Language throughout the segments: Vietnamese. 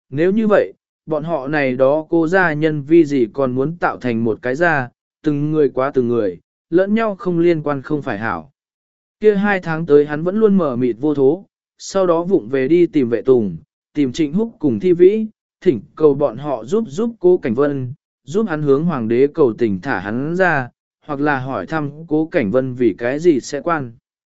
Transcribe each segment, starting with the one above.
nếu như vậy, bọn họ này đó cô gia nhân vi gì còn muốn tạo thành một cái gia, từng người quá từng người, lẫn nhau không liên quan không phải hảo. Kia 2 tháng tới hắn vẫn luôn mở mịt vô thố, sau đó vụng về đi tìm vệ tùng, tìm Trịnh Húc cùng Thi Vĩ, thỉnh cầu bọn họ giúp Cố Cảnh Vân, giúp hắn hướng hoàng đế cầu tình thả hắn ra, hoặc là hỏi thăm Cố Cảnh Vân vì cái gì sẽ quan.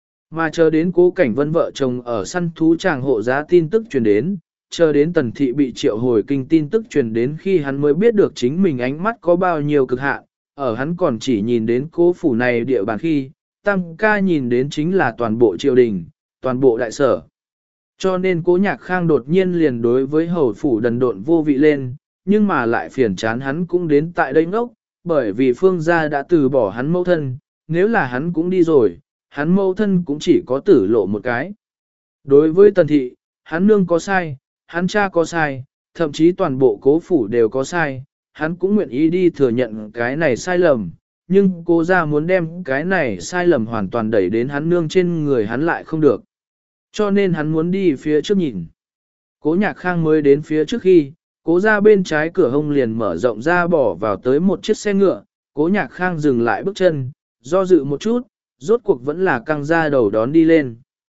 Mà chờ đến Cố Cảnh Vân vợ chồng ở săn thú tràng hộ giá tin tức truyền đến, chờ đến Tần Thị bị triệu hồi kinh tin tức truyền đến khi hắn mới biết được chính mình ánh mắt có bao nhiêu cực hạn, ở hắn còn chỉ nhìn đến Cố phủ này địa bàn khi, Tam ca nhìn đến chính là toàn bộ triều đình, toàn bộ đại sở. Cho nên Cố Nhạc Khang đột nhiên liền đối với hầu phủ đần độn vô vị lên, nhưng mà lại phiền chán hắn cũng đến tại đây ngốc, bởi vì Phương gia đã từ bỏ hắn mẫu thân, nếu là hắn cũng đi rồi, hắn mẫu thân cũng chỉ có tử lộ một cái. Đối với Tần Thị, hắn nương có sai, hắn cha có sai, thậm chí toàn bộ Cố phủ đều có sai, hắn cũng nguyện ý đi thừa nhận cái này sai lầm, nhưng Cố gia muốn đem cái này sai lầm hoàn toàn đẩy đến hắn nương trên người hắn lại không được. Cho nên hắn muốn đi phía trước nhìn. Cố Nhạc Khang mới đến phía trước khi, Cố gia bên trái cửa hông liền mở rộng ra bỏ vào tới một chiếc xe ngựa, Cố Nhạc Khang dừng lại bước chân, do dự một chút, rốt cuộc vẫn là căng ra đầu đón đi lên.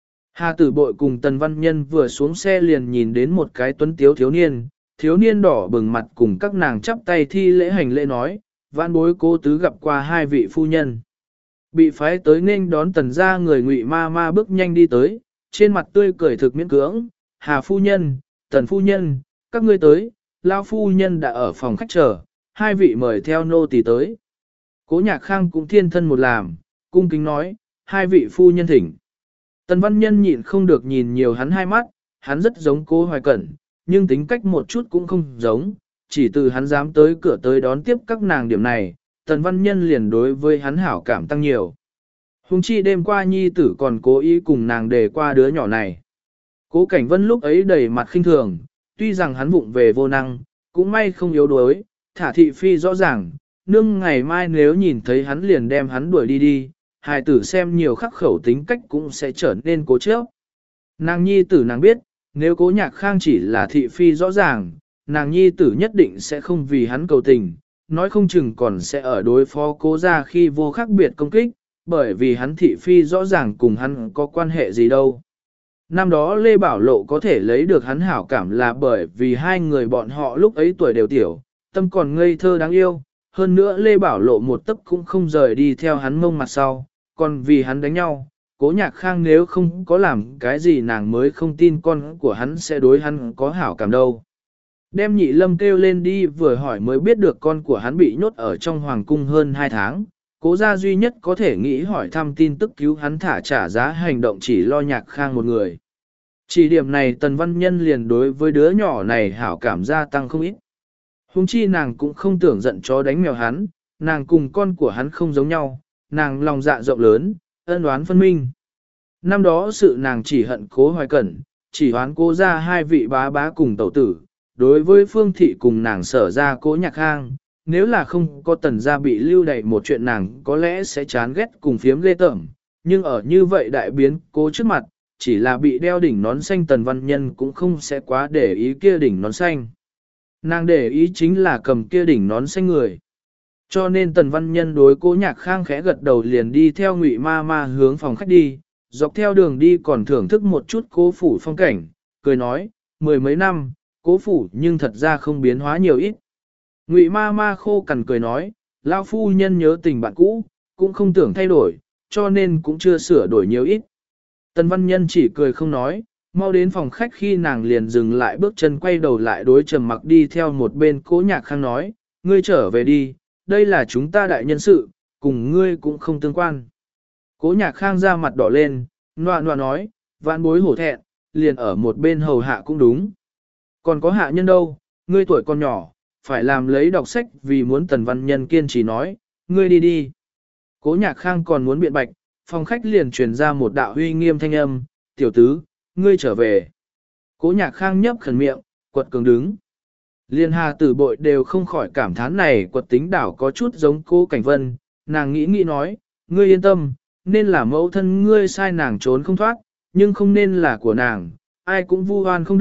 Hà Tử Bội cùng Tần Văn Nhân vừa xuống xe liền nhìn đến một cái tuấn tiếu thiếu niên đỏ bừng mặt cùng các nàng chắp tay thi lễ hành lễ nói, vãn bối Cố tứ gặp qua 2 vị phu nhân. Bị phái tới nên đón Tần gia người Ngụy ma ma bước nhanh đi tới, trên mặt tươi cười thực miễn cưỡng, Hà phu nhân, Tần phu nhân, các ngươi tới, Lao phu nhân đã ở phòng khách chờ, 2 vị mời theo nô tỳ tới. Cố Nhạc Khang cũng thiên thân một làm, cung kính nói, 2 vị phu nhân thỉnh. Tần Văn Nhân nhịn không được nhìn nhiều hắn 2 mắt, hắn rất giống Cố Hoài Cẩn, nhưng tính cách một chút cũng không giống, chỉ từ hắn dám tới cửa tới đón tiếp các nàng điểm này, Tần Văn Nhân liền đối với hắn hảo cảm tăng nhiều. Hùng chi đêm qua nhi tử còn cố ý cùng nàng đề qua đứa nhỏ này. Cố Cảnh Vân lúc ấy đầy mặt khinh thường, tuy rằng hắn vụng về vô năng, cũng may không yếu đuối, thả thị phi rõ ràng, nương ngày mai nếu nhìn thấy hắn liền đem hắn đuổi đi đi, hài tử xem nhiều khắc khẩu tính cách cũng sẽ trở nên cố chấp. Nàng nhi tử nàng biết, nếu Cố Nhạc Khang chỉ là thị phi rõ ràng, nàng nhi tử nhất định sẽ không vì hắn cầu tình, nói không chừng còn sẽ ở đối phó Cố gia khi vô khác biệt công kích, bởi vì hắn thị phi rõ ràng cùng hắn có quan hệ gì đâu. Năm đó Lê Bảo Lộ có thể lấy được hắn hảo cảm là bởi vì 2 người bọn họ lúc ấy tuổi đều tiểu, tâm còn ngây thơ đáng yêu, hơn nữa Lê Bảo Lộ một tấc cũng không rời đi theo hắn mông mặt sau, còn vì hắn đánh nhau, Cố Nhạc Khang nếu không có làm cái gì nàng mới không tin con của hắn sẽ đối hắn có hảo cảm đâu. Đem Nhị Lâm kêu lên đi vừa hỏi mới biết được con của hắn bị nhốt ở trong hoàng cung hơn 2 tháng. Cố gia duy nhất có thể nghĩ hỏi thăm tin tức cứu hắn thả trả giá hành động chỉ lo Nhạc Khang một người. Chỉ điểm này Tần Văn Nhân liền đối với đứa nhỏ này hảo cảm gia tăng không ít. Hùng chi nàng cũng không tưởng giận chó đánh mèo hắn, nàng cùng con của hắn không giống nhau, nàng lòng dạ rộng lớn, ân oán phân minh. Năm đó sự nàng chỉ hận Cố Hoài Cẩn, chỉ hoán Cố gia 2 vị bá bá cùng tẩu tử, đối với Phương Thị cùng nàng sở ra Cố Nhạc Khang, nếu là không có Tần gia bị lưu đày một chuyện nàng có lẽ sẽ chán ghét cùng phiếm ghê tởm, nhưng ở như vậy đại biến Cố trước mặt, chỉ là bị đeo đỉnh nón xanh Tần Văn Nhân cũng không sẽ quá để ý kia đỉnh nón xanh. Nàng để ý chính là cầm kia đỉnh nón xanh người. Cho nên Tần Văn Nhân đối Cố Nhạc Khang khẽ gật đầu liền đi theo Ngụy ma ma hướng phòng khách đi, dọc theo đường đi còn thưởng thức một chút Cố phủ phong cảnh, cười nói, 10 mấy năm, Cố phủ nhưng thật ra không biến hóa nhiều ít. Ngụy ma ma khô cằn cười nói, lão phu nhân nhớ tình bạn cũ, cũng không tưởng thay đổi, cho nên cũng chưa sửa đổi nhiều ít. Tần Văn Nhân chỉ cười không nói, mau đến phòng khách khi nàng liền dừng lại bước chân quay đầu lại đối Trầm Mặc đi theo một bên Cố Nhạc Khang nói, ngươi trở về đi, đây là chúng ta đại nhân sự, cùng ngươi cũng không tương quan. Cố Nhạc Khang ra mặt đỏ lên, noa noa nói, vạn bối hổ thẹn, liền ở một bên hầu hạ cũng đúng. Còn có hạ nhân đâu, ngươi tuổi còn nhỏ, phải làm lấy đọc sách vì muốn Tần Văn Nhân kiên trì nói, ngươi đi đi. Cố Nhạc Khang còn muốn biện bạch, phòng khách liền truyền ra một đạo uy nghiêm thanh âm, tiểu tứ, ngươi trở về. Cố Nhạc Khang nhấp khẩn miệng, quật cường đứng. Liên Hà Tử Bội đều không khỏi cảm thán này quật tính đảo có chút giống Cố Cảnh Vân, nàng nghĩ nói, ngươi yên tâm, nên là mẫu thân ngươi sai nàng trốn không thoát, nhưng không nên là của nàng, ai cũng vu oan không được,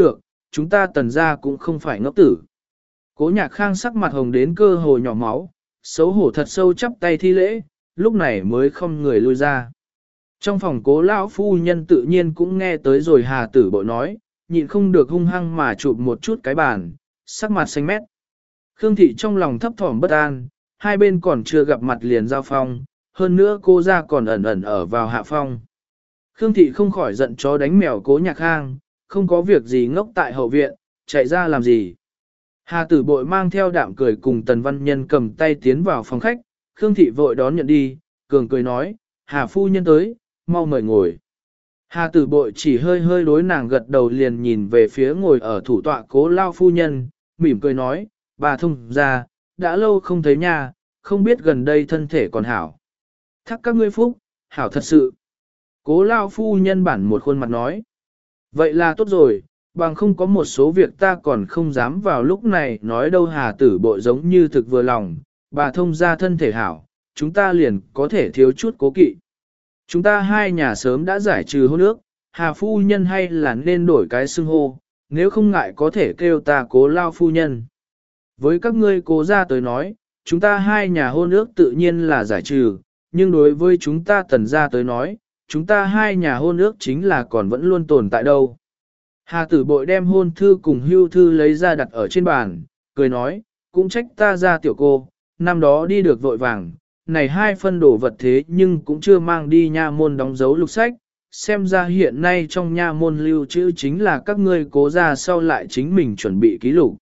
chúng ta tần gia cũng không phải ngốc tử. Cố Nhạc Khang sắc mặt hồng đến cơ hồ nhỏ máu, xấu hổ thật sâu chắp tay thi lễ, lúc này mới không người lui ra. Trong phòng Cố lão phu nhân tự nhiên cũng nghe tới rồi Hà Tử Bội nói, nhịn không được hung hăng mà chụp một chút cái bàn, sắc mặt xanh mét. Khương thị trong lòng thấp thỏm bất an, hai bên còn chưa gặp mặt liền giao phong, hơn nữa cô ra còn ẩn ẩn ở vào hạ phong. Khương thị không khỏi giận chó đánh mèo Cố Nhạc Khang, không có việc gì ngốc tại hậu viện, chạy ra làm gì. Hà Tử Bội mang theo đạm cười cùng Tần Văn Nhân cầm tay tiến vào phòng khách, Khương thị vội đón nhận đi, cường cười nói, Hà phu nhân tới, mau mời ngồi. Hà Tử Bội chỉ hơi hơi đối nàng gật đầu liền nhìn về phía ngồi ở thủ tọa Cố lao phu nhân, mỉm cười nói, bà thông ra, đã lâu không thấy nha, không biết gần đây thân thể còn hảo. Thắc các ngươi phúc, hảo thật sự. Cố lao phu nhân bản một khuôn mặt nói. Vậy là tốt rồi, bằng không có một số việc ta còn không dám vào lúc này nói đâu. Hà Tử Bội giống như thực vừa lòng, bà thông ra thân thể hảo, chúng ta liền có thể thiếu chút cố kỵ. Chúng ta hai nhà sớm đã giải trừ hôn ước, Hà phu nhân hay là nên đổi cái xưng hô, nếu không ngại có thể kêu ta Cố lao phu nhân. Với các ngươi Cố gia tới nói, chúng ta hai nhà hôn ước tự nhiên là giải trừ, nhưng đối với chúng ta Tần gia tới nói, chúng ta hai nhà hôn ước chính là còn vẫn luôn tồn tại đâu. Hà Tử Bội đem hôn thư cùng hưu thư lấy ra đặt ở trên bàn, cười nói, cũng trách ta ra tiểu cô, năm đó đi được vội vàng, này hai phân đồ vật thế nhưng cũng chưa mang đi nha môn đóng dấu lục sách, xem ra hiện nay trong nha môn lưu trữ chính là các ngươi Cố ra sau lại chính mình chuẩn bị ký lục.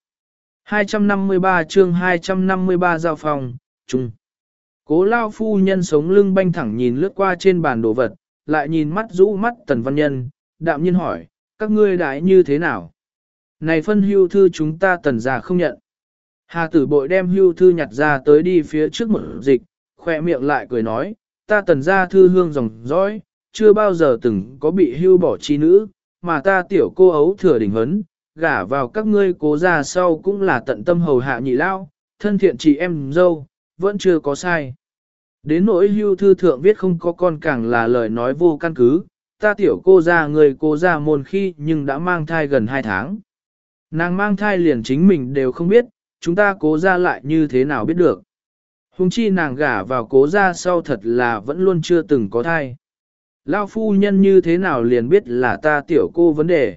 253 chương 253 giao phòng, chung. Cố lao phu nhân sống lưng banh thẳng nhìn lướt qua trên bàn đồ vật, lại nhìn mắt rũ mắt Tần Văn Nhân, đạm nhiên hỏi, các ngươi đãi như thế nào? Này phân hưu thư chúng ta Tần gia không nhận. Hà Tử Bội đem hưu thư nhặt ra tới đi phía trước một dịch, khoe miệng lại cười nói, ta Tần gia thư hương dòng dõi, chưa bao giờ từng có bị hưu bỏ chi nữ, mà ta tiểu cô ấu thừa đỉnh hấn, gả vào các ngươi Cố gia sau cũng là tận tâm hầu hạ nhị lao, thân thiện chị em dâu, vẫn chưa có sai. Đến nỗi hưu thư thượng viết không có con càng là lời nói vô căn cứ, ta tiểu cô ra người Cố gia môn khi nhưng đã mang thai gần 2 tháng. Nàng mang thai liền chính mình đều không biết, chúng ta Cố gia lại như thế nào biết được. Hùng chi nàng gả vào Cố gia sau thật là vẫn luôn chưa từng có thai. Lao phu nhân như thế nào liền biết là ta tiểu cô vấn đề.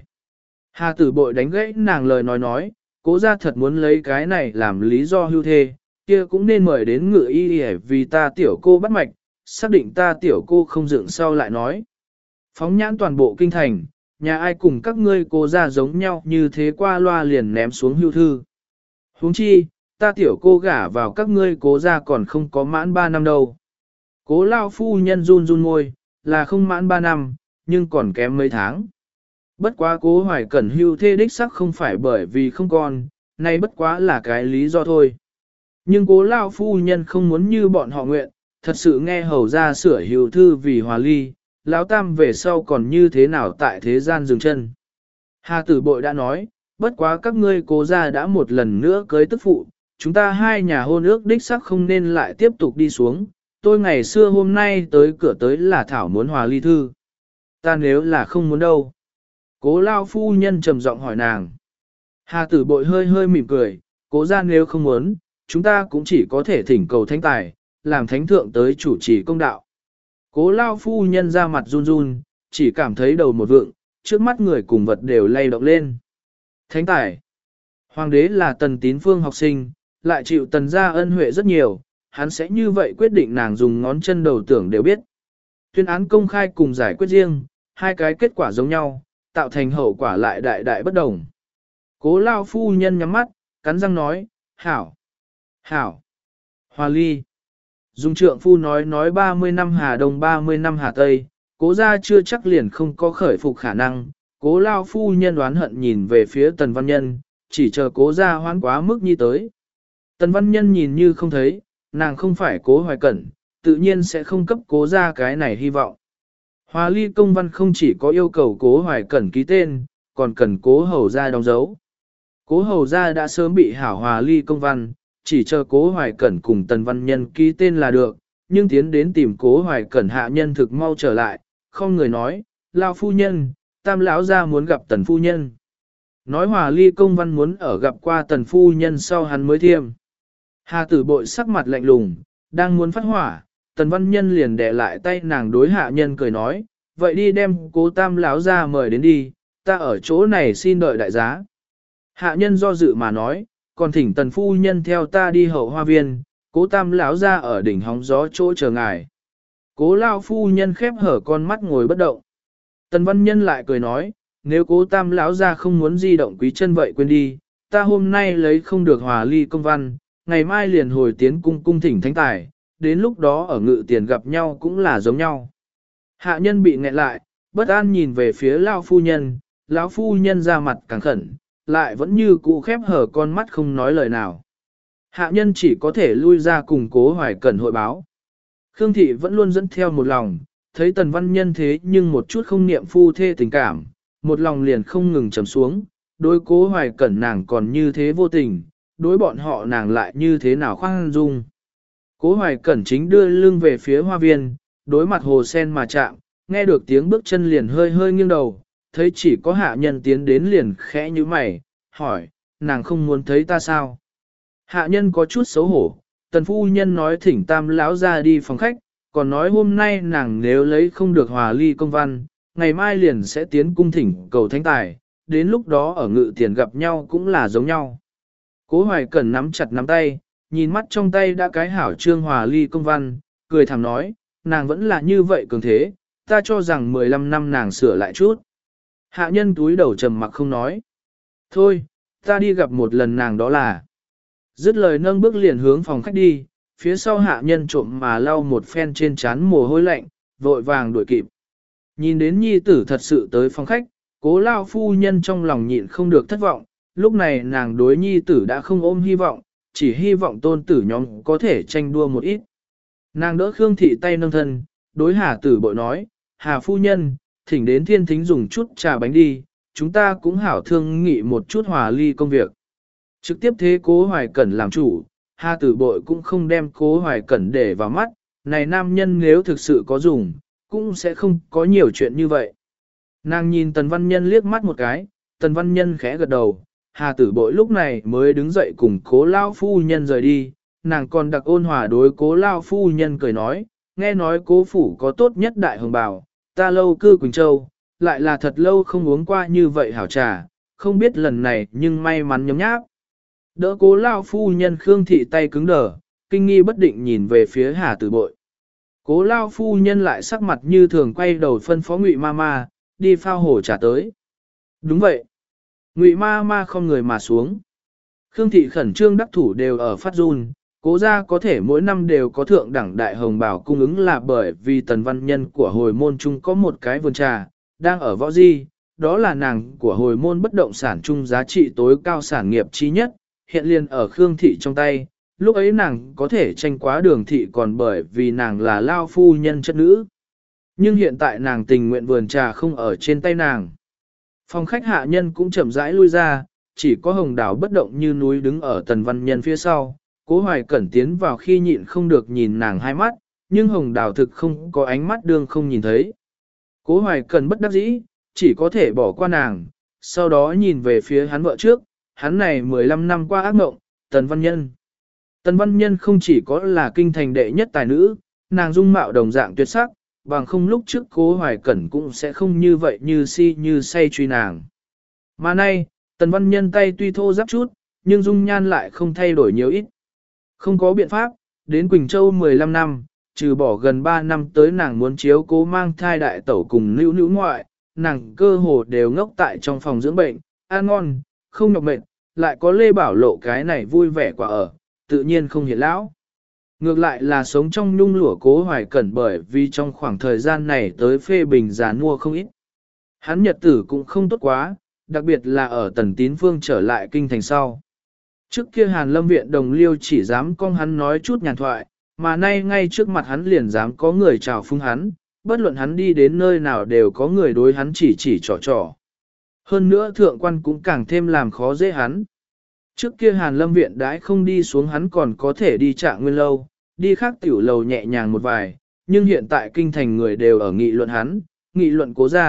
Hà Tử Bội đánh gãy nàng lời nói, Cố gia thật muốn lấy cái này làm lý do hưu thê, kia cũng nên mời đến ngự y để vì ta tiểu cô bắt mạch, xác định ta tiểu cô không dựng sau lại nói. Phóng nhãn toàn bộ kinh thành, nhà ai cùng các ngươi Cố gia giống nhau như thế qua loa liền ném xuống hưu thư. Huống chi, ta tiểu cô gả vào các ngươi Cố gia còn không có mãn 3 năm đâu. Cố lao phu nhân run run môi, là không mãn 3 năm, nhưng còn kém mấy tháng. Bất quá Cố Hoài Cẩn hưu thê đích sắc không phải bởi vì không còn, nay bất quá là cái lý do thôi. Nhưng Cố lao phu nhân không muốn như bọn họ nguyện, thật sự nghe hầu ra sửa hưu thư vì hòa ly, lão tam về sau còn như thế nào tại thế gian dừng chân. Hà Tử Bội đã nói, bất quá các ngươi Cố gia đã một lần nữa cưới tức phụ, chúng ta hai nhà hôn ước đích sắc không nên lại tiếp tục đi xuống, tôi ngày xưa hôm nay tới cửa tới là thảo muốn hòa ly thư. Ta nếu là không muốn đâu. Cố lao phu nhân trầm giọng hỏi nàng. Hà Tử Bội hơi hơi mỉm cười, Cố gia nếu không muốn, chúng ta cũng chỉ có thể thỉnh cầu thánh tài, làm thánh thượng tới chủ trì công đạo. Cố lao phu nhân ra mặt run run, chỉ cảm thấy đầu một vượng, trước mắt người cùng vật đều lay động lên. Thánh tài. Hoàng đế là Tần Tín Phương học sinh, lại chịu Tần gia ân huệ rất nhiều, hắn sẽ như vậy quyết định nàng dùng ngón chân đầu tưởng đều biết. Tuyên án công khai cùng giải quyết riêng, hai cái kết quả giống nhau, tạo thành hậu quả lại đại đại bất đồng. Cố lao phu nhân nhắm mắt, cắn răng nói, hảo, hảo, hòa ly. Dung trượng phu nói 30 năm Hà Đông 30 năm Hà Tây, Cố gia chưa chắc liền không có khởi phục khả năng. Cố lao phu nhân đoán hận nhìn về phía Tần Văn Nhân, chỉ chờ Cố gia hoãn quá mức như tới. Tần Văn Nhân nhìn như không thấy, nàng không phải Cố Hoài Cẩn, tự nhiên sẽ không cấp Cố gia cái này hy vọng. Hòa ly công văn không chỉ có yêu cầu Cố Hoài Cẩn ký tên, còn cần Cố hầu gia đóng dấu. Cố hầu gia đã sớm bị hảo hòa ly công văn, chỉ chờ Cố Hoài Cẩn cùng Tần Văn Nhân ký tên là được, nhưng tiến đến tìm Cố Hoài Cẩn hạ nhân thực mau trở lại, không người nói, lao phu nhân, tam lão gia muốn gặp Tần phu nhân. Nói hòa ly công văn muốn ở gặp qua tần phu nhân sau hắn mới thiêm. Hà tử bội sắc mặt lạnh lùng, đang muốn phát hỏa, tần văn nhân liền đè lại tay nàng đối hạ nhân cười nói, vậy đi đem cố tam lão ra mời đến đi, ta ở chỗ này xin đợi đại giá. Hạ nhân do dự mà nói, còn thỉnh tần phu nhân theo ta đi hậu hoa viên, cố tam lão ra ở đỉnh hóng gió chỗ chờ ngài. Cố lao phu nhân khép hở con mắt ngồi bất động. Tần văn nhân lại cười nói, nếu cố tam lão ra không muốn di động quý chân vậy quên đi, ta hôm nay lấy không được hòa ly công văn, ngày mai liền hồi tiến cung thỉnh thánh tài, đến lúc đó ở ngự tiền gặp nhau cũng là giống nhau. Hạ nhân bị nghẹn lại, bất an nhìn về phía lão phu nhân ra mặt càng khẩn, lại vẫn như cũ khép hở con mắt không nói lời nào. Hạ nhân chỉ có thể lui ra cùng Cố Hoài Cẩn hội báo. Khương thị vẫn luôn dẫn theo một lòng, thấy tần văn nhân thế nhưng một chút không niệm phu thê tình cảm, một lòng liền không ngừng trầm xuống, đối Cố Hoài Cẩn nàng còn như thế vô tình, đối bọn họ nàng lại như thế nào khoan dung. Cố Hoài Cẩn chính đưa lưng về phía hoa viên, đối mặt hồ sen mà chạm, nghe được tiếng bước chân liền hơi hơi nghiêng đầu, thấy chỉ có hạ nhân tiến đến liền khẽ như mày, hỏi, nàng không muốn thấy ta sao? Hạ nhân có chút xấu hổ, tần phu nhân nói thỉnh tam lão ra đi phòng khách, còn nói hôm nay nàng nếu lấy không được hòa ly công văn, ngày mai liền sẽ tiến cung thỉnh cầu thánh tài, đến lúc đó ở ngự tiền gặp nhau cũng là giống nhau. Cố Hoài Cẩn nắm chặt nắm tay, nhìn mắt trong tay đã cái hảo trương hòa ly công văn, cười thầm nói, nàng vẫn là như vậy cường thế, ta cho rằng 15 năm nàng sửa lại chút. Hạ nhân túi đầu trầm mặc không nói. Thôi, ta đi gặp một lần nàng đó là. Dứt lời nâng bước liền hướng phòng khách đi, phía sau hạ nhân trộm mà lau một phen trên trán mồ hôi lạnh, vội vàng đuổi kịp. Nhìn đến nhi tử thật sự tới phòng khách, Cố lao phu nhân trong lòng nhịn không được thất vọng, lúc này nàng đối nhi tử đã không ôm hy vọng, chỉ hy vọng tôn tử nhóm có thể tranh đua một ít. Nàng đỡ Khương thị tay nâng thân, đối Hà tử bội nói, Hà phu nhân, thỉnh đến thiên thính dùng chút trà bánh đi, chúng ta cũng hảo thương nghị một chút hòa ly công việc. Trực tiếp thế Cố Hoài Cẩn làm chủ, Hà tử bội cũng không đem Cố Hoài Cẩn để vào mắt, này nam nhân nếu thực sự có dùng, cũng sẽ không có nhiều chuyện như vậy. Nàng nhìn Tần Văn Nhân liếc mắt một cái, Tần Văn Nhân khẽ gật đầu, Hà tử bội lúc này mới đứng dậy cùng Cố lao phu nhân rời đi, nàng còn đặc ôn hòa đối Cố lao phu nhân cười nói, nghe nói Cố phủ có tốt nhất đại hồng bào, ta lâu cư Quỳnh Châu, lại là thật lâu không uống qua như vậy hảo trà, không biết lần này nhưng may mắn nhấm nháp. Đỡ Cố lao phu nhân Khương thị tay cứng đờ, kinh nghi bất định nhìn về phía Hà tử bội. Cố lao phu nhân lại sắc mặt như thường quay đầu phân phó Ngụy ma ma, đi phao hồ trà tới. Đúng vậy. Ngụy ma ma không người mà xuống. Khương thị khẩn trương đắc thủ đều ở phát run, Cố gia có thể mỗi năm đều có thượng đẳng đại hồng bảo cung ứng là bởi vì tần văn nhân của hồi môn chung có một cái vườn trà, đang ở võ di, đó là nàng của hồi môn bất động sản chung giá trị tối cao sản nghiệp chi nhất, hiện liền ở Khương thị trong tay, lúc ấy nàng có thể tranh quá Đường thị còn bởi vì nàng là lao phu nhân chất nữ. Nhưng hiện tại nàng tình nguyện vườn trà không ở trên tay nàng. Phòng khách hạ nhân cũng chậm rãi lui ra, chỉ có Hồng Đào bất động như núi đứng ở Tần Văn Nhân phía sau. Cố Hoài Cẩn tiến vào khi nhịn không được nhìn nàng hai mắt, nhưng Hồng Đào thực không có ánh mắt đương không nhìn thấy. Cố Hoài Cẩn bất đắc dĩ, chỉ có thể bỏ qua nàng, sau đó nhìn về phía hắn vợ trước, hắn này 15 năm qua ác mộng, Tần Văn Nhân. Tần Văn Nhân không chỉ có là kinh thành đệ nhất tài nữ, nàng dung mạo đồng dạng tuyệt sắc, bằng không lúc trước Cố Hoài Cẩn cũng sẽ không như vậy như si như say truy nàng. Mà nay, Tần Văn Nhân tay tuy thô ráp chút, nhưng dung nhan lại không thay đổi nhiều ít. Không có biện pháp, đến Quỳnh Châu 15 năm, trừ bỏ gần 3 năm tới nàng muốn chiếu cố mang thai đại tẩu cùng nữ nữ ngoại, nàng cơ hồ đều ngốc tại trong phòng dưỡng bệnh, ăn ngon, không nhọc mệt, lại có Lê Bảo Lộ cái này vui vẻ quả ở, tự nhiên không hiện lão. Ngược lại là sống trong nhung lụa Cố Hoài Cẩn bởi vì trong khoảng thời gian này tới phê bình giàn mua không ít. Hắn nhật tử cũng không tốt quá, đặc biệt là ở Tần Tín Phương trở lại kinh thành sau. Trước kia Hàn Lâm Viện đồng liêu chỉ dám con hắn nói chút nhàn thoại, mà nay ngay trước mặt hắn liền dám có người chào phúng hắn, bất luận hắn đi đến nơi nào đều có người đối hắn chỉ trò trò. Hơn nữa thượng quan cũng càng thêm làm khó dễ hắn. Trước kia Hàn Lâm Viện đãi không đi xuống hắn còn có thể đi Trạng Nguyên Lâu, đi khác tiểu lầu nhẹ nhàng một vài, nhưng hiện tại kinh thành người đều ở nghị luận hắn, nghị luận Cố gia,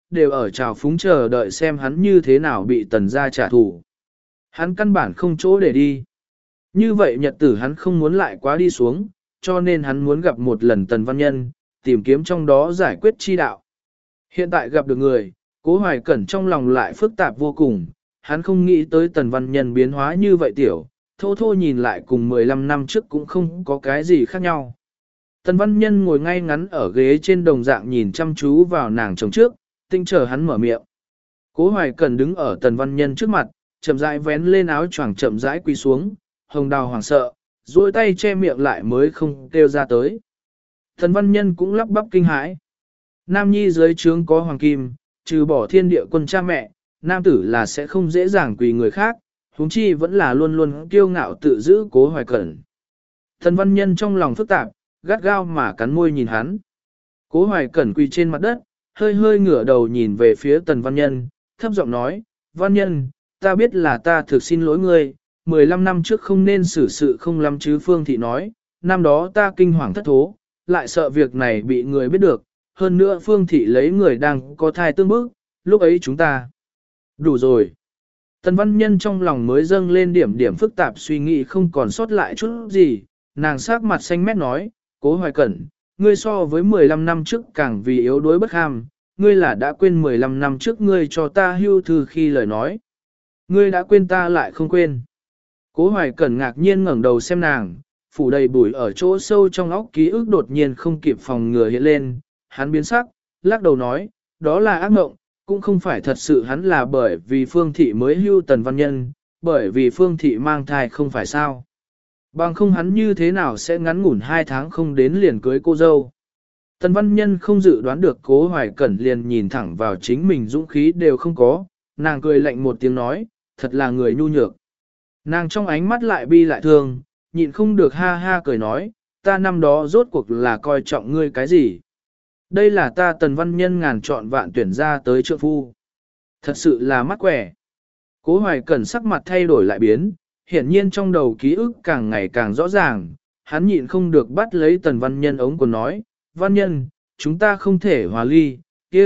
đều ở trào phúng chờ đợi xem hắn như thế nào bị tần gia trả thù. Hắn căn bản không chỗ để đi. Như vậy nhật tử hắn không muốn lại quá đi xuống, cho nên hắn muốn gặp một lần tần văn nhân, tìm kiếm trong đó giải quyết chi đạo. Hiện tại gặp được người, Cố Hoài Cẩn trong lòng lại phức tạp vô cùng, hắn không nghĩ tới tần văn nhân biến hóa như vậy tiểu, thô thô nhìn lại cùng 15 năm trước cũng không có cái gì khác nhau. Tần văn nhân ngồi ngay ngắn ở ghế trên đồng dạng nhìn chăm chú vào nàng chồng trước, tinh chờ hắn mở miệng. Cố Hoài Cẩn đứng ở tần văn nhân trước mặt, chậm rãi vén lên áo choàng chậm rãi quỳ xuống, hồng đào hoảng sợ, duỗi tay che miệng lại mới không kêu ra tới. Tần văn nhân cũng lắp bắp kinh hãi. Nam nhi dưới trướng có hoàng kim, trừ bỏ thiên địa quân cha mẹ, nam tử là sẽ không dễ dàng quỳ người khác, huống chi vẫn là luôn luôn kiêu ngạo tự giữ Cố Hoài Cẩn. Tần văn nhân trong lòng phức tạp, gắt gao mà cắn môi nhìn hắn. Cố Hoài Cẩn quỳ trên mặt đất, hơi hơi ngửa đầu nhìn về phía tần văn nhân, thấp giọng nói, văn nhân, ta biết là ta thực xin lỗi ngươi, 15 năm trước không nên xử sự không lắm chứ Phương Thị nói, năm đó ta kinh hoàng thất thố, lại sợ việc này bị người biết được, hơn nữa Phương Thị lấy người đang có thai tương bức, lúc ấy chúng ta. Đủ rồi. Tần văn nhân trong lòng mới dâng lên điểm phức tạp suy nghĩ không còn sót lại chút gì, nàng sắc mặt xanh mét nói, Cố Hoài Cẩn, ngươi so với 15 năm trước càng vì yếu đuối bất ham, ngươi là đã quên 15 năm trước ngươi cho ta hưu thư khi lời nói. Ngươi đã quên ta lại không quên. Cố Hoài Cẩn ngạc nhiên ngẩng đầu xem nàng, phủ đầy bụi ở chỗ sâu trong óc ký ức đột nhiên không kịp phòng ngừa hiện lên, hắn biến sắc, lắc đầu nói, đó là ác mộng, cũng không phải thật sự hắn là bởi vì Phương Thị mới hưu tần văn nhân, bởi vì Phương Thị mang thai không phải sao. Bằng không hắn như thế nào sẽ ngắn ngủn 2 tháng không đến liền cưới cô dâu. Tần văn nhân không dự đoán được Cố Hoài Cẩn liền nhìn thẳng vào chính mình dũng khí đều không có, nàng cười lạnh một tiếng nói, thật là người nhu nhược. Nàng trong ánh mắt lại bi lại thương, nhịn không được ha ha cười nói, ta năm đó rốt cuộc là coi trọng ngươi cái gì. Đây là ta tần văn nhân ngàn chọn vạn tuyển ra tới trượng phu. Thật sự là mắt quẻ. Cố Hoài Cẩn sắc mặt thay đổi lại biến, hiển nhiên trong đầu ký ức càng ngày càng rõ ràng, hắn nhịn không được bắt lấy tần văn nhân ống quần nói, văn nhân, chúng ta không thể hòa ly,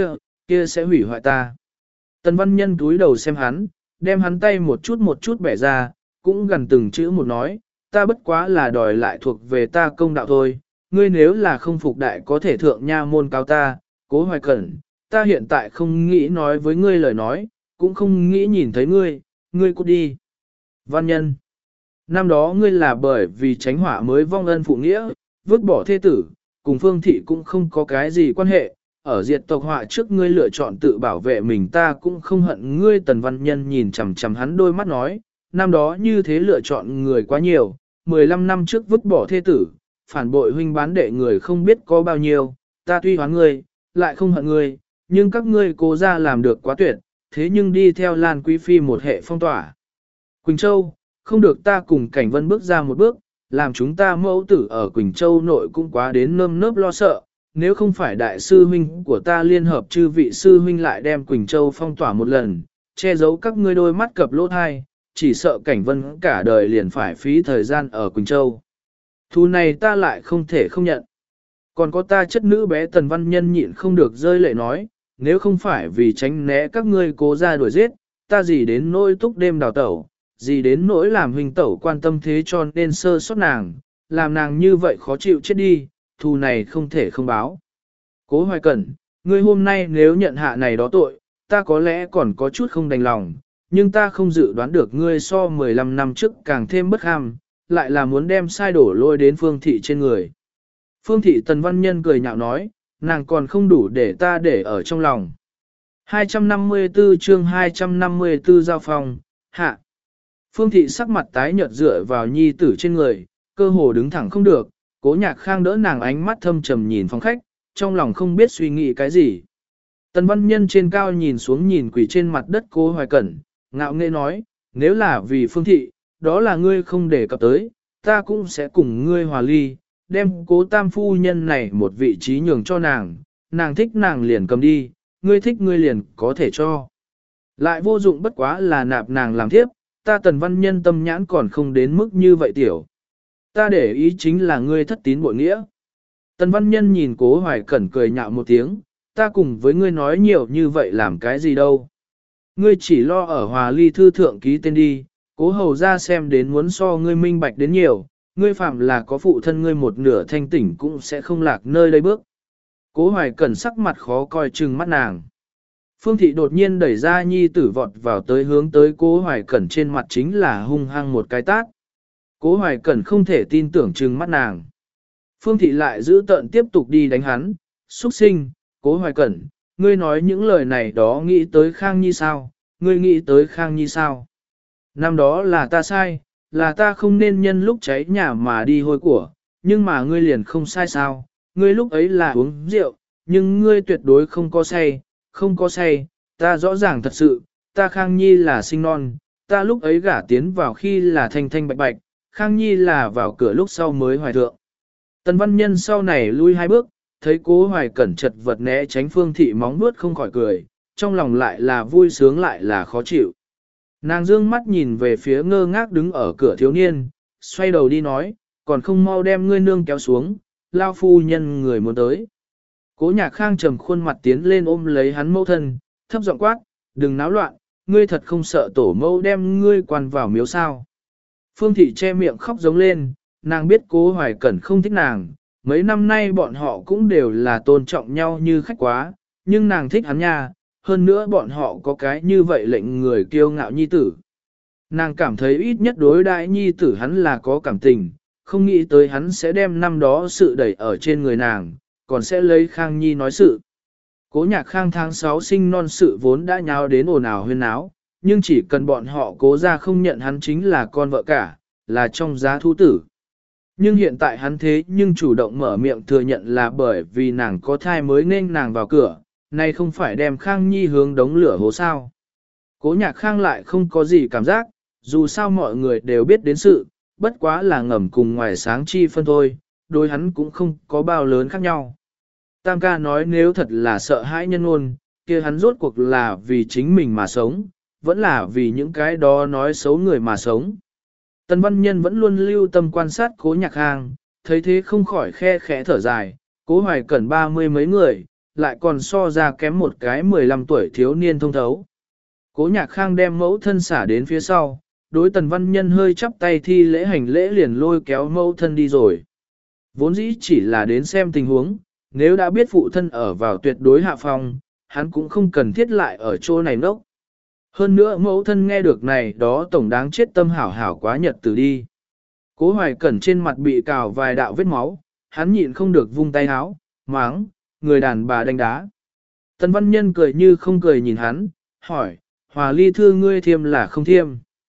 kia sẽ hủy hoại ta. Tần văn nhân túi đầu xem hắn, đem hắn tay một chút bẻ ra, cũng gần từng chữ một nói, ta bất quá là đòi lại thuộc về ta công đạo thôi, ngươi nếu là không phục đại có thể thượng nha môn cáo ta, Cố Hoài Cẩn, ta hiện tại không nghĩ nói với ngươi lời nói, cũng không nghĩ nhìn thấy ngươi cút đi. Văn nhân, năm đó ngươi là bởi vì tránh hỏa mới vong ân phụ nghĩa, vứt bỏ thê tử, cùng Phương Thị cũng không có cái gì quan hệ, ở diệt tộc họa trước ngươi lựa chọn tự bảo vệ mình ta cũng không hận ngươi. Tần văn nhân nhìn chằm chằm hắn đôi mắt nói, năm đó như thế lựa chọn người quá nhiều, 15 năm trước vứt bỏ thê tử, phản bội huynh bán đệ người không biết có bao nhiêu, ta tuy hoán ngươi, lại không hận ngươi, nhưng các ngươi cố ra làm được quá tuyệt, thế nhưng đi theo Lan Quý Phi một hệ phong tỏa. Quỳnh Châu, không được ta cùng Cảnh Vân bước ra một bước, làm chúng ta mẫu tử ở Quỳnh Châu nội cũng quá đến nơm nớp lo sợ, nếu không phải đại sư huynh của ta liên hợp chư vị sư huynh lại đem Quỳnh Châu phong tỏa một lần, che giấu các ngươi đôi mắt cập lỗ thai, chỉ sợ Cảnh Vân cả đời liền phải phí thời gian ở Quỳnh Châu. Thù này ta lại không thể không nhận. Còn có ta chất nữ bé Tần văn nhân nhịn không được rơi lệ nói, nếu không phải vì tránh né các ngươi cố ra đuổi giết, ta gì đến nỗi túc đêm đào tẩu, gì đến nỗi làm huynh tẩu quan tâm thế cho nên sơ sót nàng, làm nàng như vậy khó chịu chết đi, thù này không thể không báo. Cố Hoài Cẩn, ngươi hôm nay nếu nhận hạ này đó tội, ta có lẽ còn có chút không đành lòng, nhưng ta không dự đoán được ngươi so 15 năm trước càng thêm bất ham, lại là muốn đem sai đổ lôi đến Phương Thị trên người. Phương Thị Tần văn nhân cười nhạo nói, nàng còn không đủ để ta để ở trong lòng. 254 chương 254 giao phòng, hạ. Phương Thị sắc mặt tái nhợt dựa vào nhi tử trên người, cơ hồ đứng thẳng không được, Cố Nhạc Khang đỡ nàng ánh mắt thâm trầm nhìn phòng khách, trong lòng không biết suy nghĩ cái gì. Tần văn nhân trên cao nhìn xuống nhìn quỷ trên mặt đất Cố Hoài Cẩn, ngạo nghễ nói, nếu là vì Phương Thị, đó là ngươi không để cập tới, ta cũng sẽ cùng ngươi hòa ly, đem Cố tam phu nhân này một vị trí nhường cho nàng thích nàng liền cầm đi, ngươi thích ngươi liền có thể cho. Lại vô dụng bất quá là nạp nàng làm thiếp, ta Tần văn nhân tâm nhãn còn không đến mức như vậy tiểu. Ta để ý chính là ngươi thất tín bội nghĩa. Tần văn nhân nhìn Cố Hoài Cẩn cười nhạo một tiếng, ta cùng với ngươi nói nhiều như vậy làm cái gì đâu. Ngươi chỉ lo ở hòa ly thư thượng ký tên đi, cố hầu ra xem đến muốn so ngươi minh bạch đến nhiều, ngươi phạm là có phụ thân ngươi một nửa thanh tỉnh cũng sẽ không lạc nơi đây bước. Cố hoài cẩn sắc mặt khó coi chừng mắt nàng. Phương thị đột nhiên đẩy ra nhi tử vọt vào tới hướng tới cố hoài cẩn trên mặt chính là hung hăng một cái tát. Cố hoài cẩn không thể tin tưởng chừng mắt nàng. Phương thị lại giữ tợn tiếp tục đi đánh hắn, xuất sinh, cố hoài cẩn, ngươi nói những lời này đó nghĩ tới Khang Nhi sao, ngươi nghĩ tới Khang Nhi sao. Năm đó là ta sai, là ta không nên nhân lúc cháy nhà mà đi hôi của, nhưng mà ngươi liền không sai sao, ngươi lúc ấy là uống rượu, nhưng ngươi tuyệt đối không có say, không có say, ta rõ ràng thật sự, ta Khang Nhi là sinh non, ta lúc ấy gả tiến vào khi là thanh thanh bạch bạch, Khang Nhi là vào cửa lúc sau mới hoài thượng. Tần Văn Nhân sau này lui hai bước, thấy cố hoài cẩn chật vật né tránh Phương thị móng nuốt không khỏi cười, trong lòng lại là vui sướng lại là khó chịu. Nàng dương mắt nhìn về phía ngơ ngác đứng ở cửa thiếu niên, xoay đầu đi nói, còn không mau đem ngươi nương kéo xuống, lao phu nhân người muốn tới. Cố Nhạc Khang trầm khuôn mặt tiến lên ôm lấy hắn mẫu thân, thấp giọng quát, đừng náo loạn, ngươi thật không sợ tổ mẫu đem ngươi quan vào miếu sao. Phương thị che miệng khóc giống lên, nàng biết cố hoài cẩn không thích nàng, mấy năm nay bọn họ cũng đều là tôn trọng nhau như khách quá, nhưng nàng thích hắn nha, hơn nữa bọn họ có cái như vậy lệnh người kiêu ngạo nhi tử. Nàng cảm thấy ít nhất đối đại nhi tử hắn là có cảm tình, không nghĩ tới hắn sẽ đem năm đó sự đẩy ở trên người nàng, còn sẽ lấy Khang Nhi nói sự. Cố Nhạc Khang tháng 6 sinh non sự vốn đã nháo đến ồn ào huyên náo, nhưng chỉ cần bọn họ cố ra không nhận hắn chính là con vợ cả, là trong giá thu tử. Nhưng hiện tại hắn thế nhưng chủ động mở miệng thừa nhận là bởi vì nàng có thai mới nên nàng vào cửa, nay không phải đem Khang Nhi hướng đống lửa hố sao. Cố Nhạc Khang lại không có gì cảm giác, dù sao mọi người đều biết đến sự, bất quá là ngầm cùng ngoài sáng chi phân thôi, đối hắn cũng không có bao lớn khác nhau. Tam ca nói nếu thật là sợ hãi nhân ngôn, kia hắn rốt cuộc là vì chính mình mà sống, vẫn là vì những cái đó nói xấu người mà sống. Tần Văn Nhân vẫn luôn lưu tâm quan sát Cố Nhạc Khang, thấy thế không khỏi khe khẽ thở dài, Cố Hoài Cẩn 30 mấy người, lại còn so ra kém một cái 15 tuổi thiếu niên thông thấu. Cố Nhạc Khang đem mẫu thân xả đến phía sau, đối Tần Văn Nhân hơi chắp tay thi lễ hành lễ liền lôi kéo mẫu thân đi rồi. Vốn dĩ chỉ là đến xem tình huống, nếu đã biết phụ thân ở vào tuyệt đối hạ phong, hắn cũng không cần thiết lại ở chỗ này nốc. Hơn nữa mẫu thân nghe được này đó tổng đáng chết tâm hảo hảo quá nhật từ đi. Cố Hoài Cẩn trên mặt bị cào vài đạo vết máu, hắn nhịn không được vung tay háo, máng, người đàn bà đánh đá. Tần Văn Nhân cười như không cười nhìn hắn, hỏi, Hòa Ly thư ngươi thiêm là không thiêm.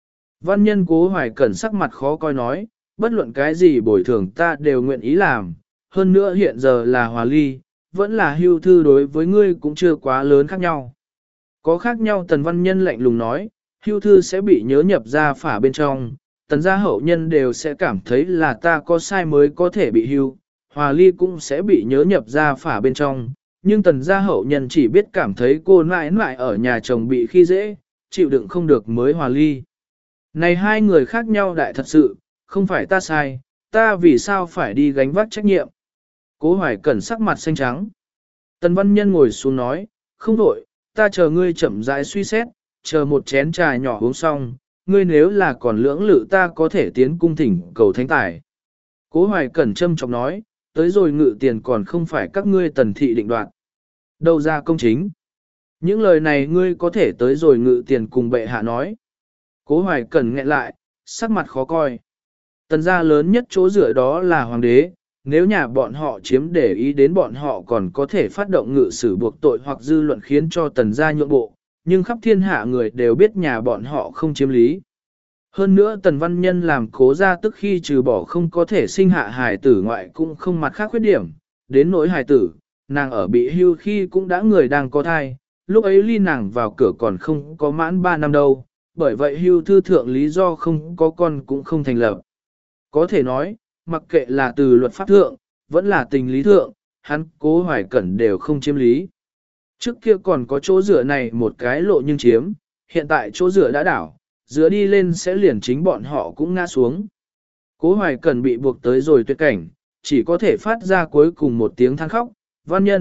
Văn Nhân Cố Hoài Cẩn sắc mặt khó coi nói, bất luận cái gì bồi thường ta đều nguyện ý làm, hơn nữa hiện giờ là Hòa Ly, vẫn là hưu thư đối với ngươi cũng chưa quá lớn khác nhau. Có khác nhau Tần Văn Nhân lạnh lùng nói, hưu thư sẽ bị nhớ nhập ra phả bên trong, tần gia hậu nhân đều sẽ cảm thấy là ta có sai mới có thể bị hưu, Hòa Ly cũng sẽ bị nhớ nhập ra phả bên trong, nhưng tần gia hậu nhân chỉ biết cảm thấy cô nãi nãi ở nhà chồng bị khi dễ, chịu đựng không được mới Hòa Ly. Này hai người khác nhau đại thật sự, không phải ta sai, ta vì sao phải đi gánh vác trách nhiệm. Cố Hoài Cẩn sắc mặt xanh trắng. Tần Văn Nhân ngồi xuống nói, không đổi, ta chờ ngươi chậm rãi suy xét, chờ một chén trà nhỏ uống xong, ngươi nếu là còn lưỡng lự ta có thể tiến cung thỉnh cầu thánh tài. Cố Hoài Cẩn châm chọc nói, tới rồi ngự tiền còn không phải các ngươi tần thị định đoạt. Đâu ra công chính. Những lời này ngươi có thể tới rồi ngự tiền cùng bệ hạ nói. Cố Hoài Cẩn nghẹn lại, sắc mặt khó coi. Tần gia lớn nhất chỗ dựa đó là hoàng đế, nếu nhà bọn họ chiếm để ý đến bọn họ còn có thể phát động ngự sử buộc tội hoặc dư luận khiến cho tần gia nhượng bộ, nhưng khắp thiên hạ người đều biết nhà bọn họ không chiếm lý. Hơn nữa tần văn nhân làm cố gia tức khi trừ bỏ không có thể sinh hạ hài tử ngoại cũng không mặt khác khuyết điểm, đến nỗi hài tử, nàng ở bị hưu khi cũng đã người đang có thai, lúc ấy ly nàng vào cửa còn không có mãn 3 năm đâu, bởi vậy hưu thư thượng lý do không có con cũng không thành lập. Có thể nói, mặc kệ là từ luật pháp thượng, vẫn là tình lý thượng, hắn Cố Hoài Cẩn đều không chiếm lý. Trước kia còn có chỗ dựa này một cái lộ nhưng chiếm, hiện tại chỗ dựa đã đảo, dựa đi lên sẽ liền chính bọn họ cũng ngã xuống. Cố Hoài Cẩn bị buộc tới rồi tuyệt cảnh, chỉ có thể phát ra cuối cùng một tiếng than khóc, văn nhân,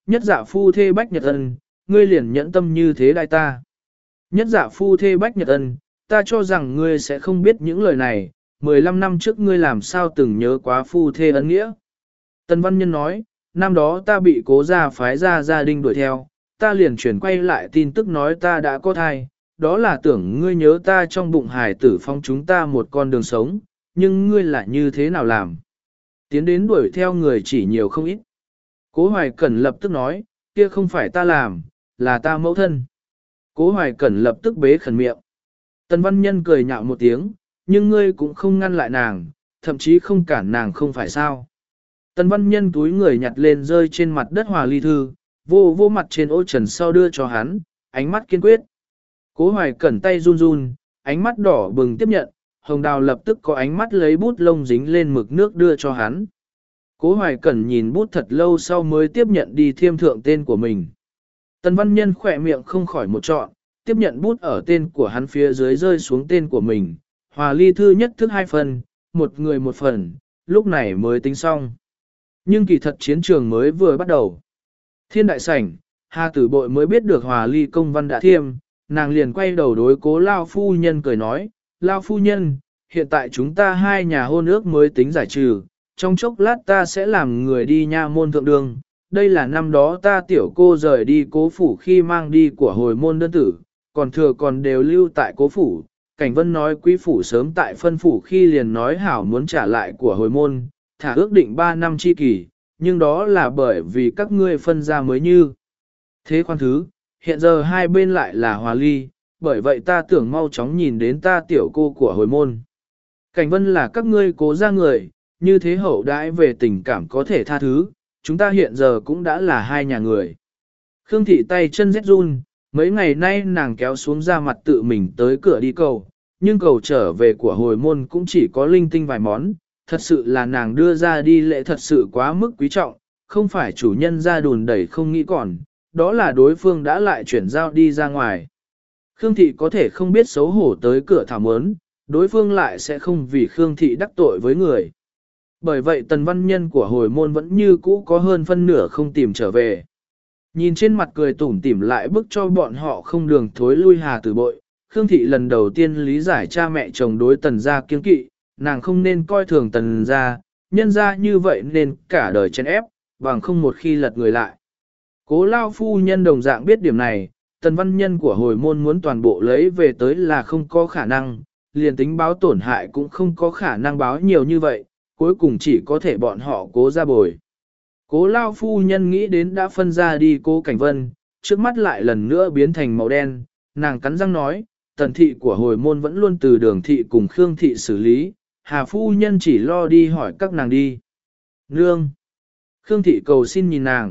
nhất dạ phu thê bách nhật ân, ngươi liền nhẫn tâm như thế đại ta. Nhất dạ phu thê bách nhật ân, ta cho rằng ngươi sẽ không biết những lời này, 15 năm trước ngươi làm sao từng nhớ quá phu thê ân nghĩa. Tần Văn Nhân nói, năm đó ta bị cố gia phái ra gia đình đuổi theo, ta liền chuyển quay lại tin tức nói ta đã có thai, đó là tưởng ngươi nhớ ta trong bụng hài tử phong chúng ta một con đường sống, nhưng ngươi lại như thế nào làm? Tiến đến đuổi theo người chỉ nhiều không ít. Cố Hoài Cẩn lập tức nói, kia không phải ta làm, là ta mẫu thân. Cố Hoài Cẩn lập tức bế khẩn miệng. Tần Văn Nhân cười nhạo một tiếng, nhưng ngươi cũng không ngăn lại nàng, thậm chí không cản nàng không phải sao. Tần Văn Nhân túi người nhặt lên rơi trên mặt đất hòa ly thư, vô mặt trên ô trần sau đưa cho hắn, ánh mắt kiên quyết. Cố Hoài Cẩn tay run run, ánh mắt đỏ bừng tiếp nhận, Hồng Đào lập tức có ánh mắt lấy bút lông dính lên mực nước đưa cho hắn. Cố Hoài Cẩn nhìn bút thật lâu sau mới tiếp nhận đi thiêm thượng tên của mình. Tần Văn Nhân khỏe miệng không khỏi một trọn, tiếp nhận bút ở tên của hắn phía dưới rơi xuống tên của mình. Hòa ly thư nhất thức 2 phần, một người một phần, lúc này mới tính xong. Nhưng kỳ thật chiến trường mới vừa bắt đầu. Thiên đại sảnh, Hà Tử Bội mới biết được hòa ly công văn đã thiêm, nàng liền quay đầu đối cố Lao phu nhân cười nói, Lao phu nhân, hiện tại chúng ta hai nhà hôn ước mới tính giải trừ, trong chốc lát ta sẽ làm người đi nha môn thượng đường. Đây là năm đó ta tiểu cô rời đi cố phủ khi mang đi của hồi môn đơn tử, còn thừa còn đều lưu tại cố phủ. Cảnh Vân nói quý phủ sớm tại phân phủ khi liền nói hảo muốn trả lại của hồi môn, thả ước định 3 năm chi kỳ, nhưng đó là bởi vì các ngươi phân ra mới như. Thế khoan thứ, hiện giờ hai bên lại là hòa ly, bởi vậy ta tưởng mau chóng nhìn đến ta tiểu cô của hồi môn. Cảnh Vân là các ngươi cố ra người, như thế hậu đãi về tình cảm có thể tha thứ, chúng ta hiện giờ cũng đã là hai nhà người. Khương Thị tay chân rét run, mấy ngày nay nàng kéo xuống ra mặt tự mình tới cửa đi cầu, nhưng cầu trở về của hồi môn cũng chỉ có linh tinh vài món, thật sự là nàng đưa ra đi lễ thật sự quá mức quý trọng, không phải chủ nhân ra đùn đẩy không nghĩ còn, đó là đối phương đã lại chuyển giao đi ra ngoài. Khương Thị có thể không biết xấu hổ tới cửa thảo mớn, đối phương lại sẽ không vì Khương Thị đắc tội với người. Bởi vậy tần văn nhân của hồi môn vẫn như cũ có hơn phân nửa không tìm trở về. Nhìn trên mặt cười tủm tỉm lại bức cho bọn họ không đường thối lui Hà Tử Bội, Khương Thị lần đầu tiên lý giải cha mẹ chồng đối tần gia kiên kỵ, nàng không nên coi thường tần gia, nhân gia như vậy nên cả đời chèn ép, bằng không một khi lật người lại. Cố Lao phu nhân đồng dạng biết điểm này, tần văn nhân của hồi môn muốn toàn bộ lấy về tới là không có khả năng, liền tính báo tổn hại cũng không có khả năng báo nhiều như vậy, cuối cùng chỉ có thể bọn họ cố ra bồi. Cố Lao phu nhân nghĩ đến đã phân ra đi cố Cảnh Vân, trước mắt lại lần nữa biến thành màu đen, nàng cắn răng nói, tần thị của hồi môn vẫn luôn từ đường thị cùng Khương thị xử lý, Hà phu nhân chỉ lo đi hỏi các nàng đi. Nương! Khương thị cầu xin nhìn nàng.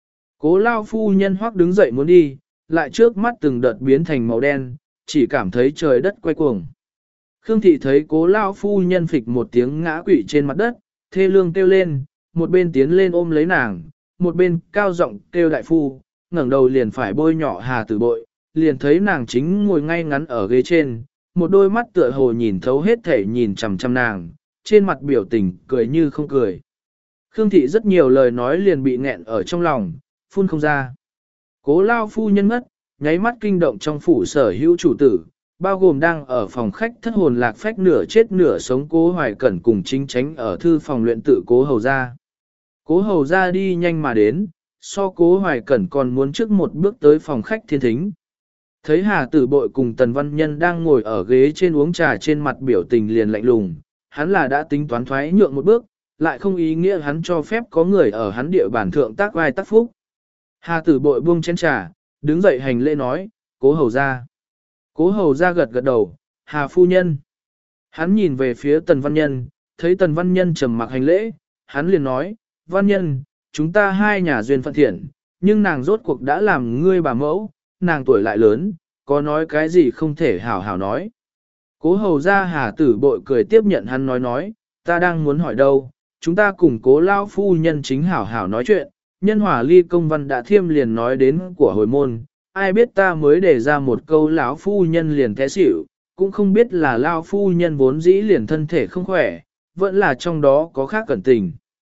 Cố Lao phu nhân hoắc đứng dậy muốn đi, lại trước mắt từng đợt biến thành màu đen, chỉ cảm thấy trời đất quay cuồng. Khương thị thấy cố Lao phu nhân phịch một tiếng ngã quỵ trên mặt đất, thê lương kêu lên, một bên tiến lên ôm lấy nàng, một bên cao giọng kêu đại phu, ngẩng đầu liền phải bôi nhọ Hà Tử Bội, liền thấy nàng chính ngồi ngay ngắn ở ghế trên, một đôi mắt tựa hồ nhìn thấu hết thể nhìn chằm chằm nàng, trên mặt biểu tình cười như không cười. Khương thị rất nhiều lời nói liền bị nghẹn ở trong lòng, phun không ra. Cố Lao phu nhân mất, nháy mắt kinh động trong phủ sở hữu chủ tử, bao gồm đang ở phòng khách thất hồn lạc phách nửa chết nửa sống Cố Hoài Cẩn cùng chính tránh ở thư phòng luyện tự Cố Hầu Gia. Cố Hầu Gia đi nhanh mà đến, so Cố Hoài Cẩn còn muốn trước một bước tới phòng khách thiên thính. Thấy Hà Tử Bội cùng Tần Văn Nhân đang ngồi ở ghế trên uống trà, trên mặt biểu tình liền lạnh lùng, hắn là đã tính toán thoái nhượng một bước, lại không ý nghĩa hắn cho phép có người ở hắn địa bàn thượng tác vai tác phúc. Hà Tử Bội buông chén trà, đứng dậy hành lễ nói, Cố Hầu Gia. Cố Hầu Gia gật gật đầu, Hà phu nhân. Hắn nhìn về phía Tần Văn Nhân, thấy Tần Văn Nhân trầm mặc hành lễ, hắn liền nói, Văn Nhân, chúng ta hai nhà duyên phận thiện, nhưng nàng rốt cuộc đã làm ngươi bà mẫu, nàng tuổi lại lớn, có nói cái gì không thể hảo hảo nói. Cố Hầu Gia Hà Tử Bội cười tiếp nhận hắn nói, ta đang muốn hỏi đâu, chúng ta cùng Cố Lao phu nhân chính hảo hảo nói chuyện, nhân hỏa ly công văn đã thiêm liền nói đến của hồi môn, ai biết ta mới để ra một câu lão phu nhân liền té xỉu, cũng không biết là Lao phu nhân vốn dĩ liền thân thể không khỏe, vẫn là trong đó có khác cẩn tình.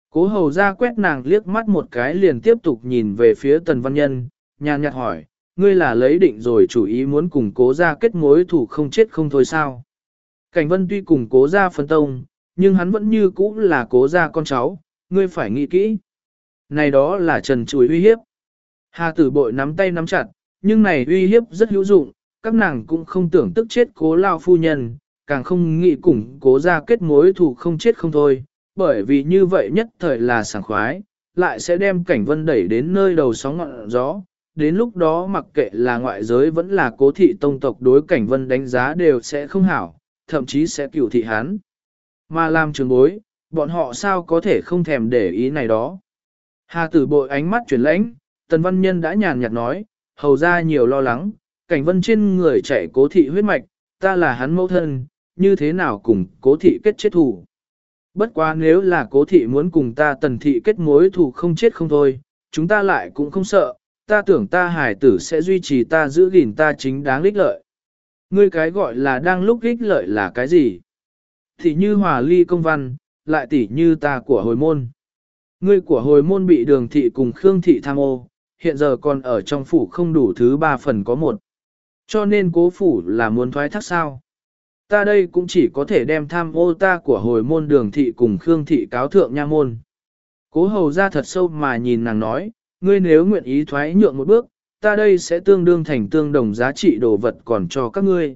Cố hầu ra quét nàng liếc mắt một cái liền tiếp tục nhìn về phía Tần Văn Nhân, nhàn nhạt hỏi, ngươi là lấy định rồi chủ ý muốn cùng cố ra kết mối thủ không chết không thôi sao? Cảnh Vân tuy cùng cố ra phân tông, nhưng hắn vẫn như cũ là cố ra con cháu, ngươi phải nghĩ kỹ. Này đó là trần trùi uy hiếp. Hà tử bội nắm tay nắm chặt, nhưng này uy hiếp rất hữu dụng, các nàng cũng không tưởng tức chết cố lao phu nhân, càng không nghĩ cùng cố ra kết mối thủ không chết không thôi, bởi vì như vậy nhất thời là sảng khoái, lại sẽ đem Cảnh Vân đẩy đến nơi đầu sóng ngọn gió. Đến lúc đó mặc kệ là ngoại giới vẫn là cố thị tông tộc đối Cảnh Vân đánh giá đều sẽ không hảo, thậm chí sẽ cửu thị hắn. Mà làm trường bối, bọn họ sao có thể không thèm để ý này đó. Hà tử bội ánh mắt chuyển lãnh, Tần Văn Nhân đã nhàn nhạt nói, hầu ra nhiều lo lắng, Cảnh Vân trên người chạy cố thị huyết mạch, ta là hắn mẫu thân, như thế nào cùng cố thị kết chết thù. Bất quá nếu là cố thị muốn cùng ta Tần thị kết mối thù không chết không thôi, chúng ta lại cũng không sợ, ta tưởng ta hải tử sẽ duy trì ta giữ gìn ta chính đáng ích lợi. Ngươi cái gọi là đang lúc ích lợi là cái gì? Thì như hòa ly công văn, lại tỉ như ta của hồi môn. Ngươi của hồi môn bị Đường thị cùng Khương thị tham ô, hiện giờ còn ở trong phủ không đủ thứ 3 phần có 1. Cho nên cố phủ là muốn thoái thác sao. Ta đây cũng chỉ có thể đem tham ô ta của hồi môn Đường thị cùng Khương thị cáo thượng nha môn. Cố hầu ra thật sâu mà nhìn nàng nói, ngươi nếu nguyện ý thoái nhượng một bước, ta đây sẽ tương đương thành tương đồng giá trị đồ vật còn cho các ngươi.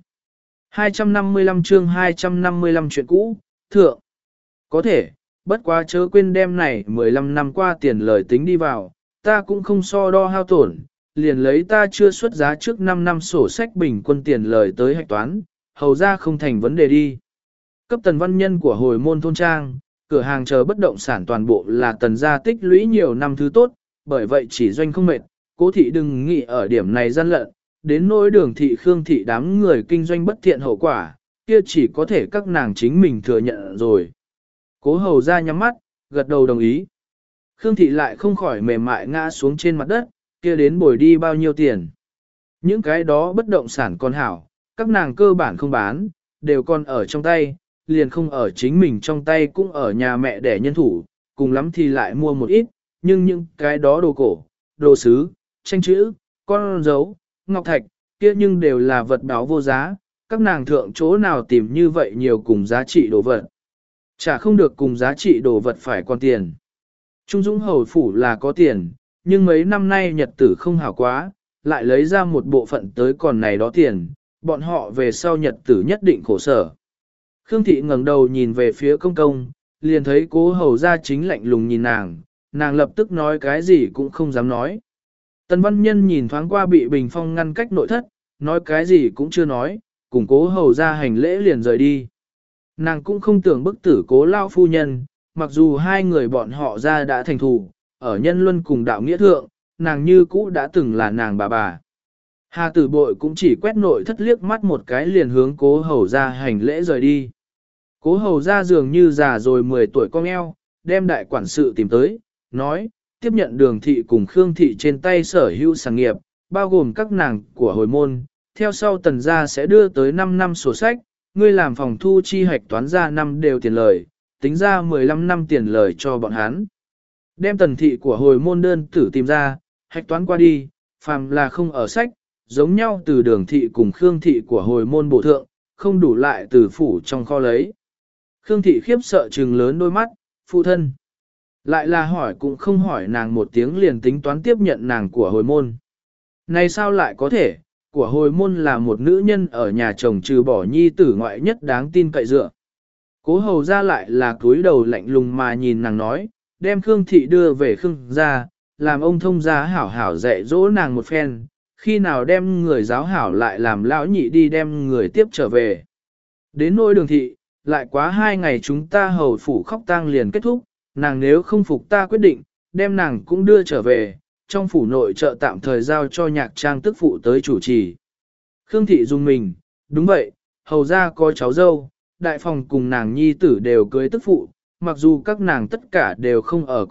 255 chương 255 chuyện cũ, thượng. Có thể, bất quá chớ quên đem này 15 năm qua tiền lời tính đi vào, ta cũng không so đo hao tổn, liền lấy ta chưa xuất giá trước 5 năm sổ sách bình quân tiền lời tới hạch toán, hầu ra không thành vấn đề đi. Cấp Tần Văn Nhân của hồi môn thôn trang, cửa hàng chờ bất động sản toàn bộ là Tần gia tích lũy nhiều năm thứ tốt, bởi vậy chỉ doanh không mệt, cố thị đừng nghĩ ở điểm này gian lận, đến nỗi Đường thị Khương thị đám người kinh doanh bất thiện hậu quả, kia chỉ có thể các nàng chính mình thừa nhận rồi. Cố hầu ra nhắm mắt, gật đầu đồng ý. Khương thị lại không khỏi mềm mại ngã xuống trên mặt đất, kia đến bồi đi bao nhiêu tiền. Những cái đó bất động sản còn hảo, các nàng cơ bản không bán, đều còn ở trong tay, liền không ở chính mình trong tay cũng ở nhà mẹ để nhân thủ, cùng lắm thì lại mua một ít, nhưng những cái đó đồ cổ, đồ sứ, tranh chữ, con dấu, ngọc thạch, kia nhưng đều là vật báo vô giá, các nàng thượng chỗ nào tìm như vậy nhiều cùng giá trị đồ vật. Chả không được cùng giá trị đồ vật phải còn tiền. Trung Dũng hầu phủ là có tiền, nhưng mấy năm nay nhật tử không hảo quá, lại lấy ra một bộ phận tới còn này đó tiền, bọn họ về sau nhật tử nhất định khổ sở. Khương thị ngẩng đầu nhìn về phía công công, liền thấy cố hầu ra chính lạnh lùng nhìn nàng lập tức nói cái gì cũng không dám nói. Tần Văn Nhân nhìn thoáng qua bị Bình Phong ngăn cách nội thất, nói cái gì cũng chưa nói, cùng cố hầu ra hành lễ liền rời đi. Nàng cũng không tưởng bức tử cố lao phu nhân, mặc dù hai người bọn họ ra đã thành thù, ở nhân luân cùng đạo nghĩa thượng, nàng như cũ đã từng là nàng bà. Hà tử bội cũng chỉ quét nội thất liếc mắt một cái liền hướng cố hầu ra hành lễ rời đi. Cố hầu ra dường như già rồi 10 tuổi con eo, đem đại quản sự tìm tới, nói, tiếp nhận Đường thị cùng Khương thị trên tay sở hữu sản nghiệp, bao gồm các nàng của hồi môn, theo sau Tần gia sẽ đưa tới 5 năm sổ sách, ngươi làm phòng thu chi hoạch toán ra năm đều tiền lời, tính ra 15 năm tiền lời cho bọn hắn. Đem Tần thị của hồi môn đơn tử tìm ra, hạch toán qua đi, phàm là không ở sách, giống nhau từ Đường thị cùng Khương thị của hồi môn bổ thượng, không đủ lại từ phủ trong kho lấy. Khương thị khiếp sợ trừng lớn đôi mắt, phụ thân. Lại là hỏi cũng không hỏi nàng một tiếng liền tính toán tiếp nhận nàng của hồi môn. Này sao lại có thể, của hồi môn là một nữ nhân ở nhà chồng trừ bỏ nhi tử ngoại nhất đáng tin cậy dựa. Cố hầu ra lại là cúi đầu lạnh lùng mà nhìn nàng nói, đem Khương thị đưa về Khương gia, làm ông thông gia hảo hảo dạy dỗ nàng một phen, khi nào đem người giáo hảo lại làm lão nhị đi đem người tiếp trở về. Đến nỗi Đường thị, lại quá 2 ngày chúng ta hầu phủ khóc tang liền kết thúc, nàng nếu không phục ta quyết định, đem nàng cũng đưa trở về, trong phủ nội trợ tạm thời giao cho nhạc trang tức phụ tới chủ trì. Khương thị dùng mình, đúng vậy, hầu ra có cháu dâu, đại phòng cùng nàng nhi tử đều cưới tức phụ, mặc dù các nàng tất cả đều không ở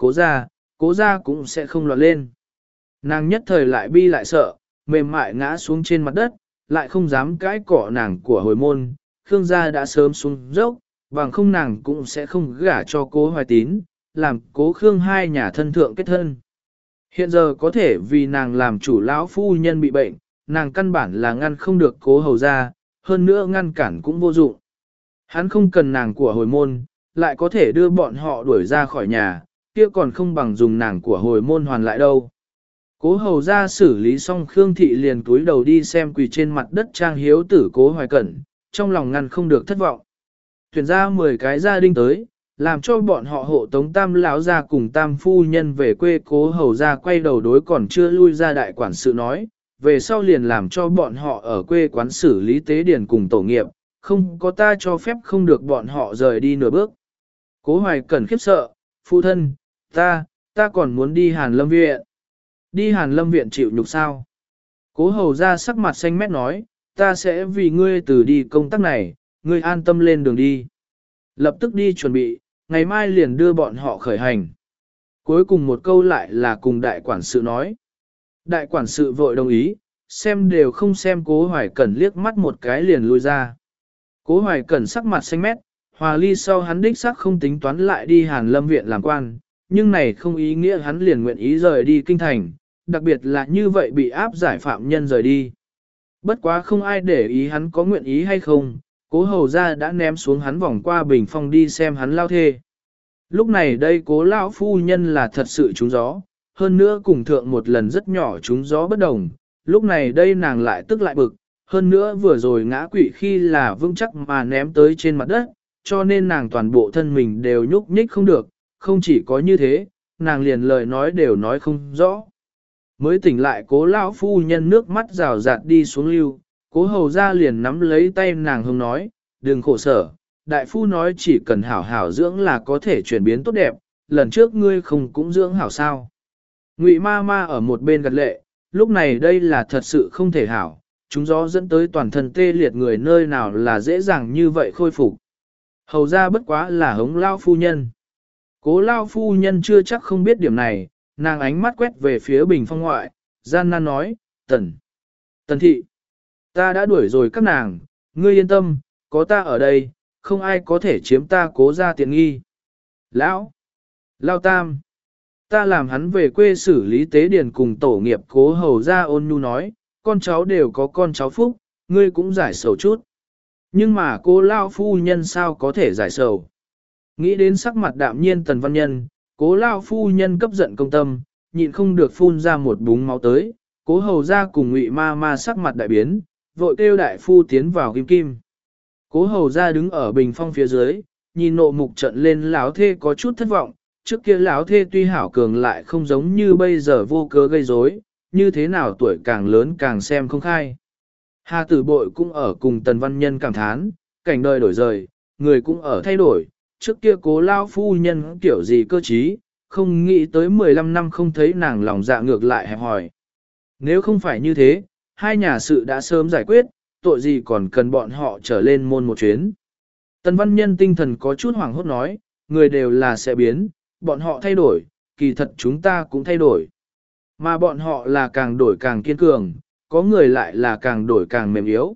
cố gia cũng sẽ không loạn lên. Nàng nhất thời lại bi lại sợ, mềm mại ngã xuống trên mặt đất, lại không dám cãi cọ nàng của hồi môn, Khương gia đã sớm xuống dốc, bằng không nàng cũng sẽ không gả cho cố Hoài Tín, làm Cố Khương hai nhà thân thượng kết thân. Hiện giờ có thể vì nàng làm chủ lão phu nhân bị bệnh, nàng căn bản là ngăn không được Cố Hầu ra, hơn nữa ngăn cản cũng vô dụng. Hắn không cần nàng của hồi môn, lại có thể đưa bọn họ đuổi ra khỏi nhà, kia còn không bằng dùng nàng của hồi môn hoàn lại đâu. Cố Hầu ra xử lý xong Khương Thị liền túi đầu đi xem quỳ trên mặt đất trang hiếu tử Cố Hoài Cẩn, trong lòng ngăn không được thất vọng. Tuyển ra 10 cái gia đình tới, làm cho bọn họ hộ tống Tam lão ra cùng Tam phu nhân về quê. Cố Hầu ra quay đầu đối còn chưa lui ra đại quản sự nói, về sau liền làm cho bọn họ ở quê quán xử lý tế điển cùng tổ nghiệp, không có ta cho phép không được bọn họ rời đi nửa bước. Cố Hoài Cẩn khiếp sợ, phụ thân, ta còn muốn đi Hàn Lâm Viện. Đi Hàn Lâm Viện chịu nhục sao? Cố Hầu ra sắc mặt xanh mét nói, ta sẽ vì ngươi từ đi công tác này, ngươi an tâm lên đường đi. Lập tức đi chuẩn bị, ngày mai liền đưa bọn họ khởi hành. Cuối cùng một câu lại là cùng đại quản sự nói. Đại quản sự vội đồng ý, xem đều không xem Cố Hoài Cẩn liếc mắt một cái liền lui ra. Cố Hoài Cẩn sắc mặt xanh mét, hòa ly sau hắn đích xác không tính toán lại đi Hàn Lâm Viện làm quan, nhưng này không ý nghĩa hắn liền nguyện ý rời đi kinh thành, đặc biệt là như vậy bị áp giải phạm nhân rời đi. Bất quá không ai để ý hắn có nguyện ý hay không, Cố Hầu ra đã ném xuống hắn vòng qua bình phong đi xem hắn lao thê. Lúc này đây Cố lão phu nhân là thật sự trúng gió, hơn nữa cùng thượng một lần rất nhỏ trúng gió bất đồng, lúc này đây nàng lại tức lại bực, hơn nữa vừa rồi ngã quỵ khi là vững chắc mà ném tới trên mặt đất, cho nên nàng toàn bộ thân mình đều nhúc nhích không được, không chỉ có như thế, nàng liền lời nói đều nói không rõ. Mới tỉnh lại Cố lão phu nhân nước mắt rào rạt đi xuống lưu, Cố Hầu ra liền nắm lấy tay nàng hông nói, đừng khổ sở, đại phu nói chỉ cần hảo hảo dưỡng là có thể chuyển biến tốt đẹp, lần trước ngươi không cũng dưỡng hảo sao. Ngụy ma ma ở một bên gật lệ, lúc này đây là thật sự không thể hảo, chúng gió dẫn tới toàn thân tê liệt người nơi nào là dễ dàng như vậy khôi phục. Hầu ra bất quá là hống lao phu nhân. Cố lao phu nhân chưa chắc không biết điểm này, nàng ánh mắt quét về phía bình phong ngoại, gian nan nói, Tần thị, ta đã đuổi rồi các nàng, ngươi yên tâm, có ta ở đây, không ai có thể chiếm ta Cố ra tiện nghi. Lao Tam, ta làm hắn về quê xử lý tế điển cùng tổ nghiệp. Cố Hầu ra ôn nhu nói, con cháu đều có con cháu phúc, ngươi cũng giải sầu chút. Nhưng mà Cố lao phu nhân sao có thể giải sầu? Nghĩ đến sắc mặt đạm nhiên Tần Văn Nhân, Cố lao phu nhân cấp giận công tâm, nhịn không được phun ra một búng máu tới. Cố Hầu ra cùng Ngụy ma ma sắc mặt đại biến, vội kêu đại phu tiến vào kim kim. Cố Hầu ra đứng ở bình phong phía dưới, nhìn nộ mục trận lên lão thê có chút thất vọng. Trước kia lão thê tuy hảo cường lại không giống như bây giờ vô cớ gây rối, như thế nào tuổi càng lớn càng xem không khai. Hà Tử Bội cũng ở cùng Tần Văn Nhân cảm thán, cảnh đời đổi rời, người cũng ở thay đổi, trước kia Cố lao phu nhân kiểu gì cơ trí, không nghĩ tới 15 năm không thấy nàng lòng dạ ngược lại hẹp hòi. Nếu không phải như thế, hai nhà sự đã sớm giải quyết, tội gì còn cần bọn họ trở lên môn một chuyến. Tần Văn Nhân tinh thần có chút hoảng hốt nói, người đều là sẽ biến, bọn họ thay đổi, kỳ thật chúng ta cũng thay đổi. Mà bọn họ là càng đổi càng kiên cường, có người lại là càng đổi càng mềm yếu.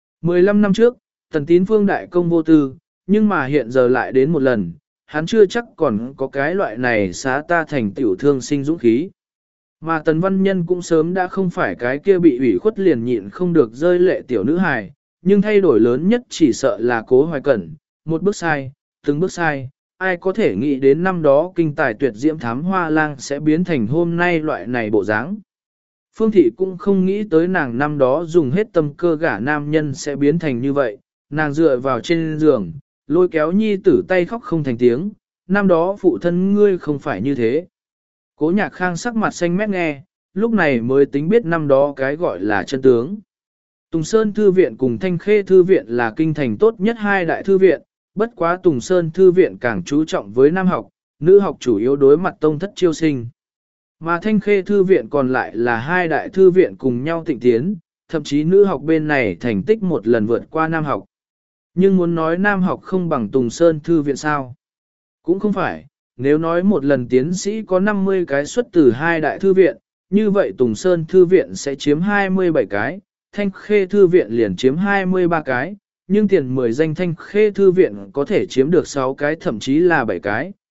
15 năm trước, Tần Tín Phương đại công vô tư, nhưng mà hiện giờ lại đến một lần, hắn chưa chắc còn có cái loại này xá ta thành tiểu thương sinh dũng khí. Mà Tần Văn Nhân cũng sớm đã không phải cái kia bị ủy khuất liền nhịn không được rơi lệ tiểu nữ hài, nhưng thay đổi lớn nhất chỉ sợ là Cố Hoài Cẩn, một bước sai, từng bước sai, ai có thể nghĩ đến năm đó kinh tài tuyệt diễm thám hoa lang sẽ biến thành hôm nay loại này bộ dáng. Phương Thị cũng không nghĩ tới nàng năm đó dùng hết tâm cơ gả nam nhân sẽ biến thành như vậy, nàng dựa vào trên giường, lôi kéo nhi tử tay khóc không thành tiếng, năm đó phụ thân ngươi không phải như thế. Cố Nhạc Khang sắc mặt xanh mét nghe, lúc này mới tính biết năm đó cái gọi là chân tướng. Tùng Sơn Thư viện cùng Thanh Khê Thư viện là kinh thành tốt nhất hai đại thư viện, bất quá Tùng Sơn Thư viện càng chú trọng với nam học, nữ học chủ yếu đối mặt tông thất chiêu sinh. Mà Thanh Khê Thư viện còn lại là hai đại thư viện cùng nhau thịnh tiến, thậm chí nữ học bên này thành tích một lần vượt qua nam học. Nhưng muốn nói nam học không bằng Tùng Sơn Thư viện sao? Cũng không phải, nếu nói một lần tiến sĩ có 50 cái xuất từ hai đại thư viện, như vậy Tùng Sơn Thư viện sẽ chiếm 27 cái, Thanh Khê Thư viện liền chiếm 23 cái, nhưng tiền 10 danh Thanh Khê Thư viện có thể chiếm được 6 cái thậm chí là 7 cái,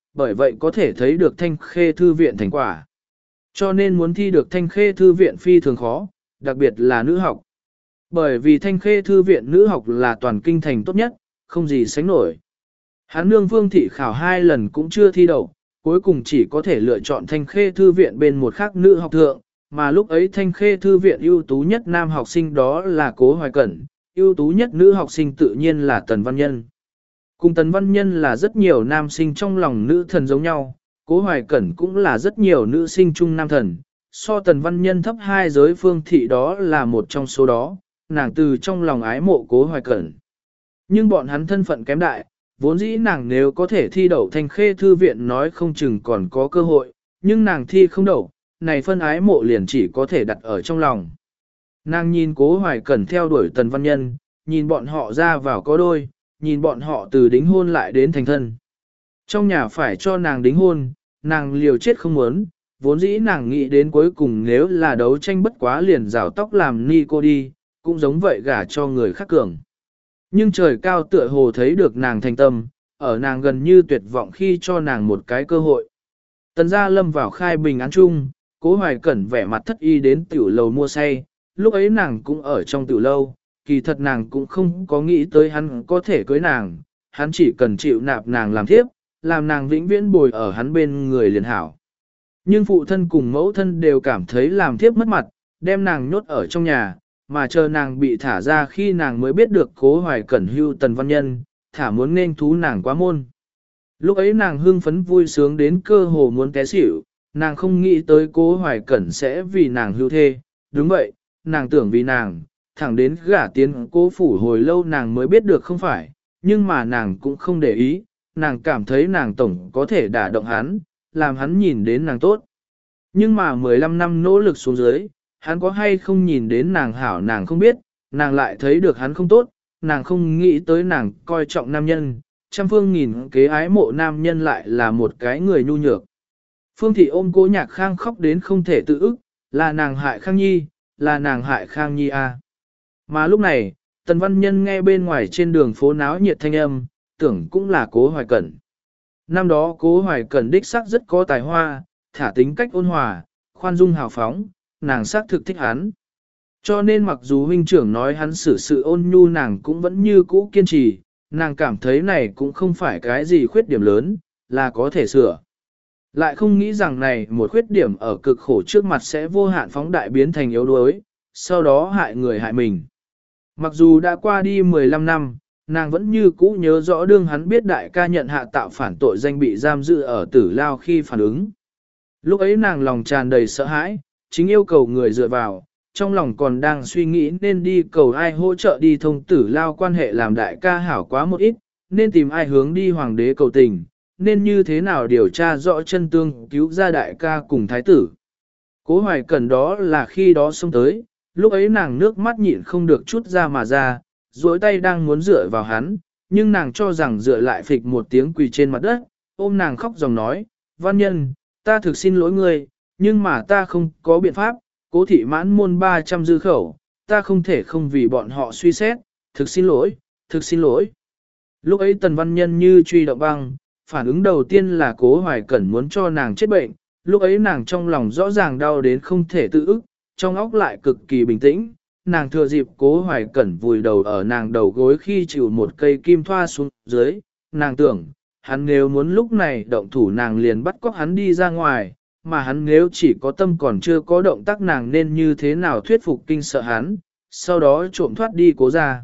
bởi vậy có thể thấy được Thanh Khê Thư viện thành quả. Cho nên muốn thi được Thanh Khê Thư viện phi thường khó, đặc biệt là nữ học. Bởi vì Thanh Khê Thư viện nữ học là toàn kinh thành tốt nhất, không gì sánh nổi. Hắn nương Vương Thị khảo 2 lần cũng chưa thi đậu, cuối cùng chỉ có thể lựa chọn Thanh Khê Thư viện bên một khác nữ học thượng, mà lúc ấy Thanh Khê Thư viện ưu tú nhất nam học sinh đó là Cố Hoài Cẩn, ưu tú nhất nữ học sinh tự nhiên là Tần Văn Nhân. Cùng Tần Văn Nhân là rất nhiều nam sinh trong lòng nữ thần giống nhau, Cố Hoài Cẩn cũng là rất nhiều nữ sinh chung nam thần, so Tần Văn Nhân thấp 2 giới Phương Thị đó là một trong số đó, nàng từ trong lòng ái mộ Cố Hoài Cẩn. Nhưng bọn hắn thân phận kém đại, vốn dĩ nàng nếu có thể thi đậu Thanh Khê Thư viện nói không chừng còn có cơ hội, nhưng nàng thi không đậu, này phân ái mộ liền chỉ có thể đặt ở trong lòng. Nàng nhìn Cố Hoài Cẩn theo đuổi Tần Văn Nhân, nhìn bọn họ ra vào có đôi, nhìn bọn họ từ đính hôn lại đến thành thân. Trong nhà phải cho nàng đính hôn, nàng liều chết không muốn, vốn dĩ nàng nghĩ đến cuối cùng nếu là đấu tranh bất quá liền rào tóc làm ni cô đi, cũng giống vậy gả cho người khác cường. Nhưng trời cao tựa hồ thấy được nàng thành tâm, ở nàng gần như tuyệt vọng khi cho nàng một cái cơ hội. Tần gia lâm vào khai bình án chung, Cố Hoài Cẩn vẻ mặt thất y đến tiểu lầu mua say, lúc ấy nàng cũng ở trong tiểu lâu, kỳ thật nàng cũng không có nghĩ tới hắn có thể cưới nàng, hắn chỉ cần chịu nạp nàng làm thiếp, làm nàng vĩnh viễn bồi ở hắn bên người liền hảo. Nhưng phụ thân cùng mẫu thân đều cảm thấy làm thiếp mất mặt, đem nàng nhốt ở trong nhà, mà chờ nàng bị thả ra khi nàng mới biết được Cố Hoài Cẩn hưu Tần Văn Nhân, thả muốn nên thú nàng quá môn. Lúc ấy nàng hưng phấn vui sướng đến cơ hồ muốn té xỉu, nàng không nghĩ tới Cố Hoài Cẩn sẽ vì nàng hưu thê, đúng vậy, nàng tưởng vì nàng, thẳng đến gả tiến Cố phủ hồi lâu nàng mới biết được không phải, nhưng mà nàng cũng không để ý, nàng cảm thấy nàng tổng có thể đả động hắn, làm hắn nhìn đến nàng tốt. Nhưng mà 15 năm nỗ lực xuống dưới, hắn có hay không nhìn đến nàng hảo nàng không biết, nàng lại thấy được hắn không tốt, nàng không nghĩ tới nàng coi trọng nam nhân, trăm phương nghìn kế ái mộ nam nhân lại là một cái người nhu nhược. Phương Thị ôm Cố Nhạc Khang khóc đến không thể tự ức, là nàng hại Khang Nhi, là nàng hại Khang Nhi à. Mà lúc này, Tần Văn Nhân nghe bên ngoài trên đường phố náo nhiệt thanh âm, tưởng cũng là Cố Hoài Cẩn. Năm đó Cố Hoài Cẩn đích sắc rất có tài hoa, thả tính cách ôn hòa, khoan dung hào phóng, nàng xác thực thích hắn. Cho nên mặc dù huynh trưởng nói hắn xử sự ôn nhu nàng cũng vẫn như cũ kiên trì, nàng cảm thấy này cũng không phải cái gì khuyết điểm lớn, là có thể sửa. Lại không nghĩ rằng này một khuyết điểm ở cực khổ trước mặt sẽ vô hạn phóng đại biến thành yếu đuối, sau đó hại người hại mình. Mặc dù đã qua đi 15 năm, nàng vẫn như cũ nhớ rõ đương hắn biết đại ca nhận hạ tạo phản tội danh bị giam giữ ở tử lao khi phản ứng. Lúc ấy nàng lòng tràn đầy sợ hãi, chính yêu cầu người dựa vào, trong lòng còn đang suy nghĩ nên đi cầu ai hỗ trợ đi thông tử lao quan hệ làm đại ca hảo quá một ít, nên tìm ai hướng đi hoàng đế cầu tình, nên như thế nào điều tra rõ chân tương cứu ra đại ca cùng thái tử. Cố Hoài Cẩn đó là khi đó xông tới, lúc ấy nàng nước mắt nhịn không được chút ra mà ra, duỗi tay đang muốn dựa vào hắn, nhưng nàng cho rằng dựa lại phịch một tiếng quỳ trên mặt đất, ôm nàng khóc dòng nói, Văn Nhân, ta thực xin lỗi ngươi, nhưng mà ta không có biện pháp, Cố thị mãn môn 300 dư khẩu, ta không thể không vì bọn họ suy xét, thực xin lỗi, thực xin lỗi. Lúc ấy Tần Văn Nhân như truy động băng, phản ứng đầu tiên là Cố Hoài Cẩn muốn cho nàng chết bệnh, lúc ấy nàng trong lòng rõ ràng đau đến không thể tự ức, trong óc lại cực kỳ bình tĩnh, nàng thừa dịp Cố Hoài Cẩn vùi đầu ở nàng đầu gối khi chịu một cây kim thoa xuống dưới, nàng tưởng, hắn nếu muốn lúc này động thủ nàng liền bắt cóc hắn đi ra ngoài, mà hắn nếu chỉ có tâm còn chưa có động tác nàng nên như thế nào thuyết phục kinh sợ hắn, sau đó trộm thoát đi Cố ra.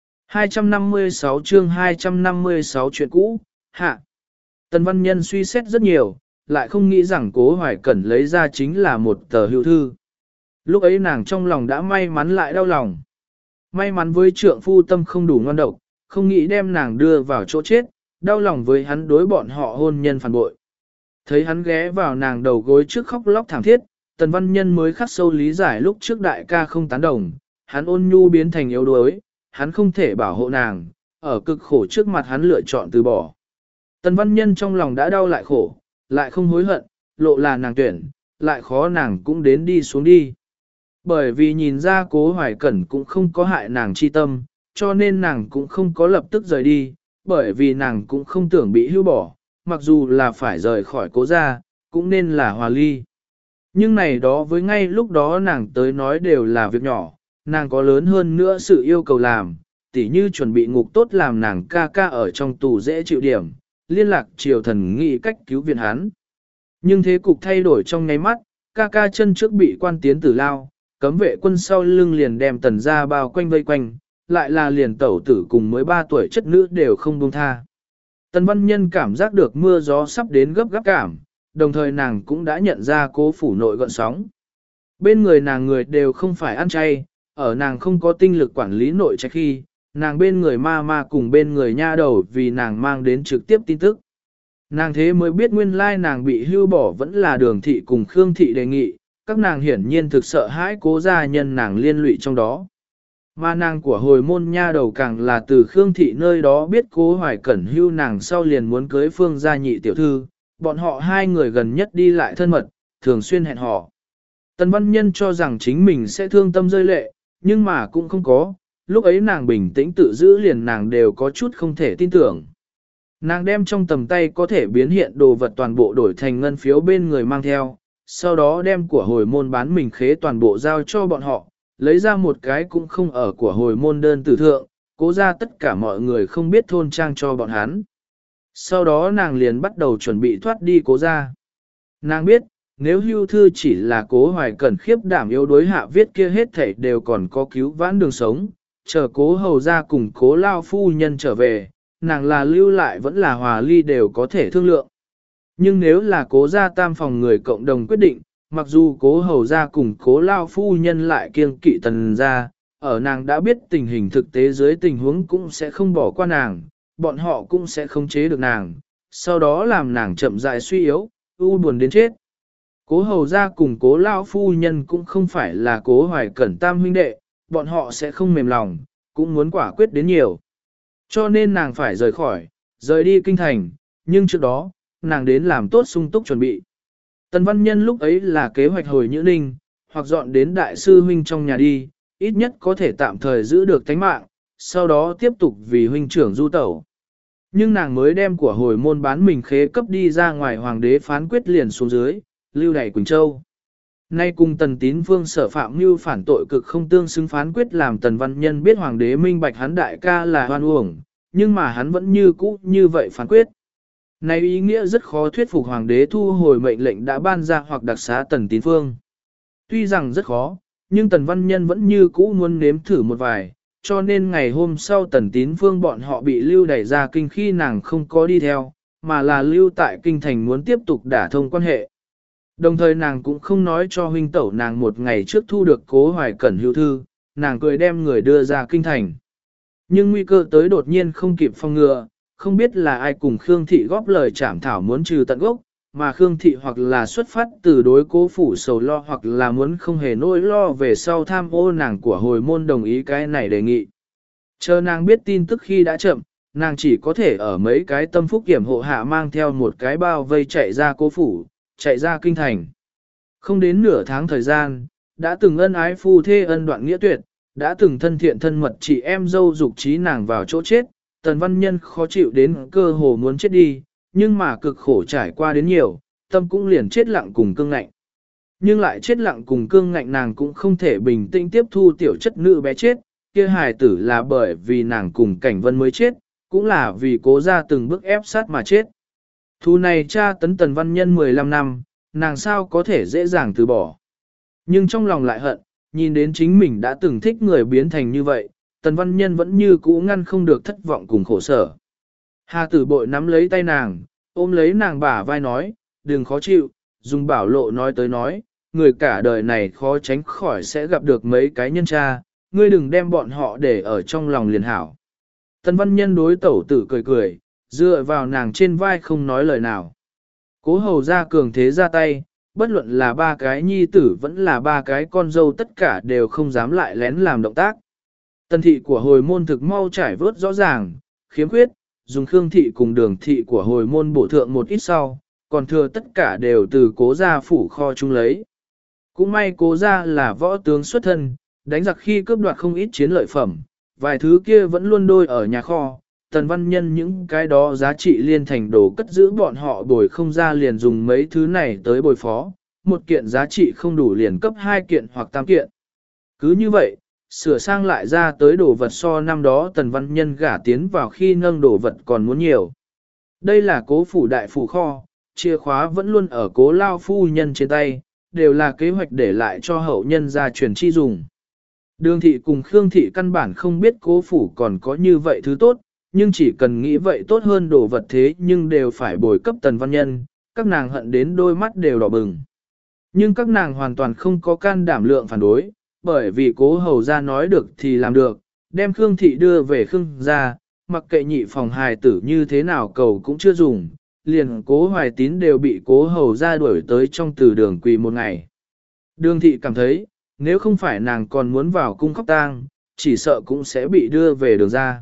256 chương 256 chuyện cũ, hạ. Tần Văn Nhân suy xét rất nhiều, lại không nghĩ rằng Cố Hoài Cẩn lấy ra chính là một tờ hưu thư. Lúc ấy nàng trong lòng đã may mắn lại đau lòng. May mắn với trượng phu tâm không đủ ngoan độc, không nghĩ đem nàng đưa vào chỗ chết, đau lòng với hắn đối bọn họ hôn nhân phản bội. Thấy hắn ghé vào nàng đầu gối trước khóc lóc thảm thiết, Tần Văn Nhân mới khắc sâu lý giải lúc trước đại ca không tán đồng, hắn ôn nhu biến thành yếu đuối, hắn không thể bảo hộ nàng, ở cực khổ trước mặt hắn lựa chọn từ bỏ. Tần Văn Nhân trong lòng đã đau lại khổ, lại không hối hận, lộ là nàng tuyển, lại khó nàng cũng đến đi xuống đi. Bởi vì nhìn ra Cố Hoài Cẩn cũng không có hại nàng chi tâm, cho nên nàng cũng không có lập tức rời đi, bởi vì nàng cũng không tưởng bị hưu bỏ, mặc dù là phải rời khỏi cố gia, cũng nên là hòa ly. Nhưng này đó với ngay lúc đó nàng tới nói đều là việc nhỏ, nàng có lớn hơn nữa sự yêu cầu làm, tỉ như chuẩn bị ngục tốt làm nàng ca ca ở trong tù dễ chịu điểm, liên lạc triều thần nghĩ cách cứu viện hắn. Nhưng thế cục thay đổi trong nháy mắt, ca ca chân trước bị quan tiến tử lao, cấm vệ quân sau lưng liền đem tần ra bao quanh vây quanh, lại là liền tẩu tử cùng mới 3 tuổi chất nữ đều không buông tha. Tần Văn Nhân cảm giác được mưa gió sắp đến gấp gáp cảm, đồng thời nàng cũng đã nhận ra Cố phủ nội gọn sóng. Bên người nàng người đều không phải ăn chay, ở nàng không có tinh lực quản lý nội trạch khi, nàng bên người ma cùng bên người nha đầu vì nàng mang đến trực tiếp tin tức. Nàng thế mới biết nguyên lai nàng bị hưu bỏ vẫn là Đường thị cùng Khương thị đề nghị, các nàng hiển nhiên thực sợ hãi Cố gia nhân nàng liên lụy trong đó. Mà nàng của hồi môn nha đầu càng là từ Khương thị nơi đó biết Cố Hoài Cẩn hưu nàng sau liền muốn cưới Phương gia nhị tiểu thư, bọn họ hai người gần nhất đi lại thân mật, thường xuyên hẹn hò. Tần Văn Nhân cho rằng chính mình sẽ thương tâm rơi lệ, nhưng mà cũng không có, lúc ấy nàng bình tĩnh tự giữ liền nàng đều có chút không thể tin tưởng. Nàng đem trong tầm tay có thể biến hiện đồ vật toàn bộ đổi thành ngân phiếu bên người mang theo, sau đó đem của hồi môn bán mình khế toàn bộ giao cho bọn họ, lấy ra một cái cũng không ở của hồi môn đơn tử thượng, cố ra tất cả mọi người không biết thôn trang cho bọn hắn. Sau đó nàng liền bắt đầu chuẩn bị thoát đi cố ra. Nàng biết, nếu hưu thư chỉ là Cố Hoài Cẩn khiếp đảm yếu đối hạ viết kia hết thảy đều còn có cứu vãn đường sống, chờ Cố hầu ra cùng Cố lao phu nhân trở về, nàng là lưu lại vẫn là hòa ly đều có thể thương lượng. Nhưng nếu là Cố gia tam phòng người cộng đồng quyết định, mặc dù Cố hầu ra cùng Cố lao phu nhân lại kiêng kỵ tần ra, ở nàng đã biết tình hình thực tế dưới tình huống cũng sẽ không bỏ qua nàng, bọn họ cũng sẽ không chế được nàng, sau đó làm nàng chậm rãi suy yếu, u buồn đến chết. Cố hầu ra cùng Cố lao phu nhân cũng không phải là Cố Hoài Cẩn tam huynh đệ, bọn họ sẽ không mềm lòng, cũng muốn quả quyết đến nhiều. Cho nên nàng phải rời đi kinh thành, nhưng trước đó, nàng đến làm tốt sung túc chuẩn bị. Tần Văn Nhân lúc ấy là kế hoạch hồi Nhữ Ninh, hoặc dọn đến đại sư huynh trong nhà đi, ít nhất có thể tạm thời giữ được tánh mạng, sau đó tiếp tục vì huynh trưởng du tẩu. Nhưng nàng mới đem của hồi môn bán mình khế cấp đi ra ngoài hoàng đế phán quyết liền xuống dưới, lưu đày Quỳnh Châu. Nay cùng Tần Tín Phương sở phạm mưu phản tội cực không tương xứng phán quyết làm Tần Văn Nhân biết hoàng đế minh bạch hắn đại ca là hoan uổng, nhưng mà hắn vẫn như cũ như vậy phán quyết. Này ý nghĩa rất khó thuyết phục hoàng đế thu hồi mệnh lệnh đã ban ra hoặc đặc xá Tần Tín Phương. Tuy rằng rất khó, nhưng Tần Văn Nhân vẫn như cũ muốn nếm thử một vài, cho nên ngày hôm sau Tần Tín Phương bọn họ bị lưu đẩy ra kinh khi nàng không có đi theo, mà là lưu tại kinh thành muốn tiếp tục đả thông quan hệ. Đồng thời nàng cũng không nói cho huynh tẩu nàng một ngày trước thu được Cố Hoài Cẩn hưu thư, nàng cười đem người đưa ra kinh thành. Nhưng nguy cơ tới đột nhiên không kịp phòng ngừa, không biết là ai cùng Khương Thị góp lời trảm thảo muốn trừ tận gốc, mà Khương Thị hoặc là xuất phát từ đối Cố phủ sầu lo hoặc là muốn không hề nỗi lo về sau tham ô nàng của hồi môn đồng ý cái này đề nghị. Chờ nàng biết tin tức khi đã chậm, nàng chỉ có thể ở mấy cái tâm phúc kiểm hộ hạ mang theo một cái bao vây chạy ra Cố phủ, chạy ra kinh thành. Không đến nửa tháng thời gian, đã từng ân ái phu thê ân đoạn nghĩa tuyệt, đã từng thân thiện thân mật chị em dâu dục trí nàng vào chỗ chết, Tần Văn Nhân khó chịu đến cơ hồ muốn chết đi, nhưng mà cực khổ trải qua đến nhiều, tâm cũng liền chết lặng cùng cương ngạnh. Nhưng lại chết lặng cùng cương ngạnh nàng cũng không thể bình tĩnh tiếp thu tiểu chất nữ bé chết, kia hài tử là bởi vì nàng cùng Cảnh Vân mới chết, cũng là vì Cố ra từng bước ép sát mà chết. Thu này cha tấn Tần Văn Nhân 15 năm, nàng sao có thể dễ dàng từ bỏ. Nhưng trong lòng lại hận, nhìn đến chính mình đã từng thích người biến thành như vậy, Tần Văn Nhân vẫn như cũ ngăn không được thất vọng cùng khổ sở. Hà tử bội nắm lấy tay nàng, ôm lấy nàng bả vai nói, đừng khó chịu, dùng bảo lộ nói tới nói, người cả đời này khó tránh khỏi sẽ gặp được mấy cái nhân cha, ngươi đừng đem bọn họ để ở trong lòng liền hảo. Tần Văn Nhân đối tẩu tử cười cười, dựa vào nàng trên vai không nói lời nào. Cố hầu ra cường thế ra tay, bất luận là ba cái nhi tử vẫn là ba cái con dâu tất cả đều không dám lại lén làm động tác. Tần thị của hồi môn thực mau trải vớt rõ ràng, khiếm khuyết, dùng Khương thị cùng Đường thị của hồi môn bổ thượng một ít sau, còn thừa tất cả đều từ Cố gia phủ kho chung lấy. Cũng may Cố gia là võ tướng xuất thân, đánh giặc khi cướp đoạt không ít chiến lợi phẩm, vài thứ kia vẫn luôn đôi ở nhà kho, Tần Văn Nhân những cái đó giá trị liên thành đồ cất giữ bọn họ bồi không ra liền dùng mấy thứ này tới bồi phó, một kiện giá trị không đủ liền cấp 2 kiện hoặc 8 kiện. Cứ như vậy, sửa sang lại ra tới đồ vật so năm đó Tần Văn Nhân gả tiến vào khi nâng đồ vật còn muốn nhiều. Đây là cố phủ đại phủ kho, chìa khóa vẫn luôn ở cố lao phu nhân trên tay, đều là kế hoạch để lại cho hậu nhân gia truyền chi dùng. Đường thị cùng Khương thị căn bản không biết cố phủ còn có như vậy thứ tốt, nhưng chỉ cần nghĩ vậy tốt hơn đồ vật thế nhưng đều phải bồi cấp Tần Văn Nhân, các nàng hận đến đôi mắt đều đỏ bừng. Nhưng các nàng hoàn toàn không có can đảm lượng phản đối, bởi vì cố hầu ra nói được thì làm được, đem Khương thị đưa về Khương gia, mặc kệ nhị phòng hài tử như thế nào cầu cũng chưa dùng, liền cố hoài tín đều bị cố hầu ra đuổi tới trong từ đường quỳ một ngày. Đường thị cảm thấy, nếu không phải nàng còn muốn vào cung khóc tang, chỉ sợ cũng sẽ bị đưa về đường ra.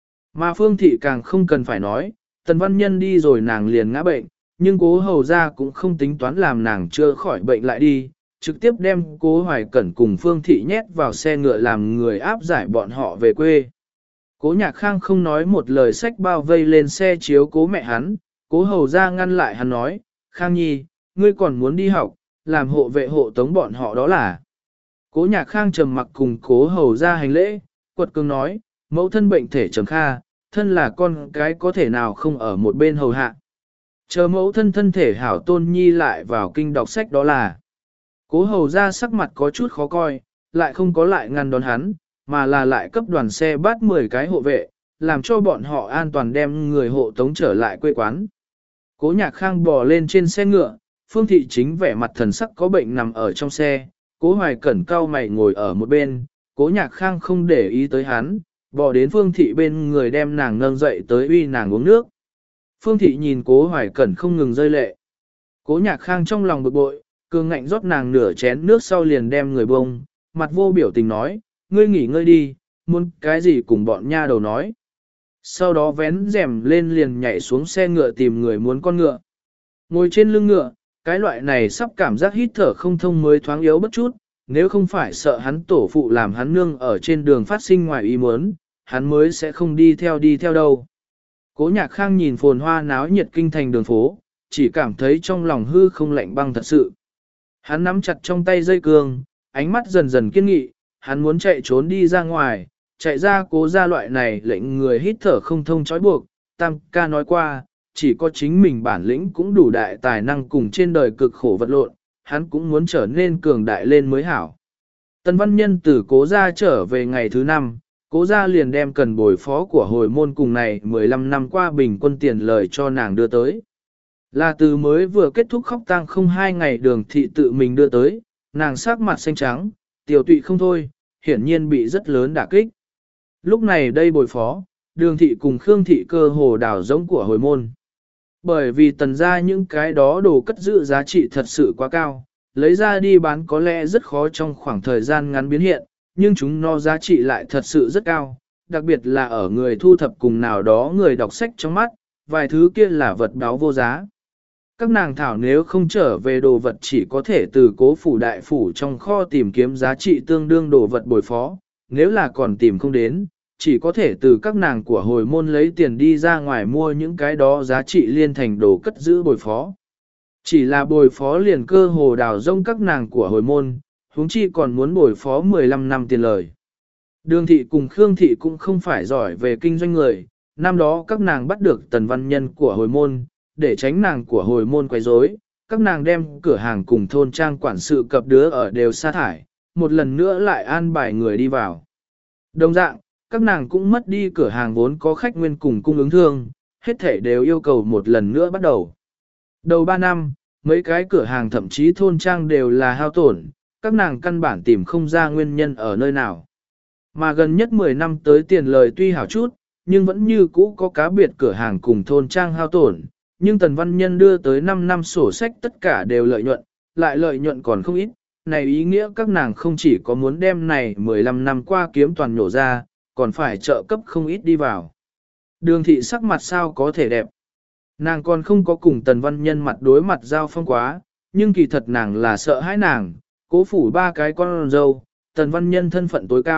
Mà Phương thị càng không cần phải nói, Tần Văn Nhân đi rồi nàng liền ngã bệnh, nhưng cố hầu ra cũng không tính toán làm nàng chưa khỏi bệnh lại đi, trực tiếp đem cố hoài cẩn cùng Phương thị nhét vào xe ngựa làm người áp giải bọn họ về quê. Cố Nhạc Khang không nói một lời sách bao vây lên xe chiếu cố mẹ hắn, cố hầu ra ngăn lại hắn nói, Khang Nhi, ngươi còn muốn đi học, làm hộ vệ hộ tống bọn họ đó là. Cố Nhạc Khang trầm mặc cùng cố hầu ra hành lễ, quật cường nói, mẫu thân bệnh thể trầm kha, thân là con cái có thể nào không ở một bên hầu hạ. Chờ mẫu thân thân thể hảo tôn nhi lại vào kinh đọc sách đó là. Cố hầu ra sắc mặt có chút khó coi, lại không có lại ngăn đón hắn, mà là lại cấp đoàn xe bắt 10 cái hộ vệ, làm cho bọn họ an toàn đem người hộ tống trở lại quê quán. Cố Nhạc Khang bò lên trên xe ngựa, Phương Thị chính vẻ mặt thần sắc có bệnh nằm ở trong xe, Cố Hoài Cẩn cau mày ngồi ở một bên, Cố Nhạc Khang không để ý tới hắn, bò đến Phương Thị bên người đem nàng nâng dậy tới uy nàng uống nước. Phương Thị nhìn Cố Hoài Cẩn không ngừng rơi lệ. Cố Nhạc Khang trong lòng bực bội, cường ngạnh rót nàng nửa chén nước sau liền đem người bông, mặt vô biểu tình nói, ngươi nghỉ ngơi đi, muốn cái gì cùng bọn nha đầu nói. Sau đó vén rèm lên liền nhảy xuống xe ngựa tìm người muốn con ngựa. Ngồi trên lưng ngựa, cái loại này sắp cảm giác hít thở không thông mới thoáng yếu bất chút, nếu không phải sợ hắn tổ phụ làm hắn nương ở trên đường phát sinh ngoài ý muốn, hắn mới sẽ không đi theo đâu. Cố Nhạc Khang nhìn phồn hoa náo nhiệt kinh thành đường phố, chỉ cảm thấy trong lòng hư không lạnh băng thật sự. Hắn nắm chặt trong tay dây cương, ánh mắt dần dần kiên nghị, hắn muốn chạy trốn đi ra ngoài, chạy ra cố ra loại này lệnh người hít thở không thông trói buộc. Tam ca nói qua, chỉ có chính mình bản lĩnh cũng đủ đại tài năng cùng trên đời cực khổ vật lộn, hắn cũng muốn trở nên cường đại lên mới hảo. Tần Văn Nhân từ cố gia trở về ngày thứ 5, cố gia liền đem cần bồi phó của hồi môn cùng này 15 năm qua bình quân tiền lời cho nàng đưa tới. Là từ mới vừa kết thúc khóc tang không 2 ngày đường thị tự mình đưa tới, nàng sắc mặt xanh trắng, tiểu tụy không thôi, hiển nhiên bị rất lớn đả kích. Lúc này đây bồi phó, đường thị cùng Khương thị cơ hồ đảo giống của hồi môn. Bởi vì tần ra những cái đó đồ cất giữ giá trị thật sự quá cao, lấy ra đi bán có lẽ rất khó trong khoảng thời gian ngắn biến hiện, nhưng chúng nó giá trị lại thật sự rất cao, đặc biệt là ở người thu thập cùng nào đó người đọc sách trong mắt, vài thứ kia là vật báo vô giá. Các nàng thảo nếu không trở về đồ vật chỉ có thể từ cố phủ đại phủ trong kho tìm kiếm giá trị tương đương đồ vật bồi phó, nếu là còn tìm không đến, chỉ có thể từ các nàng của hồi môn lấy tiền đi ra ngoài mua những cái đó giá trị liên thành đồ cất giữ bồi phó. Chỉ là bồi phó liền cơ hồ đào rông các nàng của hồi môn, huống chi còn muốn bồi phó 15 năm tiền lời. Đường thị cùng Khương thị cũng không phải giỏi về kinh doanh người, năm đó các nàng bắt được Tần Văn Nhân của hồi môn, để tránh nàng của hồi môn quấy rối, các nàng đem cửa hàng cùng thôn trang quản sự cập đứa ở đều sa thải, một lần nữa lại an bài người đi vào. Đồng dạng, các nàng cũng mất đi cửa hàng vốn có khách nguyên cùng cung ứng thương, hết thể đều yêu cầu một lần nữa bắt đầu. Đầu 3 năm, mấy cái cửa hàng thậm chí thôn trang đều là hao tổn, các nàng căn bản tìm không ra nguyên nhân ở nơi nào. Mà gần nhất 10 năm tới tiền lời tuy hảo chút, nhưng vẫn như cũ có cá biệt cửa hàng cùng thôn trang hao tổn, nhưng Tần Văn Nhân đưa tới 5 năm sổ sách tất cả đều lợi nhuận, lại lợi nhuận còn không ít, này ý nghĩa các nàng không chỉ có muốn đem này 15 năm qua kiếm toàn nhổ ra, còn phải trợ cấp không ít đi vào. Đường thị sắc mặt sao có thể đẹp. Nàng còn không có cùng Tần Văn Nhân mặt đối mặt giao phong quá, nhưng kỳ thật nàng là sợ hãi nàng, cố phủ 3 cái con dâu, Tần Văn Nhân thân phận tối cao,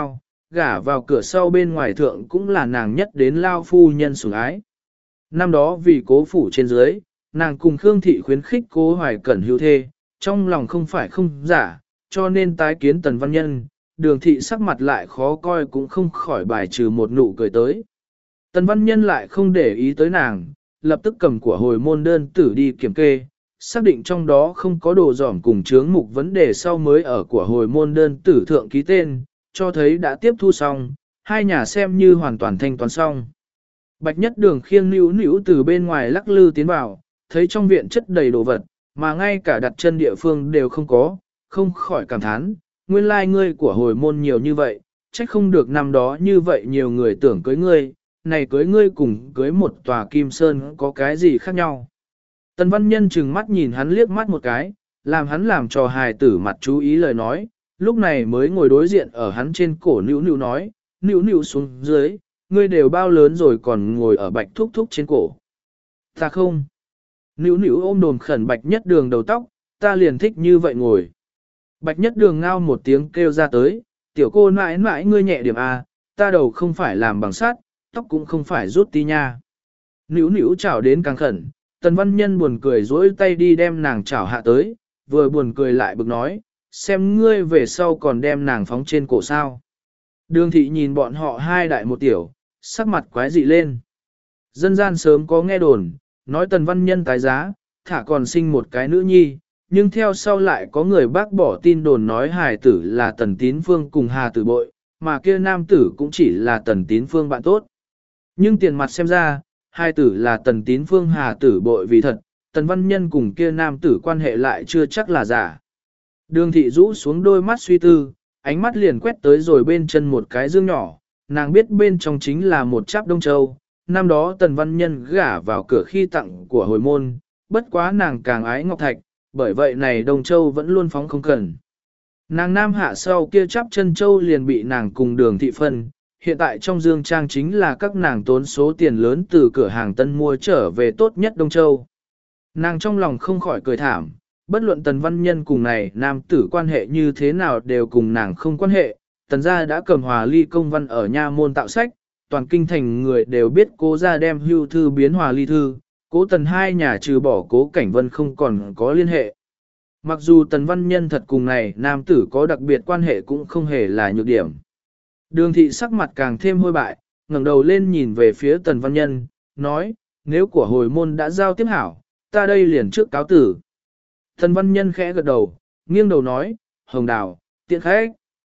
gả vào cửa sau bên ngoài thượng cũng là nàng nhất đến lao phu nhân sủng ái. Năm đó vì cố phủ trên dưới, nàng cùng Khương Thị khuyến khích cố Hoài Cẩn hưu thê, trong lòng không phải không giả, cho nên tái kiến Tần Văn Nhân, Đường Thị sắc mặt lại khó coi cũng không khỏi bài trừ một nụ cười tới. Tần Văn Nhân lại không để ý tới nàng, lập tức cầm của hồi môn đơn tử đi kiểm kê, xác định trong đó không có đồ dỏm cùng chướng mục vấn đề sau mới ở của hồi môn đơn tử thượng ký tên, cho thấy đã tiếp thu xong, hai nhà xem như hoàn toàn thanh toán xong. Bạch Nhất Đường khiêng nữu nữu từ bên ngoài lắc lư tiến vào, thấy trong viện chất đầy đồ vật, mà ngay cả đặt chân địa phương đều không có, không khỏi cảm thán, nguyên lai ngươi của hồi môn nhiều như vậy, trách không được năm đó như vậy nhiều người tưởng cưới ngươi, này cưới ngươi cùng cưới một tòa kim sơn có cái gì khác nhau. Tần Văn Nhân trừng mắt nhìn hắn liếc mắt một cái, làm hắn làm trò hài tử mặt chú ý lời nói, lúc này mới ngồi đối diện ở hắn trên cổ nữu nữu nói, nữu nữu xuống dưới, ngươi đều bao lớn rồi còn ngồi ở Bạch Thúc Thúc trên cổ. Ta không. Nữu nữu ôm đồm khẩn Bạch Nhất Đường đầu tóc, ta liền thích như vậy ngồi. Bạch Nhất Đường ngao một tiếng kêu ra tới, tiểu cô nãi nãi ngươi nhẹ điểm a, ta đầu không phải làm bằng sắt, tóc cũng không phải rút ti nha. Nữu nữu chảo đến càng khẩn, Tần Văn Nhân buồn cười dỗi tay đi đem nàng chảo hạ tới, vừa buồn cười lại bực nói, xem ngươi về sau còn đem nàng phóng trên cổ sao. Đường Thị nhìn bọn họ hai đại một tiểu, sắc mặt quái dị lên. Dân gian sớm có nghe đồn, nói Tần Văn Nhân tái giá, thả còn sinh một cái nữ nhi, nhưng theo sau lại có người bác bỏ tin đồn nói hài tử là Tần Tín Phương cùng Hà Tử Bội, mà kia nam tử cũng chỉ là Tần Tín Phương bạn tốt. Nhưng tiền mặt xem ra, hai tử là Tần Tín Phương Hà Tử Bội vì thật, Tần Văn Nhân cùng kia nam tử quan hệ lại chưa chắc là giả. Đường Thị rũ xuống đôi mắt suy tư, ánh mắt liền quét tới rồi bên chân một cái dương nhỏ, nàng biết bên trong chính là một cháp đông châu. Năm đó Tần Văn Nhân gả vào cửa khi tặng của hồi môn, bất quá nàng càng ái ngọc thạch, bởi vậy này đông châu vẫn luôn phóng không cần. Nàng nam hạ sau kia chắp chân châu liền bị nàng cùng Đường Thị phân, hiện tại trong dương trang chính là các nàng tốn số tiền lớn từ cửa hàng tân mua trở về tốt nhất Đông Châu. Nàng trong lòng không khỏi cười thảm, bất luận Tần Văn Nhân cùng này nam tử quan hệ như thế nào đều cùng nàng không quan hệ, Tần gia đã cầm hòa ly công văn ở nha môn tạo sách, toàn kinh thành người đều biết cố gia đem hưu thư biến hòa ly thư, cố Tần hai nhà trừ bỏ cố Cảnh Vân không còn có liên hệ. Mặc dù Tần Văn Nhân thật cùng này nam tử có đặc biệt quan hệ cũng không hề là nhược điểm. Đường Thị sắc mặt càng thêm hôi bại, ngẩng đầu lên nhìn về phía Tần Văn Nhân, nói, nếu của hồi môn đã giao tiếp hảo, ta đây liền trước cáo tử. Tần Văn Nhân khẽ gật đầu, nghiêng đầu nói, Hồng Đào, tiện khách.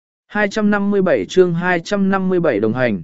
257 chương 257 đồng hành.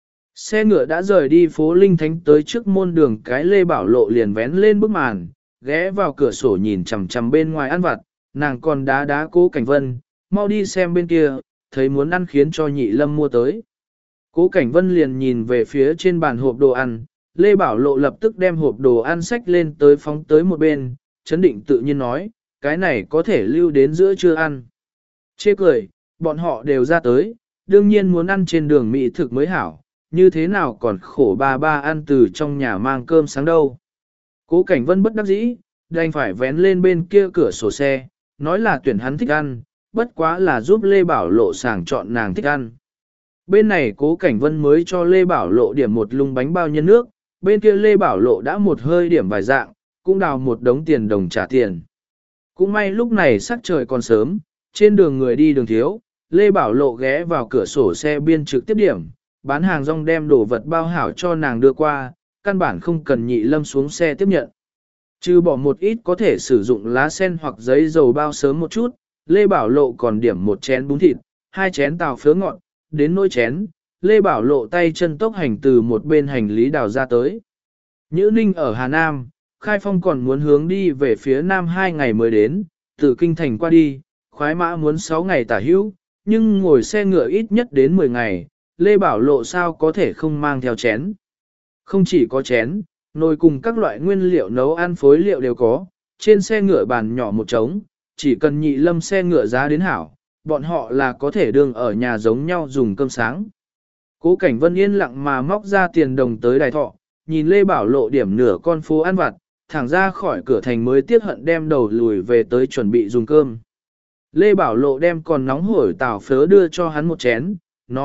Xe ngựa đã rời đi phố Linh Thánh tới trước môn đường cái Lê Bảo Lộ liền vén lên bức màn, ghé vào cửa sổ nhìn chằm chằm bên ngoài ăn vặt, nàng còn đá Cố Cảnh Vân, mau đi xem bên kia, thấy muốn ăn khiến cho Nhị Lâm mua tới. Cố Cảnh Vân liền nhìn về phía trên bàn hộp đồ ăn, Lê Bảo Lộ lập tức đem hộp đồ ăn xách lên tới phóng tới một bên, chấn định tự nhiên nói, cái này có thể lưu đến giữa trưa ăn. Chê cười, bọn họ đều ra tới, đương nhiên muốn ăn trên đường mỹ thực mới hảo, như thế nào còn khổ ba ăn từ trong nhà mang cơm sáng đâu. Cố Cảnh Vân bất đắc dĩ, đành phải vén lên bên kia cửa sổ xe, nói là tuyển hắn thích ăn, bất quá là giúp Lê Bảo Lộ sàng chọn nàng thích ăn. Bên này Cố Cảnh Vân mới cho Lê Bảo Lộ điểm một lung bánh bao nhân nước, bên kia Lê Bảo Lộ đã một hơi điểm vài dạng, cũng đào một đống tiền đồng trả tiền. Cũng may lúc này sắc trời còn sớm, trên đường người đi đường thiếu, Lê Bảo Lộ ghé vào cửa sổ xe biên trực tiếp điểm, bán hàng rong đem đồ vật bao hảo cho nàng đưa qua, căn bản không cần Nhị Lâm xuống xe tiếp nhận. Trừ bỏ một ít có thể sử dụng lá sen hoặc giấy dầu bao sớm một chút, Lê Bảo Lộ còn điểm một chén bún thịt, hai chén tàu phớ ngọt, đến nỗi chén, Lê Bảo Lộ tay chân tốc hành từ một bên hành lý đào ra tới. Nhữ Ninh ở Hà Nam, Khai Phong còn muốn hướng đi về phía Nam 2 ngày mới đến, từ Kinh Thành qua đi, khoái mã muốn 6 ngày tả hữu, nhưng ngồi xe ngựa ít nhất đến 10 ngày, Lê Bảo Lộ sao có thể không mang theo chén. Không chỉ có chén, nồi cùng các loại nguyên liệu nấu ăn phối liệu đều có, trên xe ngựa bàn nhỏ một trống, chỉ cần Nhị Lâm xe ngựa giá đến hảo, bọn họ là có thể đương ở nhà giống nhau dùng cơm sáng. Cố Cảnh Vân yên lặng mà móc ra tiền đồng tới đài thọ, nhìn Lê Bảo Lộ điểm nửa con phố ăn vặt, thẳng ra khỏi cửa thành mới tiếc hận đem đầu lùi về tới chuẩn bị dùng cơm. Lê Bảo Lộ đem còn nóng hổi tảo phớ đưa cho hắn một chén, nói,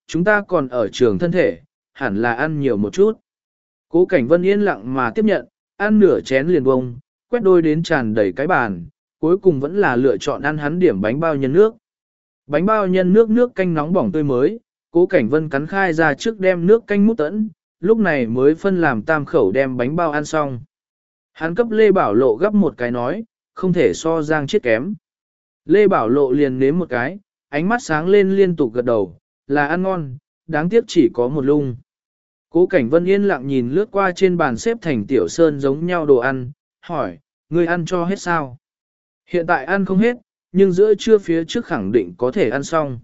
chúng ta còn ở trường thân thể, hẳn là ăn nhiều một chút. Cố Cảnh Vân yên lặng mà tiếp nhận, ăn nửa chén liền bông, quét đôi đến tràn đầy cái bàn, cuối cùng vẫn là lựa chọn ăn hắn điểm bánh bao nhân nước. Bánh bao nhân nước nước canh nóng bỏng tươi mới, Cố Cảnh Vân cắn khai ra trước đem nước canh mút tẫn, lúc này mới phân làm tam khẩu đem bánh bao ăn xong. Hắn cấp Lê Bảo Lộ gấp một cái nói, không thể so Giang Chiết kém. Lê Bảo Lộ liền nếm một cái, ánh mắt sáng lên liên tục gật đầu, là ăn ngon, đáng tiếc chỉ có một lung. Cố Cảnh Vân yên lặng nhìn lướt qua trên bàn xếp thành tiểu sơn giống nhau đồ ăn, hỏi, ngươi ăn cho hết sao? Hiện tại ăn không hết, nhưng giữa trưa phía trước khẳng định có thể ăn xong.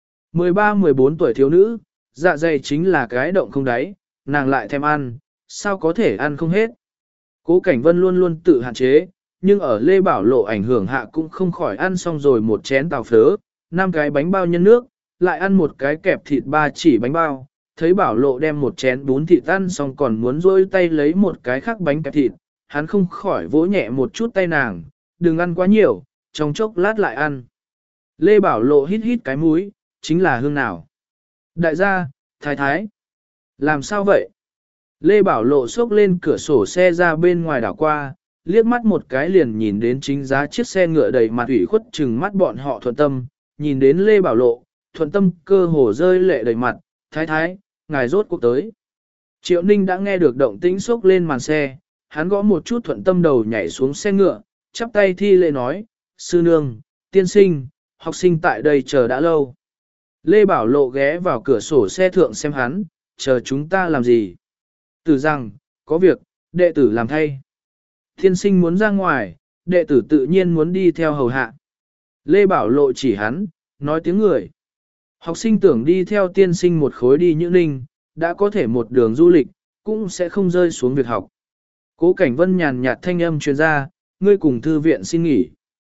13-14 tuổi thiếu nữ, dạ dày chính là cái động không đáy, nàng lại thèm ăn, sao có thể ăn không hết? Cố Cảnh Vân luôn luôn tự hạn chế, nhưng ở Lê Bảo Lộ ảnh hưởng hạ cũng không khỏi ăn xong rồi một chén tàu phớ, 5 cái bánh bao nhân nước, lại ăn một cái kẹp thịt 3 chỉ bánh bao. Thấy Bảo Lộ đem một chén bún thịt ăn xong còn muốn rôi tay lấy một cái khác bánh kẹp thịt, hắn không khỏi vỗ nhẹ một chút tay nàng, đừng ăn quá nhiều, trong chốc lát lại ăn. Lê Bảo Lộ hít hít cái mũi, chính là hương nào? Đại gia, thái thái. Làm sao vậy? Lê Bảo Lộ xốc lên cửa sổ xe ra bên ngoài đảo qua, liếc mắt một cái liền nhìn đến chính giá chiếc xe ngựa đầy mặt ủy khuất chừng mắt bọn họ Thuận Tâm, nhìn đến Lê Bảo Lộ, Thuận Tâm cơ hồ rơi lệ đầy mặt, thái thái, ngài rốt cuộc tới. Triệu Ninh đã nghe được động tĩnh xốc lên màn xe, hắn gõ một chút Thuận Tâm đầu nhảy xuống xe ngựa, chắp tay thi lễ nói, sư nương, tiên sinh, học sinh tại đây chờ đã lâu. Lê Bảo Lộ ghé vào cửa sổ xe thượng xem hắn, chờ chúng ta làm gì. Tử rằng, có việc, đệ tử làm thay. Tiên sinh muốn ra ngoài, đệ tử tự nhiên muốn đi theo hầu hạ. Lê Bảo Lộ chỉ hắn, nói tiếng người. Học sinh tưởng đi theo tiên sinh một khối đi Nhữ Ninh, đã có thể một đường du lịch, cũng sẽ không rơi xuống việc học. Cố Cảnh Vân nhàn nhạt thanh âm truyền ra, ngươi cùng thư viện xin nghỉ.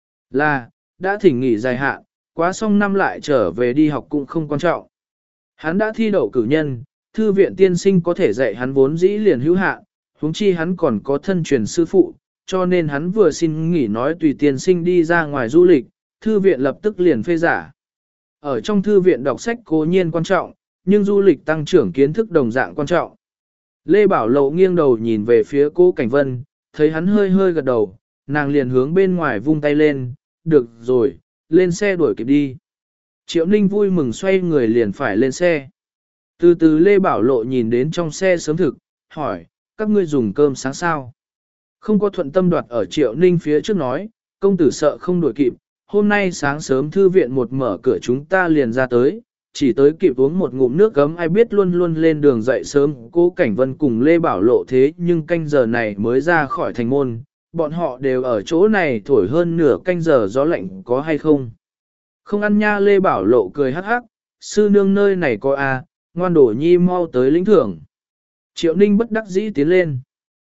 Là, đã thỉnh nghỉ dài hạn, quá xong năm lại trở về đi học cũng không quan trọng. Hắn đã thi đậu cử nhân, thư viện tiên sinh có thể dạy hắn vốn dĩ liền hữu hạn, huống chi hắn còn có thân truyền sư phụ, cho nên hắn vừa xin nghỉ nói tùy tiên sinh đi ra ngoài du lịch, thư viện lập tức liền phê giả. Ở trong thư viện đọc sách cố nhiên quan trọng, nhưng du lịch tăng trưởng kiến thức đồng dạng quan trọng. Lê Bảo Lộ nghiêng đầu nhìn về phía Cố Cảnh Vân, thấy hắn hơi hơi gật đầu, nàng liền hướng bên ngoài vung tay lên, được rồi, lên xe đuổi kịp đi. Triệu Ninh vui mừng xoay người liền phải lên xe. Từ từ Lê Bảo Lộ nhìn đến trong xe sớm thực, hỏi, các ngươi dùng cơm sáng sao? Không có Thuận Tâm đoạt ở Triệu Ninh phía trước nói, công tử sợ không đuổi kịp, hôm nay sáng sớm thư viện một mở cửa chúng ta liền ra tới, chỉ tới kịp uống một ngụm nước gấm ai biết luôn luôn lên đường dậy sớm. Cố Cảnh Vân cùng Lê Bảo Lộ thế nhưng canh giờ này mới ra khỏi thành môn, bọn họ đều ở chỗ này thổi hơn nửa canh giờ gió lạnh có hay không? Không ăn nha. Lê Bảo Lộ cười hắc hắc, sư nương nơi này có à, ngoan đổ nhi mau tới lĩnh thưởng. Triệu Ninh bất đắc dĩ tiến lên.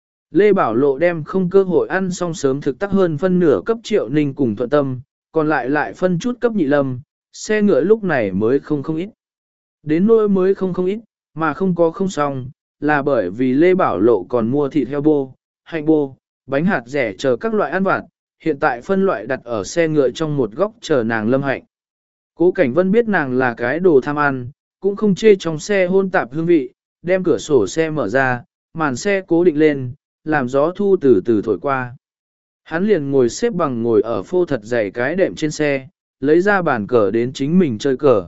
Lê Bảo Lộ đem không cơ hội ăn xong sớm thực tắc hơn phân nửa cấp Triệu Ninh cùng Thuận Tâm, còn lại phân chút cấp Nhị Lâm, xe ngựa lúc này mới không ít. Đến nỗi mới không ít, mà không có không xong, là bởi vì Lê Bảo Lộ còn mua thịt heo bô, hạnh bô, bánh hạt rẻ chờ các loại ăn vặt, hiện tại phân loại đặt ở xe ngựa trong một góc chờ nàng Lâm Hạnh. Cố Cảnh Vân biết nàng là cái đồ tham ăn, cũng không chê trong xe hôn tạp hương vị, đem cửa sổ xe mở ra, màn xe cố định lên, làm gió thu từ từ thổi qua. Hắn liền ngồi xếp bằng ngồi ở phô thật dày cái đệm trên xe, lấy ra bàn cờ đến chính mình chơi cờ.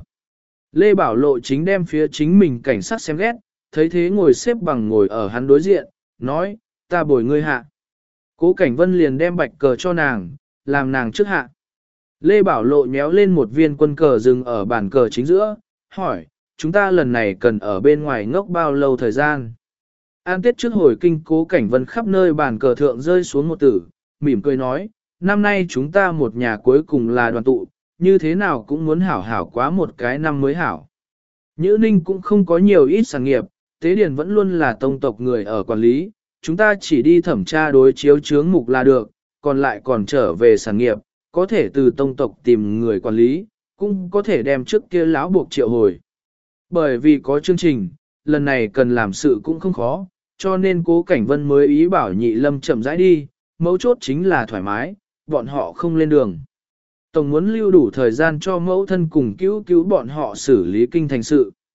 Lê Bảo Lộ chính đem phía chính mình cảnh sát xem ghét, thấy thế ngồi xếp bằng ngồi ở hắn đối diện, nói, ta bồi ngươi hạ. Cố Cảnh Vân liền đem bạch cờ cho nàng, làm nàng trước hạ. Lê Bảo Lộ nhéo lên một viên quân cờ dừng ở bàn cờ chính giữa, hỏi, chúng ta lần này cần ở bên ngoài ngốc bao lâu thời gian? An Tết trước hồi kinh. Cố Cảnh Vân khắp nơi bàn cờ thượng rơi xuống một tử, mỉm cười nói, năm nay chúng ta một nhà cuối cùng là đoàn tụ, như thế nào cũng muốn hảo hảo quá một cái năm mới hảo. Nhữ Ninh cũng không có nhiều ít sản nghiệp, Tế Điền vẫn luôn là tông tộc người ở quản lý, chúng ta chỉ đi thẩm tra đối chiếu chướng mục là được, còn lại còn trở về sản nghiệp, có thể từ tông tộc tìm người quản lý, cũng có thể đem trước kia lão buộc triệu hồi. Bởi vì có chương trình, lần này cần làm sự cũng không khó, cho nên Cố Cảnh Vân mới ý bảo Nhị Lâm chậm rãi đi, mấu chốt chính là thoải mái, bọn họ không lên đường. Tổng muốn lưu đủ thời gian cho mẫu thân cùng cứu bọn họ xử lý kinh thành sự.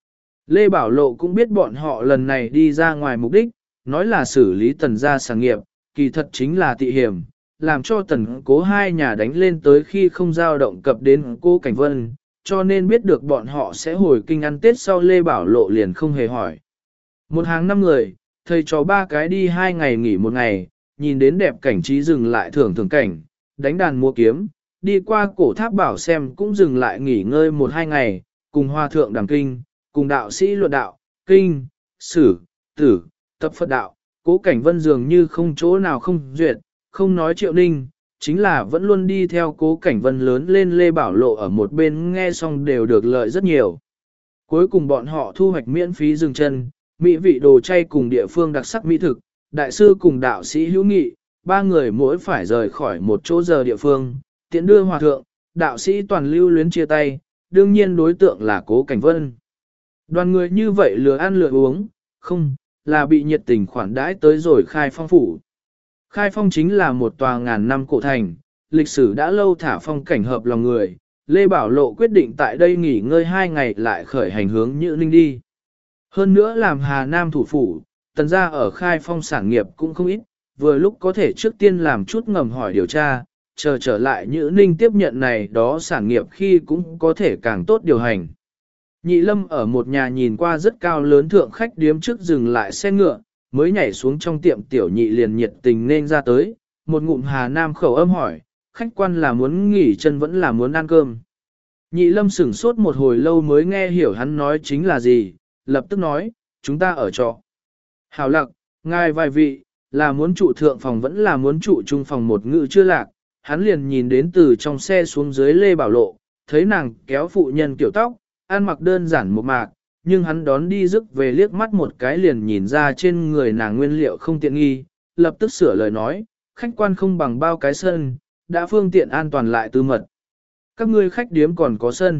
Lê Bảo Lộ cũng biết bọn họ lần này đi ra ngoài mục đích, nói là xử lý tần gia sản nghiệp, kỳ thật chính là tị hiểm, làm cho tần cố hai nhà đánh lên tới khi không giao động cập đến cô Cảnh Vân, cho nên biết được bọn họ sẽ hồi kinh ăn Tết sau Lê Bảo Lộ liền không hề hỏi. Một hàng 5 người, thầy trò 3 cái đi 2 ngày nghỉ 1 ngày, nhìn đến đẹp cảnh trí dừng lại thưởng cảnh, đánh đàn mua kiếm, đi qua cổ tháp bảo xem cũng dừng lại nghỉ ngơi 1-2 ngày, cùng hòa thượng đàm kinh, cùng đạo sĩ luận đạo, kinh, sử, tử, tập Phật đạo, Cố Cảnh Vân dường như không chỗ nào không duyệt, không nói Triệu Ninh, chính là vẫn luôn đi theo Cố Cảnh Vân lớn lên Lê Bảo Lộ ở một bên nghe xong đều được lợi rất nhiều. Cuối cùng bọn họ thu hoạch miễn phí dừng chân, mỹ vị đồ chay cùng địa phương đặc sắc mỹ thực, đại sư cùng đạo sĩ hữu nghị, 3 người mỗi phải rời khỏi một chỗ giờ địa phương, tiện đưa hòa thượng, đạo sĩ toàn lưu luyến chia tay, đương nhiên đối tượng là Cố Cảnh Vân. Đoàn người như vậy lừa ăn lừa uống, không, là bị nhiệt tình khoản đãi tới rồi Khai Phong phủ. Khai Phong chính là một tòa ngàn năm cổ thành, lịch sử đã lâu thả phong cảnh hợp lòng người, Lê Bảo Lộ quyết định tại đây nghỉ ngơi 2 ngày lại khởi hành hướng Nhữ Ninh đi. Hơn nữa làm Hà Nam thủ phủ, tần gia ở Khai Phong sản nghiệp cũng không ít, vừa lúc có thể trước tiên làm chút ngầm hỏi điều tra, chờ trở lại Nhữ Ninh tiếp nhận này đó sản nghiệp khi cũng có thể càng tốt điều hành. Nhị Lâm ở một nhà nhìn qua rất cao lớn thượng khách điếm trước dừng lại xe ngựa, mới nhảy xuống trong tiệm tiểu nhị liền nhiệt tình nên ra tới, một ngụm Hà Nam khẩu âm hỏi, khách quan là muốn nghỉ chân vẫn là muốn ăn cơm. Nhị Lâm sửng sốt một hồi lâu mới nghe hiểu hắn nói chính là gì, lập tức nói, chúng ta ở trọ. Hảo lặc, ngài vài vị, là muốn trụ thượng phòng vẫn là muốn trụ trung phòng một ngự chưa lạc, hắn liền nhìn đến từ trong xe xuống dưới Lê Bảo Lộ, thấy nàng kéo phụ nhân kiểu tóc, ăn mặc đơn giản một mạc, nhưng hắn đón đi rước về liếc mắt một cái liền nhìn ra trên người nàng nguyên liệu không tiện nghi, lập tức sửa lời nói, khách quan không bằng bao cái sân, đã phương tiện an toàn lại tư mật. Các ngươi khách điếm còn có sân?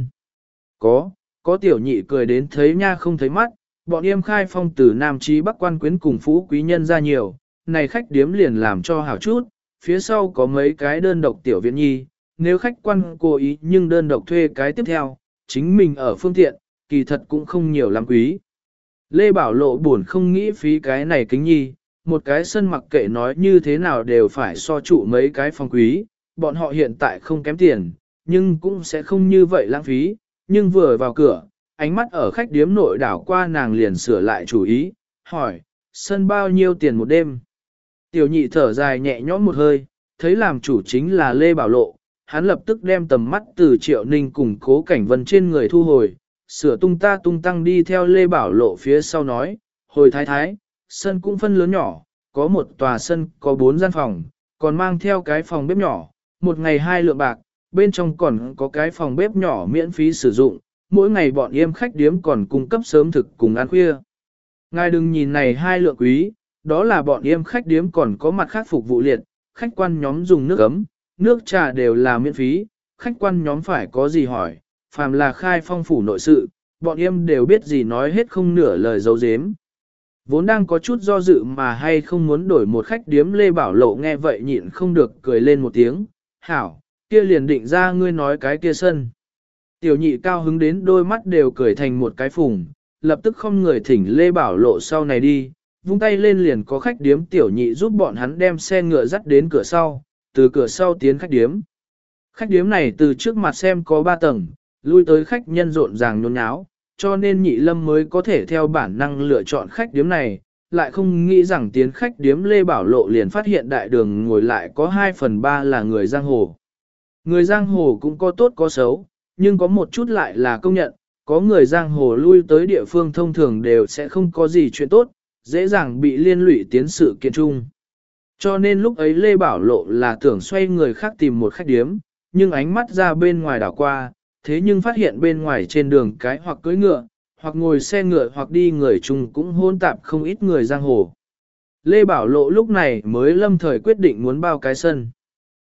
Có tiểu nhị cười đến thấy nha không thấy mắt, bọn em Khai Phong từ Nam Chí Bắc quan quyến cùng phú quý nhân ra nhiều, này khách điếm liền làm cho hảo chút, phía sau có mấy cái đơn độc tiểu viện nhi, nếu khách quan cố ý nhưng đơn độc thuê cái tiếp theo, chính mình ở phương tiện, kỳ thật cũng không nhiều lắm quý. Lê Bảo Lộ buồn không nghĩ phí cái này kính nhi, một cái sân mặc kệ nói như thế nào đều phải so trụ mấy cái phòng quý, bọn họ hiện tại không kém tiền, nhưng cũng sẽ không như vậy lãng phí, nhưng vừa vào cửa, ánh mắt ở khách điếm nội đảo qua nàng liền sửa lại chủ ý, hỏi, sân bao nhiêu tiền một đêm? Tiểu nhị thở dài nhẹ nhõm một hơi, thấy làm chủ chính là Lê Bảo Lộ, hắn lập tức đem tầm mắt từ Triệu Ninh cùng Cố Cảnh Vân trên người thu hồi, sửa tung ta tung tăng đi theo Lê Bảo Lộ phía sau nói, hồi thái thái, sân cũng phân lớn nhỏ, có một tòa sân có 4 gian phòng, còn mang theo cái phòng bếp nhỏ, một ngày 2 lượng bạc, bên trong còn có cái phòng bếp nhỏ miễn phí sử dụng, mỗi ngày bọn em khách điếm còn cung cấp sớm thực cùng ăn khuya. Ngài đừng nhìn này 2 lượng quý, đó là bọn em khách điếm còn có mặt khác phục vụ liệt, khách quan nhóm dùng nước ấm, nước trà đều là miễn phí, khách quan nhóm phải có gì hỏi, phàm là Khai Phong phủ nội sự, bọn em đều biết gì nói hết không nửa lời giấu giếm. Vốn đang có chút do dự mà hay không muốn đổi một khách điếm Lê Bảo Lộ nghe vậy nhịn không được cười lên một tiếng, hảo, kia liền định ra ngươi nói cái kia sân. Tiểu nhị cao hứng đến đôi mắt đều cười thành một cái phùng, lập tức không người thỉnh Lê Bảo Lộ sau này đi, vung tay lên liền có khách điếm tiểu nhị giúp bọn hắn đem xe ngựa dắt đến cửa sau, từ cửa sau tiến khách điếm. Khách điếm này từ trước mặt xem có 3 tầng, lui tới khách nhân rộn ràng nhốn nháo, cho nên nhị lâm mới có thể theo bản năng lựa chọn khách điếm này, lại không nghĩ rằng tiến khách điếm Lê Bảo Lộ liền phát hiện đại đường ngồi lại có 2/3 là người giang hồ. Người giang hồ cũng có tốt có xấu, nhưng có một chút lại là công nhận, có người giang hồ lui tới địa phương thông thường đều sẽ không có gì chuyện tốt, dễ dàng bị liên lụy tiến sự kiện chung. Cho nên lúc ấy Lê Bảo Lộ là tưởng xoay người khác tìm một khách điếm, nhưng ánh mắt ra bên ngoài đảo qua, thế nhưng phát hiện bên ngoài trên đường cái hoặc cưỡi ngựa, hoặc ngồi xe ngựa hoặc đi người chung cũng hôn tạp không ít người giang hồ. Lê Bảo Lộ lúc này mới lâm thời quyết định muốn bao cái sân.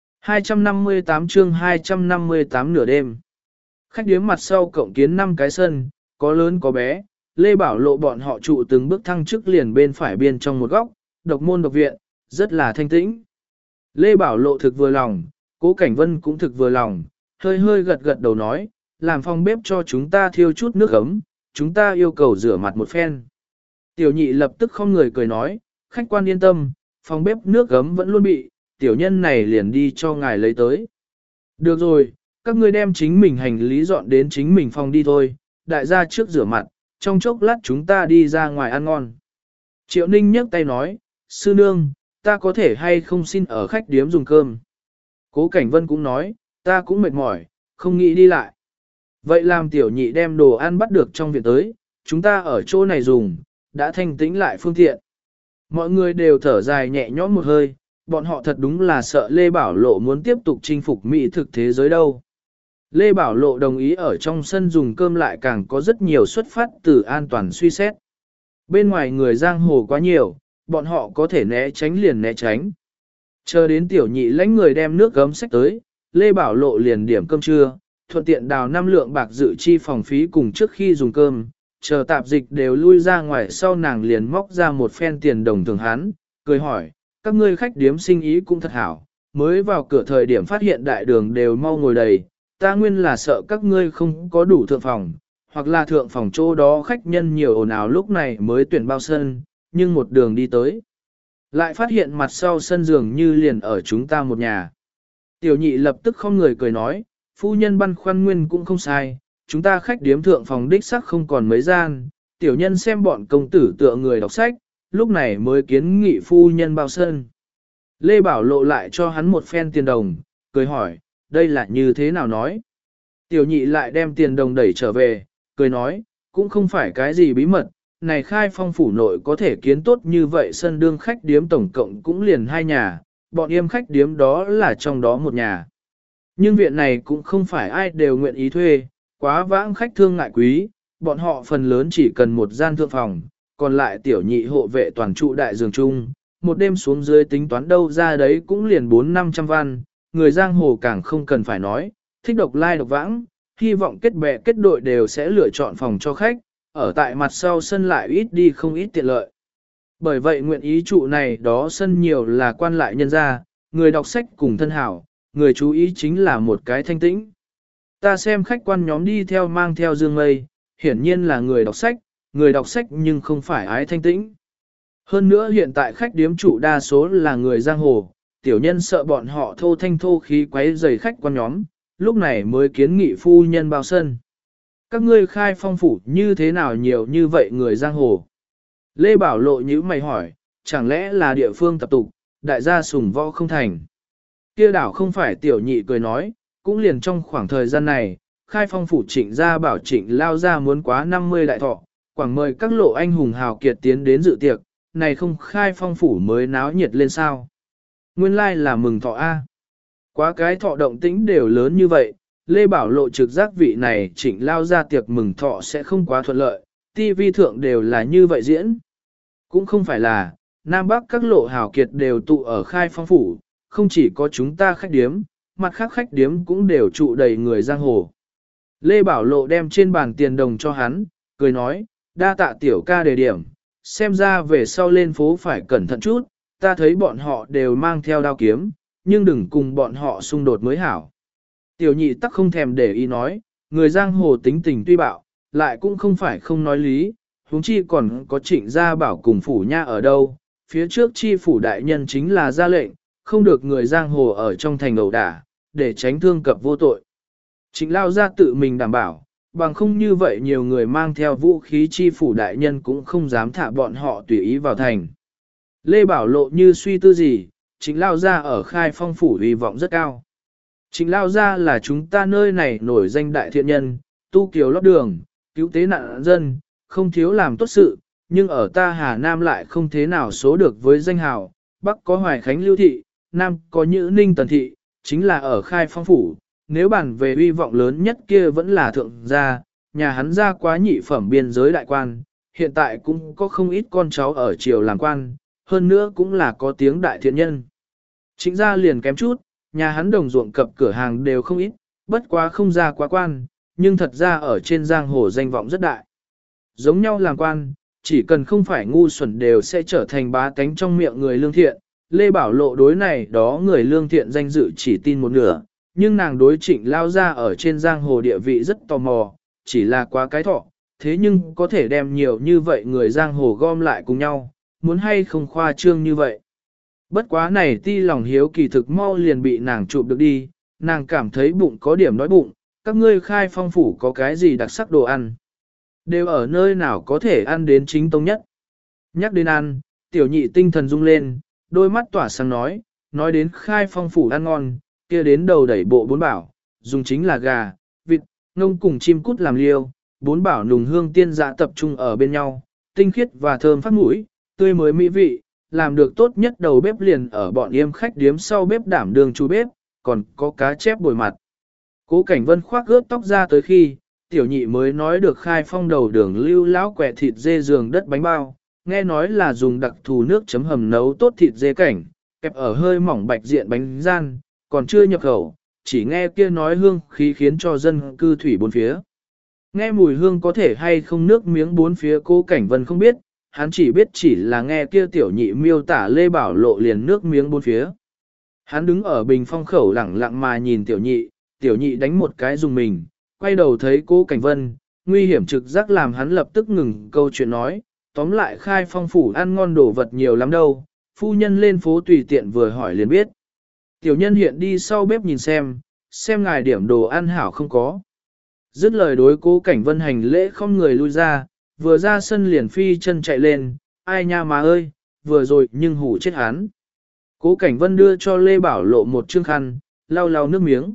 258 chương 258 nửa đêm. Khách điếm mặt sau cộng kiến 5 cái sân, có lớn có bé, Lê Bảo Lộ bọn họ trụ từng bước thăng chức liền bên phải biên trong một góc, độc môn độc viện, rất là thanh tĩnh. Lê Bảo Lộ thực vừa lòng, Cố Cảnh Vân cũng thực vừa lòng, hơi hơi gật gật đầu nói, làm phòng bếp cho chúng ta thiêu chút nước ấm, chúng ta yêu cầu rửa mặt một phen. Tiểu nhị lập tức không người cười nói, khách quan yên tâm, phòng bếp nước gấm vẫn luôn bị, tiểu nhân này liền đi cho ngài lấy tới. Được rồi, các ngươi đem chính mình hành lý dọn đến chính mình phòng đi thôi, đại gia trước rửa mặt, trong chốc lát chúng ta đi ra ngoài ăn ngon. Triệu Ninh nhấc tay nói, sư nương, ta có thể hay không xin ở khách điếm dùng cơm. Cố Cảnh Vân cũng nói, ta cũng mệt mỏi, không nghĩ đi lại. Vậy làm tiểu nhị đem đồ ăn bắt được trong viện tới, chúng ta ở chỗ này dùng, đã thanh tĩnh lại phương tiện. Mọi người đều thở dài nhẹ nhõm một hơi, bọn họ thật đúng là sợ Lê Bảo Lộ muốn tiếp tục chinh phục mỹ thực thế giới đâu. Lê Bảo Lộ đồng ý ở trong sân dùng cơm lại càng có rất nhiều xuất phát từ an toàn suy xét. Bên ngoài người giang hồ quá nhiều, bọn họ có thể né tránh liền né tránh. Chờ đến tiểu nhị lãnh người đem nước gấm xách tới, Lê Bảo Lộ liền điểm cơm trưa, thuận tiện đào 5 lượng bạc dự chi phòng phí cùng trước khi dùng cơm, chờ tạp dịch đều lui ra ngoài sau nàng liền móc ra một phen tiền đồng thường hắn, cười hỏi, các ngươi khách điếm sinh ý cũng thật hảo, mới vào cửa thời điểm phát hiện đại đường đều mau ngồi đầy, ta nguyên là sợ các ngươi không có đủ thượng phòng, hoặc là thượng phòng chỗ đó khách nhân nhiều ồn ào lúc này mới tuyển bao sân, nhưng một đường đi tới. Lại phát hiện mặt sau sân giường như liền ở chúng ta một nhà. Tiểu nhị lập tức không người cười nói, phu nhân băn khoăn nguyên cũng không sai, chúng ta khách điếm thượng phòng đích sắc không còn mấy gian, tiểu nhân xem bọn công tử tựa người đọc sách, lúc này mới kiến nghị phu nhân bao sân. Lê Bảo Lộ lại cho hắn một phen tiền đồng, cười hỏi, đây là như thế nào nói? Tiểu nhị lại đem tiền đồng đẩy trở về, cười nói, cũng không phải cái gì bí mật, này Khai Phong phủ nội có thể kiến tốt như vậy sân đương khách điếm tổng cộng cũng liền 2 nhà, bọn em khách điếm đó là trong đó một nhà. Nhưng viện này cũng không phải ai đều nguyện ý thuê, quá vãng khách thương ngại quý, bọn họ phần lớn chỉ cần một gian thượng phòng, còn lại tiểu nhị hộ vệ toàn trụ đại giường chung, một đêm xuống dưới tính toán đâu ra đấy cũng liền 400-500 văn, người giang hồ càng không cần phải nói, thích độc lai độc vãng, hy vọng kết bè kết đội đều sẽ lựa chọn phòng cho khách, ở tại mặt sau sân lại ít đi không ít tiện lợi. Bởi vậy nguyện ý trụ này đó sân nhiều là quan lại nhân gia, người đọc sách cùng thân hảo, người chú ý chính là một cái thanh tĩnh. Ta xem khách quan nhóm đi theo mang theo dương mây, hiển nhiên là người đọc sách nhưng không phải ái thanh tĩnh. Hơn nữa hiện tại khách điếm trụ đa số là người giang hồ, tiểu nhân sợ bọn họ thô thanh thô khí quấy rầy khách quan nhóm, lúc này mới kiến nghị phu nhân bao sân. Các ngươi Khai Phong phủ như thế nào nhiều như vậy người giang hồ? Lê Bảo Lộ nhíu mày hỏi, chẳng lẽ là địa phương tập tục, đại gia sùng võ không thành? Kia đảo không phải tiểu nhị cười nói, cũng liền trong khoảng thời gian này, Khai Phong phủ Trịnh gia bảo Trịnh lao ra muốn quá 50 đại thọ, quảng mời các lộ anh hùng hào kiệt tiến đến dự tiệc, này không Khai Phong phủ mới náo nhiệt lên sao? Nguyên lai là mừng thọ A. Quá cái thọ động tĩnh đều lớn như vậy, Lê Bảo Lộ trực giác vị này Trịnh lao ra tiệc mừng thọ sẽ không quá thuận lợi, TV thượng đều là như vậy diễn. Cũng không phải là, Nam Bắc các lộ hào kiệt đều tụ ở Khai Phong phủ, không chỉ có chúng ta khách điếm, mặt khác khách điếm cũng đều trụ đầy người giang hồ. Lê Bảo Lộ đem trên bàn tiền đồng cho hắn, cười nói, đa tạ tiểu ca đề điểm, xem ra về sau lên phố phải cẩn thận chút, ta thấy bọn họ đều mang theo đao kiếm, nhưng đừng cùng bọn họ xung đột mới hảo. Tiểu nhị tắc không thèm để ý nói, người giang hồ tính tình tuy bạo, lại cũng không phải không nói lý, huống chi còn có Trịnh gia bảo cùng phủ nha ở đâu, phía trước chi phủ đại nhân chính là ra lệnh, không được người giang hồ ở trong thành ẩu đả, để tránh thương cập vô tội. Trịnh lao ra tự mình đảm bảo, bằng không như vậy nhiều người mang theo vũ khí chi phủ đại nhân cũng không dám thả bọn họ tùy ý vào thành. Lê Bảo Lộ như suy tư gì, Trịnh lao ra ở Khai Phong phủ hy vọng rất cao. Trịnh lao ra là chúng ta nơi này nổi danh đại thiện nhân, tu kiều lót đường, cứu tế nạn dân, không thiếu làm tốt sự, nhưng ở ta Hà Nam lại không thế nào số được với danh hào, Bắc có Hoài Khánh Lưu Thị, Nam có Nhữ Ninh Tần Thị, chính là ở Khai Phong phủ, nếu bàn về uy vọng lớn nhất kia vẫn là thượng gia, nhà hắn ra quá nhị phẩm biên giới đại quan, hiện tại cũng có không ít con cháu ở triều làm quan, hơn nữa cũng là có tiếng đại thiện nhân. Trịnh gia liền kém chút, nhà hắn đồng ruộng cập cửa hàng đều không ít, bất quá không ra quá quan, nhưng thật ra ở trên giang hồ danh vọng rất đại. Giống nhau làm quan, chỉ cần không phải ngu xuẩn đều sẽ trở thành bá tánh trong miệng người lương thiện. Lê Bảo Lộ đối này đó người lương thiện danh dự chỉ tin một nửa, nhưng nàng đối Trịnh lao ra ở trên giang hồ địa vị rất tò mò, chỉ là quá cái thọ, thế nhưng có thể đem nhiều như vậy người giang hồ gom lại cùng nhau, muốn hay không khoa trương như vậy. Bất quá này ti lòng hiếu kỳ thực mau liền bị nàng chụp được đi, nàng cảm thấy bụng có điểm đói bụng, các ngươi Khai Phong phủ có cái gì đặc sắc đồ ăn. Đều ở nơi nào có thể ăn đến chính tông nhất. Nhắc đến ăn, tiểu nhị tinh thần rung lên, đôi mắt tỏa sáng nói đến Khai Phong phủ ăn ngon, kia đến đầu đẩy bộ bốn bảo, dùng chính là gà, vịt, ngông cùng chim cút làm liêu, bốn bảo nùng hương tiên dạ tập trung ở bên nhau, tinh khiết và thơm phát mũi, tươi mới mỹ vị, làm được tốt nhất đầu bếp liền ở bọn yêm khách điếm sau bếp đảm đường chú bếp, còn có cá chép bồi mặt. Cố Cảnh Vân khoác gớt tóc ra tới khi, tiểu nhị mới nói được Khai Phong đầu đường lưu lão quẹ thịt dê giường đất bánh bao, nghe nói là dùng đặc thù nước chấm hầm nấu tốt thịt dê cảnh, kẹp ở hơi mỏng bạch diện bánh gian, còn chưa nhập khẩu, chỉ nghe kia nói hương khí khiến cho dân cư thủy bốn phía. Nghe mùi hương có thể hay không nước miếng bốn phía Cố Cảnh Vân không biết, hắn chỉ biết chỉ là nghe kia tiểu nhị miêu tả Lê Bảo Lộ liền nước miếng bốn phía. Hắn đứng ở bình phong khẩu lẳng lặng mà nhìn tiểu nhị đánh một cái dùng mình, quay đầu thấy Cố Cảnh Vân, nguy hiểm trực giác làm hắn lập tức ngừng câu chuyện nói, tóm lại Khai Phong phủ ăn ngon đồ vật nhiều lắm đâu, phu nhân lên phố tùy tiện vừa hỏi liền biết. Tiểu nhân hiện đi sau bếp nhìn xem ngài điểm đồ ăn hảo không có. Dứt lời đối Cố Cảnh Vân hành lễ không người lui ra, vừa ra sân liền phi chân chạy lên, ai nha mà ơi, vừa rồi nhưng hủ chết hắn. Cố Cảnh Vân đưa cho Lê Bảo Lộ một chương khăn, lau lau nước miếng.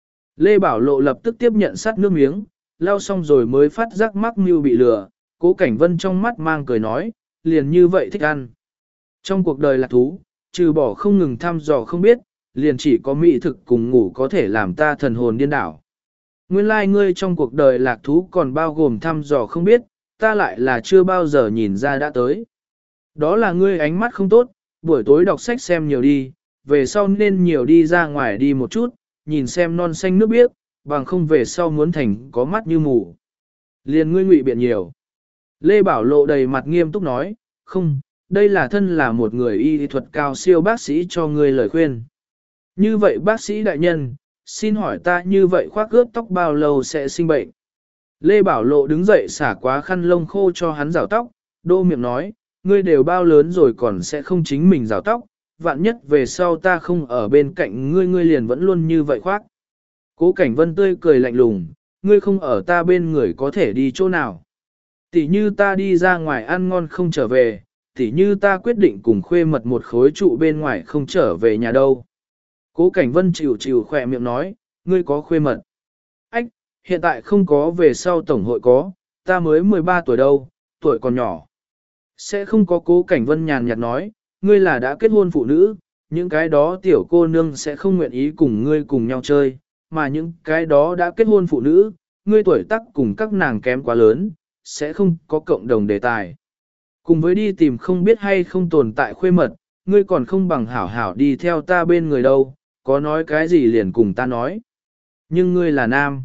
Lê Bảo Lộ lập tức tiếp nhận sát nước miếng, lau xong rồi mới phát giác mắc mưu bị lừa, Cố Cảnh Vân trong mắt mang cười nói, liền như vậy thích ăn. Trong cuộc đời lạc thú, trừ bỏ không ngừng thăm dò không biết, liền chỉ có mỹ thực cùng ngủ có thể làm ta thần hồn điên đảo. Nguyên lai ngươi trong cuộc đời lạc thú còn bao gồm thăm dò không biết, ta lại là chưa bao giờ nhìn ra đã tới. Đó là ngươi ánh mắt không tốt, buổi tối đọc sách xem nhiều đi, về sau nên nhiều đi ra ngoài đi một chút, nhìn xem non xanh nước biếc, bằng không về sau muốn thành có mắt như mù. Liền ngươi ngụy biện nhiều. Lê Bảo Lộ đầy mặt nghiêm túc nói, không, đây là thân là một người y thuật cao siêu bác sĩ cho ngươi lời khuyên. Như vậy bác sĩ đại nhân, xin hỏi ta như vậy khoác ướp tóc bao lâu sẽ sinh bệnh? Lê Bảo Lộ đứng dậy xả quá khăn lông khô cho hắn rào tóc, đô miệng nói, ngươi đều bao lớn rồi còn sẽ không chính mình rào tóc, vạn nhất về sau ta không ở bên cạnh ngươi ngươi liền vẫn luôn như vậy khoác. Cố Cảnh Vân tươi cười lạnh lùng, ngươi không ở ta bên người có thể đi chỗ nào. Tỷ như ta đi ra ngoài ăn ngon không trở về, tỷ như ta quyết định cùng khuê mật một khối trụ bên ngoài không trở về nhà đâu. Cố Cảnh Vân chịu khỏe miệng nói, ngươi có khuê mật. Ách, hiện tại không có về sau tổng hội có, ta mới 13 tuổi đâu, tuổi còn nhỏ. Sẽ không có. Cố Cảnh Vân nhàn nhạt nói, ngươi là đã kết hôn phụ nữ, những cái đó tiểu cô nương sẽ không nguyện ý cùng ngươi cùng nhau chơi, mà những cái đó đã kết hôn phụ nữ, ngươi tuổi tác cùng các nàng kém quá lớn, sẽ không có cộng đồng đề tài. Cùng với đi tìm không biết hay không tồn tại khuê mật, ngươi còn không bằng hảo hảo đi theo ta bên người đâu, có nói cái gì liền cùng ta nói. Nhưng ngươi là nam.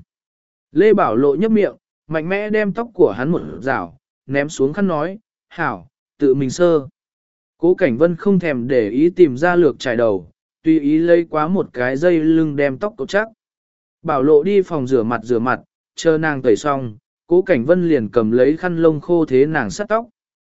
Lê Bảo Lộ nhấp miệng, mạnh mẽ đem tóc của hắn một rảo, ném xuống khăn nói, hảo, tự mình sơ. Cố Cảnh Vân không thèm để ý tìm ra lược trải đầu, tùy ý lấy quá một cái dây lưng đem tóc cột chắc. Bảo Lộ đi phòng rửa mặt, chờ nàng tẩy xong, Cố Cảnh Vân liền cầm lấy khăn lông khô thế nàng sát tóc.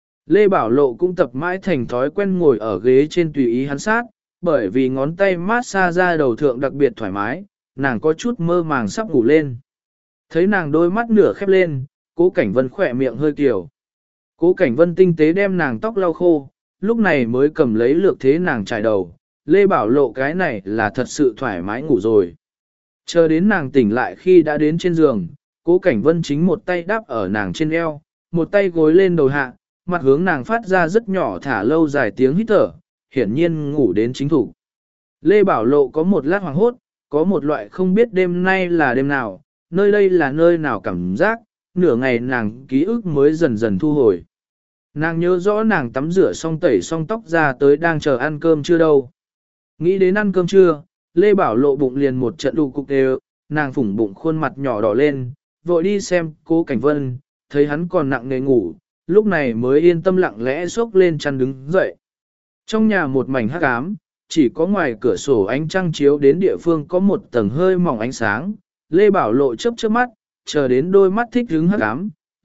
Lê Bảo Lộ cũng tập mãi thành thói quen ngồi ở ghế trên tùy ý hắn sát, bởi vì ngón tay mát xa ra đầu thượng đặc biệt thoải mái, nàng có chút mơ màng sắp ngủ lên. Thấy nàng đôi mắt nửa khép lên, Cố Cảnh Vân khỏe miệng hơi kiểu. Cố Cảnh Vân tinh tế đem nàng tóc lau khô, lúc này mới cầm lấy lược thế nàng trải đầu. Lê Bảo Lộ cái này là thật sự thoải mái ngủ rồi. Chờ đến nàng tỉnh lại khi đã đến trên giường, Cố Cảnh Vân chính một tay đáp ở nàng trên eo, một tay gối lên đầu hạ, mặt hướng nàng phát ra rất nhỏ thả lâu dài tiếng hít thở, hiển nhiên ngủ đến chính thủ. Lê Bảo Lộ có một lát hoảng hốt, có một loại không biết đêm nay là đêm nào, nơi đây là nơi nào cảm giác, nửa ngày nàng ký ức mới dần dần thu hồi. Nàng nhớ rõ nàng tắm rửa xong tẩy xong tóc ra tới đang chờ ăn cơm trưa đâu. Nghĩ đến ăn cơm trưa, Lê Bảo Lộ bụng liền một trận đu cục đều, nàng phủng bụng khuôn mặt nhỏ đỏ lên, vội đi xem Cố Cảnh Vân, thấy hắn còn nặng nề ngủ, lúc này mới yên tâm lặng lẽ xốc lên chăn đứng dậy. Trong nhà một mảnh hắc ám, chỉ có ngoài cửa sổ ánh trăng chiếu đến địa phương có một tầng hơi mỏng ánh sáng, Lê Bảo Lộ chớp chớp mắt, chờ đến đôi mắt thích hứng hắc ám,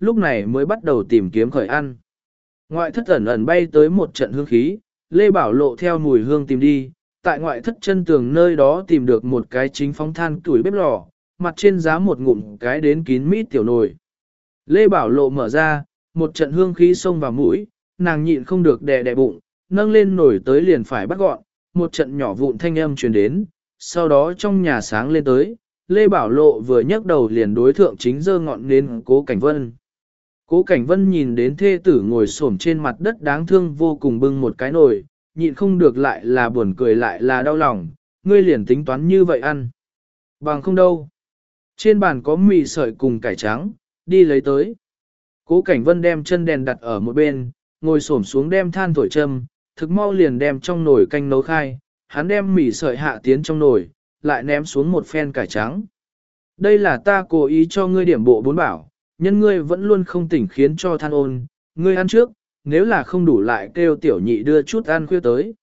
lúc này mới bắt đầu tìm kiếm khởi ăn. Ngoại thất ẩn ẩn bay tới một trận hương khí, Lê Bảo Lộ theo mùi hương tìm đi, tại ngoại thất chân tường nơi đó tìm được một cái chính phóng than tuổi bếp lò, mặt trên giá một ngụm cái đến kín mít tiểu nồi. Lê Bảo Lộ mở ra, một trận hương khí xông vào mũi, nàng nhịn không được đè đè bụng, nâng lên nổi tới liền phải bắt gọn, một trận nhỏ vụn thanh âm truyền đến, sau đó trong nhà sáng lên tới, Lê Bảo Lộ vừa nhấc đầu liền đối thượng chính dơ ngọn đến Cố Cảnh Vân. Cố Cảnh Vân nhìn đến thê tử ngồi xổm trên mặt đất đáng thương vô cùng bưng một cái nồi, nhịn không được lại là buồn cười lại là đau lòng, ngươi liền tính toán như vậy ăn. Bằng không đâu. Trên bàn có mì sợi cùng cải trắng, đi lấy tới. Cố Cảnh Vân đem chân đèn đặt ở một bên, ngồi xổm xuống đem than thổi châm, thực mau liền đem trong nồi canh nấu khai, hắn đem mì sợi hạ tiến trong nồi, lại ném xuống một phen cải trắng. Đây là ta cố ý cho ngươi điểm bộ bốn bảo, nhân ngươi vẫn luôn không tỉnh khiến cho than ôn, ngươi ăn trước, nếu là không đủ lại kêu tiểu nhị đưa chút ăn khuya tới.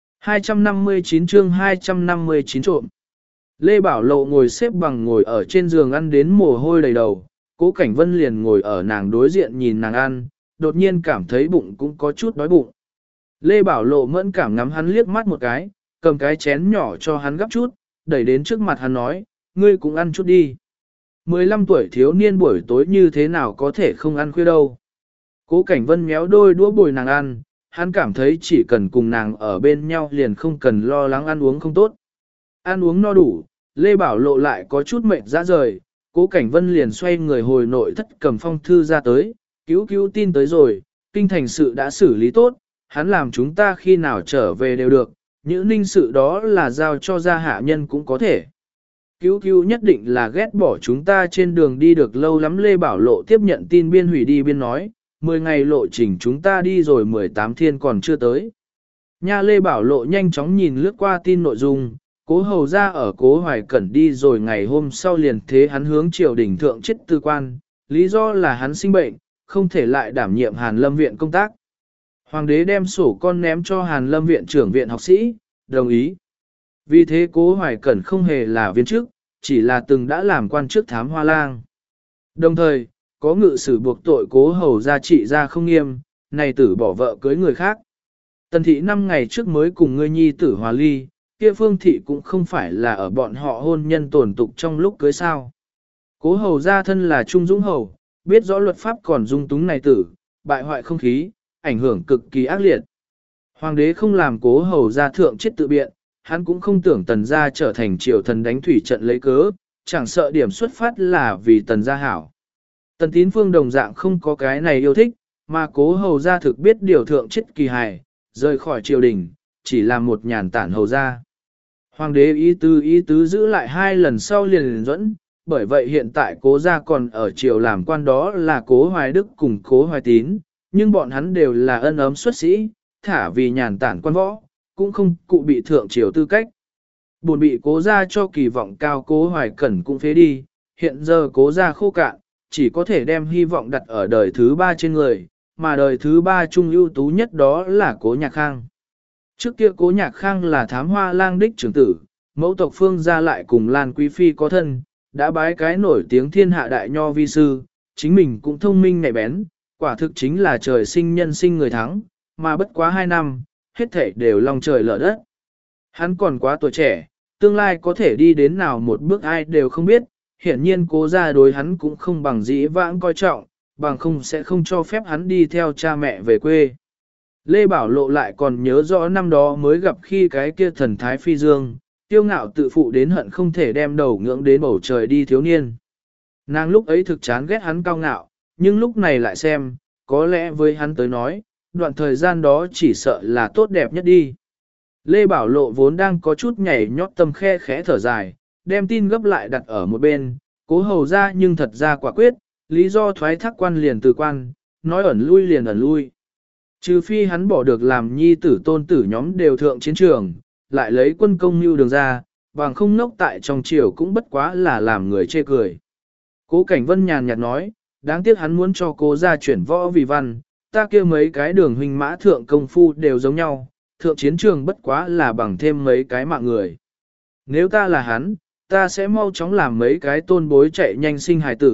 259 chương 259 trộm. Lê Bảo Lộ ngồi xếp bằng ngồi ở trên giường ăn đến mồ hôi đầy đầu, Cố Cảnh Vân liền ngồi ở nàng đối diện nhìn nàng ăn, đột nhiên cảm thấy bụng cũng có chút đói bụng. Lê Bảo Lộ mẫn cảm ngắm hắn liếc mắt một cái, cầm cái chén nhỏ cho hắn gấp chút, đẩy đến trước mặt hắn nói, ngươi cũng ăn chút đi. 15 tuổi thiếu niên buổi tối như thế nào có thể không ăn khuya đâu. Cố Cảnh Vân méo đôi đũa bồi nàng ăn, hắn cảm thấy chỉ cần cùng nàng ở bên nhau liền không cần lo lắng ăn uống không tốt. Ăn uống no đủ, Lê Bảo Lộ lại có chút mệt ra rời, Cố Cảnh Vân liền xoay người hồi nội thất cầm phong thư ra tới, cứu tin tới rồi, kinh thành sự đã xử lý tốt, hắn làm chúng ta khi nào trở về đều được, những ninh sự đó là giao cho gia hạ nhân cũng có thể. Cứu nhất định là ghét bỏ chúng ta trên đường đi được lâu lắm. Lê Bảo Lộ tiếp nhận tin biên hủy đi biên nói, 10 ngày lộ trình chúng ta đi rồi 18 thiên còn chưa tới. Nha Lê Bảo Lộ nhanh chóng nhìn lướt qua tin nội dung, Cố hầu ra ở Cố Hoài Cẩn đi rồi ngày hôm sau liền thế hắn hướng triều đình thượng chết tư quan, lý do là hắn sinh bệnh, không thể lại đảm nhiệm Hàn Lâm viện công tác. Hoàng đế đem sổ con ném cho Hàn Lâm viện trưởng viện học sĩ, đồng ý. Vì thế Cố Hoài Cẩn không hề là viên chức, chỉ là từng đã làm quan chức thám hoa lang. Đồng thời, có ngự sử buộc tội Cố hầu gia trị ra không nghiêm, này tử bỏ vợ cưới người khác. Tần thị 5 ngày trước mới cùng ngươi nhi tử hòa ly, kia Phương thị cũng không phải là ở bọn họ hôn nhân tổn tục trong lúc cưới sao. Cố hầu gia thân là trung dũng hầu, biết rõ luật pháp còn dung túng này tử, bại hoại không khí, ảnh hưởng cực kỳ ác liệt. Hoàng đế không làm Cố hầu gia thượng chết tự biện, hắn cũng không tưởng tần gia trở thành triều thần đánh thủy trận lấy cớ, chẳng sợ điểm xuất phát là vì tần gia hảo. Tần tín phương đồng dạng không có cái này yêu thích, mà Cố hầu gia thực biết điều thượng chết kỳ hài, rời khỏi triều đình, chỉ là một nhàn tản hầu gia. Hoàng đế ý tứ giữ lại 2 lần sau liền dẫn, bởi vậy hiện tại Cố gia còn ở triều làm quan đó là Cố Hoài Đức cùng Cố Hoài Tín, nhưng bọn hắn đều là ân ấm xuất sĩ, thả vì nhàn tản quan võ, cũng không cụ bị thượng triều tư cách. Buồn bị Cố gia cho kỳ vọng cao Cố Hoài Cẩn cũng phế đi, hiện giờ Cố gia khô cạn, chỉ có thể đem hy vọng đặt ở đời thứ 3 trên người, mà đời thứ 3 trung ưu tú nhất đó là Cố Nhạc Khang. Trước kia Cố Nhạc Khang là thám hoa lang đích trưởng tử, mẫu tộc Phương gia lại cùng Lan Quý Phi có thân, đã bái cái nổi tiếng thiên hạ đại nho vi sư, chính mình cũng thông minh nhạy bén, quả thực chính là trời sinh nhân sinh người thắng, mà bất quá 2 năm, hết thảy đều lòng trời lở đất. Hắn còn quá tuổi trẻ, tương lai có thể đi đến nào một bước ai đều không biết, hiển nhiên Cố gia đối hắn cũng không bằng dĩ vãng coi trọng, bằng không sẽ không cho phép hắn đi theo cha mẹ về quê. Lê Bảo Lộ lại còn nhớ rõ năm đó mới gặp khi cái kia thần thái phi dương, tiêu ngạo tự phụ đến hận không thể đem đầu ngưỡng đến bầu trời đi thiếu niên. Nàng lúc ấy thực chán ghét hắn cao ngạo, nhưng lúc này lại xem, có lẽ với hắn tới nói, đoạn thời gian đó chỉ sợ là tốt đẹp nhất đi. Lê Bảo Lộ vốn đang có chút nhảy nhót tâm khe khẽ thở dài, đem tin gấp lại đặt ở một bên, Cố hầu ra nhưng thật ra quả quyết, lý do thoái thác quan liền từ quan, nói ẩn lui liền ẩn lui. Trừ phi hắn bỏ được làm nhi tử tôn tử nhóm đều thượng chiến trường, lại lấy quân công mưu đường ra, bằng không nốc tại trong triều cũng bất quá là làm người chê cười. Cố Cảnh Vân nhàn nhạt nói, đáng tiếc hắn muốn cho Cố gia chuyển võ vì văn, ta kia mấy cái đường huynh mã thượng công phu đều giống nhau, thượng chiến trường bất quá là bằng thêm mấy cái mạng người. Nếu ta là hắn, ta sẽ mau chóng làm mấy cái tôn bối chạy nhanh sinh hài tử,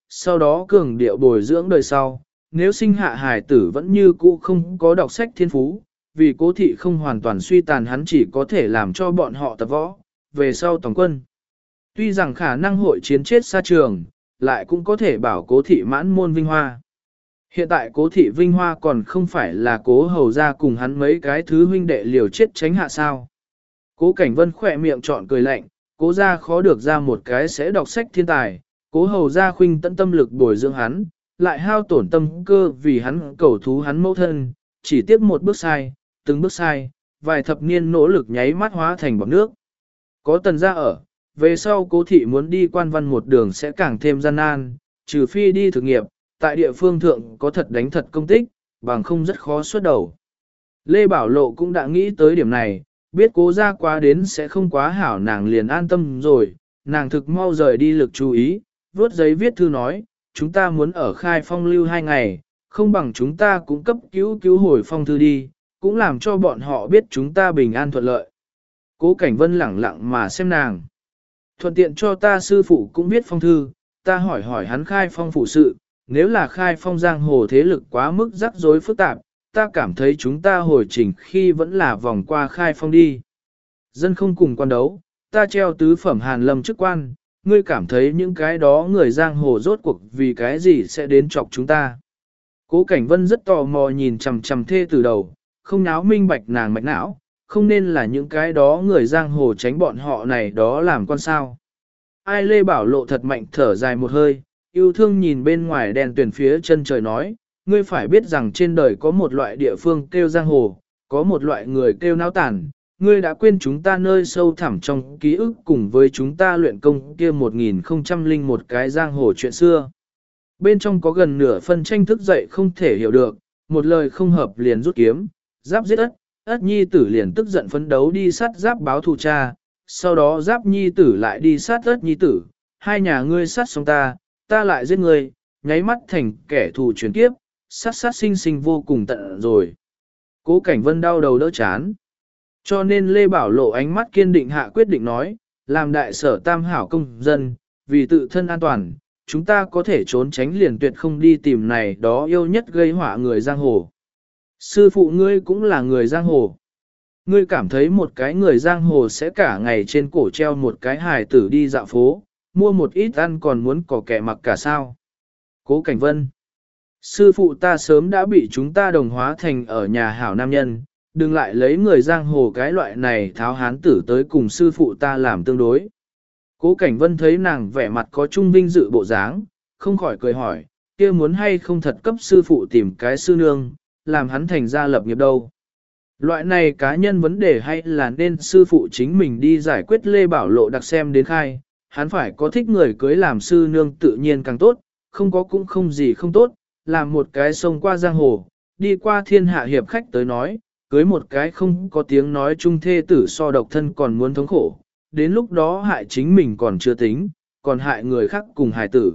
sau đó cường điệu bồi dưỡng đời sau, nếu sinh hạ hài tử vẫn như cũ không có đọc sách thiên phú, vì Cố thị không hoàn toàn suy tàn hắn chỉ có thể làm cho bọn họ tập võ, về sau tổng quân. Tuy rằng khả năng hội chiến chết xa trường, lại cũng có thể bảo Cố thị mãn môn vinh hoa. Hiện tại Cố thị vinh hoa còn không phải là Cố hầu ra cùng hắn mấy cái thứ huynh đệ liều chết tránh hạ sao. Cố Cảnh Vân khỏe miệng trọn cười lạnh, Cố gia khó được ra một cái sẽ đọc sách thiên tài, Cố hầu gia khuynh tận tâm lực bồi dưỡng hắn, lại hao tổn tâm cơ vì hắn cầu thú hắn mẫu thân, chỉ tiếp một bước sai, từng bước sai, vài thập niên nỗ lực nháy mắt hóa thành bọt nước. Có Tần gia ở, về sau Cố thị muốn đi quan văn một đường sẽ càng thêm gian nan, trừ phi đi thực nghiệp, tại địa phương thượng có thật đánh thật công tích, bằng không rất khó xuất đầu. Lê Bảo Lộ cũng đã nghĩ tới điểm này, biết Cố gia quá đến sẽ không quá hảo nàng liền an tâm rồi, nàng thực mau rời đi lực chú ý, vớt giấy viết thư nói, chúng ta muốn ở Khai Phong lưu 2 ngày, không bằng chúng ta cũng cấp cứu hồi phong thư đi, cũng làm cho bọn họ biết chúng ta bình an thuận lợi. Cố Cảnh Vân lẳng lặng mà xem nàng. Thuận tiện cho ta sư phụ cũng viết phong thư, ta hỏi hắn Khai Phong phụ sự, nếu là Khai Phong giang hồ thế lực quá mức rắc rối phức tạp, ta cảm thấy chúng ta hồi trình khi vẫn là vòng qua Khai Phong đi. Dân không cùng quan đấu, ta treo tứ phẩm hàn lâm chức quan, ngươi cảm thấy những cái đó người giang hồ rốt cuộc vì cái gì sẽ đến chọc chúng ta. Cố Cảnh Vân rất tò mò nhìn chằm chằm thê từ đầu, không náo minh bạch nàng mạch não, không nên là những cái đó người giang hồ tránh bọn họ này đó làm con sao. Ai Lê Bảo Lộ thật mạnh thở dài một hơi, yêu thương nhìn bên ngoài đèn tuyển phía chân trời nói, ngươi phải biết rằng trên đời có một loại địa phương kêu giang hồ, có một loại người kêu náo tản, ngươi đã quên chúng ta nơi sâu thẳm trong ký ức cùng với chúng ta luyện công kia 1001 cái giang hồ chuyện xưa. Bên trong có gần nửa phân tranh thức dậy không thể hiểu được, một lời không hợp liền rút kiếm, giáp giết ất nhi tử liền tức giận phấn đấu đi sát giáp báo thù cha, sau đó giáp nhi tử lại đi sát ất nhi tử, hai nhà ngươi sát xong ta lại giết ngươi, nháy mắt thành kẻ thù chuyển kiếp, sát sinh vô cùng tận rồi. Cố Cảnh Vân đau đầu đỡ chán. Cho nên Lê Bảo Lộ ánh mắt kiên định hạ quyết định nói, làm đại sở tam hảo công dân, vì tự thân an toàn, chúng ta có thể trốn tránh liền tuyệt không đi tìm này đó yêu nhất gây họa người giang hồ. Sư phụ ngươi cũng là người giang hồ. Ngươi cảm thấy một cái người giang hồ sẽ cả ngày trên cổ treo một cái hài tử đi dạo phố, mua một ít ăn còn muốn có kẻ mặc cả sao. Cố Cảnh Vân. Sư phụ ta sớm đã bị chúng ta đồng hóa thành ở nhà hảo nam nhân, đừng lại lấy người giang hồ cái loại này tháo hán tử tới cùng sư phụ ta làm tương đối. Cố Cảnh Vân thấy nàng vẻ mặt có trung vinh dự bộ dáng, không khỏi cười hỏi, kia muốn hay không thật cấp sư phụ tìm cái sư nương, làm hắn thành gia lập nghiệp đâu. Loại này cá nhân vấn đề hay là nên sư phụ chính mình đi giải quyết. Lê Bảo Lộ đặc xem đến khai, hắn phải có thích người cưới làm sư nương tự nhiên càng tốt, không có cũng không gì không tốt, làm một cái sông qua giang hồ, đi qua thiên hạ hiệp khách tới nói, cưới một cái không có tiếng nói chung thê tử so độc thân còn muốn thống khổ, đến lúc đó hại chính mình còn chưa tính, còn hại người khác cùng hại tử.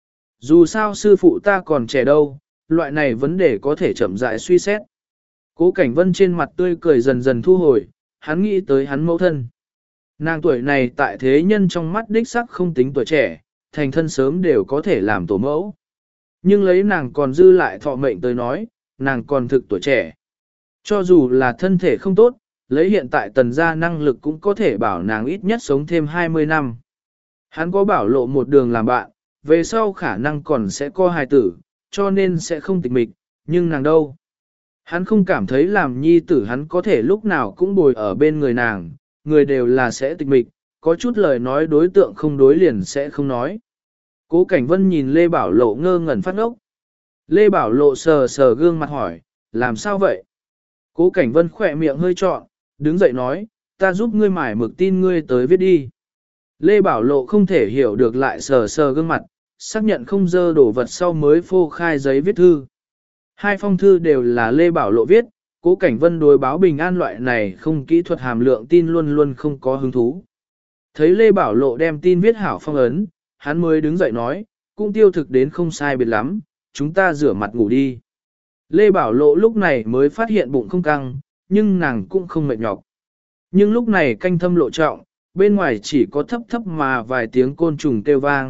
Dù sao sư phụ ta còn trẻ đâu, loại này vấn đề có thể chậm rãi suy xét. Cố Cảnh Vân trên mặt tươi cười dần dần thu hồi, hắn nghĩ tới hắn mẫu thân. Nàng tuổi này tại thế nhân trong mắt đích sắc không tính tuổi trẻ, thành thân sớm đều có thể làm tổ mẫu. Nhưng lấy nàng còn dư lại thọ mệnh tới nói, nàng còn thực tuổi trẻ. Cho dù là thân thể không tốt, lấy hiện tại Tần gia năng lực cũng có thể bảo nàng ít nhất sống thêm 20 năm. Hắn có Bảo Lộ một đường làm bạn, về sau khả năng còn sẽ có hài tử, cho nên sẽ không tịch mịch, nhưng nàng đâu. Hắn không cảm thấy làm nhi tử hắn có thể lúc nào cũng bồi ở bên người nàng, người đều là sẽ tịch mịch, có chút lời nói đối tượng không đối liền sẽ không nói. Cố Cảnh Vân nhìn Lê Bảo Lộ ngơ ngẩn phát ngốc. Lê Bảo Lộ sờ sờ gương mặt hỏi, làm sao vậy? Cố Cảnh Vân khỏe miệng hơi trọn, đứng dậy nói, ta giúp ngươi mải mực tin ngươi tới viết đi. Lê Bảo Lộ không thể hiểu được lại sờ sờ gương mặt, xác nhận không dơ đổ vật sau mới phô khai giấy viết thư. Hai phong thư đều là Lê Bảo Lộ viết, Cố Cảnh Vân đối báo bình an loại này không kỹ thuật hàm lượng tin luôn luôn không có hứng thú. Thấy Lê Bảo Lộ đem tin viết hảo phong ấn, hắn mới đứng dậy nói, cũng tiêu thực đến không sai biệt lắm, chúng ta rửa mặt ngủ đi. Lê Bảo Lộ lúc này mới phát hiện bụng không căng, nhưng nàng cũng không mệt nhọc. Nhưng lúc này canh thâm lộ trọng, bên ngoài chỉ có thấp thấp mà vài tiếng côn trùng kêu vang,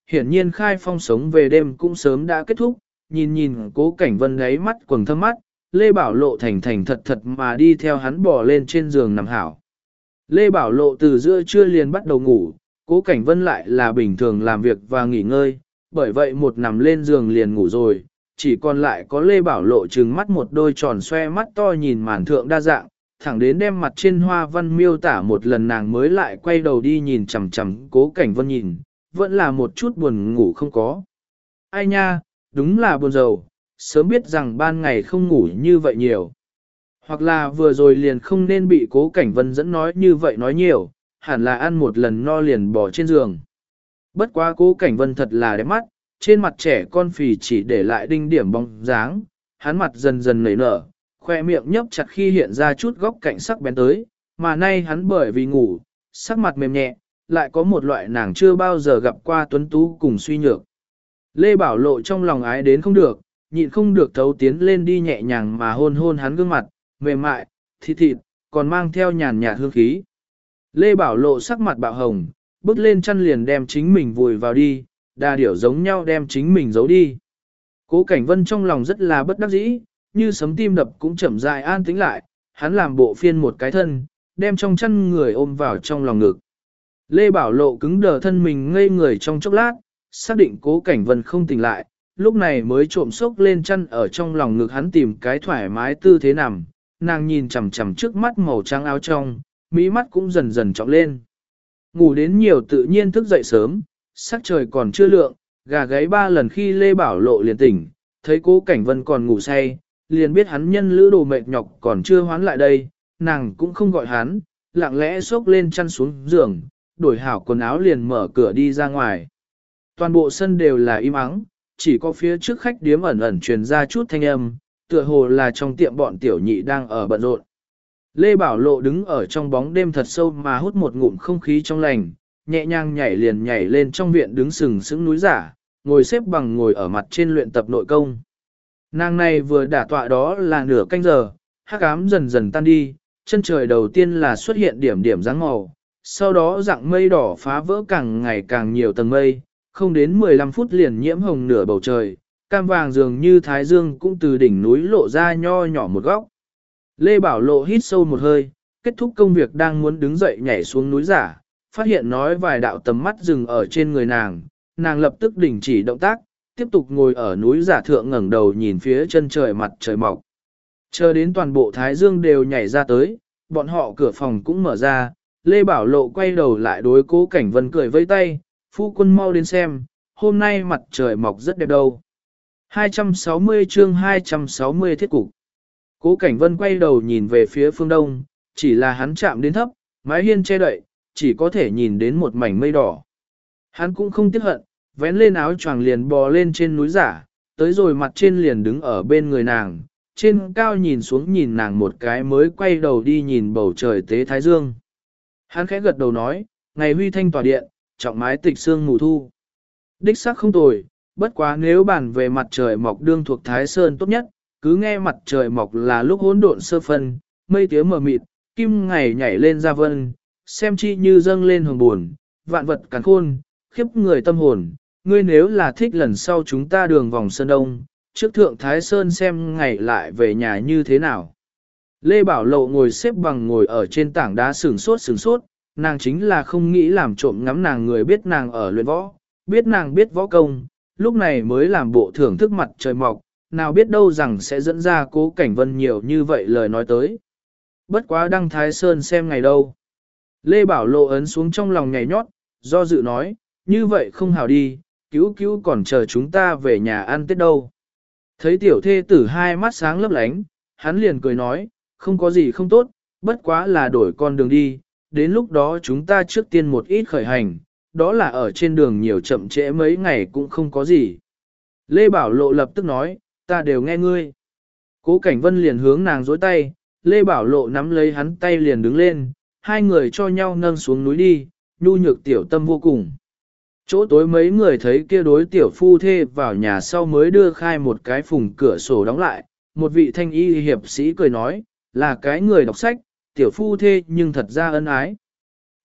hiển nhiên khai phong sống về đêm cũng sớm đã kết thúc, nhìn nhìn Cố Cảnh Vân gáy mắt quầng thâm mắt, Lê Bảo Lộ thành thành thật thật mà đi theo hắn bò lên trên giường nằm hảo. Lê Bảo Lộ từ giữa trưa liền bắt đầu ngủ, Cố Cảnh Vân lại là bình thường làm việc và nghỉ ngơi, bởi vậy một nằm lên giường liền ngủ rồi, chỉ còn lại có Lê Bảo Lộ trừng mắt một đôi tròn xoe mắt to nhìn màn thượng đa dạng, thẳng đến đem mặt trên hoa văn miêu tả một lần nàng mới lại quay đầu đi nhìn chằm chằm Cố Cảnh Vân nhìn, vẫn là một chút buồn ngủ không có. Ai nha, đúng là buồn rầu, sớm biết rằng ban ngày không ngủ như vậy nhiều. Hoặc là vừa rồi liền không nên bị Cố Cảnh Vân dẫn nói như vậy nói nhiều, hẳn là ăn một lần no liền bỏ trên giường. Bất quá Cố Cảnh Vân thật là đẹp mắt, trên mặt trẻ con phì chỉ để lại đinh điểm bóng dáng, hắn mặt dần dần nảy nở, khoe miệng nhấp chặt khi hiện ra chút góc cạnh sắc bén tới, mà nay hắn bởi vì ngủ, sắc mặt mềm nhẹ, lại có một loại nàng chưa bao giờ gặp qua tuấn tú cùng suy nhược. Lê Bảo Lộ trong lòng ái đến không được, nhịn không được thấu tiến lên đi nhẹ nhàng mà hôn hôn hắn gương mặt, mềm mại, thịt thịt, còn mang theo nhàn nhạt hương khí. Lê Bảo Lộ sắc mặt bạo hồng, bước lên chăn liền đem chính mình vùi vào đi, đà điểu giống nhau đem chính mình giấu đi. Cố Cảnh Vân trong lòng rất là bất đắc dĩ, như sấm tim đập cũng chậm rãi an tĩnh lại, hắn làm bộ phiên một cái thân, đem trong chăn người ôm vào trong lòng ngực. Lê Bảo Lộ cứng đờ thân mình ngây người trong chốc lát, xác định Cố Cảnh Vân không tỉnh lại, lúc này mới trộm sốc lên chăn ở trong lòng ngực hắn tìm cái thoải mái tư thế nằm, nàng nhìn chằm chằm trước mắt màu trắng áo trong, mí mắt cũng dần dần trọng lên. Ngủ đến nhiều tự nhiên thức dậy sớm, sắc trời còn chưa lượng, gà gáy 3 lần khi Lê Bảo Lộ liền tỉnh, thấy Cố Cảnh Vân còn ngủ say, liền biết hắn nhân lữ đồ mệt nhọc còn chưa hoán lại đây, nàng cũng không gọi hắn, lặng lẽ xốc lên chăn xuống giường, đổi hảo quần áo liền mở cửa đi ra ngoài. Toàn bộ sân đều là im ắng, chỉ có phía trước khách điếm ẩn ẩn truyền ra chút thanh âm, tựa hồ là trong tiệm bọn tiểu nhị đang ở bận rộn. Lê Bảo Lộ đứng ở trong bóng đêm thật sâu mà hút một ngụm không khí trong lành, nhẹ nhàng nhảy lên trong viện đứng sừng sững núi giả, ngồi xếp bằng ngồi ở mặt trên luyện tập nội công. Nàng này vừa đả tọa đó là nửa canh giờ, hắc ám dần dần tan đi, chân trời đầu tiên là xuất hiện điểm điểm dáng màu, sau đó dạng mây đỏ phá vỡ càng ngày càng nhiều tầng mây, không đến 15 phút liền nhiễm hồng nửa bầu trời, cam vàng dường như thái dương cũng từ đỉnh núi lộ ra nho nhỏ một góc. Lê Bảo Lộ hít sâu một hơi, kết thúc công việc đang muốn đứng dậy nhảy xuống núi giả, phát hiện nói vài đạo tầm mắt dừng ở trên người nàng, nàng lập tức đình chỉ động tác, tiếp tục ngồi ở núi giả thượng ngẩng đầu nhìn phía chân trời mặt trời mọc. Chờ đến toàn bộ thái dương đều nhảy ra tới, bọn họ cửa phòng cũng mở ra, Lê Bảo Lộ quay đầu lại đối Cố Cảnh Vân cười vẫy tay, phu quân mau đến xem, hôm nay mặt trời mọc rất đẹp đâu. 260 chương 260 thiết cục. Cố Cảnh Vân quay đầu nhìn về phía phương đông, chỉ là hắn chạm đến thấp, mái hiên che đậy, chỉ có thể nhìn đến một mảnh mây đỏ. Hắn cũng không tiếc hận, vén lên áo choàng liền bò lên trên núi giả, tới rồi mặt trên liền đứng ở bên người nàng, trên cao nhìn xuống nhìn nàng một cái mới quay đầu đi nhìn bầu trời tế thái dương. Hắn khẽ gật đầu nói, ngày huy thanh tòa điện, trọng mái tịch sương mù thu. Đích xác không tồi, bất quá nếu bàn về mặt trời mọc đương thuộc Thái Sơn tốt nhất, cứ nghe mặt trời mọc là lúc hỗn độn sơ phân, mây tía mờ mịt, kim ngày nhảy lên ra vân, xem chi như dâng lên hồng buồn, vạn vật càn khôn, khiếp người tâm hồn. Ngươi nếu là thích lần sau chúng ta đường vòng Sơn Đông, trước thượng Thái Sơn xem ngày lại về nhà như thế nào. Lê Bảo Lộ ngồi xếp bằng ngồi ở trên tảng đá sừng sốt, nàng chính là không nghĩ làm trộm ngắm nàng người biết nàng ở luyện võ, biết nàng biết võ công, lúc này mới làm bộ thưởng thức mặt trời mọc, nào biết đâu rằng sẽ dẫn ra Cố Cảnh Vân nhiều như vậy lời nói tới. Bất quá đăng Thái Sơn xem ngày đâu. Lê Bảo Lộ ấn xuống trong lòng nhảy nhót, do dự nói, như vậy không hào đi, cứu còn chờ chúng ta về nhà ăn Tết đâu. Thấy tiểu thê tử hai mắt sáng lấp lánh, hắn liền cười nói, không có gì không tốt, bất quá là đổi con đường đi, đến lúc đó chúng ta trước tiên một ít khởi hành, đó là ở trên đường nhiều chậm trễ mấy ngày cũng không có gì. Lê Bảo Lộ lập tức nói, ta đều nghe ngươi. Cố Cảnh Vân liền hướng nàng dối tay, Lê Bảo Lộ nắm lấy hắn tay liền đứng lên, hai người cho nhau nâng xuống núi đi, nhu nhược tiểu tâm vô cùng. Chỗ tối mấy người thấy kia đối tiểu phu thê vào nhà sau mới đưa khai một cái phùng cửa sổ đóng lại, một vị thanh y hiệp sĩ cười nói, là cái người đọc sách, tiểu phu thê nhưng thật ra ân ái.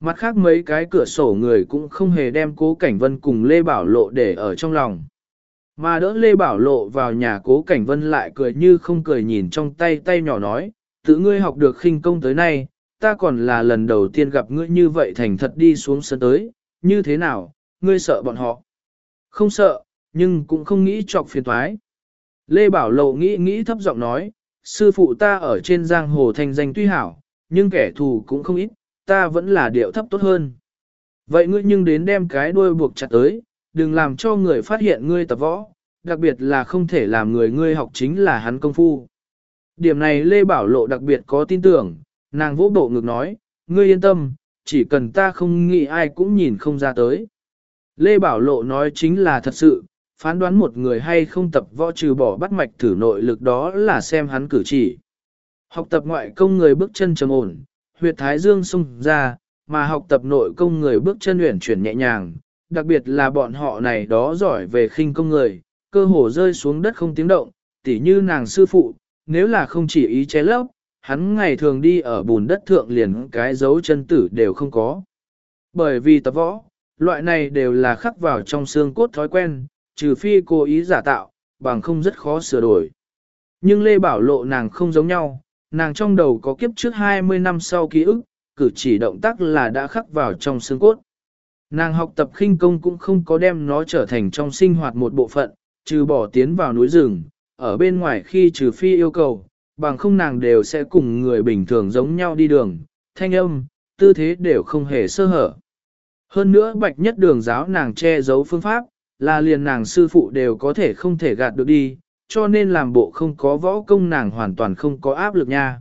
Mặt khác mấy cái cửa sổ người cũng không hề đem Cố Cảnh Vân cùng Lê Bảo Lộ để ở trong lòng. Mà đỡ Lê Bảo Lộ vào nhà Cố Cảnh Vân lại cười như không cười nhìn trong tay tay nhỏ nói, tự ngươi học được khinh công tới nay, ta còn là lần đầu tiên gặp ngươi như vậy thành thật đi xuống sân tới, như thế nào, ngươi sợ bọn họ? Không sợ, nhưng cũng không nghĩ chọc phiền toái. Lê Bảo Lộ nghĩ thấp giọng nói, sư phụ ta ở trên giang hồ thành danh tuy hảo, nhưng kẻ thù cũng không ít, ta vẫn là điệu thấp tốt hơn. Vậy ngươi nhưng đến đem cái đuôi buộc chặt tới, đừng làm cho người phát hiện ngươi tập võ, đặc biệt là không thể làm người ngươi học chính là hắn công phu. Điểm này Lê Bảo Lộ đặc biệt có tin tưởng, nàng vỗ bộ ngực nói, ngươi yên tâm, chỉ cần ta không nghĩ ai cũng nhìn không ra tới. Lê Bảo Lộ nói chính là thật sự, phán đoán một người hay không tập võ trừ bỏ bắt mạch thử nội lực đó là xem hắn cử chỉ. Học tập ngoại công người bước chân trầm ổn, huyệt thái dương xung ra, mà học tập nội công người bước chân uyển chuyển nhẹ nhàng, đặc biệt là bọn họ này đó giỏi về khinh công người, cơ hồ rơi xuống đất không tiếng động, tỉ như nàng sư phụ, nếu là không chỉ ý che lấp, hắn ngày thường đi ở bùn đất thượng liền cái dấu chân tử đều không có. Bởi vì tập võ, loại này đều là khắc vào trong xương cốt thói quen, trừ phi cố ý giả tạo, bằng không rất khó sửa đổi. Nhưng Lê Bảo Lộ nàng không giống nhau, nàng trong đầu có kiếp trước 20 năm sau ký ức, cử chỉ động tác là đã khắc vào trong xương cốt. Nàng học tập khinh công cũng không có đem nó trở thành trong sinh hoạt một bộ phận, trừ bỏ tiến vào núi rừng, ở bên ngoài khi trừ phi yêu cầu, bằng không nàng đều sẽ cùng người bình thường giống nhau đi đường, thanh âm, tư thế đều không hề sơ hở. Hơn nữa bạch nhất đường giáo nàng che giấu phương pháp, là liền nàng sư phụ đều có thể không thể gạt được đi, cho nên làm bộ không có võ công nàng hoàn toàn không có áp lực nha.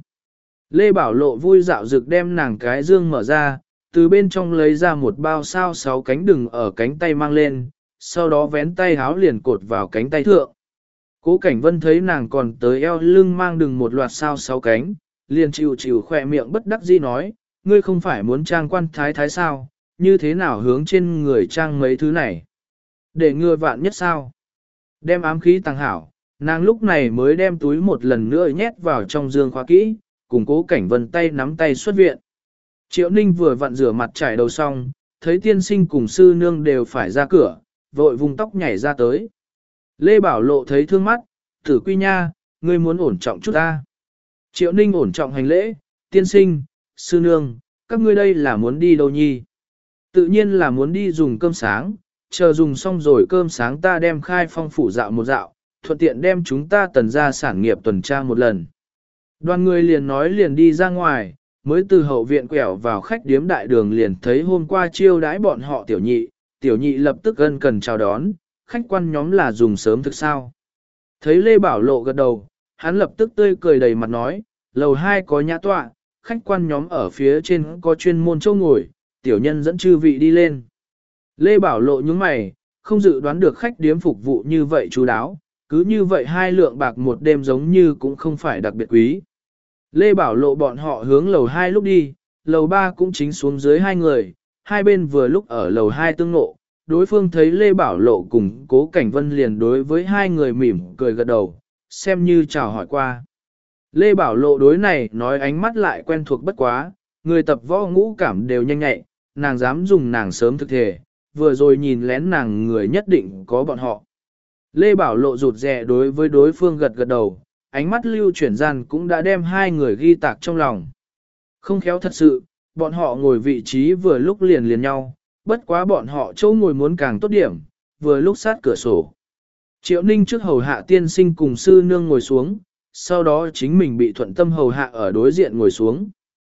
Lê Bảo Lộ vui dạo dực đem nàng cái dương mở ra, từ bên trong lấy ra một bao sao 6 cánh đừng ở cánh tay mang lên, sau đó vén tay háo liền cột vào cánh tay thượng. Cố Cảnh Vân thấy nàng còn tới eo lưng mang đừng một loạt sao 6 cánh, liền chịu khỏe miệng bất đắc dĩ nói, ngươi không phải muốn trang quan thái thái sao, như thế nào hướng trên người trang mấy thứ này. Để ngừa vạn nhất sao. Đem ám khí tăng hảo, nàng lúc này mới đem túi một lần nữa nhét vào trong dương khóa kỹ, cùng Cố Cảnh Vân tay nắm tay xuất viện. Triệu Ninh vừa vặn rửa mặt trải đầu xong, thấy tiên sinh cùng sư nương đều phải ra cửa, vội vùng tóc nhảy ra tới. Lê Bảo Lộ thấy thương mắt, Tử Quy nha, ngươi muốn ổn trọng chút ta. Triệu Ninh ổn trọng hành lễ, tiên sinh, sư nương, các ngươi đây là muốn đi đâu nhi? Tự nhiên là muốn đi dùng cơm sáng, chờ dùng xong rồi cơm sáng ta đem khai phong phủ dạo một dạo, thuận tiện đem chúng ta tần ra sản nghiệp tuần tra một lần. Đoàn người liền nói liền đi ra ngoài, mới từ hậu viện quẹo vào khách điếm đại đường liền thấy hôm qua chiêu đãi bọn họ tiểu nhị lập tức ân cần chào đón, khách quan nhóm là dùng sớm thực sao. Thấy Lê Bảo Lộ gật đầu, hắn lập tức tươi cười đầy mặt nói, lầu 2 có nhã tọa, khách quan nhóm ở phía trên có chuyên môn châu ngồi, tiểu nhân dẫn chư vị đi lên. Lê Bảo Lộ nhướng mày, không dự đoán được khách điếm phục vụ như vậy chú đáo, cứ như vậy 2 lượng bạc một đêm giống như cũng không phải đặc biệt quý. Lê Bảo Lộ bọn họ hướng lầu 2 lúc đi, lầu 3 cũng chính xuống dưới 2 người, hai bên vừa lúc ở lầu 2 tương ngộ, đối phương thấy Lê Bảo Lộ cùng Cố Cảnh Vân liền đối với 2 người mỉm cười gật đầu, xem như chào hỏi qua. Lê Bảo Lộ đối này nói ánh mắt lại quen thuộc bất quá, người tập võ ngũ cảm đều nhanh nhạy, nàng dám dùng nàng sớm thực thể, vừa rồi nhìn lén nàng người nhất định có bọn họ. Lê Bảo Lộ rụt rè đối với đối phương gật gật đầu, ánh mắt lưu chuyển gian cũng đã đem 2 người ghi tạc trong lòng. Không khéo thật sự, bọn họ ngồi vị trí vừa lúc liền nhau, bất quá bọn họ chỗ ngồi muốn càng tốt điểm, vừa lúc sát cửa sổ. Triệu Ninh trước hầu hạ tiên sinh cùng sư nương ngồi xuống, sau đó chính mình bị Thuận Tâm hầu hạ ở đối diện ngồi xuống.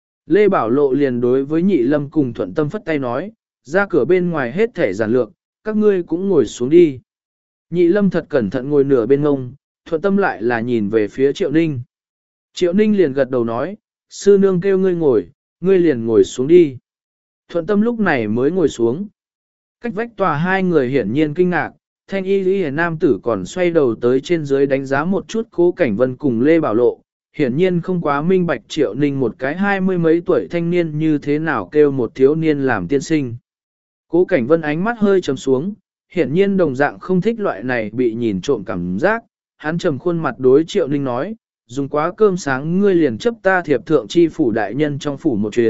Lê Bảo Lộ liền đối với Nhị Lâm cùng Thuận Tâm phất tay nói, ra cửa bên ngoài hết thể giản lược, các ngươi cũng ngồi xuống đi. Nhị Lâm thật cẩn thận ngồi nửa bên ngông, Thuận Tâm lại là nhìn về phía Triệu Ninh. Triệu Ninh liền gật đầu nói, sư nương kêu ngươi ngồi, ngươi liền ngồi xuống đi. Thuận Tâm lúc này mới ngồi xuống. Cách vách tòa 2 người hiển nhiên kinh ngạc, thanh y nam tử còn xoay đầu tới trên dưới đánh giá một chút Cố Cảnh Vân cùng Lê Bảo Lộ, hiển nhiên không quá minh bạch Triệu Ninh một cái 20 mấy tuổi thanh niên như thế nào kêu một thiếu niên làm tiên sinh. Cố Cảnh Vân ánh mắt hơi trầm xuống, hiển nhiên đồng dạng không thích loại này bị nhìn trộm cảm giác, hắn trầm khuôn mặt đối Triệu Ninh nói, dùng quá cơm sáng ngươi liền chấp ta thiệp thượng chi phủ đại nhân trong phủ một chuyến,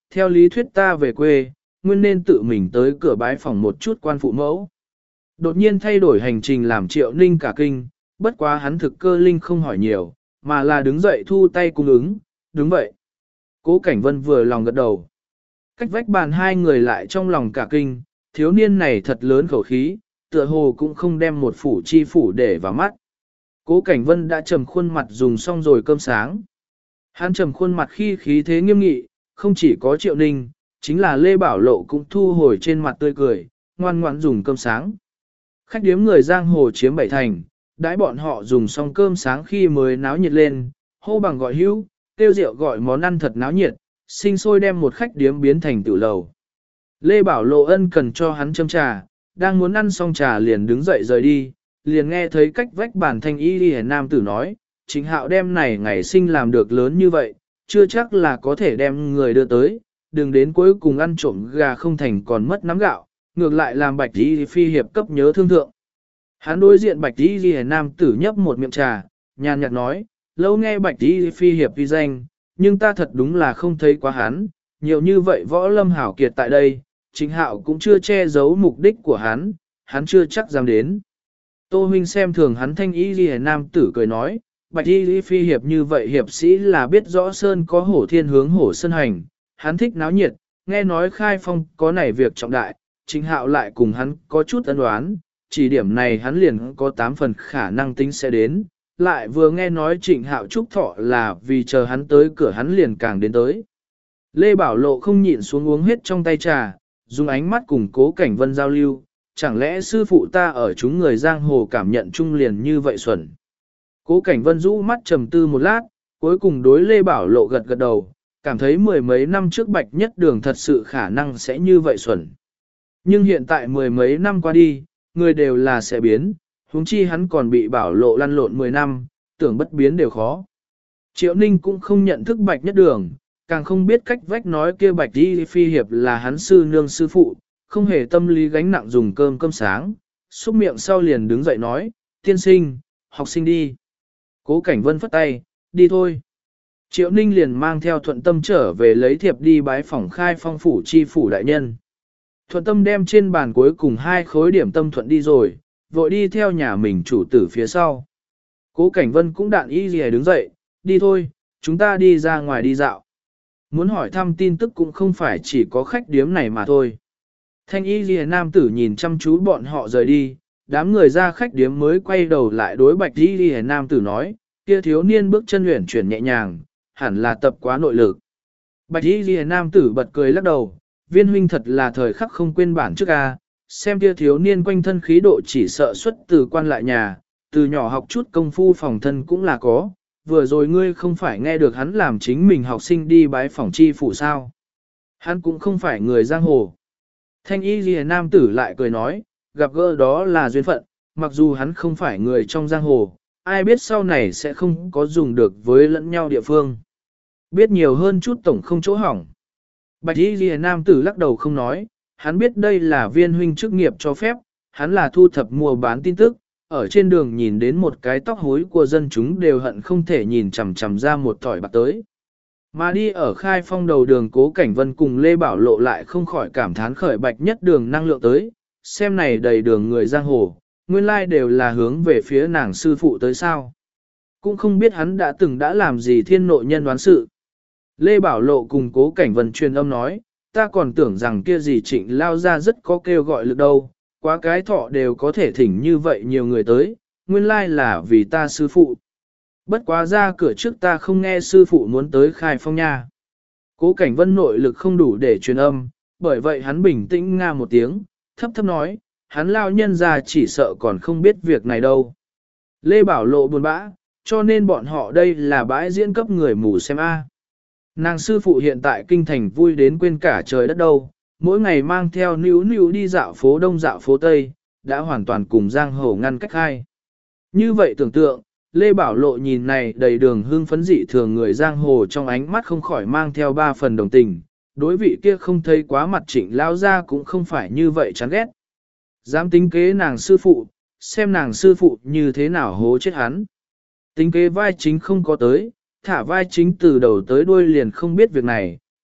theo lý thuyết ta về quê, nguyên nên tự mình tới cửa bái phòng một chút quan phụ mẫu. Đột nhiên thay đổi hành trình làm Triệu Ninh cả kinh, bất quá hắn thực cơ linh không hỏi nhiều, mà là đứng dậy thu tay cung ứng, đúng vậy. Cố Cảnh Vân vừa lòng gật đầu. Cách vách bàn hai người lại trong lòng cả kinh, thiếu niên này thật lớn khẩu khí, tựa hồ cũng không đem một phủ chi phủ để vào mắt. Cố Cảnh Vân đã trầm khuôn mặt dùng xong rồi cơm sáng. Hắn trầm khuôn mặt khi khí thế nghiêm nghị, không chỉ có Triệu Ninh, chính là Lê Bảo Lộ cũng thu hồi trên mặt tươi cười, ngoan ngoãn dùng cơm sáng. Khách điếm người giang hồ chiếm bảy thành, đãi bọn họ dùng xong cơm sáng khi mới náo nhiệt lên, hô bằng gọi hữu, tiêu rượu gọi món ăn thật náo nhiệt, sinh sôi đem một khách điếm biến thành tiểu lầu. Lê Bảo Lộ ân cần cho hắn châm trà, đang muốn ăn xong trà liền đứng dậy rời đi, liền nghe thấy cách vách bàn thanh y đi nam tử nói, Trịnh Hạo đem này ngày sinh làm được lớn như vậy, chưa chắc là có thể đem người đưa tới, đừng đến cuối cùng ăn trộm gà không thành còn mất nắm gạo, ngược lại làm Bạch Y Phi hiệp cấp nhớ thương thượng. Hắn đối diện Bạch Y Ghi nam tử nhấp một miệng trà, nhàn nhạt nói, lâu nghe Bạch Y Phi hiệp uy danh, nhưng ta thật đúng là không thấy quá hắn, nhiều như vậy võ lâm hảo kiệt tại đây, Trịnh Hạo cũng chưa che giấu mục đích của hắn chưa chắc dám đến. Tô huynh xem thường hắn thanh Y Ghi nam tử cười nói, Bạch Y Phi hiệp như vậy hiệp sĩ là biết rõ sơn có hổ thiên hướng hổ sơn hành, hắn thích náo nhiệt, nghe nói khai phong có nảy việc trọng đại, Trịnh Hạo lại cùng hắn có chút ân đoán, chỉ điểm này hắn liền có 8 phần khả năng tính sẽ đến, lại vừa nghe nói Trịnh Hạo chúc thọ là vì chờ hắn tới cửa hắn liền càng đến tới. Lê Bảo Lộ không nhịn xuống uống hết trong tay trà, dùng ánh mắt cùng Cố Cảnh Vân giao lưu, chẳng lẽ sư phụ ta ở chúng người giang hồ cảm nhận chung liền như vậy xuẩn. Cố Cảnh Vân rũ mắt trầm tư một lát, cuối cùng đối Lê Bảo Lộ gật gật đầu, cảm thấy mười mấy năm trước Bạch Nhất Đường thật sự khả năng sẽ như vậy xuẩn. Nhưng hiện tại mười mấy năm qua đi, người đều là sẽ biến, huống chi hắn còn bị Bảo Lộ lăn lộn 10 năm, tưởng bất biến đều khó. Triệu Ninh cũng không nhận thức Bạch Nhất Đường, càng không biết cách vách nói kia Bạch Y Phi hiệp là hắn sư nương sư phụ, không hề tâm lý gánh nặng dùng cơm sáng, xúc miệng sau liền đứng dậy nói, tiên sinh, học sinh đi. Cố Cảnh Vân phất tay, đi thôi. Triệu Ninh liền mang theo Thuận Tâm trở về lấy thiệp đi bái phỏng khai phong phủ chi phủ đại nhân. Thuận Tâm đem trên bàn cuối cùng 2 khối điểm tâm thuận đi rồi, vội đi theo nhà mình chủ tử phía sau. Cố Cảnh Vân cũng đạn ý gì đứng dậy, đi thôi, chúng ta đi ra ngoài đi dạo. Muốn hỏi thăm tin tức cũng không phải chỉ có khách điếm này mà thôi. Thanh y ghi nam tử nhìn chăm chú bọn họ rời đi, đám người ra khách điếm mới quay đầu lại đối Bạch y ghi nam tử nói, kia thiếu niên bước chân luyện chuyển nhẹ nhàng, hẳn là tập quá nội lực. Bạch y ghi nam tử bật cười lắc đầu, viên huynh thật là thời khắc không quên bản trước a, xem kia thiếu niên quanh thân khí độ chỉ sợ xuất từ quan lại nhà, từ nhỏ học chút công phu phòng thân cũng là có, vừa rồi ngươi không phải nghe được hắn làm chính mình học sinh đi bái phỏng chi phủ sao. Hắn cũng không phải người giang hồ. Thanh y ghi nam tử lại cười nói, gặp gỡ đó là duyên phận, mặc dù hắn không phải người trong giang hồ, ai biết sau này sẽ không có dùng được với lẫn nhau địa phương. Biết nhiều hơn chút tổng không chỗ hỏng. Bạch y ghi nam tử lắc đầu không nói, hắn biết đây là viên huynh chức nghiệp cho phép, hắn là thu thập mua bán tin tức, ở trên đường nhìn đến một cái tóc hối của dân chúng đều hận không thể nhìn chằm chằm ra một thỏi bạc tới. Mà đi ở khai phong đầu đường Cố Cảnh Vân cùng Lê Bảo Lộ lại không khỏi cảm thán khởi Bạch Nhất Đường năng lượng tới, xem này đầy đường người giang hồ, nguyên lai đều là hướng về phía nàng sư phụ tới sao. Cũng không biết hắn đã làm gì thiên nội nhân đoán sự. Lê Bảo Lộ cùng Cố Cảnh Vân truyền âm nói, ta còn tưởng rằng kia gì Trịnh lao ra rất có kêu gọi lực đâu, quá cái thọ đều có thể thỉnh như vậy nhiều người tới, nguyên lai là vì ta sư phụ. Bất quá ra cửa trước ta không nghe sư phụ muốn tới khai phong nha. Cố Cảnh Vân nội lực không đủ để truyền âm, bởi vậy hắn bình tĩnh nga một tiếng, thấp thấp nói, hắn lao nhân ra chỉ sợ còn không biết việc này đâu. Lê Bảo Lộ buồn bã, cho nên bọn họ đây là bãi diễn cấp người mù xem a. Nàng sư phụ hiện tại kinh thành vui đến quên cả trời đất đâu, mỗi ngày mang theo níu níu đi dạo phố đông dạo phố tây, đã hoàn toàn cùng giang hồ ngăn cách hai. Như vậy tưởng tượng, Lê Bảo Lộ nhìn này đầy đường hương phấn dị thường người giang hồ trong ánh mắt không khỏi mang theo 3 phần đồng tình, đối vị kia không thấy quá mặt Trịnh lao ra cũng không phải như vậy chán ghét. Dám tính kế nàng sư phụ, xem nàng sư phụ như thế nào hố chết hắn. Tính kế vai chính không có tới, thả vai chính từ đầu tới đuôi liền không biết việc này,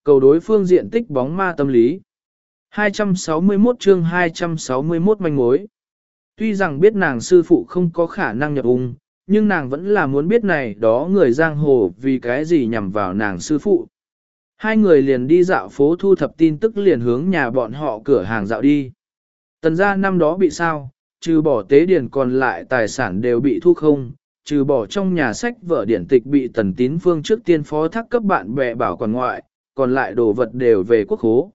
cầu đối phương diện tích bóng ma tâm lý. 261 chương 261 manh mối. Tuy rằng biết nàng sư phụ không có khả năng nhập ung, nhưng nàng vẫn là muốn biết này đó người giang hồ vì cái gì nhằm vào nàng sư phụ. Hai người liền đi dạo phố thu thập tin tức liền hướng nhà bọn họ cửa hàng dạo đi. Tần gia năm đó bị sao, trừ bỏ tế điển còn lại tài sản đều bị thu không, trừ bỏ trong nhà sách vở điển tịch bị Tần Tín Phương trước tiên phó thác cấp bạn bè bảo quản ngoại, còn lại đồ vật đều về quốc khố.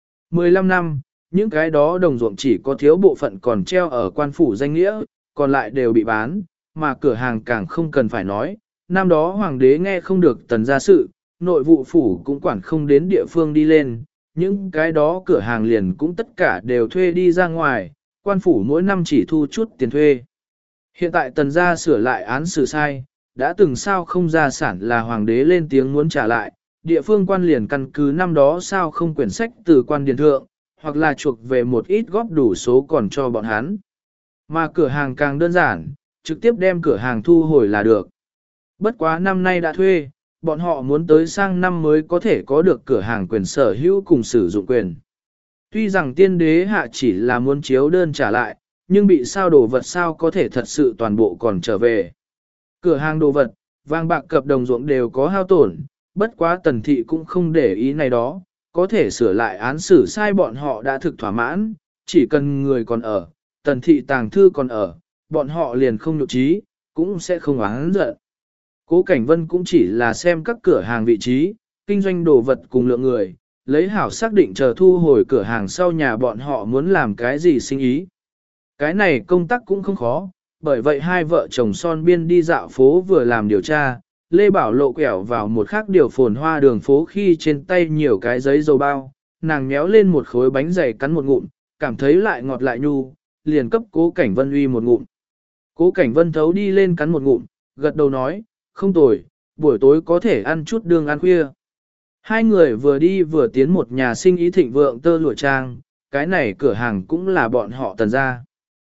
15 năm, những cái đó đồng ruộng chỉ có thiếu bộ phận còn treo ở quan phủ danh nghĩa, còn lại đều bị bán, mà cửa hàng càng không cần phải nói. Năm đó hoàng đế nghe không được Tần gia sự, nội vụ phủ cũng quản không đến địa phương đi lên, những cái đó cửa hàng liền cũng tất cả đều thuê đi ra ngoài, quan phủ mỗi năm chỉ thu chút tiền thuê. Hiện tại Tần gia sửa lại án xử sai, đã từng sao không gia sản là hoàng đế lên tiếng muốn trả lại, địa phương quan liền căn cứ năm đó sao không quyển sách từ quan điền thượng, hoặc là chuộc về một ít góp đủ số còn cho bọn hắn. Mà cửa hàng càng đơn giản, trực tiếp đem cửa hàng thu hồi là được. Bất quá năm nay đã thuê, bọn họ muốn tới sang năm mới có thể có được cửa hàng quyền sở hữu cùng sử dụng quyền. Tuy rằng tiên đế hạ chỉ là muốn chiếu đơn trả lại, nhưng bị sao đồ vật sao có thể thật sự toàn bộ còn trở về. Cửa hàng đồ vật, vàng bạc cập đồng ruộng đều có hao tổn, bất quá Tần thị cũng không để ý này đó, có thể sửa lại án xử sai bọn họ đã thực thỏa mãn, chỉ cần người còn ở, Tần thị tàng thư còn ở, bọn họ liền không nhục trí, cũng sẽ không oán giận. Cố Cảnh Vân cũng chỉ là xem các cửa hàng vị trí, kinh doanh đồ vật cùng lượng người, lấy hảo xác định chờ thu hồi cửa hàng sau nhà bọn họ muốn làm cái gì sinh ý. Cái này công tác cũng không khó, bởi vậy hai vợ chồng son biên đi dạo phố vừa làm điều tra, Lê Bảo Lộ quẹo vào một khác điều phồn hoa đường phố khi trên tay nhiều cái giấy dầu bao, nàng méo lên một khối bánh dày cắn một ngụm, cảm thấy lại ngọt lại nhu, liền cấp Cố Cảnh Vân uy một ngụm. Cố Cảnh Vân thấu đi lên cắn một ngụm, gật đầu nói, không tồi, buổi tối có thể ăn chút đường ăn khuya. Hai người vừa đi vừa tiến một nhà sinh ý thịnh vượng tơ lụa trang, cái này cửa hàng cũng là bọn họ Tần gia.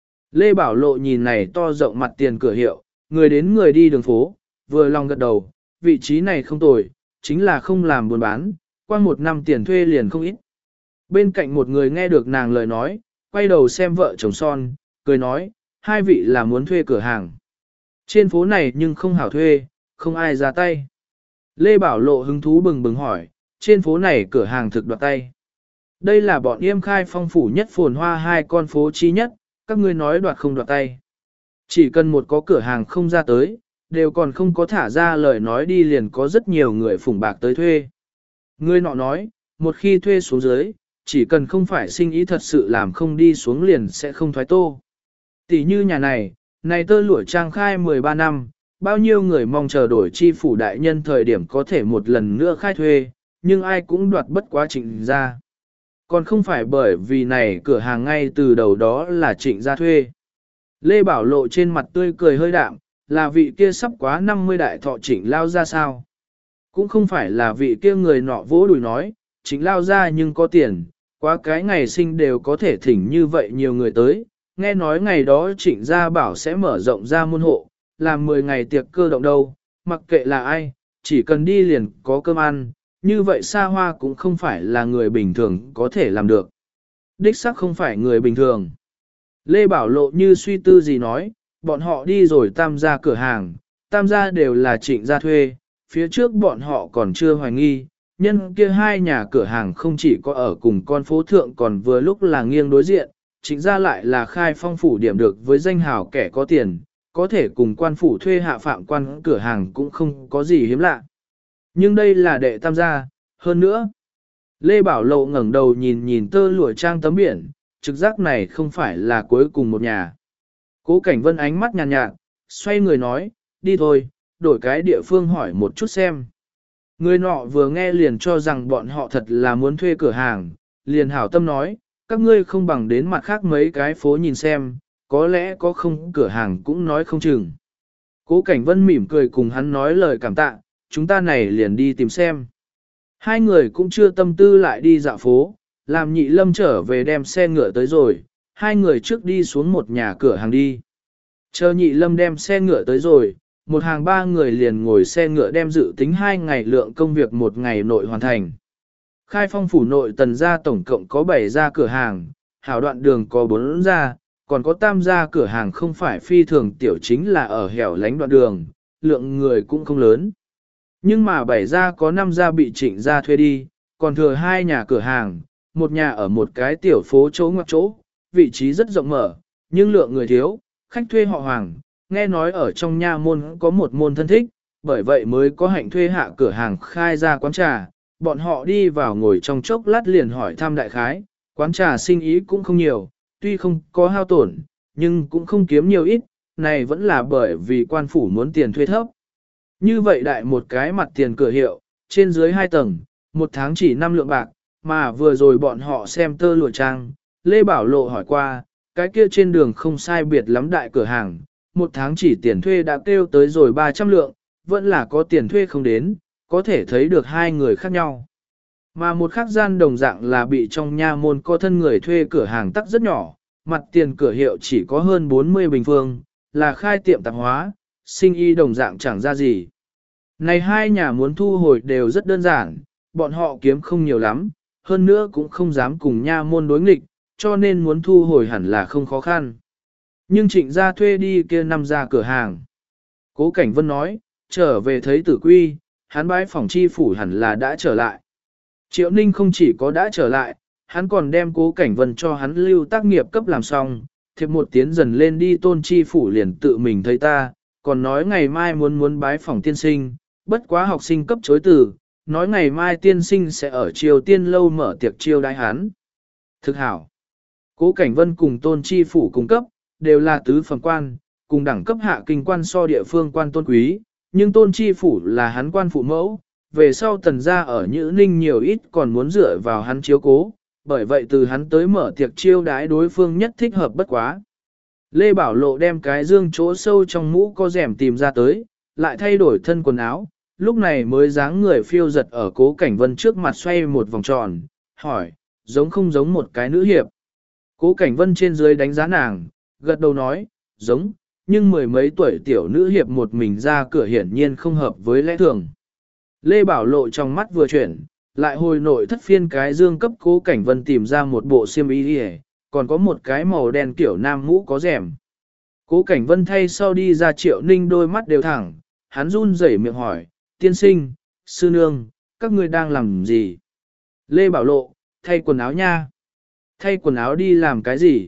Lê Bảo Lộ nhìn này to rộng mặt tiền cửa hiệu, người đến người đi đường phố, vừa lòng gật đầu, vị trí này không tồi, chính là không làm buôn bán, qua một năm tiền thuê liền không ít. Bên cạnh một người nghe được nàng lời nói, quay đầu xem vợ chồng son, cười nói, hai vị là muốn thuê cửa hàng. Trên phố này nhưng không hảo thuê, không ai ra tay. Lê Bảo Lộ hứng thú bừng bừng hỏi, trên phố này cửa hàng thực đoạt tay. Đây là bọn Yêm Khai phong phủ nhất phồn hoa hai con phố chi nhất, các ngươi nói đoạt không đoạt tay. Chỉ cần một có cửa hàng không ra tới, đều còn không có thả ra lời nói đi liền có rất nhiều người phủng bạc tới thuê. Người nọ nói, một khi thuê xuống dưới, chỉ cần không phải sinh ý thật sự làm không đi xuống liền sẽ không thoái tô. Tỷ như nhà này, này tơ lụa trang khai 13 năm, bao nhiêu người mong chờ đổi chi phủ đại nhân thời điểm có thể một lần nữa khai thuê, nhưng ai cũng đoạt bất quá Trịnh gia. Còn không phải bởi vì này cửa hàng ngay từ đầu đó là Trịnh gia thuê. Lê Bảo Lộ trên mặt tươi cười hơi đạm, là vị kia sắp quá 50 đại thọ Trịnh lao ra sao. Cũng không phải là vị kia người nọ vỗ đùi nói, Trịnh lao ra nhưng có tiền, quá cái ngày sinh đều có thể thỉnh như vậy nhiều người tới. Nghe nói ngày đó Trịnh gia bảo sẽ mở rộng ra môn hộ, làm 10 ngày tiệc cơ động đâu, mặc kệ là ai, chỉ cần đi liền có cơm ăn, như vậy xa hoa cũng không phải là người bình thường có thể làm được. Đích xác không phải người bình thường. Lê Bảo Lộ như suy tư gì nói, bọn họ đi rồi tam gia cửa hàng, tam gia đều là Trịnh gia thuê, phía trước bọn họ còn chưa hoài nghi, nhân kia hai nhà cửa hàng không chỉ có ở cùng con phố thượng còn vừa lúc là nghiêng đối diện, Trịnh gia lại là khai phong phủ điểm được với danh hào kẻ có tiền, có thể cùng quan phủ thuê hạ phạm quan cửa hàng cũng không có gì hiếm lạ. Nhưng đây là đệ tam gia, hơn nữa. Lê Bảo Lộ ngẩng đầu nhìn nhìn tơ lụa trang tấm biển, trực giác này không phải là cuối cùng một nhà. Cố Cảnh Vân ánh mắt nhàn nhạt, xoay người nói, đi thôi, đổi cái địa phương hỏi một chút xem. Người nọ vừa nghe liền cho rằng bọn họ thật là muốn thuê cửa hàng, liền hảo tâm nói, các ngươi không bằng đến mặt khác mấy cái phố nhìn xem, có lẽ có không cửa hàng cũng nói không chừng. Cố Cảnh Vân mỉm cười cùng hắn nói lời cảm tạ, chúng ta này liền đi tìm xem. Hai người cũng chưa tâm tư lại đi dạo phố, làm Nhị Lâm trở về đem xe ngựa tới rồi, hai người trước đi xuống một nhà cửa hàng đi. Chờ Nhị Lâm đem xe ngựa tới rồi, một hàng ba người liền ngồi xe ngựa đem dự tính 2 ngày lượng công việc một ngày nội hoàn thành. Khai Phong phủ nội Tần gia tổng cộng có 7 gia cửa hàng, hảo đoạn đường có 4 gia, còn có tam gia cửa hàng không phải phi thường tiểu chính là ở hẻo lánh đoạn đường, lượng người cũng không lớn. Nhưng mà 7 gia có 5 gia bị Trịnh gia thuê đi, còn thừa 2 nhà cửa hàng, một nhà ở một cái tiểu phố chỗ ngoặc chỗ, vị trí rất rộng mở, nhưng lượng người thiếu, khách thuê họ Hoàng, nghe nói ở trong nha môn có một môn thân thích, bởi vậy mới có hạnh thuê hạ cửa hàng khai ra quán trà, bọn họ đi vào ngồi trong chốc lát liền hỏi thăm đại khái, quán trà sinh ý cũng không nhiều, tuy không có hao tổn, nhưng cũng không kiếm nhiều ít, này vẫn là bởi vì quan phủ muốn tiền thuê thấp. Như vậy đại một cái mặt tiền cửa hiệu, trên dưới 2 tầng, một tháng chỉ 5 lượng bạc, mà vừa rồi bọn họ xem tơ lụa trang, Lê Bảo Lộ hỏi qua, cái kia trên đường không sai biệt lắm đại cửa hàng, một tháng chỉ tiền thuê đã kêu tới rồi 300 lượng, vẫn là có tiền thuê không đến, có thể thấy được hai người khác nhau. Mà một khác gian đồng dạng là bị trong nha môn có thân người thuê cửa hàng tắc rất nhỏ, mặt tiền cửa hiệu chỉ có hơn 40 bình phương, là khai tiệm tạp hóa, sinh y đồng dạng chẳng ra gì. Này hai nhà muốn thu hồi đều rất đơn giản, bọn họ kiếm không nhiều lắm, hơn nữa cũng không dám cùng nha môn đối nghịch, cho nên muốn thu hồi hẳn là không khó khăn. Nhưng Trịnh gia thuê đi kia 5 gia cửa hàng. Cố Cảnh Vân nói, trở về thấy Tử Quy, hắn bái phòng chi phủ hẳn là đã trở lại. Triệu Ninh không chỉ có đã trở lại, hắn còn đem Cố Cảnh Vân cho hắn lưu tác nghiệp cấp làm xong, thiệp một tiến dần lên đi Tôn chi phủ liền tự mình thấy ta, còn nói ngày mai muốn bái phòng tiên sinh, bất quá học sinh cấp chối từ, nói ngày mai tiên sinh sẽ ở Triều Tiên lâu mở tiệc chiêu đãi hắn. Thực hảo. Cố Cảnh Vân cùng Tôn chi phủ cung cấp, đều là tứ phẩm quan, cùng đẳng cấp hạ kinh quan so địa phương quan tôn quý, nhưng Tôn chi phủ là hắn quan phụ mẫu, về sau Tần gia ở Nhữ Ninh nhiều ít còn muốn dựa vào hắn chiếu cố, bởi vậy từ hắn tới mở tiệc chiêu đãi đối phương nhất thích hợp bất quá. Lê Bảo Lộ đem cái dương chỗ sâu trong mũ có rèm tìm ra tới, lại thay đổi thân quần áo, lúc này mới dáng người phiêu giật ở Cố Cảnh Vân trước mặt xoay một vòng tròn, hỏi, giống không giống một cái nữ hiệp. Cố Cảnh Vân trên dưới đánh giá nàng, gật đầu nói, giống, nhưng mười mấy tuổi tiểu nữ hiệp một mình ra cửa hiển nhiên không hợp với lẽ thường. Lê Bảo Lộ trong mắt vừa chuyển, lại hồi nội thất phiên cái dương cấp Cố Cảnh Vân tìm ra một bộ xiêm y đi, còn có một cái màu đen kiểu nam mũ có rèm. Cố Cảnh Vân thay sau đi ra Triệu Ninh đôi mắt đều thẳng, hắn run rẩy miệng hỏi, tiên sinh, sư nương, các ngươi đang làm gì? Lê Bảo Lộ, thay quần áo nha. Thay quần áo đi làm cái gì?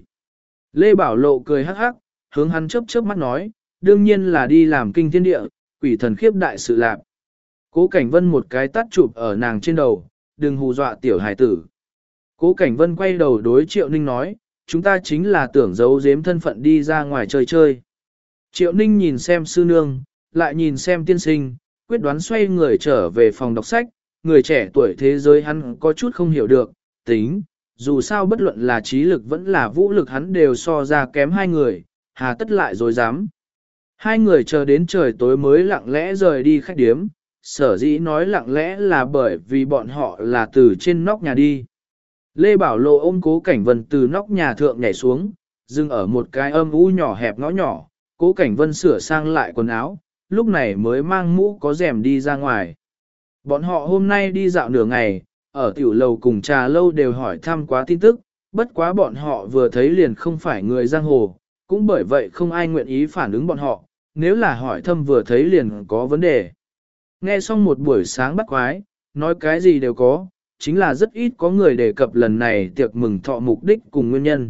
Lê Bảo Lộ cười hắc hắc, hướng hắn chớp chớp mắt nói, đương nhiên là đi làm kinh thiên địa, quỷ thần khiếp đại sự lạc. Cố Cảnh Vân một cái tát chụp ở nàng trên đầu, đừng hù dọa tiểu hài tử. Cố Cảnh Vân quay đầu đối Triệu Ninh nói, chúng ta chính là tưởng giấu giếm thân phận đi ra ngoài chơi chơi. Triệu Ninh nhìn xem sư nương, lại nhìn xem tiên sinh, quyết đoán xoay người trở về phòng đọc sách, người trẻ tuổi thế giới hắn có chút không hiểu được, tính, dù sao bất luận là trí lực vẫn là vũ lực hắn đều so ra kém hai người, hà tất lại dối dám. Hai người chờ đến trời tối mới lặng lẽ rời đi khách điếm, sở dĩ nói lặng lẽ là bởi vì bọn họ là từ trên nóc nhà đi. Lê Bảo Lộ ôm Cố Cảnh Vân từ nóc nhà thượng nhảy xuống, dừng ở một cái âm u nhỏ hẹp ngõ nhỏ, Cố Cảnh Vân sửa sang lại quần áo, lúc này mới mang mũ có rèm đi ra ngoài. Bọn họ hôm nay đi dạo nửa ngày, ở tiểu lầu cùng trà lâu đều hỏi thăm quá tin tức, bất quá bọn họ vừa thấy liền không phải người giang hồ, cũng bởi vậy không ai nguyện ý phản ứng bọn họ, nếu là hỏi thăm vừa thấy liền có vấn đề. Nghe xong một buổi sáng bắt quái, nói cái gì đều có, chính là rất ít có người đề cập lần này tiệc mừng thọ mục đích cùng nguyên nhân.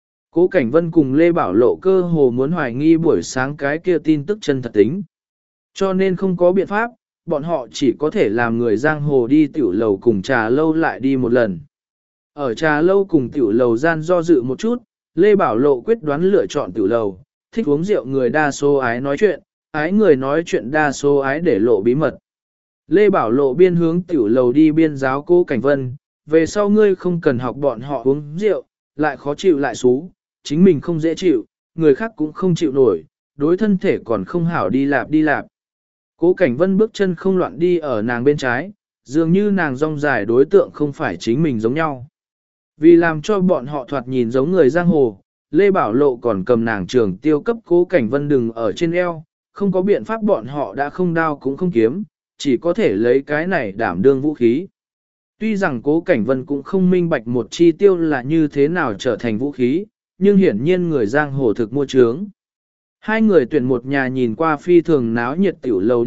Cố Cảnh Vân cùng Lê Bảo Lộ cơ hồ muốn hoài nghi buổi sáng cái kia tin tức chân thật tính. Cho nên không có biện pháp, bọn họ chỉ có thể làm người giang hồ đi tiểu lầu cùng trà lâu lại đi một lần. Ở trà lâu cùng tiểu lầu gian do dự một chút, Lê Bảo Lộ quyết đoán lựa chọn tiểu lầu, thích uống rượu người đa số ái nói chuyện, ái người nói chuyện đa số ái để lộ bí mật. Lê Bảo Lộ biên hướng tiểu lầu đi biên giáo Cố Cảnh Vân, về sau ngươi không cần học bọn họ uống rượu, lại khó chịu lại xú, chính mình không dễ chịu, người khác cũng không chịu nổi, đối thân thể còn không hảo đi lạp đi lạp. Cố Cảnh Vân bước chân không loạn đi ở nàng bên trái, dường như nàng rong dài đối tượng không phải chính mình giống nhau. Vì làm cho bọn họ thoạt nhìn giống người giang hồ, Lê Bảo Lộ còn cầm nàng trường tiêu cấp Cố Cảnh Vân đừng ở trên eo, không có biện pháp bọn họ đã không đao cũng không kiếm, chỉ có thể lấy cái này đảm đương vũ khí. Tuy rằng Cố Cảnh Vân cũng không minh bạch một chi tiêu là như thế nào trở thành vũ khí, nhưng hiển nhiên người giang hồ thực mua trướng. Hai người tuyển một nhà nhìn qua phi thường náo nhiệt tiểu lầu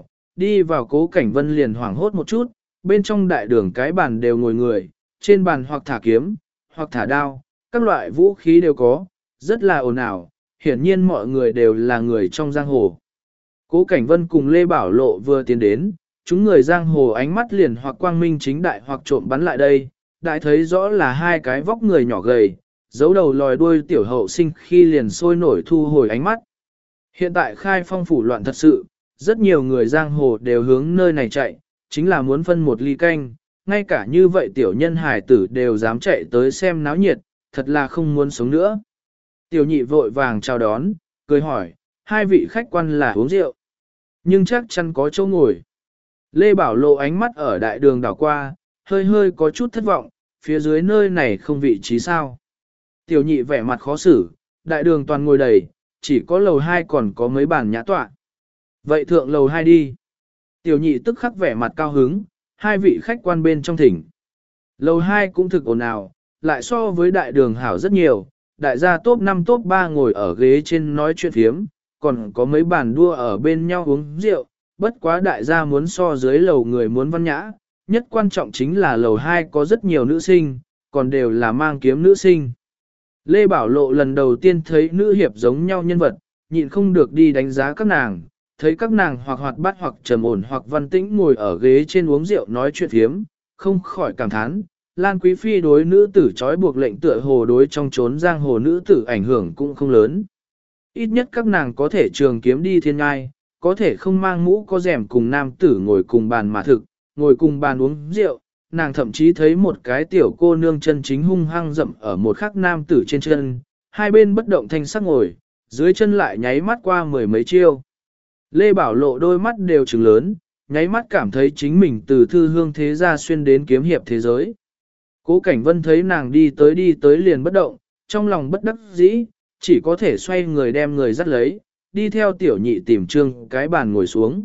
đi vào Cố Cảnh Vân liền hoảng hốt một chút, bên trong đại đường cái bàn đều ngồi người, trên bàn hoặc thả kiếm, hoặc thả đao, các loại vũ khí đều có, rất là ồn ào, hiển nhiên mọi người đều là người trong giang hồ. Cố Cảnh Vân cùng Lê Bảo Lộ vừa tiến đến, chúng người giang hồ ánh mắt liền hoặc quang minh chính đại hoặc trộm bắn lại đây, đại thấy rõ là hai cái vóc người nhỏ gầy, giấu đầu lòi đuôi tiểu hậu sinh khi liền sôi nổi thu hồi ánh mắt. Hiện tại khai phong phủ loạn thật sự, rất nhiều người giang hồ đều hướng nơi này chạy, chính là muốn phân một ly canh, ngay cả như vậy tiểu nhân hài tử đều dám chạy tới xem náo nhiệt, thật là không muốn sống nữa. Tiểu nhị vội vàng chào đón, cười hỏi, hai vị khách quan là uống rượu, nhưng chắc chắn có chỗ ngồi. Lê Bảo Lộ ánh mắt ở đại đường đảo qua, hơi hơi có chút thất vọng, phía dưới nơi này không vị trí sao. Tiểu nhị vẻ mặt khó xử, đại đường toàn ngồi đầy, chỉ có lầu 2 còn có mấy bàn nhã tọa. Vậy thượng lầu 2 đi. Tiểu nhị tức khắc vẻ mặt cao hứng, hai vị khách quan bên trong thỉnh. Lầu 2 cũng thực ồn ào, lại so với đại đường hảo rất nhiều, đại gia top 5 top 3 ngồi ở ghế trên nói chuyện phiếm, còn có mấy bàn đua ở bên nhau uống rượu, bất quá đại gia muốn so dưới lầu người muốn văn nhã, nhất quan trọng chính là lầu 2 có rất nhiều nữ sinh, còn đều là mang kiếm nữ sinh. Lê Bảo Lộ lần đầu tiên thấy nữ hiệp giống nhau nhân vật, nhịn không được đi đánh giá các nàng, thấy các nàng hoặc hoạt bát hoặc trầm ổn hoặc văn tĩnh ngồi ở ghế trên uống rượu nói chuyện phiếm, không khỏi cảm thán, Lan Quý Phi đối nữ tử trói buộc lệnh tựa hồ đối trong chốn giang hồ nữ tử ảnh hưởng cũng không lớn. Ít nhất các nàng có thể trường kiếm đi thiên ngai, có thể không mang mũ có rèm cùng nam tử ngồi cùng bàn mà thực, ngồi cùng bàn uống rượu, nàng thậm chí thấy một cái tiểu cô nương chân chính hung hăng dậm ở một khắc nam tử trên chân, hai bên bất động thanh sắc ngồi, dưới chân lại nháy mắt qua mười mấy chiêu. Lê Bảo Lộ đôi mắt đều trừng lớn, nháy mắt cảm thấy chính mình từ thư hương thế gia xuyên đến kiếm hiệp thế giới. Cố Cảnh Vân thấy nàng đi tới liền bất động, trong lòng bất đắc dĩ, chỉ có thể xoay người đem người dắt lấy, đi theo tiểu nhị tìm trương cái bàn ngồi xuống.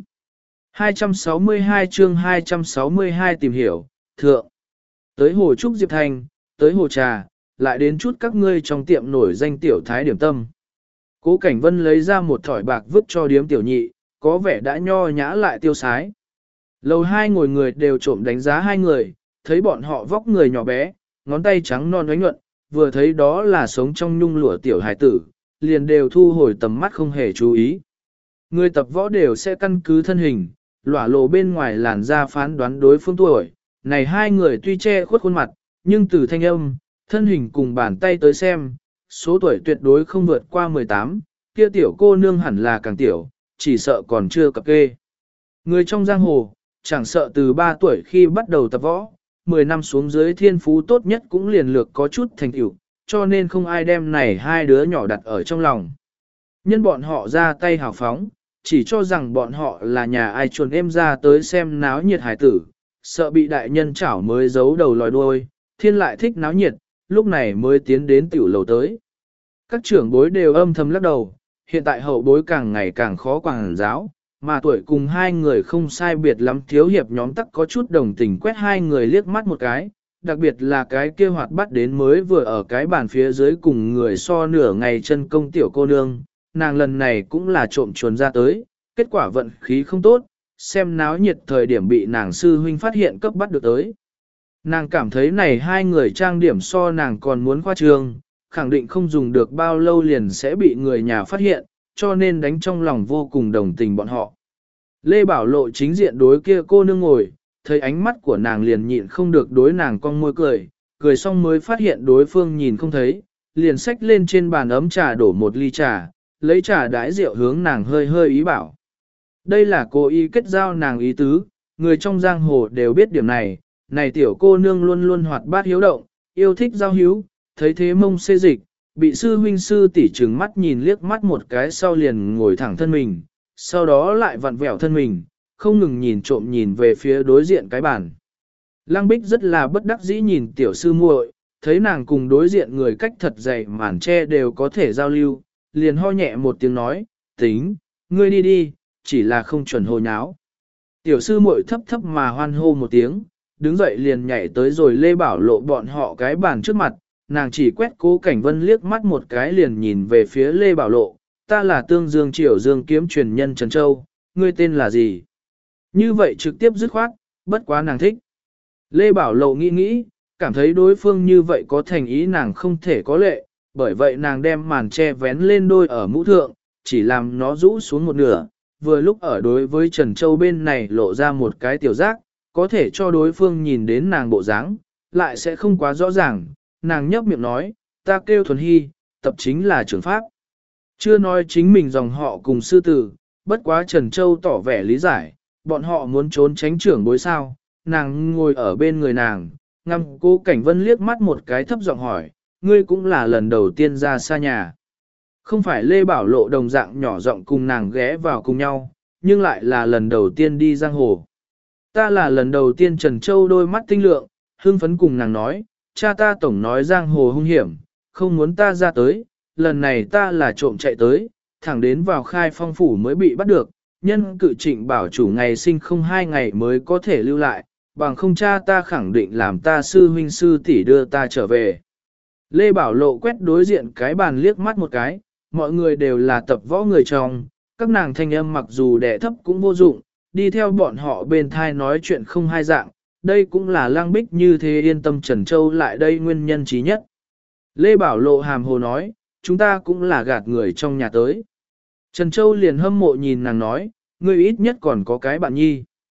262 chương 262 tìm hiểu, thượng. Tới hồ Trúc Diệp Thành, tới hồ trà, lại đến chút các ngươi trong tiệm nổi danh tiểu thái điểm tâm. Cố Cảnh Vân lấy ra một thỏi bạc vứt cho điếm tiểu nhị, có vẻ đã nho nhã lại tiêu sái. Lầu hai ngồi người đều trộm đánh giá hai người, thấy bọn họ vóc người nhỏ bé, ngón tay trắng non oánh nhuận, vừa thấy đó là sống trong nhung lụa tiểu hài tử, liền đều thu hồi tầm mắt không hề chú ý. Người tập võ đều sẽ căn cứ thân hình, lỏa lộ bên ngoài làn da phán đoán đối phương tuổi. Này hai người tuy che khuất khuôn mặt, nhưng từ thanh âm, thân hình cùng bàn tay tới xem, số tuổi tuyệt đối không vượt qua 18, kia tiểu cô nương hẳn là càng tiểu, chỉ sợ còn chưa cập kê. Người trong giang hồ, chẳng sợ từ 3 tuổi khi bắt đầu tập võ, 10 năm xuống dưới thiên phú tốt nhất cũng liền lược có chút thành tựu, cho nên không ai đem này hai đứa nhỏ đặt ở trong lòng. Nhân bọn họ ra tay hào phóng, chỉ cho rằng bọn họ là nhà ai chuồn em ra tới xem náo nhiệt hải tử, sợ bị đại nhân chảo mới giấu đầu lòi đuôi, thiên lại thích náo nhiệt, lúc này mới tiến đến tiểu lầu tới. Các trưởng bối đều âm thầm lắc đầu, hiện tại hậu bối càng ngày càng khó quản giáo, mà tuổi cùng hai người không sai biệt lắm thiếu hiệp nhóm tắc có chút đồng tình quét hai người liếc mắt một cái, đặc biệt là cái kia hoạt bắt đến mới vừa ở cái bàn phía dưới cùng người so nửa ngày chân công tiểu cô nương, nàng lần này cũng là trộm chuồn ra tới, kết quả vận khí không tốt, xem náo nhiệt thời điểm bị nàng sư huynh phát hiện cấp bắt được tới. Nàng cảm thấy này hai người trang điểm so nàng còn muốn khoa trương, khẳng định không dùng được bao lâu liền sẽ bị người nhà phát hiện, cho nên đánh trong lòng vô cùng đồng tình bọn họ. Lê Bảo Lộ chính diện đối kia cô nương ngồi, thấy ánh mắt của nàng liền nhịn không được đối nàng cong môi cười, cười xong mới phát hiện đối phương nhìn không thấy, liền xách lên trên bàn ấm trà đổ một ly trà, lấy trà đãi rượu hướng nàng hơi hơi ý bảo. Đây là cô ý kết giao nàng ý tứ, người trong giang hồ đều biết điểm này, này tiểu cô nương luôn luôn hoạt bát hiếu động, yêu thích giao hiếu, thấy thế mông xê dịch, bị sư huynh sư tỷ trừng mắt nhìn liếc mắt một cái sau liền ngồi thẳng thân mình, sau đó lại vặn vẹo thân mình, không ngừng nhìn trộm nhìn về phía đối diện cái bàn. Lăng Bích rất là bất đắc dĩ nhìn tiểu sư muội, thấy nàng cùng đối diện người cách thật dày màn che đều có thể giao lưu, liền ho nhẹ một tiếng nói, tính, ngươi đi đi, chỉ là không chuẩn hồ nháo. Tiểu sư muội thấp thấp mà hoan hô một tiếng, đứng dậy liền nhảy tới rồi Lê Bảo Lộ bọn họ cái bàn trước mặt, nàng chỉ quét Cố Cảnh Vân liếc mắt một cái liền nhìn về phía Lê Bảo Lộ, ta là Tương Dương Triều Dương kiếm truyền nhân Trần Châu, ngươi tên là gì? Như vậy trực tiếp dứt khoát, bất quá nàng thích. Lê Bảo Lộ nghĩ nghĩ, cảm thấy đối phương như vậy có thành ý nàng không thể có lệ, bởi vậy nàng đem màn che vén lên đôi ở mũ thượng, chỉ làm nó rũ xuống một nửa, vừa lúc ở đối với Trần Châu bên này lộ ra một cái tiểu giác, có thể cho đối phương nhìn đến nàng bộ dáng, lại sẽ không quá rõ ràng, nàng nhấp miệng nói, ta kêu Thuần Hy, tập chính là trưởng pháp. Chưa nói chính mình dòng họ cùng sư tử, bất quá Trần Châu tỏ vẻ lý giải, bọn họ muốn trốn tránh trưởng bối sao, nàng ngồi ở bên người nàng, ngắm Cố Cảnh Vân liếc mắt một cái thấp giọng hỏi, ngươi cũng là lần đầu tiên ra xa nhà. Không phải Lê Bảo Lộ đồng dạng nhỏ giọng cùng nàng ghé vào cùng nhau, nhưng lại là lần đầu tiên đi giang hồ. Ta là lần đầu tiên Trần Châu đôi mắt tinh lượng, hưng phấn cùng nàng nói, cha ta tổng nói giang hồ hung hiểm, không muốn ta ra tới, lần này ta là trộm chạy tới, thẳng đến vào Khai Phong phủ mới bị bắt được, nhân cự Trịnh bảo chủ ngày sinh không 2 ngày mới có thể lưu lại, bằng không cha ta khẳng định làm ta sư huynh sư tỷ đưa ta trở về. Lê Bảo Lộ quét đối diện cái bàn liếc mắt một cái, mọi người đều là tập võ người trong, các nàng thanh âm mặc dù đẻ thấp cũng vô dụng, đi theo bọn họ bên thai nói chuyện không hai dạng, đây cũng là Lang Bích như thế yên tâm Trần Châu lại đây nguyên nhân trí nhất. Lê Bảo Lộ hàm hồ nói, chúng ta cũng là gạt người trong nhà tới. Trần Châu liền hâm mộ nhìn nàng nói, ngươi ít nhất còn có cái bạn nhi.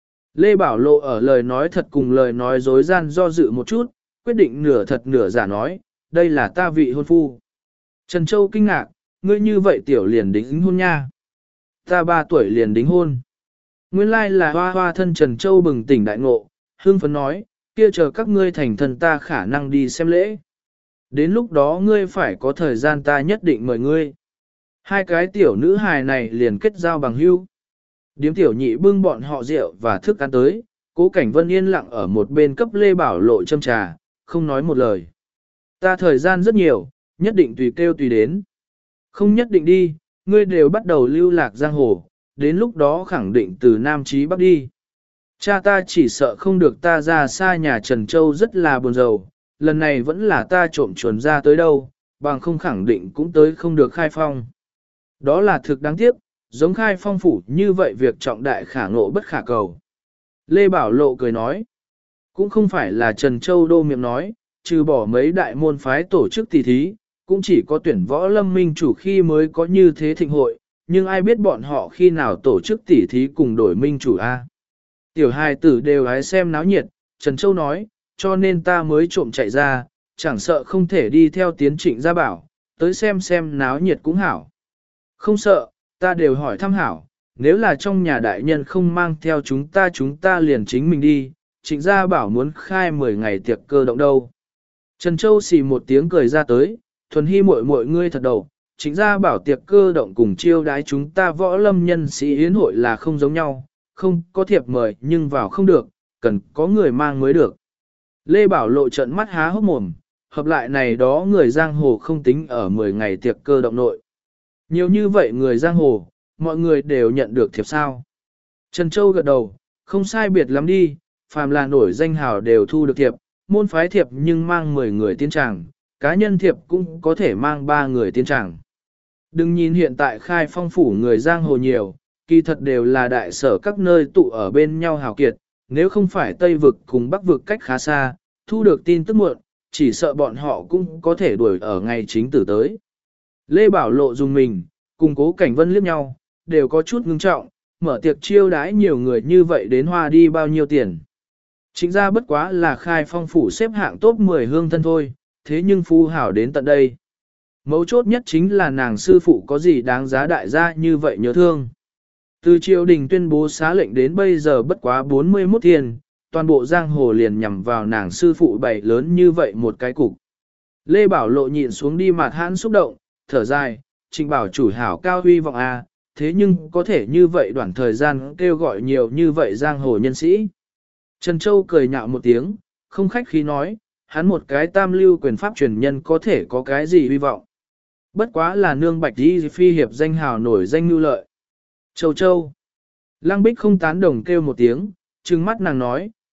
Lê Bảo Lộ ở lời nói thật cùng lời nói dối gian do dự một chút, quyết định nửa thật nửa giả nói, đây là ta vị hôn phu. Trần Châu kinh ngạc, ngươi như vậy tiểu liền đính hôn nha. Ta 3 tuổi liền đính hôn. Nguyên lai là hoa hoa thân Trần Châu bừng tỉnh đại ngộ, hương phấn nói, kia chờ các ngươi thành thân ta khả năng đi xem lễ. Đến lúc đó ngươi phải có thời gian ta nhất định mời ngươi. Hai cái tiểu nữ hài này liền kết giao bằng hữu. Điếm tiểu nhị bưng bọn họ rượu và thức ăn tới, Cố Cảnh Vân yên lặng ở một bên cấp Lê Bảo Lộ châm trà, không nói một lời. Ta thời gian rất nhiều, nhất định tùy kêu tùy đến. Không nhất định đi, ngươi đều bắt đầu lưu lạc giang hồ, đến lúc đó khẳng định từ Nam Chí Bắc đi. Cha ta chỉ sợ không được ta ra xa nhà Trần Châu rất là buồn rầu, lần này vẫn là ta trộm chuồn ra tới đâu, bằng không khẳng định cũng tới không được Khai Phong. Đó là thực đáng tiếc, giống Khai Phong phủ như vậy việc trọng đại khả ngộ bất khả cầu. Lê Bảo Lộ cười nói, cũng không phải là Trần Châu đô miệng nói, trừ bỏ mấy đại môn phái tổ chức tỷ thí, cũng chỉ có tuyển võ lâm minh chủ khi mới có như thế thịnh hội, nhưng ai biết bọn họ khi nào tổ chức tỷ thí cùng đổi minh chủ a? Tiểu hài tử đều hái xem náo nhiệt, Trần Châu nói, cho nên ta mới trộm chạy ra, chẳng sợ không thể đi theo tiến Trịnh Gia Bảo, tới xem náo nhiệt cũng hảo. Không sợ, ta đều hỏi thăm hảo, nếu là trong nhà đại nhân không mang theo chúng ta liền chính mình đi, Trịnh Gia Bảo muốn khai 10 ngày tiệc cơ động đâu. Trần Châu xì một tiếng cười ra tới, Thuần Hy muội ngươi thật đầu, Trịnh Gia Bảo tiệc cơ động cùng chiêu đái chúng ta võ lâm nhân sĩ yến hội là không giống nhau, không có thiệp mời nhưng vào không được, cần có người mang mới được. Lê Bảo Lộ trợn mắt há hốc mồm, hợp lại này đó người giang hồ không tính ở 10 ngày tiệc cơ động nội. Nhiều như vậy người giang hồ, mọi người đều nhận được thiệp sao. Trần Châu gật đầu, không sai biệt lắm đi, phàm là nổi danh hào đều thu được thiệp, môn phái thiệp nhưng mang 10 người tiến tràng, cá nhân thiệp cũng có thể mang 3 người tiến tràng. Đừng nhìn hiện tại Khai Phong phủ người giang hồ nhiều, kỳ thật đều là đại sở các nơi tụ ở bên nhau hào kiệt, nếu không phải Tây vực cùng Bắc vực cách khá xa, thu được tin tức muộn, chỉ sợ bọn họ cũng có thể đuổi ở ngày chính tử tới. Lê Bảo Lộ dùng mình, cùng Cố Cảnh Vân liếc nhau, đều có chút ngưng trọng, mở tiệc chiêu đãi nhiều người như vậy đến hoa đi bao nhiêu tiền. Chính ra bất quá là Khai Phong phủ xếp hạng top 10 hương thân thôi, thế nhưng phu hảo đến tận đây. Mấu chốt nhất chính là nàng sư phụ có gì đáng giá đại gia như vậy nhớ thương. Từ triều đình tuyên bố xá lệnh đến bây giờ bất quá 41 thiên, toàn bộ giang hồ liền nhằm vào nàng sư phụ bảy lớn như vậy một cái cục. Lê Bảo Lộ nhịn xuống đi mặt hãn xúc động, thở dài, Trịnh Bảo chủ hảo cao huy vọng a, thế nhưng có thể như vậy đoạn thời gian kêu gọi nhiều như vậy giang hồ nhân sĩ. Trần Châu cười nhạo một tiếng, không khách khí nói, hắn một cái tam lưu quyền pháp truyền nhân có thể có cái gì hy vọng. Bất quá là nương bạch đi phi hiệp danh hào nổi danh lưu lợi. Châu Châu. Lăng Bích không tán đồng kêu một tiếng, trừng mắt nàng nói,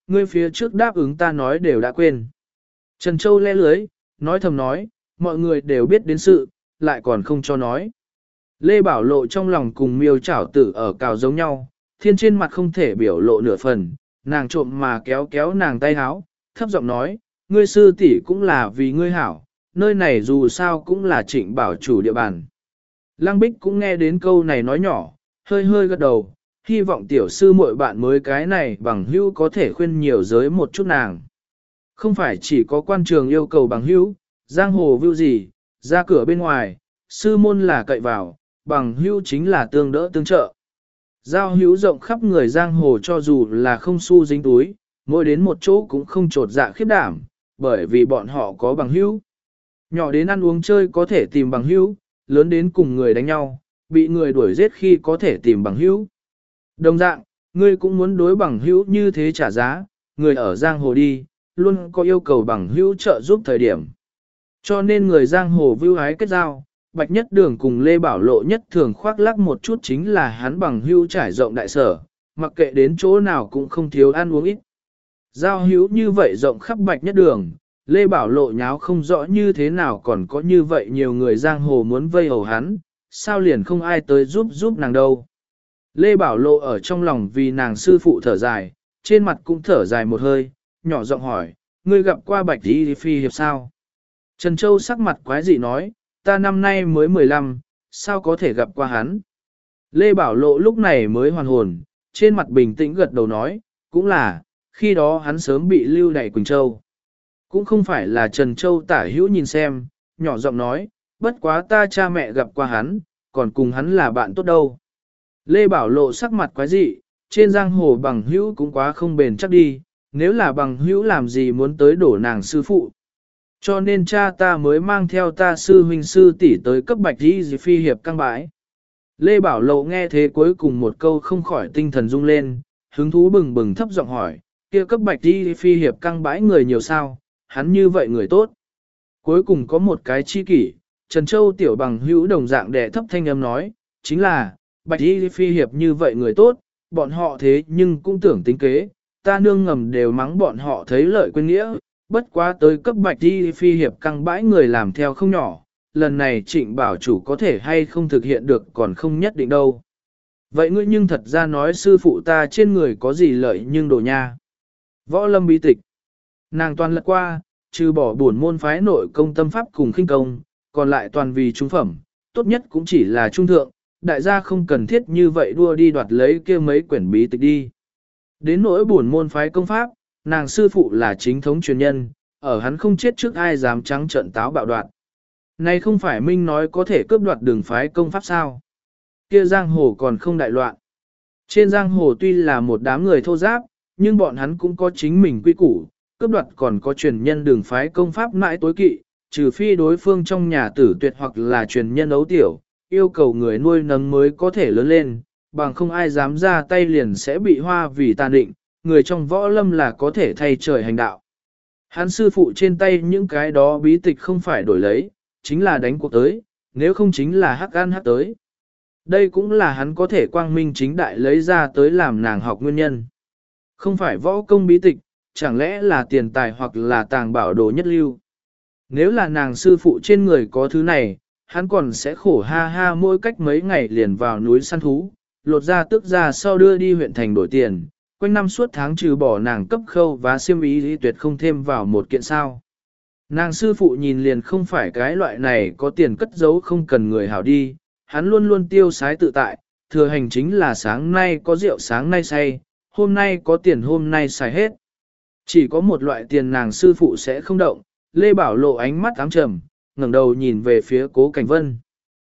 ngươi phía trước đáp ứng ta nói đều đã quên. Trần Châu le lưới, nói thầm nói, mọi người đều biết đến sự, lại còn không cho nói. Lê Bảo Lộ trong lòng cùng miêu chảo tử ở cào giống nhau, thiên trên mặt không thể biểu lộ nửa phần, nàng trộm mà kéo kéo nàng tay háo, thấp giọng nói, ngươi sư tỷ cũng là vì ngươi hảo, nơi này dù sao cũng là Trịnh Bảo chủ địa bàn. Lăng Bích cũng nghe đến câu này nói nhỏ, hơi hơi gật đầu, hy vọng tiểu sư muội bạn mới cái này bằng hữu có thể khuyên nhiều giới một chút nàng. Không phải chỉ có quan trường yêu cầu bằng hữu, giang hồ view gì, ra cửa bên ngoài, sư môn là cậy vào, bằng hữu chính là tương đỡ tương trợ. Giao hữu rộng khắp người giang hồ cho dù là không xu dính túi, mỗi đến một chỗ cũng không trột dạ khiếp đảm, bởi vì bọn họ có bằng hữu. Nhỏ đến ăn uống chơi có thể tìm bằng hữu, lớn đến cùng người đánh nhau, bị người đuổi giết khi có thể tìm bằng hữu. Đồng dạng, ngươi cũng muốn đối bằng hữu như thế trả giá, người ở giang hồ đi, luôn có yêu cầu bằng hữu trợ giúp thời điểm. Cho nên người giang hồ vưu hái kết giao, Bạch Nhất Đường cùng Lê Bảo Lộ nhất thường khoác lác một chút chính là hắn bằng hữu trải rộng đại sở, mặc kệ đến chỗ nào cũng không thiếu ăn uống ít. Giao hữu như vậy rộng khắp Bạch Nhất Đường, Lê Bảo Lộ nháo không rõ như thế nào còn có như vậy nhiều người giang hồ muốn vây hầu hắn, sao liền không ai tới giúp nàng đâu. Lê Bảo Lộ ở trong lòng vì nàng sư phụ thở dài, trên mặt cũng thở dài một hơi, nhỏ giọng hỏi, ngươi gặp qua Bạch Y Phi hiệp sao? Trần Châu sắc mặt quái dị nói, ta năm nay mới 15, sao có thể gặp qua hắn? Lê Bảo Lộ lúc này mới hoàn hồn, trên mặt bình tĩnh gật đầu nói, cũng là, khi đó hắn sớm bị lưu đày Quỳnh Châu. Cũng không phải là Trần Châu tả hữu nhìn xem, nhỏ giọng nói, bất quá ta cha mẹ gặp qua hắn, còn cùng hắn là bạn tốt đâu. Lê Bảo Lộ sắc mặt quái dị, trên giang hồ bằng hữu cũng quá không bền chắc đi, nếu là bằng hữu làm gì muốn tới đổ nàng sư phụ. Cho nên cha ta mới mang theo ta sư huynh sư tỷ tới cấp Bạch Y Phi hiệp căng bãi. Lê Bảo Lộ nghe thế cuối cùng một câu không khỏi tinh thần rung lên, hứng thú bừng bừng thấp giọng hỏi, kia cấp Bạch Y Phi hiệp căng bãi người nhiều sao, hắn như vậy người tốt. Cuối cùng có một cái chi kỷ, Trần Châu tiểu bằng hữu đồng dạng đẻ thấp thanh âm nói, chính là, Bạch Y Phi hiệp như vậy người tốt, bọn họ thế nhưng cũng tưởng tính kế, ta nương ngầm đều mắng bọn họ thấy lợi quên nghĩa, bất quá tới cấp Bạch Y Phi hiệp căng bãi người làm theo không nhỏ, lần này Trịnh Bảo chủ có thể hay không thực hiện được còn không nhất định đâu. Vậy ngươi nhưng thật ra nói sư phụ ta trên người có gì lợi nhưng đồ nha. Võ Lâm bí tịch. Nàng toàn lật qua, trừ bỏ bổn môn phái nội công tâm pháp cùng khinh công, còn lại toàn vì trung phẩm, tốt nhất cũng chỉ là trung thượng, đại gia không cần thiết như vậy đua đi đoạt lấy kia mấy quyển bí tịch đi. Đến nỗi bổn môn phái công pháp, nàng sư phụ là chính thống truyền nhân, ở hắn không chết trước ai dám trắng trợn táo bạo đoạt. Này không phải Minh nói có thể cướp đoạt đường phái công pháp sao? Kia giang hồ còn không đại loạn. Trên giang hồ tuy là một đám người thô giáp, nhưng bọn hắn cũng có chính mình quy củ, cướp đoạt còn có truyền nhân đường phái công pháp mãi tối kỵ, trừ phi đối phương trong nhà tử tuyệt hoặc là truyền nhân ấu tiểu, yêu cầu người nuôi nấng mới có thể lớn lên, bằng không ai dám ra tay liền sẽ bị hoa vì tàn định, người trong võ lâm là có thể thay trời hành đạo. Hắn sư phụ trên tay những cái đó bí tịch không phải đổi lấy, chính là đánh cuộc tới, nếu không chính là hắc ăn hắc tới. Đây cũng là hắn có thể quang minh chính đại lấy ra tới làm nàng học nguyên nhân. Không phải võ công bí tịch, chẳng lẽ là tiền tài hoặc là tàng bảo đồ nhất lưu. Nếu là nàng sư phụ trên người có thứ này, hắn còn sẽ khổ ha ha mỗi cách mấy ngày liền vào núi săn thú, lột ra tước ra sau đưa đi huyện thành đổi tiền, quanh năm suốt tháng trừ bỏ nàng cấp khâu và xiêm ý tuyệt không thêm vào một kiện sao. Nàng sư phụ nhìn liền không phải cái loại này có tiền cất giấu không cần người hảo đi, hắn luôn luôn tiêu sái tự tại, thừa hành chính là sáng nay có rượu sáng nay say, hôm nay có tiền hôm nay xài hết. Chỉ có một loại tiền nàng sư phụ sẽ không động, Lê Bảo Lộ ánh mắt ám trầm, ngẩng đầu nhìn về phía Cố Cảnh Vân.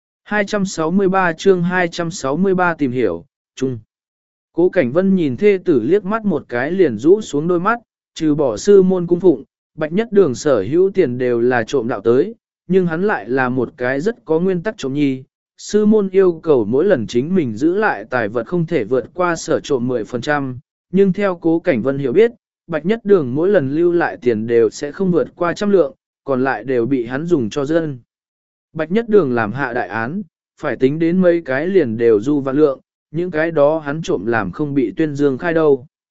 263 chương 263 tìm hiểu, chung. Cố Cảnh Vân nhìn thê tử liếc mắt một cái liền rũ xuống đôi mắt, trừ bỏ sư môn cung phụng, Bạch Nhất Đường sở hữu tiền đều là trộm đạo tới, nhưng hắn lại là một cái rất có nguyên tắc trộm nhi. Sư môn yêu cầu mỗi lần chính mình giữ lại tài vật không thể vượt qua sở trộm 10%, nhưng theo Cố Cảnh Vân hiểu biết, Bạch Nhất Đường mỗi lần lưu lại tiền đều sẽ không vượt qua 100 lượng, còn lại đều bị hắn dùng cho dân. Bạch Nhất Đường làm hạ đại án, phải tính đến mấy cái liền đều du vạn lượng, những cái đó hắn trộm làm không bị tuyên dương khai đâu.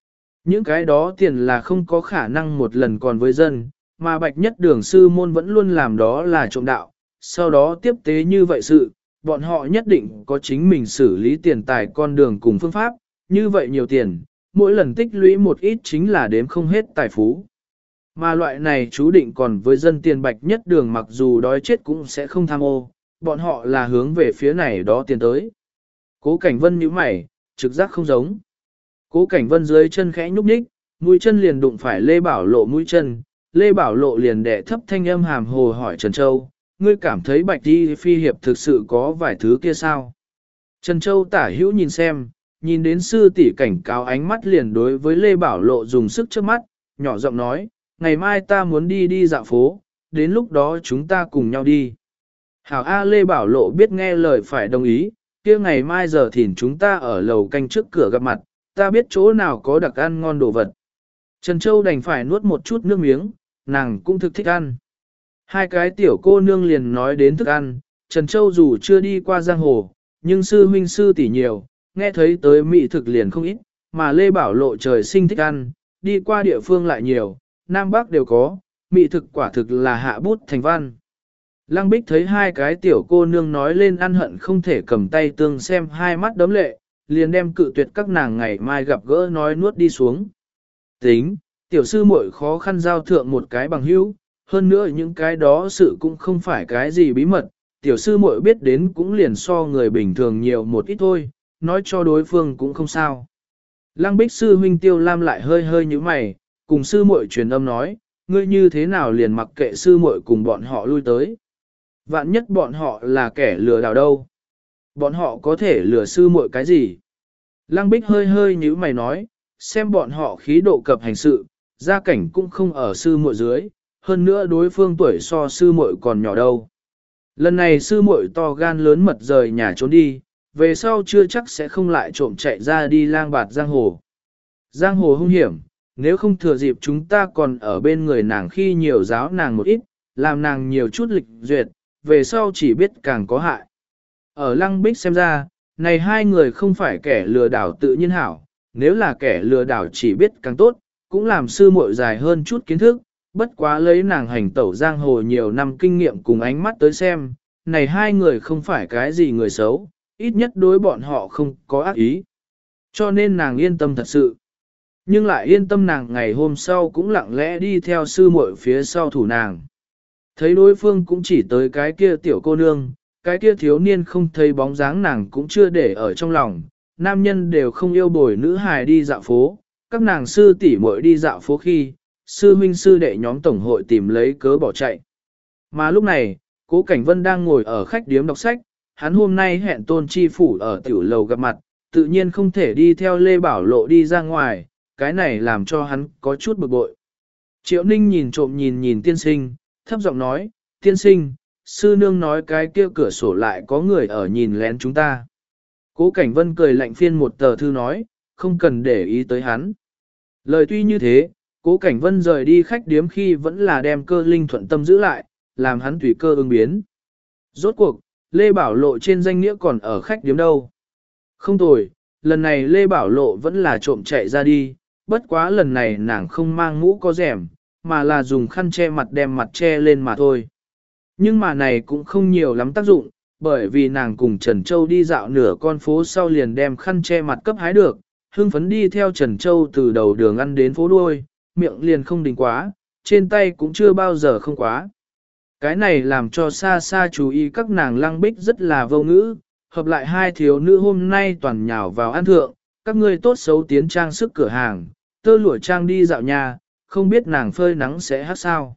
Những cái đó tiền là không có khả năng một lần còn với dân, mà bạch nhất đường sư môn vẫn luôn làm đó là trộm đạo, sau đó tiếp tế như vậy sự, bọn họ nhất định có chính mình xử lý tiền tài con đường cùng phương pháp, như vậy nhiều tiền, mỗi lần tích lũy một ít chính là đếm không hết tài phú. Mà loại này chú định còn với dân tiền bạch nhất đường mặc dù đói chết cũng sẽ không tham ô, bọn họ là hướng về phía này đó tiền tới. Cố Cảnh Vân nhíu mày, trực giác không giống. Cố Cảnh Vân dưới chân khẽ nhúc nhích, mũi chân liền đụng phải Lê Bảo Lộ mũi chân, Lê Bảo Lộ liền đẻ thấp thanh âm hàm hồ hỏi Trần Châu, ngươi cảm thấy bạch đi phi hiệp thực sự có vài thứ kia sao? Trần Châu tả hữu nhìn xem, nhìn đến sư tỷ cảnh cáo ánh mắt liền đối với Lê Bảo Lộ dùng sức trước mắt, nhỏ giọng nói, ngày mai ta muốn đi dạo phố, đến lúc đó chúng ta cùng nhau đi. Hảo A Lê Bảo Lộ biết nghe lời phải đồng ý, kia ngày mai giờ thìn chúng ta ở lầu canh trước cửa gặp mặt, ta biết chỗ nào có đặc ăn ngon đồ vật. Trần Châu đành phải nuốt một chút nước miếng, nàng cũng thực thích ăn. Hai cái tiểu cô nương liền nói đến thức ăn, Trần Châu dù chưa đi qua giang hồ, nhưng sư huynh sư tỷ nhiều, nghe thấy tới mỹ thực liền không ít, mà Lê Bảo Lộ trời sinh thích ăn, đi qua địa phương lại nhiều, Nam Bắc đều có, mỹ thực quả thực là hạ bút thành văn. Lăng Bích thấy hai cái tiểu cô nương nói lên ăn hận không thể cầm tay tương xem hai mắt đấm lệ, liền đem cự tuyệt các nàng ngày mai gặp gỡ nói nuốt đi xuống. Tính, tiểu sư muội khó khăn giao thượng một cái bằng hữu, hơn nữa những cái đó sự cũng không phải cái gì bí mật, tiểu sư muội biết đến cũng liền so người bình thường nhiều một ít thôi, nói cho đối phương cũng không sao. Lăng Bích sư huynh Tiêu Lam lại hơi hơi như mày, cùng sư muội truyền âm nói, ngươi như thế nào liền mặc kệ sư muội cùng bọn họ lui tới. Vạn nhất bọn họ là kẻ lừa đảo đâu. Bọn họ có thể lừa sư muội cái gì? Lăng Bích hơi hơi như mày nói, xem bọn họ khí độ cập hành sự, gia cảnh cũng không ở sư muội dưới, hơn nữa đối phương tuổi so sư muội còn nhỏ đâu. Lần này sư muội to gan lớn mật rời nhà trốn đi, về sau chưa chắc sẽ không lại trộm chạy ra đi lang bạt giang hồ. Giang hồ hung hiểm, nếu không thừa dịp chúng ta còn ở bên người nàng khi nhiều giáo nàng một ít, làm nàng nhiều chút lịch duyệt, về sau chỉ biết càng có hại. Ở Lăng Bích xem ra, này hai người không phải kẻ lừa đảo tự nhiên hảo, nếu là kẻ lừa đảo chỉ biết càng tốt, cũng làm sư muội dài hơn chút kiến thức, bất quá lấy nàng hành tẩu giang hồ nhiều năm kinh nghiệm cùng ánh mắt tới xem, này hai người không phải cái gì người xấu, ít nhất đối bọn họ không có ác ý. Cho nên nàng yên tâm thật sự. Nhưng lại yên tâm nàng ngày hôm sau cũng lặng lẽ đi theo sư muội phía sau thủ nàng. Thấy đối phương cũng chỉ tới cái kia tiểu cô nương, cái kia thiếu niên không thấy bóng dáng nàng cũng chưa để ở trong lòng, nam nhân đều không yêu bồi nữ hài đi dạo phố, các nàng sư tỷ muội đi dạo phố khi, sư huynh sư đệ nhóm tổng hội tìm lấy cớ bỏ chạy. Mà lúc này, Cố Cảnh Vân đang ngồi ở khách điếm đọc sách, hắn hôm nay hẹn Tôn Chi Phủ ở tiểu lầu gặp mặt, tự nhiên không thể đi theo Lê Bảo Lộ đi ra ngoài, cái này làm cho hắn có chút bực bội. Triệu Ninh nhìn trộm nhìn tiên sinh, thấp giọng nói, tiên sinh, sư nương nói cái kia cửa sổ lại có người ở nhìn lén chúng ta. Cố Cảnh Vân cười lạnh phiên một tờ thư nói, không cần để ý tới hắn. Lời tuy như thế, Cố Cảnh Vân rời đi khách điếm khi vẫn là đem Cơ Linh thuận tâm giữ lại, làm hắn tùy cơ ứng biến. Rốt cuộc, Lê Bảo Lộ trên danh nghĩa còn ở khách điếm đâu. Không tồi, lần này Lê Bảo Lộ vẫn là trộm chạy ra đi, bất quá lần này nàng không mang mũ có rèm, mà là dùng khăn che mặt đem mặt che lên mà thôi. Nhưng mà này cũng không nhiều lắm tác dụng, bởi vì nàng cùng Trần Châu đi dạo nửa con phố sau liền đem khăn che mặt cấp hái được, hương phấn đi theo Trần Châu từ đầu đường ăn đến phố đuôi, miệng liền không đình quá, trên tay cũng chưa bao giờ không quá. Cái này làm cho xa xa chú ý các nàng Lăng Bích rất là vô ngữ, hợp lại hai thiếu nữ hôm nay toàn nhào vào ăn thượng, các ngươi tốt xấu tiến trang sức cửa hàng, tơ lụa trang đi dạo nhà, không biết nàng phơi nắng sẽ hát sao.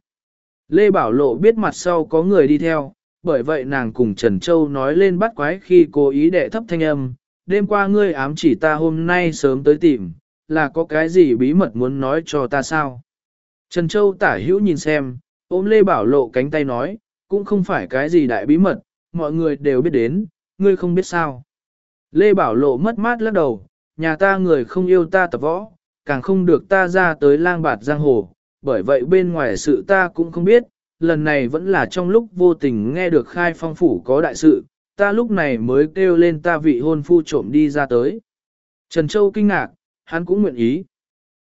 Lê Bảo Lộ biết mặt sau có người đi theo, bởi vậy nàng cùng Trần Châu nói lên bắt quái khi cố ý đệ thấp thanh âm, đêm qua ngươi ám chỉ ta hôm nay sớm tới tìm, là có cái gì bí mật muốn nói cho ta sao? Trần Châu tả hữu nhìn xem, ôm Lê Bảo Lộ cánh tay nói, cũng không phải cái gì đại bí mật, mọi người đều biết đến, ngươi không biết sao. Lê Bảo Lộ mất mát lắc đầu, nhà ta người không yêu ta tập võ, càng không được ta ra tới lang bạt giang hồ, bởi vậy bên ngoài sự ta cũng không biết, lần này vẫn là trong lúc vô tình nghe được Khai Phong phủ có đại sự, ta lúc này mới kêu lên ta vị hôn phu trộm đi ra tới. Trần Châu kinh ngạc, hắn cũng nguyện ý.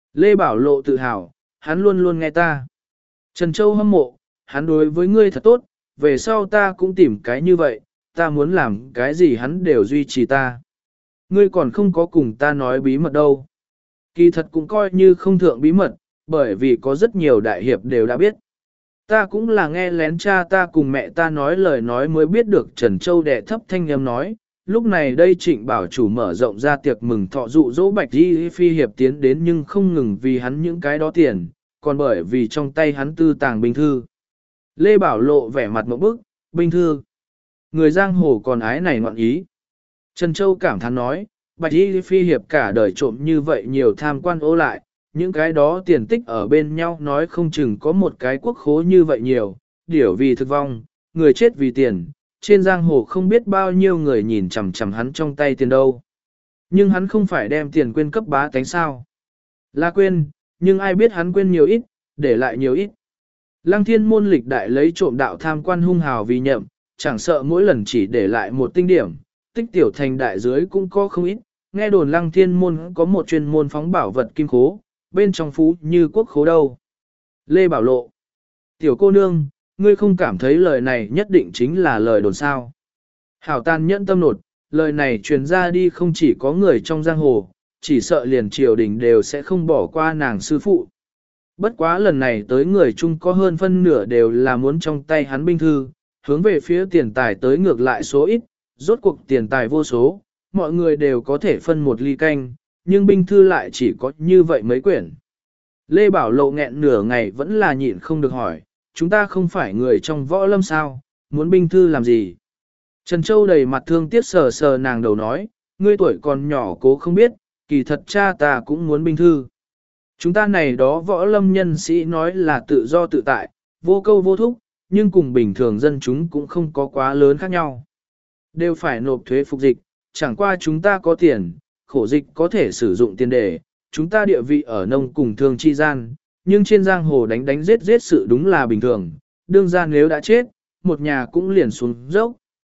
Lê Bảo Lộ tự hào, hắn luôn luôn nghe ta. Trần Châu hâm mộ, hắn đối với ngươi thật tốt, về sau ta cũng tìm cái như vậy, ta muốn làm cái gì hắn đều duy trì ta. Ngươi còn không có cùng ta nói bí mật đâu. Kỳ thật cũng coi như không thượng bí mật, bởi vì có rất nhiều đại hiệp đều đã biết. Ta cũng là nghe lén cha ta cùng mẹ ta nói lời nói mới biết được Trần Châu đẻ thấp thanh âm nói. Lúc này đây Trịnh Bảo Chủ mở rộng ra tiệc mừng thọ dụ dỗ Bạch Di Phi hiệp tiến đến nhưng không ngừng vì hắn những cái đó tiền, còn bởi vì trong tay hắn tư tàng binh thư. Lê Bảo Lộ vẻ mặt một bức, binh thư. Người giang hồ còn ái này ngoạn ý. Trần Châu cảm thán nói, Bạch Y Phi hiệp cả đời trộm như vậy nhiều tham quan ô lại, những cái đó tiền tích ở bên nhau nói không chừng có một cái quốc khố như vậy nhiều, điểu vì thực vong, người chết vì tiền, trên giang hồ không biết bao nhiêu người nhìn chằm chằm hắn trong tay tiền đâu. Nhưng hắn không phải đem tiền quên cấp bá tánh sao. Là quên, nhưng ai biết hắn quên nhiều ít, để lại nhiều ít. Lăng Thiên môn lịch đại lấy trộm đạo tham quan hung hào vì nhậm, chẳng sợ mỗi lần chỉ để lại một tinh điểm, tích tiểu thành đại dưới cũng có không ít. Nghe đồn Lăng Thiên môn có một chuyên môn phóng bảo vật kim khố, bên trong phú như quốc khố đâu. Lê Bảo Lộ, tiểu cô nương, ngươi không cảm thấy lời này nhất định chính là lời đồn sao. Hảo tàn nhẫn tâm nột, lời này truyền ra đi không chỉ có người trong giang hồ, chỉ sợ liền triều đình đều sẽ không bỏ qua nàng sư phụ. Bất quá lần này tới người chung có hơn phân nửa đều là muốn trong tay hắn binh thư, hướng về phía tiền tài tới ngược lại số ít, rốt cuộc tiền tài vô số, mọi người đều có thể phân một ly canh, nhưng binh thư lại chỉ có như vậy mấy quyển. Lê Bảo Lộ nghẹn nửa ngày vẫn là nhịn không được hỏi, chúng ta không phải người trong võ lâm sao, muốn binh thư làm gì? Trần Châu đầy mặt thương tiếc sờ sờ nàng đầu nói, ngươi tuổi còn nhỏ cố không biết, kỳ thật cha ta cũng muốn binh thư. Chúng ta này đó võ lâm nhân sĩ nói là tự do tự tại, vô câu vô thúc, nhưng cùng bình thường dân chúng cũng không có quá lớn khác nhau. Đều phải nộp thuế phục dịch, chẳng qua chúng ta có tiền, khổ dịch có thể sử dụng tiền để, chúng ta địa vị ở nông cùng thương chi gian, nhưng trên giang hồ đánh đánh giết giết sự đúng là bình thường, đương ra nếu đã chết, một nhà cũng liền xuống dốc.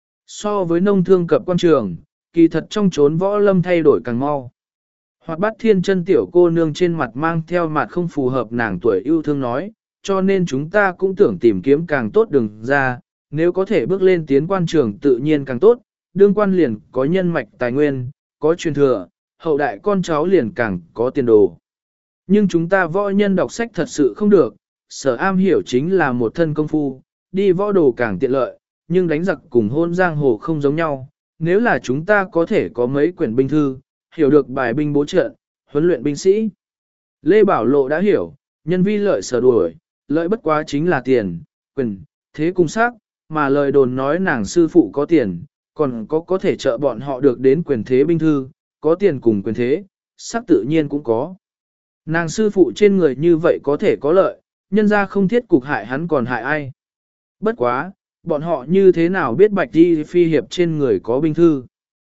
So với nông thương cập quan trường, kỳ thật trong chốn võ lâm thay đổi càng mau. Hoạt bát thiên chân tiểu cô nương trên mặt mang theo mặt không phù hợp nàng tuổi yêu thương nói, cho nên chúng ta cũng tưởng tìm kiếm càng tốt đường ra, nếu có thể bước lên tiến quan trường tự nhiên càng tốt, đương quan liền có nhân mạch tài nguyên, có truyền thừa, hậu đại con cháu liền càng có tiền đồ. Nhưng chúng ta võ nhân đọc sách thật sự không được, sở am hiểu chính là một thân công phu, đi võ đồ càng tiện lợi, nhưng đánh giặc cùng hôn giang hồ không giống nhau, nếu là chúng ta có thể có mấy quyển binh thư, hiểu được bài binh bố trận, huấn luyện binh sĩ. Lê Bảo Lộ đã hiểu, nhân vi lợi sở đuổi, lợi bất quá chính là tiền, quyền, thế cung sắc, mà lời đồn nói nàng sư phụ có tiền, còn có thể trợ bọn họ được đến quyền thế binh thư, có tiền cùng quyền thế, sắc tự nhiên cũng có. Nàng sư phụ trên người như vậy có thể có lợi, nhân ra không thiết cục hại hắn còn hại ai. Bất quá, bọn họ như thế nào biết Bạch Di Phi Hiệp trên người có binh thư.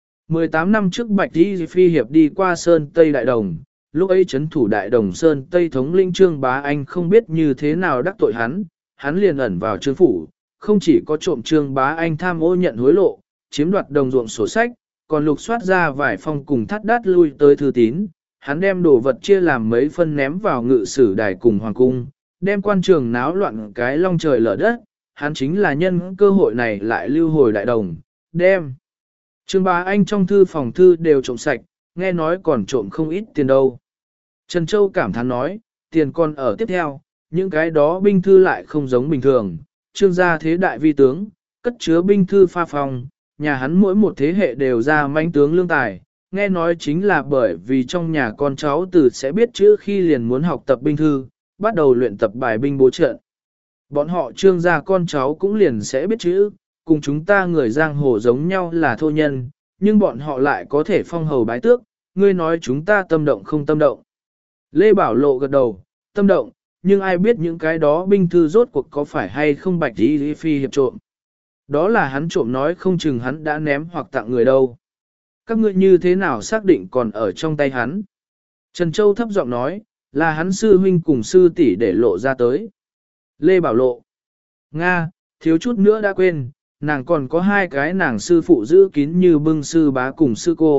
18 năm trước Bạch Di Phi Hiệp đi qua Sơn Tây Đại Đồng, lúc ấy chấn thủ Đại Đồng Sơn Tây thống lĩnh Trương Bá Anh không biết như thế nào đắc tội hắn liền ẩn vào Trương Phủ, không chỉ có trộm Trương Bá Anh tham ô nhận hối lộ, chiếm đoạt đồng ruộng sổ sách, còn lục soát ra vài phong cùng thắt đát lui tới thư tín, hắn đem đồ vật chia làm mấy phân ném vào ngự sử đài cùng hoàng cung, đem quan trường náo loạn cái long trời lở đất, hắn chính là nhân cơ hội này lại lưu hồi Đại Đồng, đem. Trương Bá Anh trong thư phòng thư đều trộm sạch, nghe nói còn trộm không ít tiền đâu. Trần Châu cảm thán nói, tiền còn ở tiếp theo, những cái đó binh thư lại không giống bình thường. Trương gia thế đại vi tướng, cất chứa binh thư pha phòng, nhà hắn mỗi một thế hệ đều ra mãnh tướng lương tài. Nghe nói chính là bởi vì trong nhà con cháu từ sẽ biết chữ khi liền muốn học tập binh thư, bắt đầu luyện tập bài binh bố trận. Bọn họ Trương gia con cháu cũng liền sẽ biết chữ, cùng chúng ta người giang hồ giống nhau là thô nhân, nhưng bọn họ lại có thể phong hầu bái tước, ngươi nói chúng ta tâm động không tâm động. Lê Bảo Lộ gật đầu, tâm động, nhưng ai biết những cái đó binh thư rốt cuộc có phải hay không Bạch Di Phi Hiệp trộm. Đó là hắn trộm nói không chừng hắn đã ném hoặc tặng người đâu. Các ngươi như thế nào xác định còn ở trong tay hắn? Trần Châu thấp giọng nói, là hắn sư huynh cùng sư tỷ để lộ ra tới. Lê Bảo Lộ, Nga, thiếu chút nữa đã quên, nàng còn có hai cái nàng sư phụ giữ kín như bưng sư bá cùng sư cô,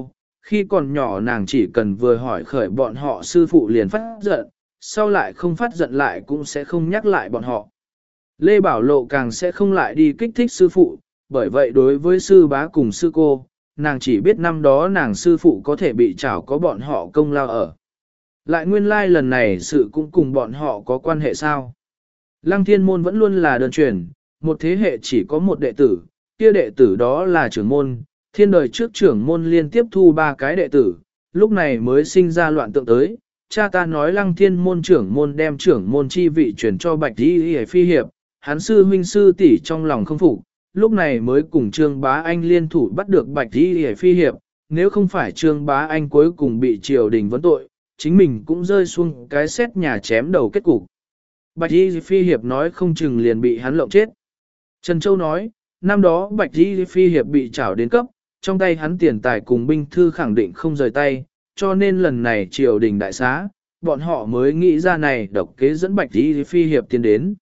khi còn nhỏ nàng chỉ cần vừa hỏi khởi bọn họ sư phụ liền phát giận, sau lại không phát giận lại cũng sẽ không nhắc lại bọn họ. Lê Bảo Lộ càng sẽ không lại đi kích thích sư phụ, bởi vậy đối với sư bá cùng sư cô, nàng chỉ biết năm đó nàng sư phụ có thể bị trảo có bọn họ công lao ở. Lại nguyên lai lần này sự cũng cùng bọn họ có quan hệ sao? Lăng Thiên Môn vẫn luôn là đơn truyền, một thế hệ chỉ có một đệ tử, kia đệ tử đó là trưởng môn, thiên đời trước trưởng môn liên tiếp thu 3 cái đệ tử, lúc này mới sinh ra loạn tượng tới. Cha ta nói Lăng Thiên Môn trưởng môn đem trưởng môn chi vị chuyển cho Bạch Y Phi Hiệp, hắn sư huynh sư tỷ trong lòng không phục, lúc này mới cùng Trương Bá Anh liên thủ bắt được Bạch Y Phi Hiệp, nếu không phải Trương Bá Anh cuối cùng bị triều đình vấn tội, chính mình cũng rơi xuống cái xét nhà chém đầu kết cục. Bạch Y Phi Hiệp nói không chừng liền bị hắn lộng chết. Trần Châu nói, năm đó Bạch Y Phi Hiệp bị trảo đến cấp, trong tay hắn tiền tài cùng binh thư khẳng định không rời tay, cho nên lần này triều đình đại xá, bọn họ mới nghĩ ra này độc kế dẫn Bạch Y Phi Hiệp tiến đến.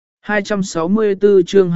264 chương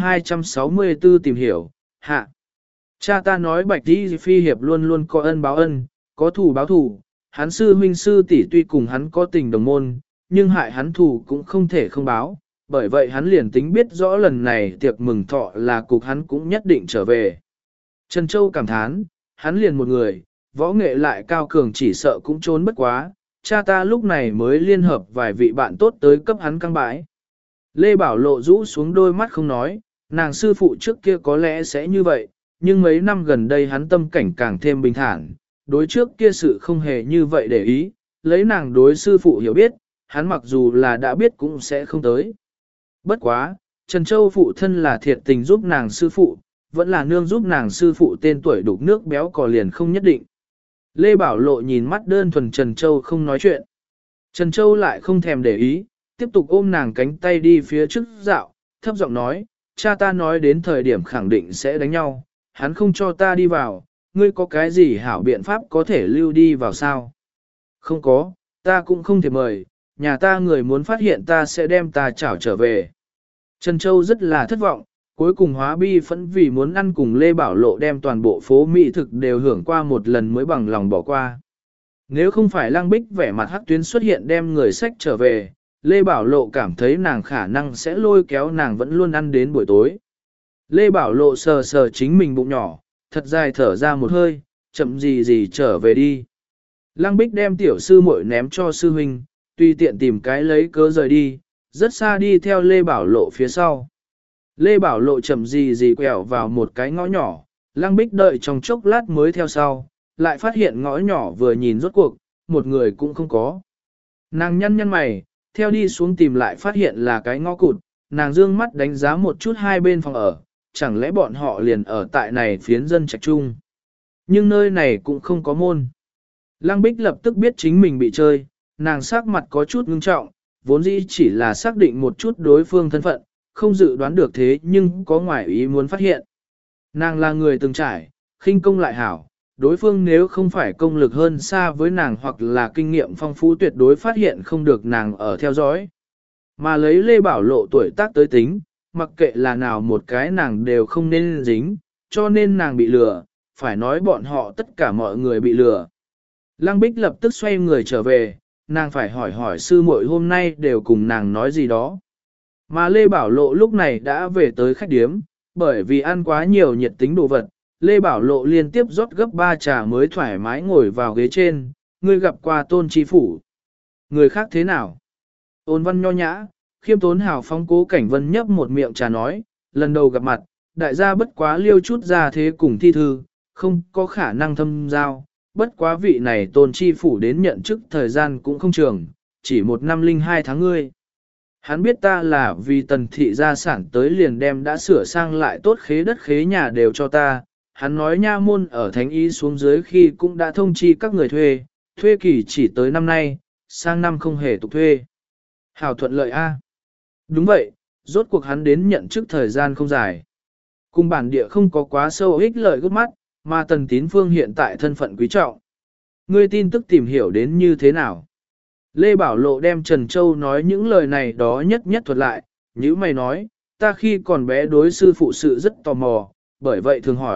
264 tìm hiểu, hạ. Cha ta nói Bạch Y Phi Hiệp luôn luôn có ân báo ân, có thù báo thù, hắn sư huynh sư tỷ tuy cùng hắn có tình đồng môn, nhưng hại hắn thù cũng không thể không báo, bởi vậy hắn liền tính biết rõ lần này tiệc mừng thọ là cục hắn cũng nhất định trở về. Trần Châu cảm thán, hắn liền một người, võ nghệ lại cao cường chỉ sợ cũng trốn bất quá, cha ta lúc này mới liên hợp vài vị bạn tốt tới cấp hắn căng bãi. Lê Bảo Lộ rũ xuống đôi mắt không nói, nàng sư phụ trước kia có lẽ sẽ như vậy, nhưng mấy năm gần đây hắn tâm cảnh càng thêm bình thản, đối trước kia sự không hề như vậy để ý, lấy nàng đối sư phụ hiểu biết, hắn mặc dù là đã biết cũng sẽ không tới. Bất quá, Trần Châu phụ thân là thiệt tình giúp nàng sư phụ, vẫn là nương giúp nàng sư phụ tên tuổi đục nước béo cò liền không nhất định. Lê Bảo Lộ nhìn mắt đơn thuần Trần Châu không nói chuyện. Trần Châu lại không thèm để ý, tiếp tục ôm nàng cánh tay đi phía trước dạo, thấp giọng nói, cha ta nói đến thời điểm khẳng định sẽ đánh nhau, hắn không cho ta đi vào, ngươi có cái gì hảo biện pháp có thể lưu đi vào sao? Không có, ta cũng không thể mời, nhà ta người muốn phát hiện ta sẽ đem ta chảo trở về. Trần Châu rất là thất vọng, cuối cùng hóa bi phẫn vì muốn ăn cùng Lê Bảo Lộ đem toàn bộ phố mỹ thực đều hưởng qua một lần mới bằng lòng bỏ qua. Nếu không phải Lăng Bích vẻ mặt hắc tuyến xuất hiện đem người sách trở về, Lê Bảo Lộ cảm thấy nàng khả năng sẽ lôi kéo nàng vẫn luôn ăn đến buổi tối. Lê Bảo Lộ sờ sờ chính mình bụng nhỏ, thật dài thở ra một hơi, chậm gì trở về đi. Lăng Bích đem tiểu sư muội ném cho sư huynh, tùy tiện tìm cái lấy cớ rời đi, rất xa đi theo Lê Bảo Lộ phía sau. Lê Bảo Lộ chậm gì quẹo vào một cái ngõ nhỏ, Lăng Bích đợi trong chốc lát mới theo sau, lại phát hiện ngõ nhỏ vừa nhìn rốt cuộc, một người cũng không có. Nàng nhăn mày, theo đi xuống tìm lại phát hiện là cái ngõ cụt, nàng dương mắt đánh giá một chút hai bên phòng ở, chẳng lẽ bọn họ liền ở tại này phiến dân trạch chung. Nhưng nơi này cũng không có môn. Lăng Bích lập tức biết chính mình bị chơi, nàng sắc mặt có chút ngưng trọng, vốn dĩ chỉ là xác định một chút đối phương thân phận, không dự đoán được thế nhưng có ngoại ý muốn phát hiện. Nàng là người từng trải, khinh công lại hảo, đối phương nếu không phải công lực hơn xa với nàng hoặc là kinh nghiệm phong phú tuyệt đối phát hiện không được nàng ở theo dõi. Mà lấy Lê Bảo Lộ tuổi tác tới tính, mặc kệ là nào một cái nàng đều không nên dính, cho nên nàng bị lừa, phải nói bọn họ tất cả mọi người bị lừa. Lăng Bích lập tức xoay người trở về, nàng phải hỏi sư muội hôm nay đều cùng nàng nói gì đó. Mà Lê Bảo Lộ lúc này đã về tới khách điếm, bởi vì ăn quá nhiều nhiệt tính đồ vật, Lê Bảo Lộ liên tiếp rót gấp 3 trà mới thoải mái ngồi vào ghế trên, người gặp qua Tôn Chi Phủ. Người khác thế nào? Ôn Văn nho nhã, khiêm tốn hào phóng Cố Cảnh Vân nhấp một miệng trà nói, lần đầu gặp mặt, đại gia bất quá liêu chút ra thế cùng thi thư, không có khả năng thâm giao, bất quá vị này Tôn Chi Phủ đến nhận chức thời gian cũng không trường, chỉ 1 năm 02 tháng ngươi. Hắn biết ta là vì Tần thị gia sản tới liền đem đã sửa sang lại tốt khế đất khế nhà đều cho ta, hắn nói nha môn ở thánh y xuống dưới khi cũng đã thông chi các người thuê kỳ chỉ tới năm nay, sang năm không hề tục thuê. Hảo thuận lợi a. Đúng vậy, rốt cuộc hắn đến nhận chức thời gian không dài. Cùng bản địa không có quá sâu ích lợi gấp mắt, mà Tần Tín Phương hiện tại thân phận quý trọng. Ngươi tin tức tìm hiểu đến như thế nào? Lê Bảo Lộ đem Trần Châu nói những lời này đó nhất thuật lại, như mày nói, ta khi còn bé đối sư phụ sự rất tò mò, bởi vậy thường hỏi,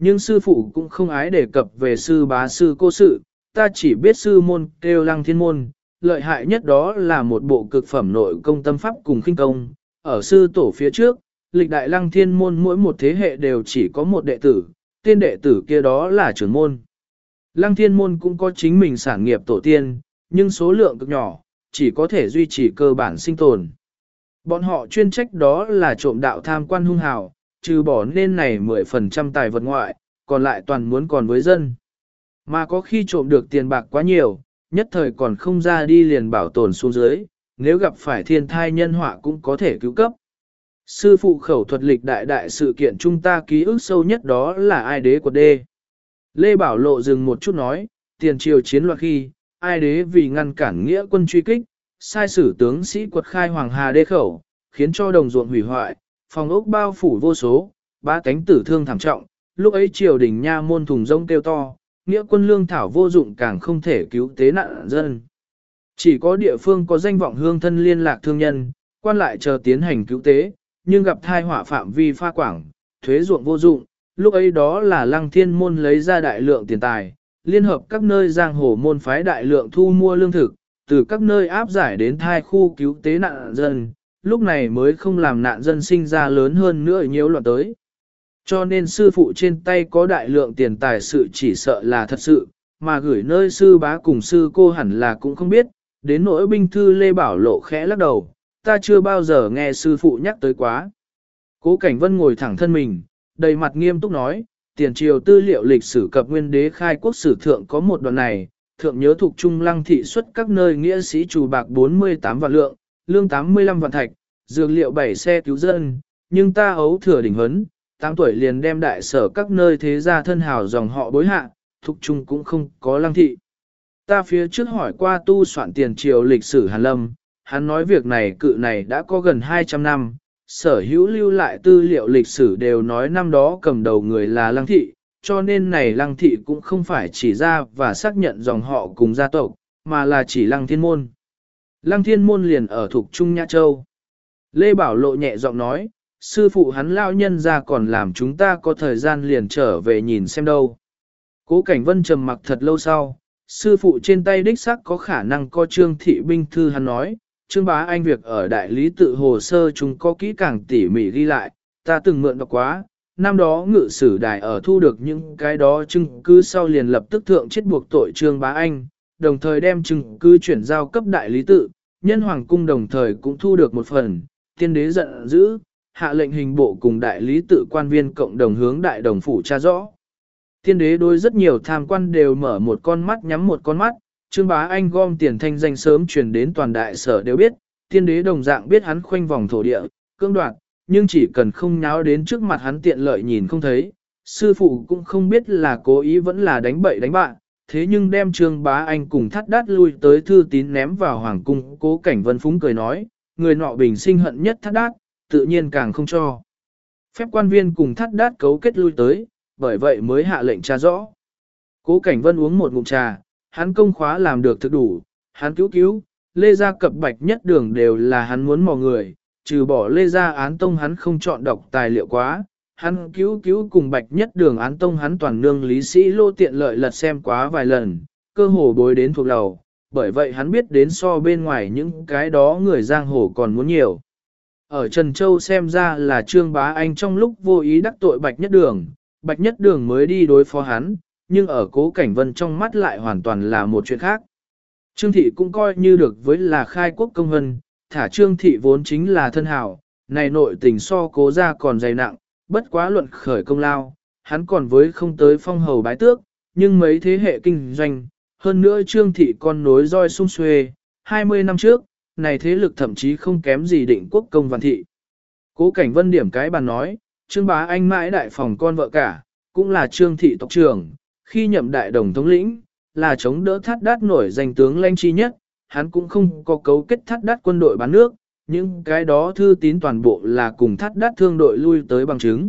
nhưng sư phụ cũng không ái đề cập về sư bá sư cô sự, ta chỉ biết sư môn kêu Lăng Thiên môn, lợi hại nhất đó là một bộ cực phẩm nội công tâm pháp cùng khinh công, ở sư tổ phía trước, lịch đại Lăng Thiên môn mỗi một thế hệ đều chỉ có một đệ tử, tên đệ tử kia đó là trưởng môn. Lăng Thiên môn cũng có chính mình sản nghiệp tổ tiên, nhưng số lượng cực nhỏ, chỉ có thể duy trì cơ bản sinh tồn. Bọn họ chuyên trách đó là trộm đạo tham quan hung hào, trừ bỏ nên này 10% tài vật ngoại, còn lại toàn muốn còn với dân. Mà có khi trộm được tiền bạc quá nhiều, nhất thời còn không ra đi liền bảo tồn xuống dưới, nếu gặp phải thiên thai nhân họa cũng có thể cứu cấp. Sư phụ khẩu thuật lịch đại đại sự kiện chúng ta ký ức sâu nhất đó là ai đế quật đê. Lê Bảo Lộ dừng một chút nói, tiền triều chiến loạn khi, ai đế vì ngăn cản nghĩa quân truy kích, sai sử tướng sĩ quật khai Hoàng Hà đê khẩu, khiến cho đồng ruộng hủy hoại, phòng ốc bao phủ vô số, ba cánh tử thương thảm trọng, lúc ấy triều đình nha môn thùng rông kêu to, nghĩa quân lương thảo vô dụng càng không thể cứu tế nạn dân. Chỉ có địa phương có danh vọng hương thân liên lạc thương nhân, quan lại chờ tiến hành cứu tế, nhưng gặp thai họa phạm vi pha quảng, thuế ruộng vô dụng, lúc ấy đó là Lăng Thiên môn lấy ra đại lượng tiền tài, liên hợp các nơi giang hồ môn phái đại lượng thu mua lương thực, từ các nơi áp giải đến thai khu cứu tế nạn dân, lúc này mới không làm nạn dân sinh ra lớn hơn nữa nhiễu loạn tới. Cho nên sư phụ trên tay có đại lượng tiền tài sự chỉ sợ là thật sự, mà gửi nơi sư bá cùng sư cô hẳn là cũng không biết, đến nỗi binh thư Lê Bảo Lộ khẽ lắc đầu, ta chưa bao giờ nghe sư phụ nhắc tới quá. Cố Cảnh Vân ngồi thẳng thân mình, đầy mặt nghiêm túc nói, tiền triều tư liệu lịch sử cập nguyên đế khai quốc sử thượng có một đoạn này, thượng nhớ thuộc trung Lăng thị xuất các nơi nghĩa sĩ trù bạc 48 vạn lượng, lương 85 vạn thạch, dược liệu 7 xe cứu dân, nhưng ta ấu thừa đỉnh huấn, 8 tuổi liền đem đại sở các nơi thế gia thân hào dòng họ bối hạ, thuộc trung cũng không có Lăng thị. Ta phía trước hỏi qua tu soạn tiền triều lịch sử Hàn Lâm, hắn nói việc này cự này đã có gần 200 năm, sở hữu lưu lại tư liệu lịch sử đều nói năm đó cầm đầu người là Lăng thị, cho nên này Lăng thị cũng không phải chỉ ra và xác nhận dòng họ cùng gia tộc, mà là chỉ Lăng Thiên môn. Lăng Thiên môn liền ở thuộc Trung Nhã Châu. Lê Bảo Lộ nhẹ giọng nói, sư phụ hắn lao nhân ra còn làm chúng ta có thời gian liền trở về nhìn xem đâu. Cố Cảnh Vân trầm mặc thật lâu sau, sư phụ trên tay đích xác có khả năng có Trương thị binh thư hắn nói, Trương bá anh việc ở đại lý tự hồ sơ chúng có kỹ càng tỉ mỉ ghi lại, ta từng mượn đọc quá, năm đó ngự sử đài ở thu được những cái đó chứng cứ sau liền lập tức thượng chết buộc tội Trương bá anh, đồng thời đem chứng cứ chuyển giao cấp đại lý tự, nhân hoàng cung đồng thời cũng thu được một phần, tiên đế giận dữ, hạ lệnh hình bộ cùng đại lý tự quan viên cộng đồng hướng đại đồng phủ tra rõ. Tiên đế đối rất nhiều tham quan đều mở một con mắt nhắm một con mắt, Trương bá anh gom tiền thanh danh sớm truyền đến toàn đại sở đều biết, tiên đế đồng dạng biết hắn khoanh vòng thổ địa, cưỡng đoạt, nhưng chỉ cần không nháo đến trước mặt hắn tiện lợi nhìn không thấy, sư phụ cũng không biết là cố ý vẫn là đánh bậy đánh bạ, thế nhưng đem Trương bá anh cùng thắt đát lui tới thư tín ném vào hoàng cung. Cố Cảnh Vân phúng cười nói, người nọ bình sinh hận nhất thắt đát, tự nhiên càng không cho phép quan viên cùng thắt đát cấu kết lui tới, bởi vậy mới hạ lệnh tra rõ. Cố Cảnh Vân uống một ngụm trà, hắn công khóa làm được thực đủ, hắn cứu, Lê Gia cập Bạch Nhất Đường đều là hắn muốn mò người, trừ bỏ Lê Gia án tông hắn không chọn đọc tài liệu quá, hắn cứu cùng Bạch Nhất Đường án tông hắn toàn nương lý sĩ lô tiện lợi lật xem quá vài lần, cơ hồ bối đến thuộc đầu, bởi vậy hắn biết đến so bên ngoài những cái đó người giang hồ còn muốn nhiều. Ở Trần Châu xem ra là Trương bá anh trong lúc vô ý đắc tội Bạch Nhất Đường mới đi đối phó hắn, nhưng ở Cố Cảnh Vân trong mắt lại hoàn toàn là một chuyện khác. Trương thị cũng coi như được với là khai quốc công hân, thả Trương thị vốn chính là thân hào, này nội tình so Cố gia còn dày nặng, bất quá luận khởi công lao, hắn còn với không tới phong hầu bái tước, nhưng mấy thế hệ kinh doanh, hơn nữa Trương thị con nối roi sung xuê, 20 năm trước, này thế lực thậm chí không kém gì Định Quốc công Văn thị. Cố Cảnh Vân điểm cái bàn nói, Trương bá anh mãi đại phòng con vợ cả, cũng là Trương thị tộc trưởng, khi nhậm đại đồng thống lĩnh, là chống đỡ thắt đát nổi danh tướng lãnh chi nhất, hắn cũng không có cấu kết thắt đát quân đội bán nước, những cái đó thư tín toàn bộ là cùng thắt đát thương đội lui tới bằng chứng.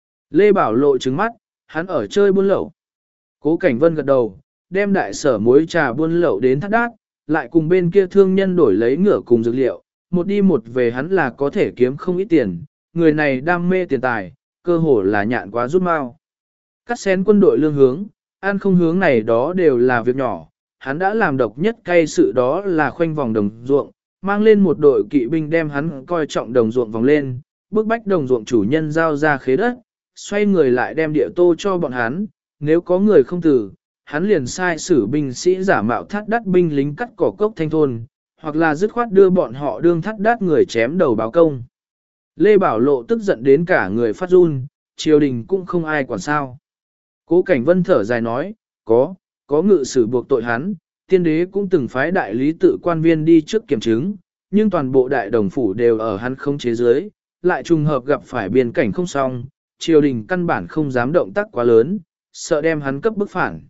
Lê Bảo Lộ trừng mắt, hắn ở chơi buôn lậu. Cố Cảnh Vân gật đầu, đem đại sở muối trà buôn lậu đến thắt đát, lại cùng bên kia thương nhân đổi lấy ngựa cùng dược liệu, một đi một về hắn là có thể kiếm không ít tiền, người này đam mê tiền tài, cơ hồ là nhạn quá rút mau. Cắt xén quân đội lương hướng, ăn không hướng này đó đều là việc nhỏ, hắn đã làm độc nhất cay sự đó là khoanh vòng đồng ruộng, mang lên một đội kỵ binh đem hắn coi trọng đồng ruộng vòng lên, bức bách đồng ruộng chủ nhân giao ra khế đất, xoay người lại đem địa tô cho bọn hắn, nếu có người không tử, hắn liền sai sử binh sĩ giả mạo thắt đắt binh lính cắt cỏ cốc thanh thôn, hoặc là dứt khoát đưa bọn họ đương thắt đắt người chém đầu báo công. Lê Bảo Lộ tức giận đến cả người phát run, triều đình cũng không ai quản sao. Cố Cảnh Vân thở dài nói, có ngự sử buộc tội hắn, tiên đế cũng từng phái đại lý tự quan viên đi trước kiểm chứng, nhưng toàn bộ đại đồng phủ đều ở hắn không chế giới, lại trùng hợp gặp phải biên cảnh không xong, triều đình căn bản không dám động tác quá lớn, sợ đem hắn cấp bức phản.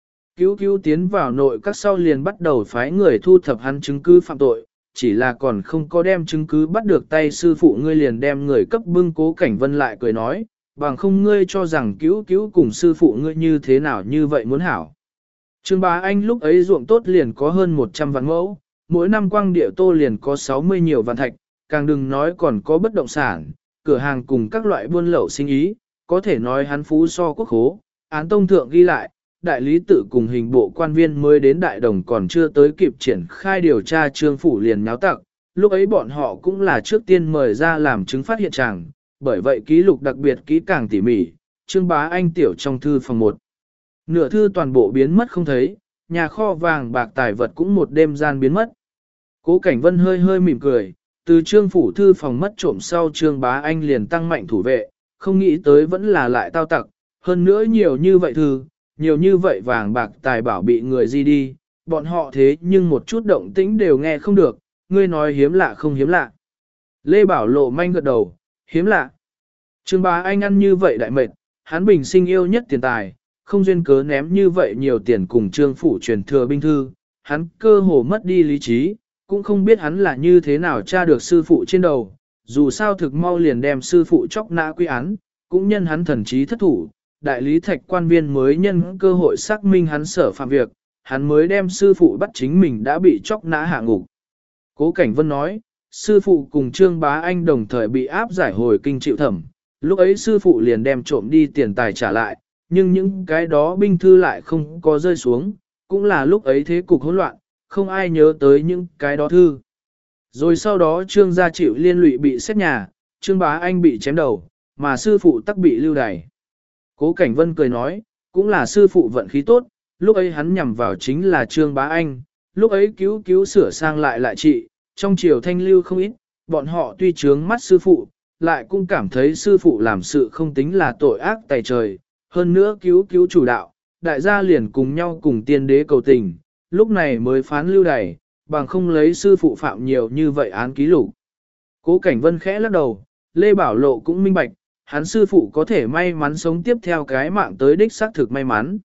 Cứu tiến vào nội các sau liền bắt đầu phái người thu thập hắn chứng cứ phạm tội, chỉ là còn không có đem chứng cứ bắt được tay sư phụ ngươi liền đem người cấp bưng. Cố Cảnh Vân lại cười nói, bằng không ngươi cho rằng cứu cùng sư phụ ngươi như thế nào như vậy muốn hảo. Trương Bá Anh lúc ấy ruộng tốt liền có hơn 100 vạn mẫu, mỗi năm quang địa tô liền có 60 nhiều vạn thạch, càng đừng nói còn có bất động sản, cửa hàng cùng các loại buôn lậu sinh ý, có thể nói hắn phú so quốc khố. Án tông thượng ghi lại, đại lý tự cùng hình bộ quan viên mới đến đại đồng còn chưa tới kịp triển khai điều tra trương phủ liền nháo tặc, lúc ấy bọn họ cũng là trước tiên mời ra làm chứng phát hiện chàng, bởi vậy ký lục đặc biệt kỹ càng tỉ mỉ, Trương Bá Anh tiểu trong thư phòng 1. Nửa thư toàn bộ biến mất không thấy, nhà kho vàng bạc tài vật cũng một đêm gian biến mất. Cố Cảnh Vân hơi mỉm cười, từ trương phủ thư phòng mất trộm sau Trương Bá Anh liền tăng mạnh thủ vệ, không nghĩ tới vẫn là lại tao tặc, hơn nữa nhiều như vậy thư, nhiều như vậy vàng bạc tài bảo bị người di đi, bọn họ thế nhưng một chút động tĩnh đều nghe không được, ngươi nói hiếm lạ không hiếm lạ. Lê Bảo Lộ manh gật đầu, hiếm lạ. Trương Bá Anh ăn như vậy đại mệt, hắn bình sinh yêu nhất tiền tài, không duyên cớ ném như vậy nhiều tiền cùng trương phủ truyền thừa binh thư, hắn cơ hồ mất đi lý trí, cũng không biết hắn là như thế nào tra được sư phụ trên đầu, dù sao thực mau liền đem sư phụ chóc nã quy án, cũng nhân hắn thần trí thất thủ, đại lý thạch quan viên mới nhân cơ hội xác minh hắn sở phạm việc, hắn mới đem sư phụ bắt chính mình đã bị chóc nã hạ ngục. Cố Cảnh Vân nói, sư phụ cùng Trương Bá Anh đồng thời bị áp giải hồi kinh chịu thẩm, lúc ấy sư phụ liền đem trộm đi tiền tài trả lại, nhưng những cái đó binh thư lại không có rơi xuống, cũng là lúc ấy thế cục hỗn loạn, không ai nhớ tới những cái đó thư. Rồi sau đó Trương gia chịu liên lụy bị xét nhà, Trương Bá Anh bị chém đầu, mà sư phụ tắc bị lưu đày. Cố Cảnh Vân cười nói, cũng là sư phụ vận khí tốt, lúc ấy hắn nhằm vào chính là Trương Bá Anh, lúc ấy cứu sửa sang lại trị, trong triều thanh lưu không ít, bọn họ tuy trướng mắt sư phụ, lại cũng cảm thấy sư phụ làm sự không tính là tội ác tày trời, hơn nữa cứu chủ đạo, đại gia liền cùng nhau cùng tiên đế cầu tình, lúc này mới phán lưu đày, bằng không lấy sư phụ phạm nhiều như vậy án ký lục. Cố Cảnh Vân khẽ lắc đầu, Lê Bảo Lộ cũng minh bạch, hắn sư phụ có thể may mắn sống tiếp theo cái mạng tới đích xác thực may mắn.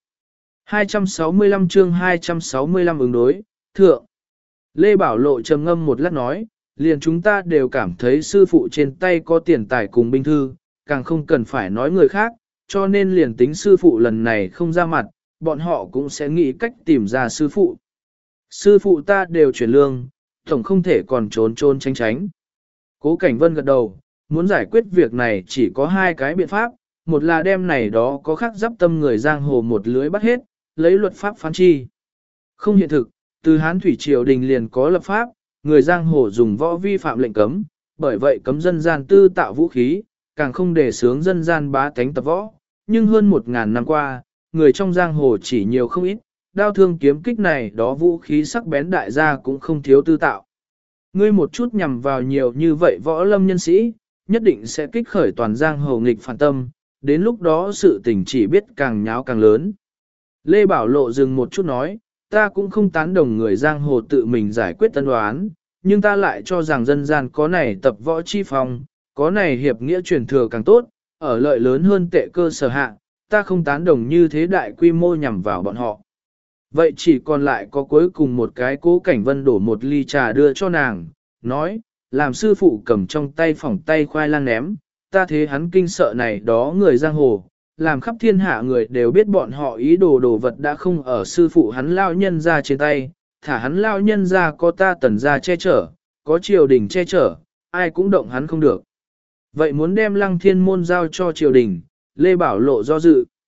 265 chương 265 ứng đối, thượng. Lê Bảo Lộ trầm ngâm một lát nói, liền chúng ta đều cảm thấy sư phụ trên tay có tiền tài cùng binh thư, càng không cần phải nói người khác, cho nên liền tính sư phụ lần này không ra mặt, bọn họ cũng sẽ nghĩ cách tìm ra sư phụ. Sư phụ ta đều chuyển lương, tổng không thể còn trốn tránh. Cố Cảnh Vân gật đầu, muốn giải quyết việc này chỉ có hai cái biện pháp, một là đem này đó có khắc giáp tâm người giang hồ một lưới bắt hết, lấy luật pháp phán chi. Không hiện thực, từ Hán Thủy Triều Đình liền có lập pháp, người giang hồ dùng võ vi phạm lệnh cấm, bởi vậy cấm dân gian tư tạo vũ khí, càng không để sướng dân gian bá tánh tập võ. Nhưng hơn 1000 năm qua, người trong giang hồ chỉ nhiều không ít, đao thương kiếm kích này đó vũ khí sắc bén đại gia cũng không thiếu tư tạo. Ngươi một chút nhằm vào nhiều như vậy võ lâm nhân sĩ, nhất định sẽ kích khởi toàn giang hồ nghịch phản tâm, đến lúc đó sự tình chỉ biết càng nháo càng lớn. Lê Bảo Lộ dừng một chút nói, ta cũng không tán đồng người giang hồ tự mình giải quyết tân đoán, nhưng ta lại cho rằng dân gian có này tập võ chi phong, có này hiệp nghĩa truyền thừa càng tốt, ở lợi lớn hơn tệ cơ sở hạ, ta không tán đồng như thế đại quy mô nhằm vào bọn họ. Vậy chỉ còn lại có cuối cùng một cái. Cố Cảnh Vân đổ một ly trà đưa cho nàng, nói, làm sư phụ cầm trong tay phỏng tay khoai lang ném, ta thế hắn kinh sợ này đó người giang hồ, làm khắp thiên hạ người đều biết bọn họ ý đồ vật đã không ở sư phụ hắn lao nhân ra trên tay, thả hắn lao nhân ra có ta Tần gia che chở, có triều đình che chở, ai cũng động hắn không được. Vậy muốn đem Lăng Thiên Môn giao cho triều đình, Lê Bảo Lộ do dự.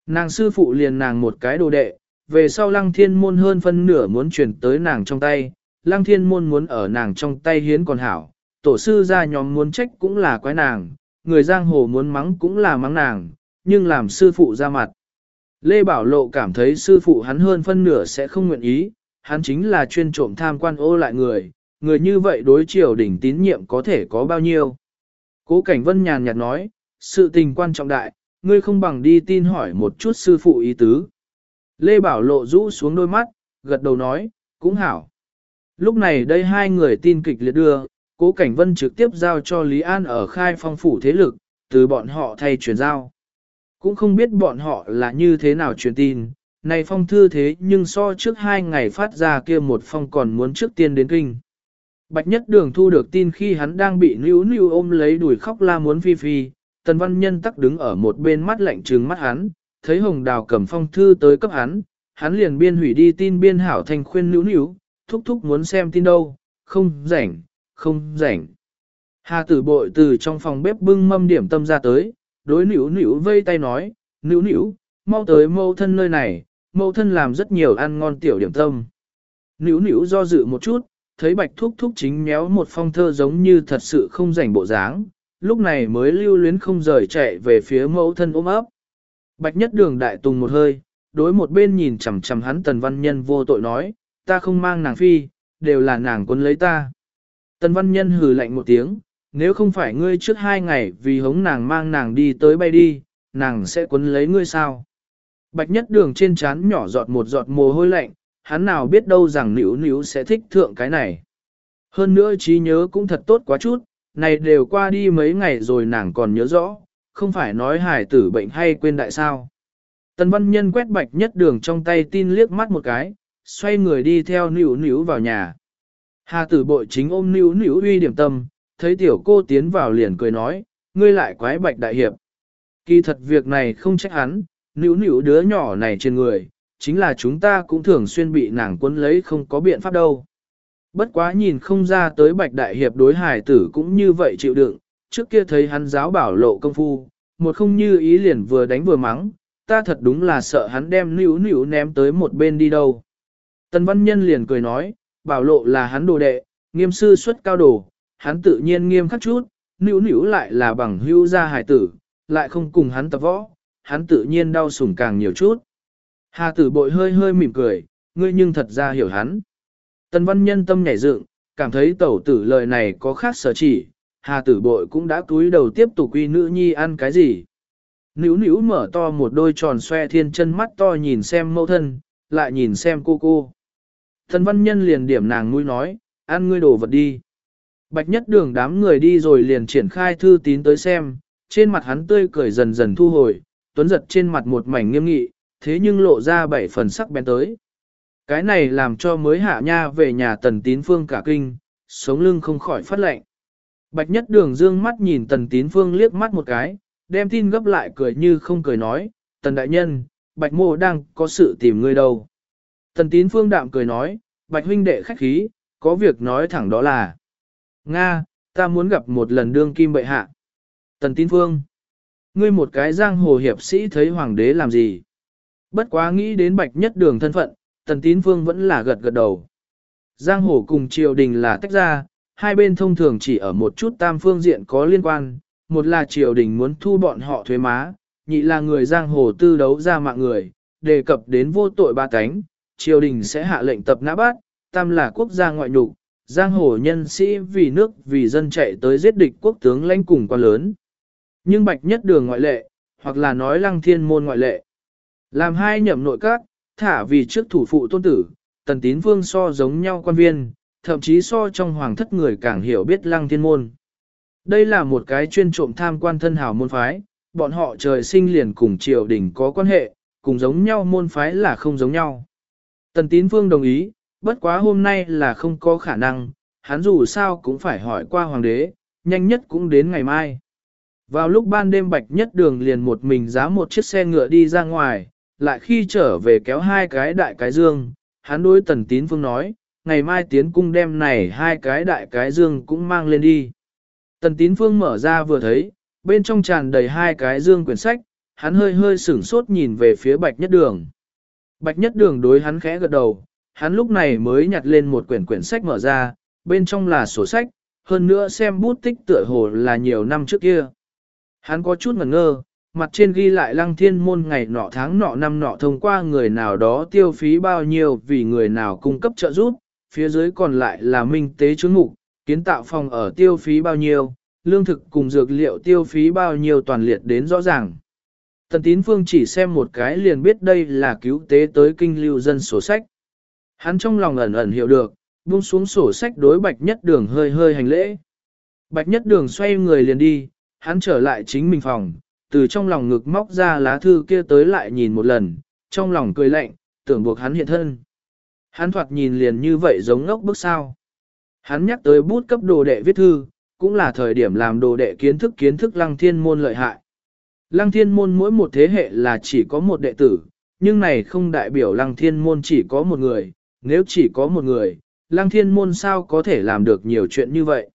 Nàng sư phụ liền nàng một cái đồ đệ, về sau lăng thiên môn hơn phân nửa muốn chuyển tới nàng trong tay, lăng thiên môn muốn ở nàng trong tay hiến còn hảo, tổ sư ra nhóm muốn trách cũng là quái nàng, người giang hồ muốn mắng cũng là mắng nàng, nhưng làm sư phụ ra mặt. Lê Bảo Lộ cảm thấy sư phụ hắn hơn phân nửa sẽ không nguyện ý, hắn chính là chuyên trộm tham quan ô lại người như vậy đối triều đỉnh tín nhiệm có thể có bao nhiêu. Cố Cảnh Vân nhàn nhạt nói, sự tình quan trọng đại, ngươi không bằng đi tin hỏi một chút sư phụ ý tứ. Lê Bảo Lộ rũ xuống đôi mắt, gật đầu nói, cũng hảo. Lúc này đây hai người tin kịch liệt đưa, Cố Cảnh Vân trực tiếp giao cho Lý An ở Khai Phong phủ thế lực, từ bọn họ thay truyền giao. Cũng không biết bọn họ là như thế nào truyền tin, này phong thư thế nhưng so trước 2 ngày phát ra kia một phong còn muốn trước tiên đến kinh. Bạch Nhất Đường thu được tin khi hắn đang bị níu níu ôm lấy đùi khóc la muốn phi phi, Tần Văn Nhân tắc đứng ở một bên mắt lạnh trừng mắt hắn, thấy Hồng Đào cầm phong thư tới cấp hắn liền biên hủy đi tin biên hảo thành khuyên níu níu, thúc thúc muốn xem tin đâu, không rảnh. Hà Tử Bội từ trong phòng bếp bưng mâm điểm tâm ra tới, đối níu níu vây tay nói, níu níu, mau tới mẫu thân nơi này, mẫu thân làm rất nhiều ăn ngon tiểu điểm tâm. Níu níu do dự một chút, thấy Bạch Thúc Thúc chính méo một phong thơ giống như thật sự không rảnh bộ dáng, lúc này mới lưu luyến không rời chạy về phía mẫu thân ôm ấp. Bạch Nhất Đường đại tùng một hơi, đối một bên nhìn chằm chằm hắn Tần Văn Nhân vô tội nói, ta không mang nàng phi, đều là nàng quân lấy ta. Tần Văn Nhân hừ lạnh một tiếng, nếu không phải ngươi trước 2 ngày vì hống nàng mang nàng đi tới bay đi, nàng sẽ quấn lấy ngươi sao? Bạch Nhất Đường trên trán nhỏ giọt một giọt mồ hôi lạnh, hắn nào biết đâu rằng Nữu Nữu sẽ thích thượng cái này. Hơn nữa trí nhớ cũng thật tốt quá chút, này đều qua đi mấy ngày rồi nàng còn nhớ rõ, không phải nói hải tử bệnh hay quên đại sao. Tần Văn Nhân quét Bạch Nhất Đường trong tay tin liếc mắt một cái, xoay người đi theo Nữu Nữu vào nhà. Hà Tử Bội chính ôm Nữu Nữu uy điểm tâm, thấy tiểu cô tiến vào liền cười nói, ngươi lại quái Bạch đại hiệp. Kỳ thật việc này không trách hắn, Nữu Nữu đứa nhỏ này trên người, chính là chúng ta cũng thường xuyên bị nàng quấn lấy không có biện pháp đâu. Bất quá nhìn không ra tới Bạch đại hiệp đối hải tử cũng như vậy chịu đựng, trước kia thấy hắn giáo bảo lộ công phu, một không như ý liền vừa đánh vừa mắng, ta thật đúng là sợ hắn đem Nữu Nữu ném tới một bên đi đâu. Tần Văn Nhân liền cười nói, bảo lộ là hắn đồ đệ, nghiêm sư xuất cao đồ, hắn tự nhiên nghiêm khắc chút, Nữu Nữu lại là bằng hữu gia hải tử, lại không cùng hắn tập võ, hắn tự nhiên đau sủng càng nhiều chút. Hà Tử Bội hơi hơi mỉm cười, ngươi nhưng thật ra hiểu hắn. Tần Văn Nhân tâm nhảy dựng, cảm thấy tẩu tử lời này có khác sở chỉ, Hà Tử Bội cũng đã cúi đầu tiếp tục uy nữ nhi ăn cái gì. Nữu Nữu mở to một đôi tròn xoe thiên chân mắt to nhìn xem mẫu thân, lại nhìn xem cô. Tần Văn Nhân liền điểm nàng nuôi nói, ăn ngươi đồ vật đi. Bạch Nhất Đường đám người đi rồi liền triển khai thư tín tới xem, trên mặt hắn tươi cười dần dần thu hồi, tuấn giật trên mặt một mảnh nghiêm nghị, thế nhưng lộ ra 7 phần sắc bén tới. Cái này làm cho mới hạ nha về nhà Tần Tín Phương cả kinh, sống lưng không khỏi phát lạnh. Bạch Nhất Đường dương mắt nhìn Tần Tín Phương liếc mắt một cái, đem tin gấp lại cười như không cười nói, Tần Đại Nhân, Bạch Mô đang có sự tìm ngươi đâu. Tần Tín Phương đạm cười nói, Bạch huynh đệ khách khí, có việc nói thẳng đó là. Nga, ta muốn gặp một lần đương kim bệ hạ. Tần Tín Phương, ngươi một cái giang hồ hiệp sĩ thấy hoàng đế làm gì? Bất quá nghĩ đến Bạch Nhất Đường thân phận, Tần Tín Phương vẫn là gật gật đầu. Giang hồ cùng triều đình là tách ra, hai bên thông thường chỉ ở một chút tam phương diện có liên quan, một là triều đình muốn thu bọn họ thuế má, nhị là người giang hồ tư đấu ra mạng người, đề cập đến vô tội ba cánh, triều đình sẽ hạ lệnh tập nã bát, tam là quốc gia ngoại nhục, giang hồ nhân sĩ vì nước vì dân chạy tới giết địch quốc tướng lãnh cùng quan lớn. Nhưng Bạch Nhất Đường ngoại lệ, hoặc là nói Lăng Thiên Môn ngoại lệ. Làm hai nhậm nội các, thả vì trước thủ phụ tôn tử, Tần Tín Phương so giống nhau quan viên, thậm chí so trong hoàng thất người càng hiểu biết Lăng Thiên Môn. Đây là một cái chuyên trộm tham quan thân hào môn phái, bọn họ trời sinh liền cùng triều đình có quan hệ, cùng giống nhau môn phái là không giống nhau. Tần Tín Phương đồng ý, bất quá hôm nay là không có khả năng, hắn dù sao cũng phải hỏi qua hoàng đế, nhanh nhất cũng đến ngày mai. Vào lúc ban đêm Bạch Nhất Đường liền một mình giá một chiếc xe ngựa đi ra ngoài, lại khi trở về kéo 2 cái đại cái dương, hắn đối Tần Tín Phương nói, ngày mai tiến cung đem này 2 cái đại cái dương cũng mang lên đi. Tần Tín Phương mở ra vừa thấy, bên trong tràn đầy 2 cái dương quyển sách, hắn hơi hơi sửng sốt nhìn về phía Bạch Nhất Đường. Bạch Nhất Đường đối hắn khẽ gật đầu, hắn lúc này mới nhặt lên một quyển sách mở ra, bên trong là sổ sách, hơn nữa xem bút tích tựa hồ là nhiều năm trước kia. Hắn có chút ngẩn ngơ, mặt trên ghi lại Lăng Thiên Môn ngày nọ tháng nọ năm nọ thông qua người nào đó tiêu phí bao nhiêu vì người nào cung cấp trợ giúp, phía dưới còn lại là minh tế chứng mục, kiến tạo phòng ở tiêu phí bao nhiêu, lương thực cùng dược liệu tiêu phí bao nhiêu toàn liệt đến rõ ràng. Tần Tín Phương chỉ xem một cái liền biết đây là cứu tế tới kinh lưu dân sổ sách. Hắn trong lòng ẩn ẩn hiểu được, buông xuống sổ sách đối Bạch Nhất Đường hơi hơi hành lễ. Bạch Nhất Đường xoay người liền đi, hắn trở lại chính mình phòng, từ trong lòng ngực móc ra lá thư kia tới lại nhìn một lần, trong lòng cười lạnh, tưởng buộc hắn hiện thân. Hắn thoạt nhìn liền như vậy giống ngốc bức sao. Hắn nhắc tới bút cấp đồ đệ viết thư, cũng là thời điểm làm đồ đệ kiến thức Lăng Thiên Môn lợi hại. Lăng Thiên Môn mỗi một thế hệ là chỉ có một đệ tử, nhưng này không đại biểu Lăng Thiên Môn chỉ có một người, nếu chỉ có một người, Lăng Thiên Môn sao có thể làm được nhiều chuyện như vậy.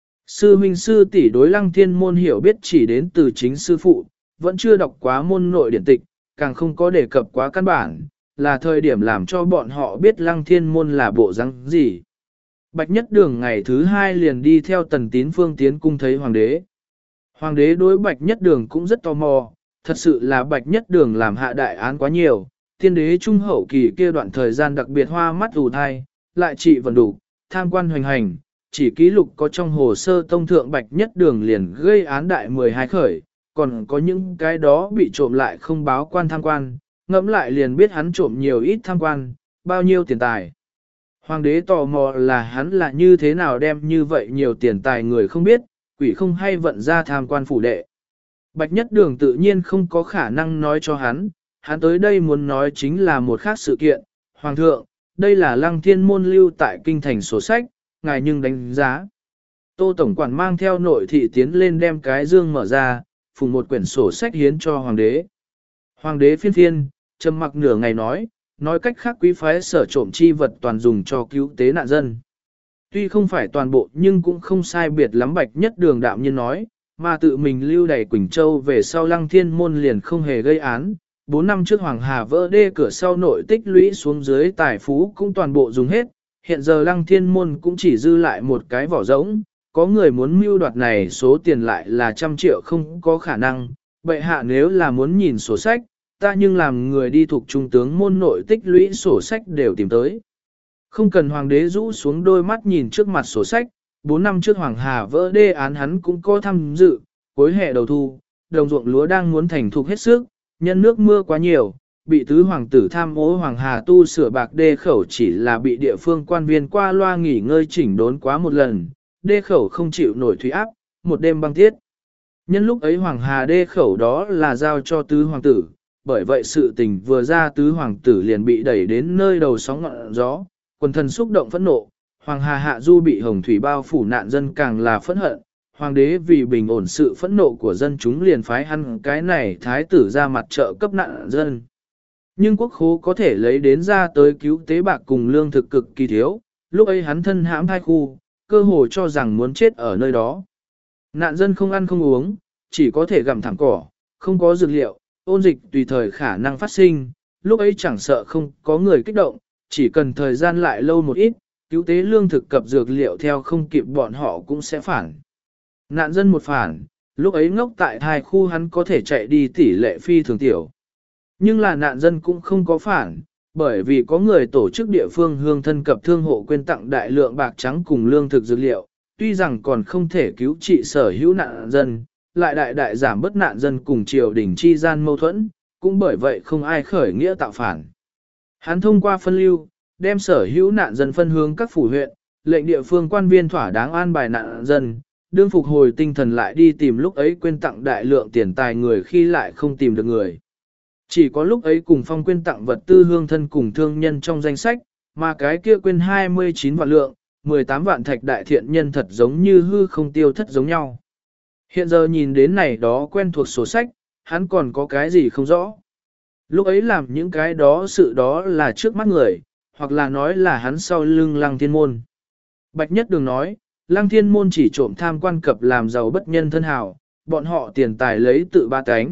Sư huynh sư tỷ đối Lăng Thiên Môn hiểu biết chỉ đến từ chính sư phụ, vẫn chưa đọc quá môn nội điển tịch, càng không có đề cập quá căn bản, là thời điểm làm cho bọn họ biết Lăng Thiên Môn là bộ răng gì. Bạch Nhất Đường ngày thứ 2 liền đi theo Tần Tín Phương tiến cung thấy hoàng đế. Hoàng đế đối Bạch Nhất Đường cũng rất tò mò, thật sự là Bạch Nhất Đường làm hạ đại án quá nhiều, tiên đế trung hậu kỳ kia đoạn thời gian đặc biệt hoa mắt ù thai, lại trị vận đủ, tham quan hoành hành, chỉ ký lục có trong hồ sơ tông thượng Bạch Nhất Đường liền gây án đại 12 khởi, còn có những cái đó bị trộm lại không báo quan tham quan, ngẫm lại liền biết hắn trộm nhiều ít tham quan, bao nhiêu tiền tài. Hoàng đế tò mò là hắn là như thế nào đem như vậy nhiều tiền tài người không biết, quỷ không hay vận ra tham quan phủ đệ. Bạch Nhất Đường tự nhiên không có khả năng nói cho hắn tới đây muốn nói chính là một khác sự kiện. Hoàng thượng, đây là Lăng Thiên Môn lưu tại kinh thành sổ sách, ngài nhưng đánh giá. Tô Tổng Quản mang theo nội thị tiến lên đem cái dương mở ra, phùng một quyển sổ sách hiến cho hoàng đế. Hoàng đế phiên phiên, trầm mặc nửa ngày nói cách khác quý phái sở trộm chi vật toàn dùng cho cứu tế nạn dân. Tuy không phải toàn bộ nhưng cũng không sai biệt lắm. Bạch Nhất Đường đạm nhiên nói, mà tự mình lưu đày Quỳnh Châu về sau Lăng Thiên Môn liền không hề gây án. 4 năm trước Hoàng Hà vỡ đê cửa sau nội tích lũy xuống dưới tài phú cũng toàn bộ dùng hết, hiện giờ Lăng Thiên Môn cũng chỉ dư lại một cái vỏ rỗng, có người muốn mưu đoạt này số tiền lại là 100 triệu không có khả năng, bệ hạ nếu là muốn nhìn sổ sách, ta nhưng làm người đi thuộc trung tướng môn nội tích lũy sổ sách đều tìm tới. Không cần hoàng đế rũ xuống đôi mắt nhìn trước mặt sổ sách, 4 năm trước Hoàng Hà vỡ đê án hắn cũng có tham dự, cuối hè đầu thu, đồng ruộng lúa đang muốn thành thục hết sức, nhân nước mưa quá nhiều, bị tứ hoàng tử tham ô Hoàng Hà tu sửa bạc đê khẩu chỉ là bị địa phương quan viên qua loa nghỉ ngơi chỉnh đốn quá một lần, đê khẩu không chịu nổi thủy áp, một đêm băng tiết. Nhân lúc ấy Hoàng Hà đê khẩu đó là giao cho tứ hoàng tử, bởi vậy sự tình vừa ra tứ hoàng tử liền bị đẩy đến nơi đầu sóng ngọn gió, quần thần xúc động phẫn nộ, Hoàng Hà hạ du bị hồng thủy bao phủ nạn dân càng là phẫn hận, hoàng đế vì bình ổn sự phẫn nộ của dân chúng liền phái hắn cái này thái tử ra mặt trợ cấp nạn dân. Nhưng quốc khố có thể lấy đến ra tới cứu tế bạc cùng lương thực cực kỳ thiếu, lúc ấy hắn thân hãm thai khu, cơ hồ cho rằng muốn chết ở nơi đó. Nạn dân không ăn không uống, chỉ có thể gặm thẳng cỏ, không có dược liệu, ôn dịch tùy thời khả năng phát sinh, lúc ấy chẳng sợ không có người kích động, chỉ cần thời gian lại lâu một ít, cứu tế lương thực cập dược liệu theo không kịp bọn họ cũng sẽ phản. Nạn dân một phản, lúc ấy ngốc tại thai khu hắn có thể chạy đi tỷ lệ phi thường tiểu. Nhưng là nạn dân cũng không có phản, bởi vì có người tổ chức địa phương hương thân cập thương hộ quyên tặng đại lượng bạc trắng cùng lương thực dược liệu, tuy rằng còn không thể cứu trị sở hữu nạn dân, lại đại đại giảm bất nạn dân cùng triều đình chi gian mâu thuẫn, cũng bởi vậy không ai khởi nghĩa tạo phản. Hắn thông qua phân lưu, đem sở hữu nạn dân phân hướng các phủ huyện, lệnh địa phương quan viên thỏa đáng an bài nạn dân, đương phục hồi tinh thần lại đi tìm lúc ấy quyên tặng đại lượng tiền tài người khi lại không tìm được người. Chỉ có lúc ấy cùng phong quyên tặng vật tư hương thân cùng thương nhân trong danh sách, mà cái kia quyên 29 vạn lượng, 18 vạn thạch đại thiện nhân thật giống như hư không tiêu thất giống nhau. Hiện giờ nhìn đến này đó quen thuộc sổ sách, hắn còn có cái gì không rõ. Lúc ấy làm những cái đó sự đó là trước mắt người, hoặc là nói là hắn sau lưng Lăng Thiên Môn. Bạch Nhất Đường nói, Lăng Thiên Môn chỉ trộm tham quan cập làm giàu bất nhân thân hào, bọn họ tiền tài lấy tự ba cánh,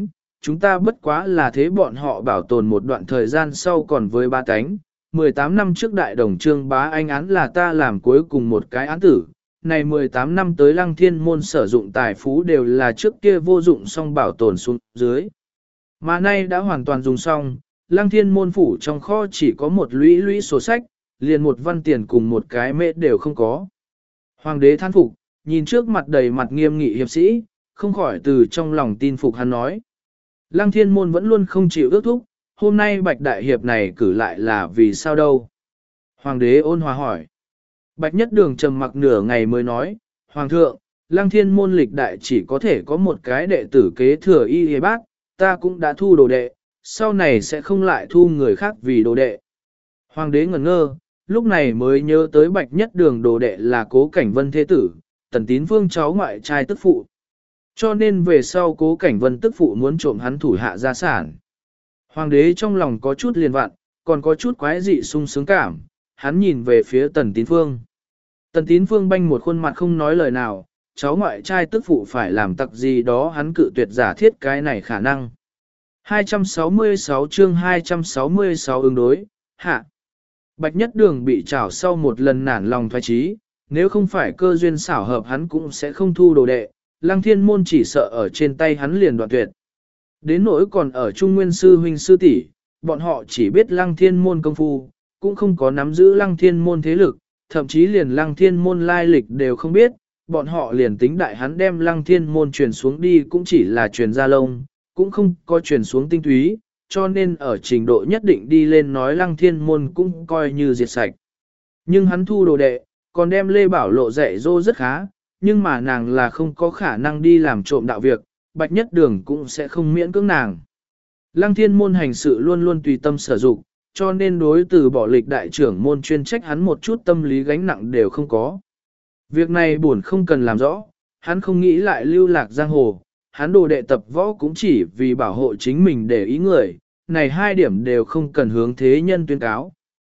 chúng ta bất quá là thế bọn họ bảo tồn một đoạn thời gian sau còn với ba cánh. 18 năm trước đại đồng trương bá anh án là ta làm cuối cùng một cái án tử, này 18 năm tới lăng thiên môn sử dụng tài phú đều là trước kia vô dụng xong bảo tồn xuống dưới. Mà nay đã hoàn toàn dùng xong, lăng thiên môn phủ trong kho chỉ có một lũy lũy sổ sách, liền một văn tiền cùng một cái mễ đều không có. Hoàng đế than phục, nhìn trước mặt đầy mặt nghiêm nghị hiệp sĩ, không khỏi từ trong lòng tin phục hắn nói. Lăng thiên môn vẫn luôn không chịu ước thúc, hôm nay bạch đại hiệp này cử lại là vì sao đâu? Hoàng đế ôn hòa hỏi. Bạch nhất đường trầm mặc nửa ngày mới nói, Hoàng thượng, lăng thiên môn lịch đại chỉ có thể có một cái đệ tử kế thừa y hề bác, ta cũng đã thu đồ đệ, sau này sẽ không lại thu người khác vì đồ đệ. Hoàng đế ngẩn ngơ, lúc này mới nhớ tới bạch nhất đường đồ đệ là Cố Cảnh Vân thế tử, Tần Tín Phương cháu ngoại trai tức phụ. Cho nên về sau Cố Cảnh Vân tức phụ muốn trộm hắn thủ hạ gia sản. Hoàng đế trong lòng có chút liền vặn, còn có chút quái dị sung sướng cảm, hắn nhìn về phía Tần Tín Phương. Tần Tín Phương banh một khuôn mặt không nói lời nào, cháu ngoại trai tức phụ phải làm tặc gì đó hắn cự tuyệt giả thiết cái này khả năng. 266 chương 266 ứng đối, hạ. Bạch Nhất Đường bị trảo sau một lần nản lòng thoái trí, nếu không phải cơ duyên xảo hợp hắn cũng sẽ không thu đồ đệ, Lăng Thiên Môn chỉ sợ ở trên tay hắn liền đoạn tuyệt. Đến nỗi còn ở Trung Nguyên Sư Huynh Sư tỷ, bọn họ chỉ biết Lăng Thiên Môn công phu, cũng không có nắm giữ Lăng Thiên Môn thế lực, thậm chí liền Lăng Thiên Môn lai lịch đều không biết, bọn họ liền tính đại hắn đem Lăng Thiên Môn truyền xuống đi cũng chỉ là truyền ra lông, cũng không có truyền xuống tinh túy, cho nên ở trình độ nhất định đi lên nói Lăng Thiên Môn cũng coi như diệt sạch. Nhưng hắn thu đồ đệ, còn đem Lê Bảo Lộ dạy dỗ rất khá, nhưng mà nàng là không có khả năng đi làm trộm đạo việc, Bạch Nhất Đường cũng sẽ không miễn cưỡng nàng. Lăng Thiên Môn hành sự luôn luôn tùy tâm sở dụng, cho nên đối từ bỏ lịch đại trưởng môn chuyên trách hắn một chút tâm lý gánh nặng đều không có. Việc này buồn không cần làm rõ, hắn không nghĩ lại lưu lạc giang hồ, hắn đồ đệ tập võ cũng chỉ vì bảo hộ chính mình để ý người, này hai điểm đều không cần hướng thế nhân tuyên cáo.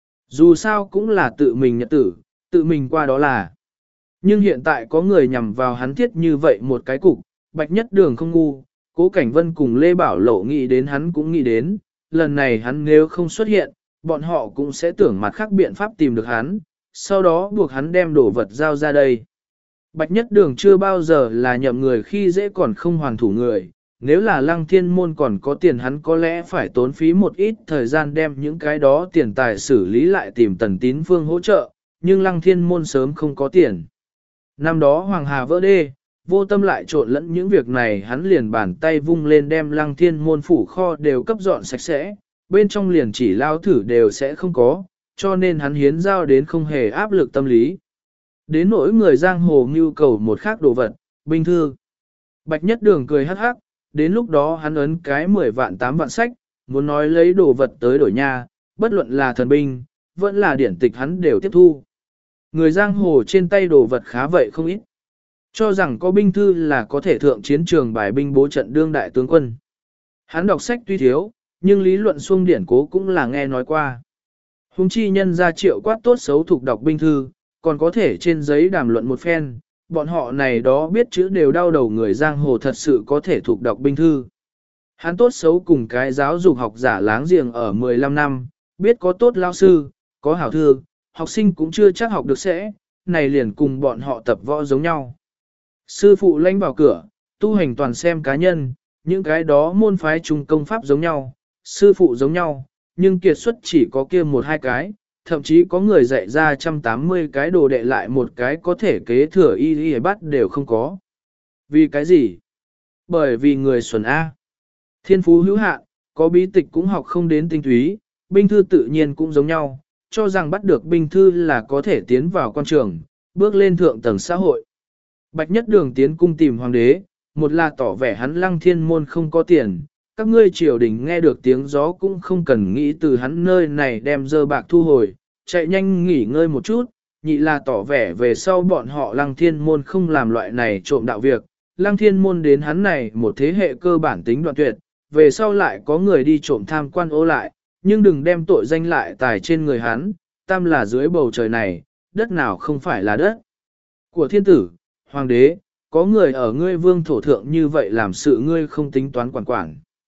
Dù sao cũng là tự mình nhật tử, tự mình qua đó là. Nhưng hiện tại có người nhằm vào hắn thiết như vậy một cái cục, Bạch Nhất Đường không ngu, Cố Cảnh Vân cùng Lê Bảo Lộ nghĩ đến hắn cũng nghĩ đến, lần này hắn nếu không xuất hiện, bọn họ cũng sẽ tưởng mặt khác biện pháp tìm được hắn, sau đó buộc hắn đem đồ vật giao ra đây. Bạch Nhất Đường chưa bao giờ là nhậm người khi dễ còn không hoàn thủ người, nếu là Lăng Thiên Môn còn có tiền hắn có lẽ phải tốn phí một ít thời gian đem những cái đó tiền tài xử lý lại tìm Tần Tín Phương hỗ trợ, nhưng Lăng Thiên Môn sớm không có tiền. Năm đó Hoàng Hà vỡ đê, vô tâm lại trộn lẫn những việc này hắn liền bàn tay vung lên đem Lăng Thiên Môn phủ kho đều cấp dọn sạch sẽ, bên trong liền chỉ lao thử đều sẽ không có, cho nên hắn hiến giao đến không hề áp lực tâm lý. Đến nỗi người giang hồ nhu cầu một khác đồ vật, binh thư. Bạch Nhất Đường cười hắc hắc, đến lúc đó hắn ấn cái 10 vạn 8 vạn sách, muốn nói lấy đồ vật tới đổi nha, bất luận là thần binh, vẫn là điển tịch hắn đều tiếp thu. Người giang hồ trên tay đồ vật khá vậy không ít. Cho rằng có binh thư là có thể thượng chiến trường bài binh bố trận đương đại tướng quân. Hắn đọc sách tuy thiếu, nhưng lý luận xuông điển cố cũng là nghe nói qua. Hùng chi nhân ra triệu quát tốt xấu thuộc đọc binh thư, còn có thể trên giấy đàm luận một phen, bọn họ này đó biết chữ đều đau đầu người giang hồ thật sự có thể thuộc đọc binh thư. Hắn tốt xấu cùng cái giáo dục học giả láng giềng ở 15 năm, biết có tốt lao sư, có hảo thư, học sinh cũng chưa chắc học được sẽ, này liền cùng bọn họ tập võ giống nhau. Sư phụ lãnh vào cửa, tu hành toàn xem cá nhân, những cái đó môn phái trung công pháp giống nhau, sư phụ giống nhau, nhưng kiệt xuất chỉ có kia một hai cái, thậm chí có người dạy ra 180 cái đồ đệ lại một cái có thể kế thừa y bắt đều không có. Vì cái gì? Bởi vì người xuẩn A. Thiên phú hữu hạn, có bí tịch cũng học không đến tinh túy, binh thư tự nhiên cũng giống nhau, cho rằng bắt được binh thư là có thể tiến vào quan trường, bước lên thượng tầng xã hội. Bạch Nhất Đường tiến cung tìm hoàng đế, một là tỏ vẻ hắn Lăng Thiên Môn không có tiền, các ngươi triều đình nghe được tiếng gió cũng không cần nghĩ từ hắn nơi này đem dơ bạc thu hồi, chạy nhanh nghỉ ngơi một chút, nhị là tỏ vẻ về sau bọn họ Lăng Thiên Môn không làm loại này trộm đạo việc, Lăng Thiên Môn đến hắn này một thế hệ cơ bản tính đoạn tuyệt, về sau lại có người đi trộm tham quan ô lại, nhưng đừng đem tội danh lại tài trên người hắn, tam là dưới bầu trời này, đất nào không phải là đất của thiên tử, hoàng đế, có người ở ngươi vương thổ thượng như vậy làm sự ngươi không tính toán quản quản.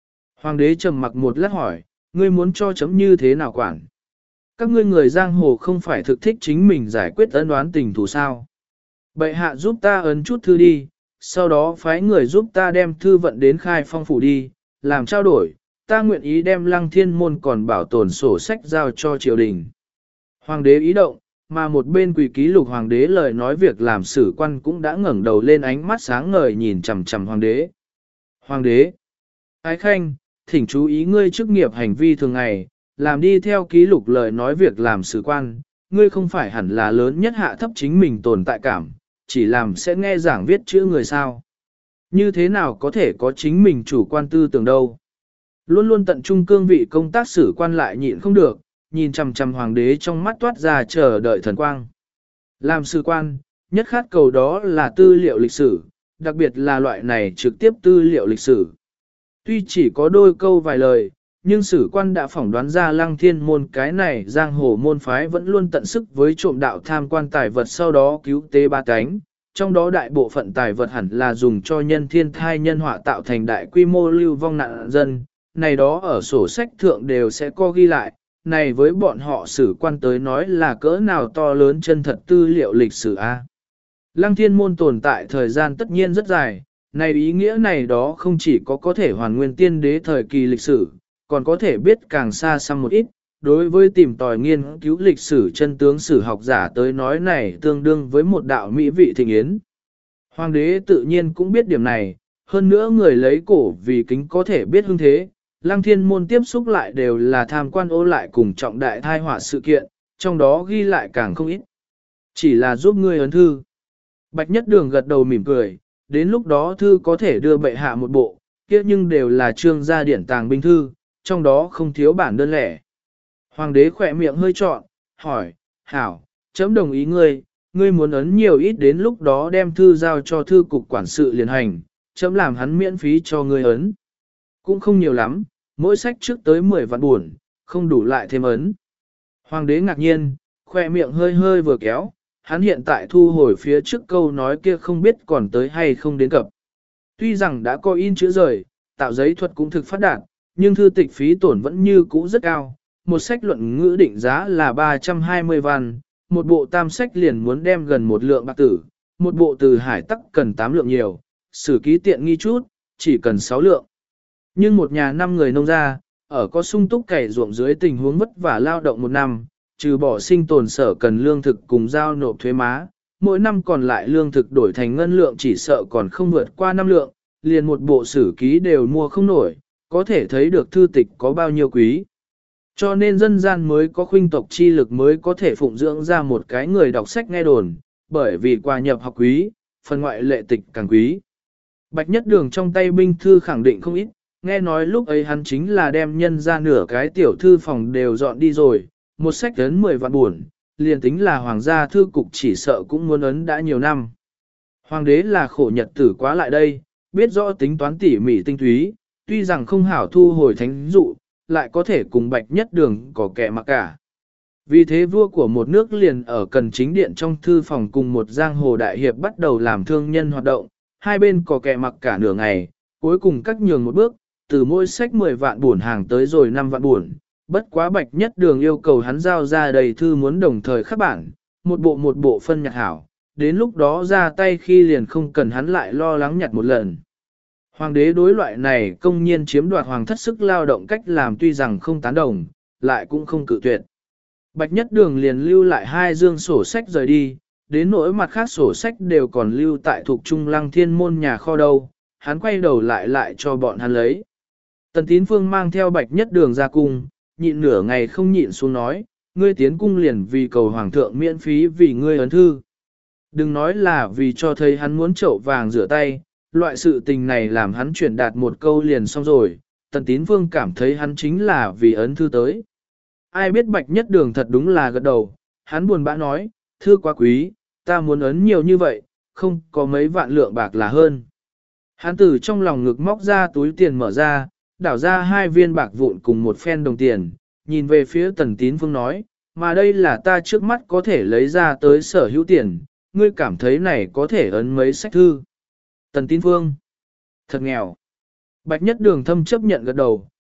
Hoàng đế trầm mặc một lát hỏi, ngươi muốn cho chấm như thế nào quản? Các ngươi người giang hồ không phải thực thích chính mình giải quyết ân oán tình thù sao? Bệ hạ giúp ta ấn chút thư đi, sau đó phái người giúp ta đem thư vận đến Khai Phong phủ đi, làm trao đổi, ta nguyện ý đem Lăng Thiên môn còn bảo tồn sổ sách giao cho triều đình. Hoàng đế ý động, mà một bên Quỳ Ký Lục hoàng đế lời nói việc làm sử quan cũng đã ngẩng đầu lên, ánh mắt sáng ngời nhìn chằm chằm hoàng đế. Hoàng đế, Ái Khanh, thỉnh chú ý ngươi chức nghiệp hành vi thường ngày, làm đi theo ký lục lời nói việc làm sử quan, ngươi không phải hẳn là lớn nhất hạ thấp chính mình tồn tại cảm, chỉ làm sẽ nghe giảng viết chữ người sao. Như thế nào có thể có chính mình chủ quan tư tưởng đâu. Luôn luôn tận trung cương vị công tác sử quan lại nhịn không được, nhìn chằm chằm hoàng đế trong mắt toát ra chờ đợi thần quang. Làm sử quan, nhất khát cầu đó là tư liệu lịch sử, đặc biệt là loại này trực tiếp tư liệu lịch sử. Tuy chỉ có đôi câu vài lời, nhưng sử quan đã phỏng đoán ra Lăng Thiên môn cái này giang hồ môn phái vẫn luôn tận sức với trộm đạo tham quan tài vật, sau đó cứu tế ba cánh. Trong đó đại bộ phận tài vật hẳn là dùng cho nhân thiên thai nhân họa tạo thành đại quy mô lưu vong nạn dân, này đó ở sổ sách thượng đều sẽ có ghi lại, này với bọn họ sử quan tới nói là cỡ nào to lớn chân thật tư liệu lịch sử a. Lăng Thiên môn tồn tại thời gian tất nhiên rất dài, này ý nghĩa này đó không chỉ có thể hoàn nguyên tiên đế thời kỳ lịch sử, còn có thể biết càng xa xăm một ít. Đối với tìm tòi nghiên cứu lịch sử chân tướng sử học giả tới nói này tương đương với một đạo mỹ vị thịnh yến. Hoàng đế tự nhiên cũng biết điểm này, hơn nữa người lấy cổ vì kính có thể biết hương thế, Lăng Thiên môn tiếp xúc lại đều là tham quan ô lại cùng trọng đại thai họa sự kiện, trong đó ghi lại càng không ít. Chỉ là giúp ngươi ấn thư. Bạch Nhất Đường gật đầu mỉm cười, đến lúc đó thư có thể đưa bệ hạ một bộ, kia nhưng đều là trương gia điển tàng binh thư, trong đó không thiếu bản đơn lẻ. Hoàng đế khỏe miệng hơi trọn, hỏi, hảo, chấm đồng ý ngươi muốn ấn nhiều ít đến lúc đó đem thư giao cho thư cục quản sự liền hành, chấm làm hắn miễn phí cho ngươi ấn. Cũng không nhiều lắm, mỗi sách trước tới 10 vạn buồn, không đủ lại thêm ấn. Hoàng đế ngạc nhiên, khỏe miệng hơi hơi vừa kéo, hắn hiện tại thu hồi phía trước câu nói kia không biết còn tới hay không đến cập. Tuy rằng đã có in chữ rời, tạo giấy thuật cũng thực phát đạt, nhưng thư tịch phí tổn vẫn như cũ rất cao. Một sách luận ngữ định giá là 320 văn, một bộ tam sách liền muốn đem gần 1 lượng bạc tử, một bộ từ hải tắc cần 8 lượng nhiều, sử ký tiện nghi chút, chỉ cần 6 lượng. Nhưng một nhà 5 người nông gia, ở có sung túc cày ruộng dưới tình huống vất vả lao động một năm, trừ bỏ sinh tồn sở cần lương thực cùng giao nộp thuế má, mỗi năm còn lại lương thực đổi thành ngân lượng chỉ sợ còn không vượt qua 5 lượng, liền một bộ sử ký đều mua không nổi, có thể thấy được thư tịch có bao nhiêu quý. Cho nên dân gian mới có khuynh tộc chi lực mới có thể phụng dưỡng ra một cái người đọc sách nghe đồn, bởi vì quà nhập học quý, phần ngoại lệ tịch càng quý. Bạch Nhất Đường trong tay binh thư khẳng định không ít, nghe nói lúc ấy hắn chính là đem nhân ra nửa cái tiểu thư phòng đều dọn đi rồi, một sách ấn 10 vạn buồn, liền tính là hoàng gia thư cục chỉ sợ cũng muốn ấn đã nhiều năm. Hoàng đế là khổ nhật tử quá lại đây, biết rõ tính toán tỉ mỉ tinh túy, tuy rằng không hảo thu hồi thánh dụ, lại có thể cùng Bạch Nhất Đường có kẻ mặc cả. Vì thế vua của một nước liền ở cần chính điện trong thư phòng cùng một giang hồ đại hiệp bắt đầu làm thương nhân hoạt động, hai bên có kẻ mặc cả nửa ngày, cuối cùng cách nhường một bước, từ mỗi sách 10 vạn buồn hàng tới rồi 5 vạn buồn. Bất quá Bạch Nhất Đường yêu cầu hắn giao ra đầy thư muốn đồng thời khắc bản, một bộ phân nhặt hảo, đến lúc đó ra tay khi liền không cần hắn lại lo lắng nhặt một lần. Hoàng đế đối loại này công nhiên chiếm đoạt hoàng thất sức lao động cách làm tuy rằng không tán đồng, lại cũng không cự tuyệt. Bạch Nhất Đường liền lưu lại 2 dương sổ sách rời đi, đến nỗi mặt khác sổ sách đều còn lưu tại thuộc Trung Lăng Thiên môn nhà kho đâu, hắn quay đầu lại cho bọn hắn lấy. Tần Tín Phương mang theo Bạch Nhất Đường ra cung, nhịn nửa ngày không nhịn xuống nói, ngươi tiến cung liền vì cầu hoàng thượng miễn phí vì ngươi ấn thư. Đừng nói là vì cho thấy hắn muốn chậu vàng rửa tay, loại sự tình này làm hắn chuyển đạt một câu liền xong rồi, Tần Tín Phương cảm thấy hắn chính là vì ấn thư tới. Ai biết Bạch Nhất Đường thật đúng là gật đầu, hắn buồn bã nói, thư quá quý, ta muốn ấn nhiều như vậy, không có mấy vạn lượng bạc là hơn. Hắn từ trong lòng ngực móc ra túi tiền mở ra, đảo ra 2 viên bạc vụn cùng một phen đồng tiền, nhìn về phía Tần Tín Phương nói, mà đây là ta trước mắt có thể lấy ra tới sở hữu tiền, ngươi cảm thấy này có thể ấn mấy sách thư. Tần Tín Phương, thật nghèo. Bạch Nhất Đường thâm chấp nhận gật đầu,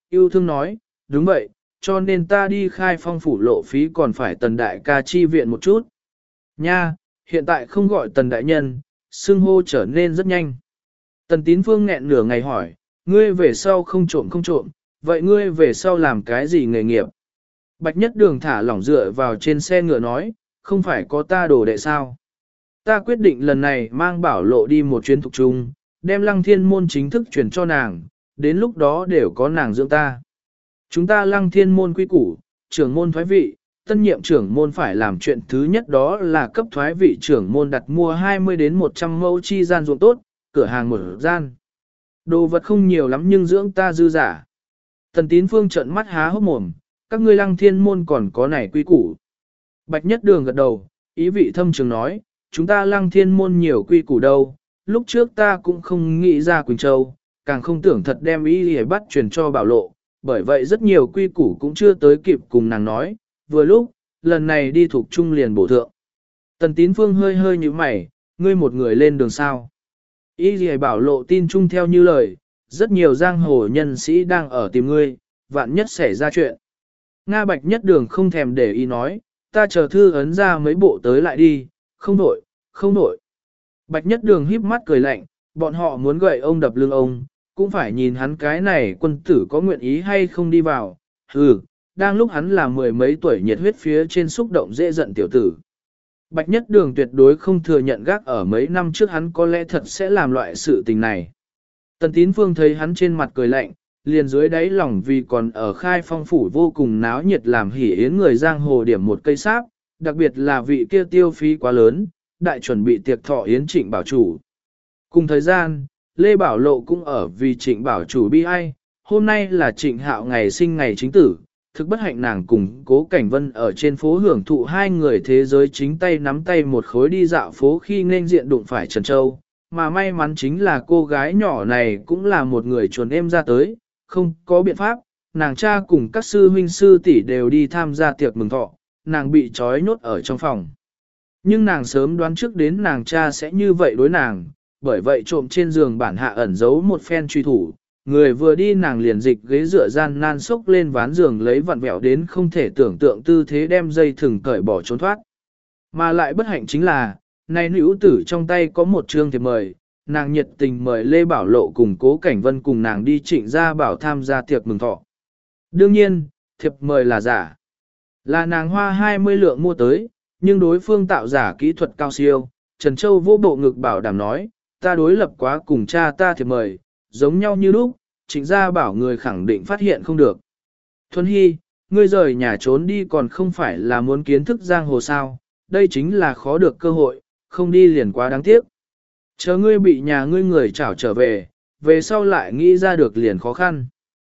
yêu thương nói, đúng vậy, cho nên ta đi Khai Phong phủ lộ phí còn phải Tần đại ca chi viện một chút. Nha, hiện tại không gọi Tần đại nhân, xưng hô trở nên rất nhanh. Tần Tín Phương nghẹn nửa ngày hỏi, ngươi về sau không trộm, vậy ngươi về sau làm cái gì nghề nghiệp? Bạch Nhất Đường thả lỏng dựa vào trên xe ngựa nói, không phải có ta đồ đệ sao? Ta quyết định lần này mang Bảo Lộ đi một chuyến thục trung, đem Lăng Thiên môn chính thức chuyển cho nàng, đến lúc đó đều có nàng dưỡng ta. Chúng ta Lăng Thiên môn quy củ, trưởng môn thoái vị, tân nhiệm trưởng môn phải làm chuyện thứ nhất đó là cấp thoái vị trưởng môn đặt mua 20 đến 100 mẫu chi gian ruộng tốt, cửa hàng một gian. Đồ vật không nhiều lắm nhưng dưỡng ta dư giả. Tần Tín Phương trợn mắt há hốc mồm, các ngươi Lăng Thiên môn còn có này quy củ. Bạch Nhất Đường gật đầu, ý vị thâm trường nói, chúng ta Lăng Thiên môn nhiều quy củ đâu, lúc trước ta cũng không nghĩ ra Quỳnh Châu, càng không tưởng thật đem ý để bắt truyền cho Bảo Lộ, bởi vậy rất nhiều quy củ cũng chưa tới kịp cùng nàng nói, vừa lúc, lần này đi thuộc trung liền bổ thượng. Tần Tín Phương hơi hơi như mày, ngươi một người lên đường sao. Ý gì Bảo Lộ tin chung theo như lời, rất nhiều giang hồ nhân sĩ đang ở tìm ngươi, vạn nhất xảy ra chuyện. Nga Bạch Nhất Đường không thèm để ý nói, ta chờ thư ấn ra mấy bộ tới lại đi, không đổi, không đổi. Bạch Nhất Đường híp mắt cười lạnh, bọn họ muốn gậy ông đập lưng ông, cũng phải nhìn hắn cái này quân tử có nguyện ý hay không đi vào. Đang lúc hắn là mười mấy tuổi nhiệt huyết phía trên xúc động dễ giận tiểu tử. Bạch Nhất Đường tuyệt đối không thừa nhận gác ở mấy năm trước hắn có lẽ thật sẽ làm loại sự tình này. Tần Tín Phương thấy hắn trên mặt cười lạnh, liền dưới đáy lòng vì còn ở Khai Phong phủ vô cùng náo nhiệt làm hỉ yến người giang hồ điểm một cây sáp, đặc biệt là vị kia tiêu phí quá lớn, đại chuẩn bị tiệc thọ yến Trịnh Bảo Chủ. Cùng thời gian, Lê Bảo Lộ cũng ở vì Trịnh Bảo Chủ bi ai, hôm nay là Trịnh Hạo ngày sinh ngày chính tử, thực bất hạnh nàng cùng Cố Cảnh Vân ở trên phố hưởng thụ hai người thế giới chính tay nắm tay một khối đi dạo phố khi nên diện đụng phải Trần Châu, mà may mắn chính là cô gái nhỏ này cũng là một người chuồn em ra tới, không có biện pháp, nàng cha cùng các sư huynh sư tỷ đều đi tham gia tiệc mừng thọ, nàng bị trói nhốt ở trong phòng. Nhưng nàng sớm đoán trước đến nàng cha sẽ như vậy đối nàng, bởi vậy trộm trên giường bản hạ ẩn giấu một phen truy thủ, người vừa đi nàng liền dịch ghế dựa gian nan sốc lên ván giường lấy vặn vẹo đến không thể tưởng tượng tư thế đem dây thừng cởi bỏ trốn thoát. Mà lại bất hạnh chính là, này nữ tử trong tay có một chương thiệp mời, nàng nhiệt tình mời Lê Bảo Lộ cùng Cố Cảnh Vân cùng nàng đi Trịnh Gia Bảo tham gia tiệc mừng thọ. Đương nhiên, thiệp mời là giả. Là nàng hoa 20 lượng mua tới, nhưng đối phương tạo giả kỹ thuật cao siêu. Trần Châu vô bộ ngực bảo đảm nói, ta đối lập quá cùng cha ta thiệp mời, giống nhau như lúc, Trịnh Gia Bảo người khẳng định phát hiện không được. Thuần Hy, ngươi rời nhà trốn đi còn không phải là muốn kiến thức giang hồ sao, đây chính là khó được cơ hội, không đi liền quá đáng tiếc. Chờ ngươi bị nhà ngươi người trảo trở về, về sau lại nghĩ ra được liền khó khăn.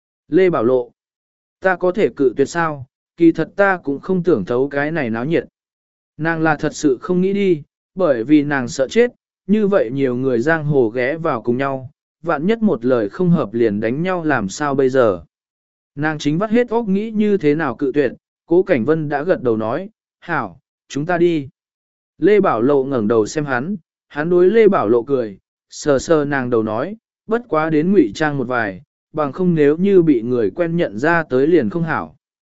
Lê Bảo Lộ, ta có thể cự tuyệt sao, kỳ thật ta cũng không tưởng thấu cái này náo nhiệt. Nàng là thật sự không nghĩ đi, bởi vì nàng sợ chết, như vậy nhiều người giang hồ ghé vào cùng nhau, vạn nhất một lời không hợp liền đánh nhau làm sao bây giờ. Nàng chính vắt hết óc nghĩ như thế nào cự tuyệt, Cố Cảnh Vân đã gật đầu nói, hảo, chúng ta đi. Lê Bảo Lộ ngẩng đầu xem hắn đối Lê Bảo Lộ cười, sờ sờ nàng đầu nói, bất quá đến ngụy trang một vài, bằng không nếu như bị người quen nhận ra tới liền không hảo.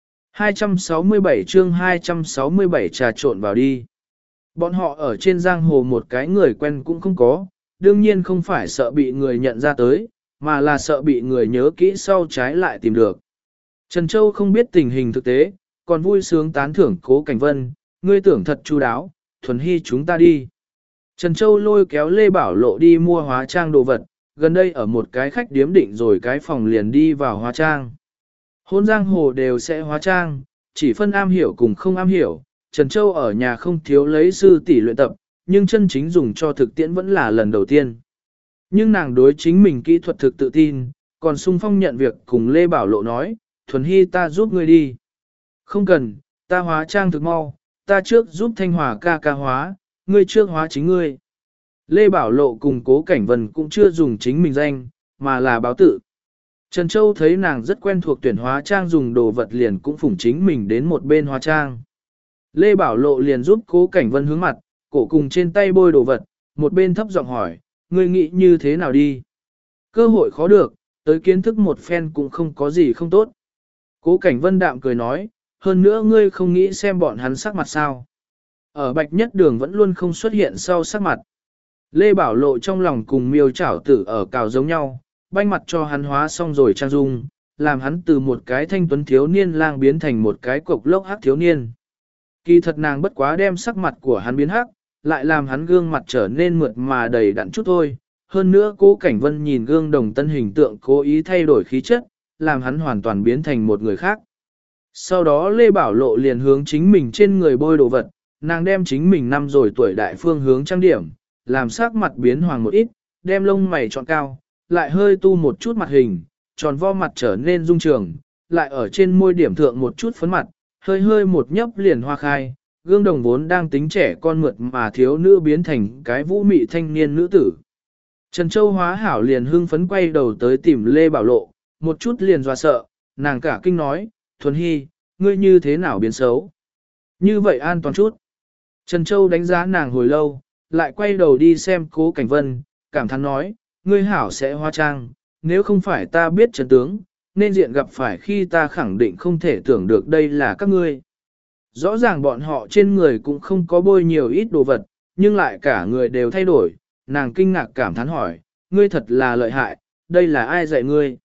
267 chương 267 trà trộn vào đi. Bọn họ ở trên giang hồ một cái người quen cũng không có, đương nhiên không phải sợ bị người nhận ra tới, mà là sợ bị người nhớ kỹ sau trái lại tìm được. Trần Châu không biết tình hình thực tế, còn vui sướng tán thưởng Cố Cảnh Vân, ngươi tưởng thật chu đáo, Thuần Hy chúng ta đi. Trần Châu lôi kéo Lê Bảo Lộ đi mua hóa trang đồ vật, gần đây ở một cái khách điếm định rồi cái phòng liền đi vào hóa trang. Hôn giang hồ đều sẽ hóa trang, chỉ phân am hiểu cùng không am hiểu, Trần Châu ở nhà không thiếu lấy sư tỷ luyện tập, nhưng chân chính dùng cho thực tiễn vẫn là lần đầu tiên. Nhưng nàng đối chính mình kỹ thuật thực tự tin, còn sung phong nhận việc cùng Lê Bảo Lộ nói, Thuần Hy ta giúp ngươi đi. Không cần, ta hóa trang thực mau, ta trước giúp Thanh Hòa ca ca hóa, ngươi trước hóa chính ngươi. Lê Bảo Lộ cùng Cố Cảnh Vân cũng chưa dùng chính mình danh, mà là báo tự. Trần Châu thấy nàng rất quen thuộc tuyển hóa trang dùng đồ vật liền cũng phủng chính mình đến một bên hóa trang. Lê Bảo Lộ liền giúp Cố Cảnh Vân hướng mặt, cổ cùng trên tay bôi đồ vật, một bên thấp giọng hỏi, ngươi nghĩ như thế nào đi? Cơ hội khó được, tới kiến thức một phen cũng không có gì không tốt. Cố Cảnh Vân đạm cười nói, hơn nữa ngươi không nghĩ xem bọn hắn sắc mặt sao. Ở bạch nhất đường vẫn luôn không xuất hiện sau sắc mặt. Lê Bảo Lộ trong lòng cùng miêu chảo tử ở cào giống nhau, banh mặt cho hắn hóa xong rồi trang dung, làm hắn từ một cái thanh tuấn thiếu niên lang biến thành một cái cục lốc hắc thiếu niên. Kỳ thật nàng bất quá đem sắc mặt của hắn biến hắc, lại làm hắn gương mặt trở nên mượt mà đầy đặn chút thôi. Hơn nữa Cố Cảnh Vân nhìn gương đồng tân hình tượng cố ý thay đổi khí chất, làm hắn hoàn toàn biến thành một người khác. Sau đó Lê Bảo Lộ liền hướng chính mình trên người bôi đồ vật, nàng đem chính mình năm rồi tuổi đại phương hướng trang điểm, làm sắc mặt biến hoàng một ít, đem lông mày trọn cao, lại hơi tu một chút mặt hình, tròn vo mặt trở nên dung trường, lại ở trên môi điểm thượng một chút phấn mặt, hơi hơi một nhấp liền hoa khai, gương đồng vốn đang tính trẻ con mượt mà thiếu nữ biến thành cái vũ mị thanh niên nữ tử. Trần Châu Hóa hảo liền hưng phấn quay đầu tới tìm Lê Bảo Lộ, một chút liền dọa sợ, nàng cả kinh nói, Thuần Hy, ngươi như thế nào biến xấu? Như vậy an toàn chút. Trần Châu đánh giá nàng hồi lâu, lại quay đầu đi xem Cố Cảnh Vân, cảm thán nói, ngươi hảo sẽ hóa trang, nếu không phải ta biết chân tướng, nên diện gặp phải khi ta khẳng định không thể tưởng được đây là các ngươi. Rõ ràng bọn họ trên người cũng không có bôi nhiều ít đồ vật, nhưng lại cả người đều thay đổi, nàng kinh ngạc cảm thán hỏi, ngươi thật là lợi hại, đây là ai dạy ngươi?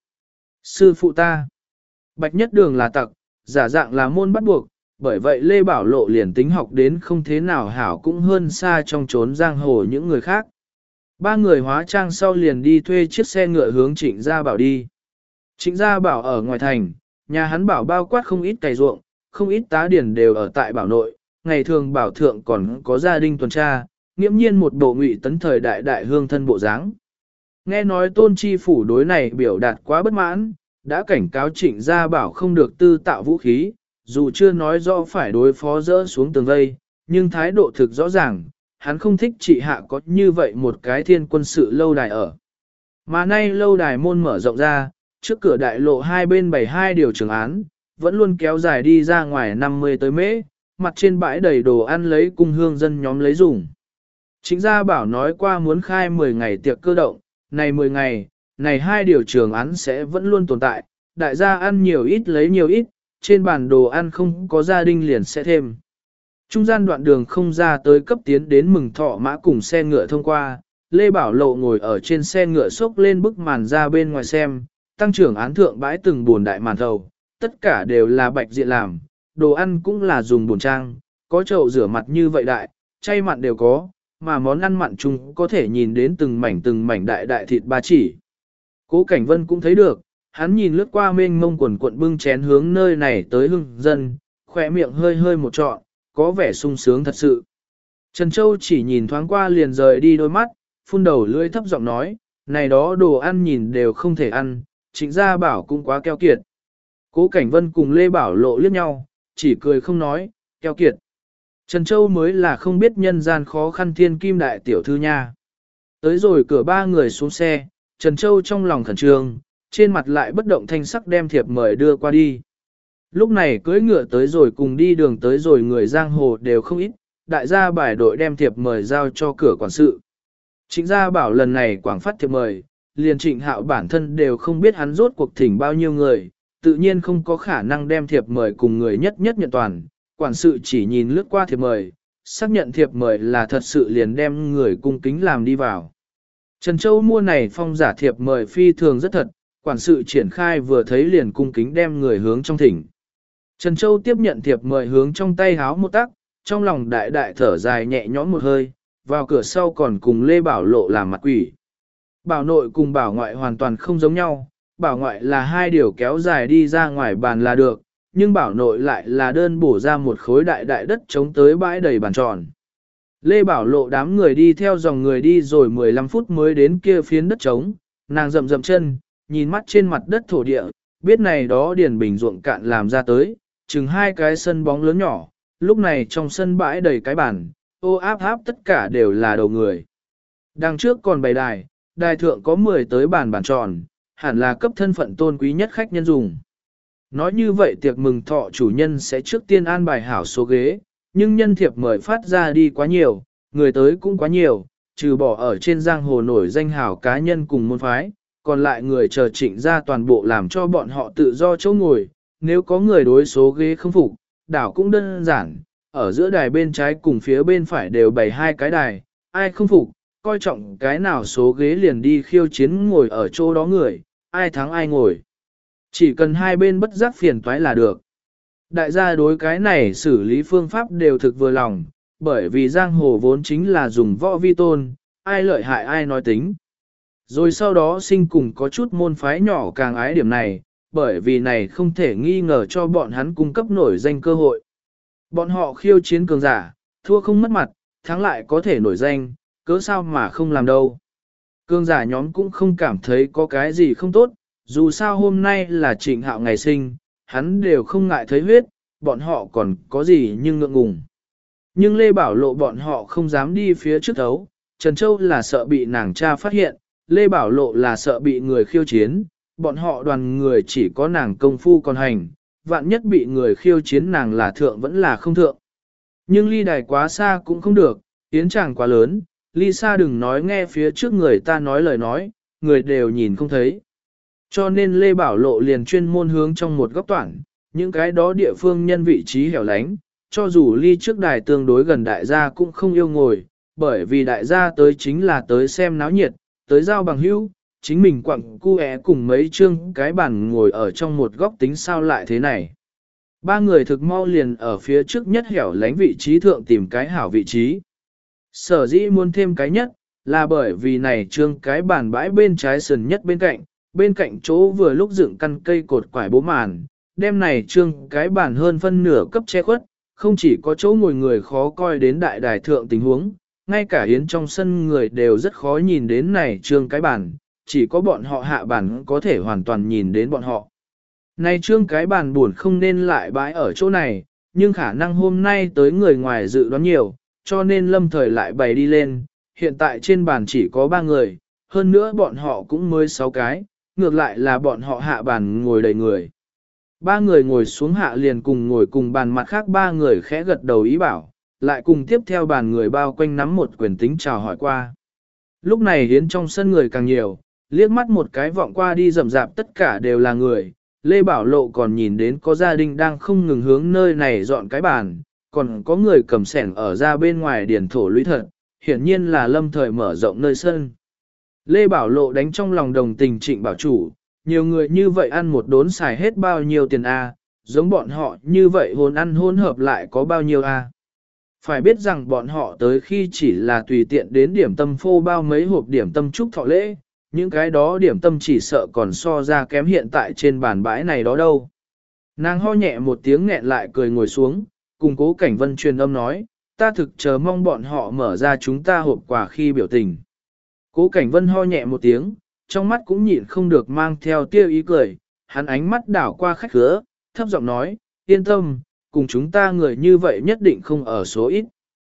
Sư phụ ta. Bạch nhất đường là tặc, giả dạng là môn bắt buộc, bởi vậy Lê Bảo Lộ liền tính học đến không thế nào hảo cũng hơn xa trong chốn giang hồ những người khác. Ba người hóa trang sau liền đi thuê chiếc xe ngựa hướng Trịnh Gia Bảo đi. Trịnh Gia Bảo ở ngoài thành, nhà hắn bảo bao quát không ít cày ruộng, không ít tá điển đều ở tại bảo nội, ngày thường bảo thượng còn có gia đình tuần tra, nghiễm nhiên một bộ ngụy tấn thời đại đại hương thân bộ dáng. Nghe nói Tôn Chi Phủ đối này biểu đạt quá bất mãn, đã cảnh cáo Trịnh Gia Bảo không được tư tạo vũ khí, dù chưa nói rõ phải đối phó dỡ xuống tường vây, nhưng thái độ thực rõ ràng, hắn không thích trị hạ có như vậy một cái thiên quân sự lâu đài ở. Mà nay lâu đài môn mở rộng ra, trước cửa đại lộ hai bên bày hai điều trường án, vẫn luôn kéo dài đi ra ngoài 50 tới mễ, mặt trên bãi đầy đồ ăn lấy cung hương dân nhóm lấy dùng. Chính Gia Bảo nói qua muốn khai 10 ngày tiệc cơ động, này 10 ngày, này hai điều trường án sẽ vẫn luôn tồn tại, đại gia ăn nhiều ít lấy nhiều ít, trên bàn đồ ăn không có gia đình liền sẽ thêm. Trung gian đoạn đường không ra tới cấp tiến đến mừng thọ mã cùng xe ngựa thông qua, Lê Bảo Lộ ngồi ở trên xe ngựa xốc lên bức màn ra bên ngoài xem, tăng trưởng án thượng bãi từng buồn đại màn thầu, tất cả đều là bạch diện làm, đồ ăn cũng là dùng bồn trang, có chậu rửa mặt như vậy đại, chay mặn đều có, mà món ăn mặn chung có thể nhìn đến từng mảnh đại đại thịt ba chỉ. Cố Cảnh Vân cũng thấy được, hắn nhìn lướt qua mênh mông quần cuộn bưng chén hướng nơi này tới hưng dân, khỏe miệng hơi hơi một trọn, có vẻ sung sướng thật sự. Trần Châu chỉ nhìn thoáng qua liền rời đi đôi mắt, phun đầu lưỡi thấp giọng nói, này đó đồ ăn nhìn đều không thể ăn, Trịnh Gia Bảo cũng quá keo kiệt. Cố Cảnh Vân cùng Lê Bảo Lộ liếc nhau, chỉ cười không nói, keo kiệt. Trần Châu mới là không biết nhân gian khó khăn thiên kim đại tiểu thư nha. Tới rồi cửa ba người xuống xe, Trần Châu trong lòng khẩn trương, trên mặt lại bất động thanh sắc đem thiệp mời đưa qua đi. Lúc này cưỡi ngựa tới rồi cùng đi đường tới rồi người giang hồ đều không ít, đại gia bài đội đem thiệp mời giao cho cửa quản sự. Trịnh Gia Bảo lần này quảng phát thiệp mời, liền Trịnh Hạo bản thân đều không biết hắn rốt cuộc thỉnh bao nhiêu người, tự nhiên không có khả năng đem thiệp mời cùng người nhất nhận toàn. Quản sự chỉ nhìn lướt qua thiệp mời, xác nhận thiệp mời là thật sự liền đem người cung kính làm đi vào. Trần Châu mua này phong giả thiệp mời phi thường rất thật, quản sự triển khai vừa thấy liền cung kính đem người hướng trong thỉnh. Trần Châu tiếp nhận thiệp mời hướng trong tay háo một tắc, trong lòng đại đại thở dài nhẹ nhõm một hơi, vào cửa sau còn cùng Lê Bảo Lộ làm mặt quỷ. Bảo nội cùng bảo ngoại hoàn toàn không giống nhau, bảo ngoại là hai điều kéo dài đi ra ngoài bàn là được, nhưng bảo nội lại là đơn bổ ra một khối đại đại đất chống tới bãi đầy bàn tròn. Lê Bảo Lộ đám người đi theo dòng người đi rồi 15 phút mới đến kia phiến đất trống, nàng rậm rậm chân, nhìn mắt trên mặt đất thổ địa, biết này đó điền bình ruộng cạn làm ra tới, chừng hai cái sân bóng lớn nhỏ, lúc này trong sân bãi đầy cái bàn, ô áp áp tất cả đều là đầu người. Đằng trước còn bày đài, đài thượng có 10 tới bàn tròn, hẳn là cấp thân phận tôn quý nhất khách nhân dùng. Nói như vậy tiệc mừng thọ chủ nhân sẽ trước tiên an bài hảo số ghế, nhưng nhân thiệp mời phát ra đi quá nhiều, người tới cũng quá nhiều, trừ bỏ ở trên giang hồ nổi danh hảo cá nhân cùng môn phái, còn lại người chờ Trịnh ra toàn bộ làm cho bọn họ tự do chỗ ngồi, nếu có người đối số ghế không phục, đảo cũng đơn giản, ở giữa đài bên trái cùng phía bên phải đều bày hai cái đài, ai không phục, coi trọng cái nào số ghế liền đi khiêu chiến ngồi ở chỗ đó người, ai thắng ai ngồi. Chỉ cần hai bên bất giác phiền toái là được. Đại gia đối cái này xử lý phương pháp đều thực vừa lòng, bởi vì giang hồ vốn chính là dùng võ vi tôn, ai lợi hại ai nói tính. Rồi sau đó sinh cùng có chút môn phái nhỏ càng ái điểm này, bởi vì này không thể nghi ngờ cho bọn hắn cung cấp nổi danh cơ hội. Bọn họ khiêu chiến cường giả, thua không mất mặt, thắng lại có thể nổi danh, cớ sao mà không làm đâu. Cường giả nhóm cũng không cảm thấy có cái gì không tốt, dù sao hôm nay là Trịnh Hạo ngày sinh, hắn đều không ngại thấy huyết, bọn họ còn có gì nhưng ngượng ngùng. Nhưng Lê Bảo Lộ bọn họ không dám đi phía trước thấu, Trần Châu là sợ bị nàng cha phát hiện, Lê Bảo Lộ là sợ bị người khiêu chiến, bọn họ đoàn người chỉ có nàng công phu còn hành, vạn nhất bị người khiêu chiến nàng là thượng vẫn là không thượng. Nhưng ly đài quá xa cũng không được, yến chàng quá lớn, ly xa đừng nói nghe phía trước người ta nói lời nói, người đều nhìn không thấy. Cho nên Lê Bảo Lộ liền chuyên môn hướng trong một góc toảng, những cái đó địa phương nhân vị trí hẻo lánh, cho dù ly trước đài tương đối gần đại gia cũng không yêu ngồi, bởi vì đại gia tới chính là tới xem náo nhiệt, tới giao bằng hữu, chính mình quặng cu cùng mấy chương cái bàn ngồi ở trong một góc tính sao lại thế này. Ba người thực mau liền ở phía trước nhất hẻo lánh vị trí thượng tìm cái hảo vị trí. Sở dĩ muốn thêm cái nhất, là bởi vì này trương cái bàn bãi bên trái sườn nhất bên cạnh chỗ vừa lúc dựng căn cây cột quải bố màn, đem này trương cái bàn hơn phân nửa cấp che khuất, không chỉ có chỗ ngồi người khó coi đến đại đài thượng tình huống, ngay cả hiến trong sân người đều rất khó nhìn đến này trương cái bàn, chỉ có bọn họ hạ bàn có thể hoàn toàn nhìn đến bọn họ. Này trương cái bàn buồn không nên lại bãi ở chỗ này, nhưng khả năng hôm nay tới người ngoài dự đoán nhiều, cho nên lâm thời lại bày đi lên, hiện tại trên bàn chỉ có 3 người, hơn nữa bọn họ cũng mới 6 cái, ngược lại là bọn họ hạ bàn ngồi đầy người. 3 người ngồi xuống hạ liền cùng ngồi cùng bàn mặt khác 3 người khẽ gật đầu ý bảo, lại cùng tiếp theo bàn người bao quanh nắm một quyền tính chào hỏi qua. Lúc này hiến trong sân người càng nhiều, liếc mắt một cái vọng qua đi rậm rạp tất cả đều là người, Lê Bảo Lộ còn nhìn đến có gia đình đang không ngừng hướng nơi này dọn cái bàn, còn có người cầm sẻng ở ra bên ngoài điển thổ lũy thật, hiển nhiên là lâm thời mở rộng nơi sân. Lê Bảo Lộ đánh trong lòng đồng tình Trịnh bảo chủ, nhiều người như vậy ăn một đốn xài hết bao nhiêu tiền a, giống bọn họ như vậy hôn ăn hôn hợp lại có bao nhiêu a. Phải biết rằng bọn họ tới khi chỉ là tùy tiện đến điểm tâm phô bao mấy hộp điểm tâm chúc thọ lễ, những cái đó điểm tâm chỉ sợ còn so ra kém hiện tại trên bàn bãi này đó đâu. Nàng ho nhẹ một tiếng nghẹn lại cười ngồi xuống, cùng Cố Cảnh Vân truyền âm nói, ta thực chờ mong bọn họ mở ra chúng ta hộp quà khi biểu tình. Cố Cảnh Vân ho nhẹ một tiếng, trong mắt cũng nhịn không được mang theo tia ý cười, hắn ánh mắt đảo qua khách khứa, thấp giọng nói, yên tâm, cùng chúng ta người như vậy nhất định không ở số ít.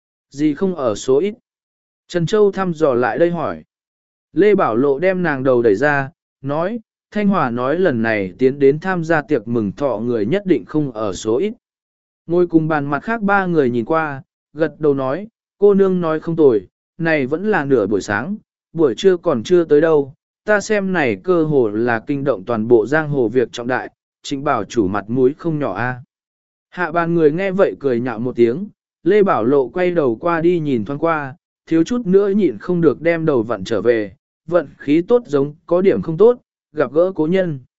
Gì không ở số ít? Trần Châu thăm dò lại đây hỏi. Lê Bảo Lộ đem nàng đầu đẩy ra, nói, Thanh Hòa nói lần này tiến đến tham gia tiệc mừng thọ người nhất định không ở số ít. Ngồi cùng bàn mặt khác 3 người nhìn qua, gật đầu nói, cô nương nói không tồi, này vẫn là nửa buổi sáng, buổi trưa còn chưa tới đâu, ta xem này cơ hồ là kinh động toàn bộ giang hồ việc trọng đại, Trịnh bảo chủ mặt mũi không nhỏ a. Hạ bàn người nghe vậy cười nhạo một tiếng, Lê Bảo Lộ quay đầu qua đi nhìn thoáng qua, thiếu chút nữa nhịn không được đem đầu vặn trở về, vận khí tốt giống có điểm không tốt, gặp gỡ cố nhân.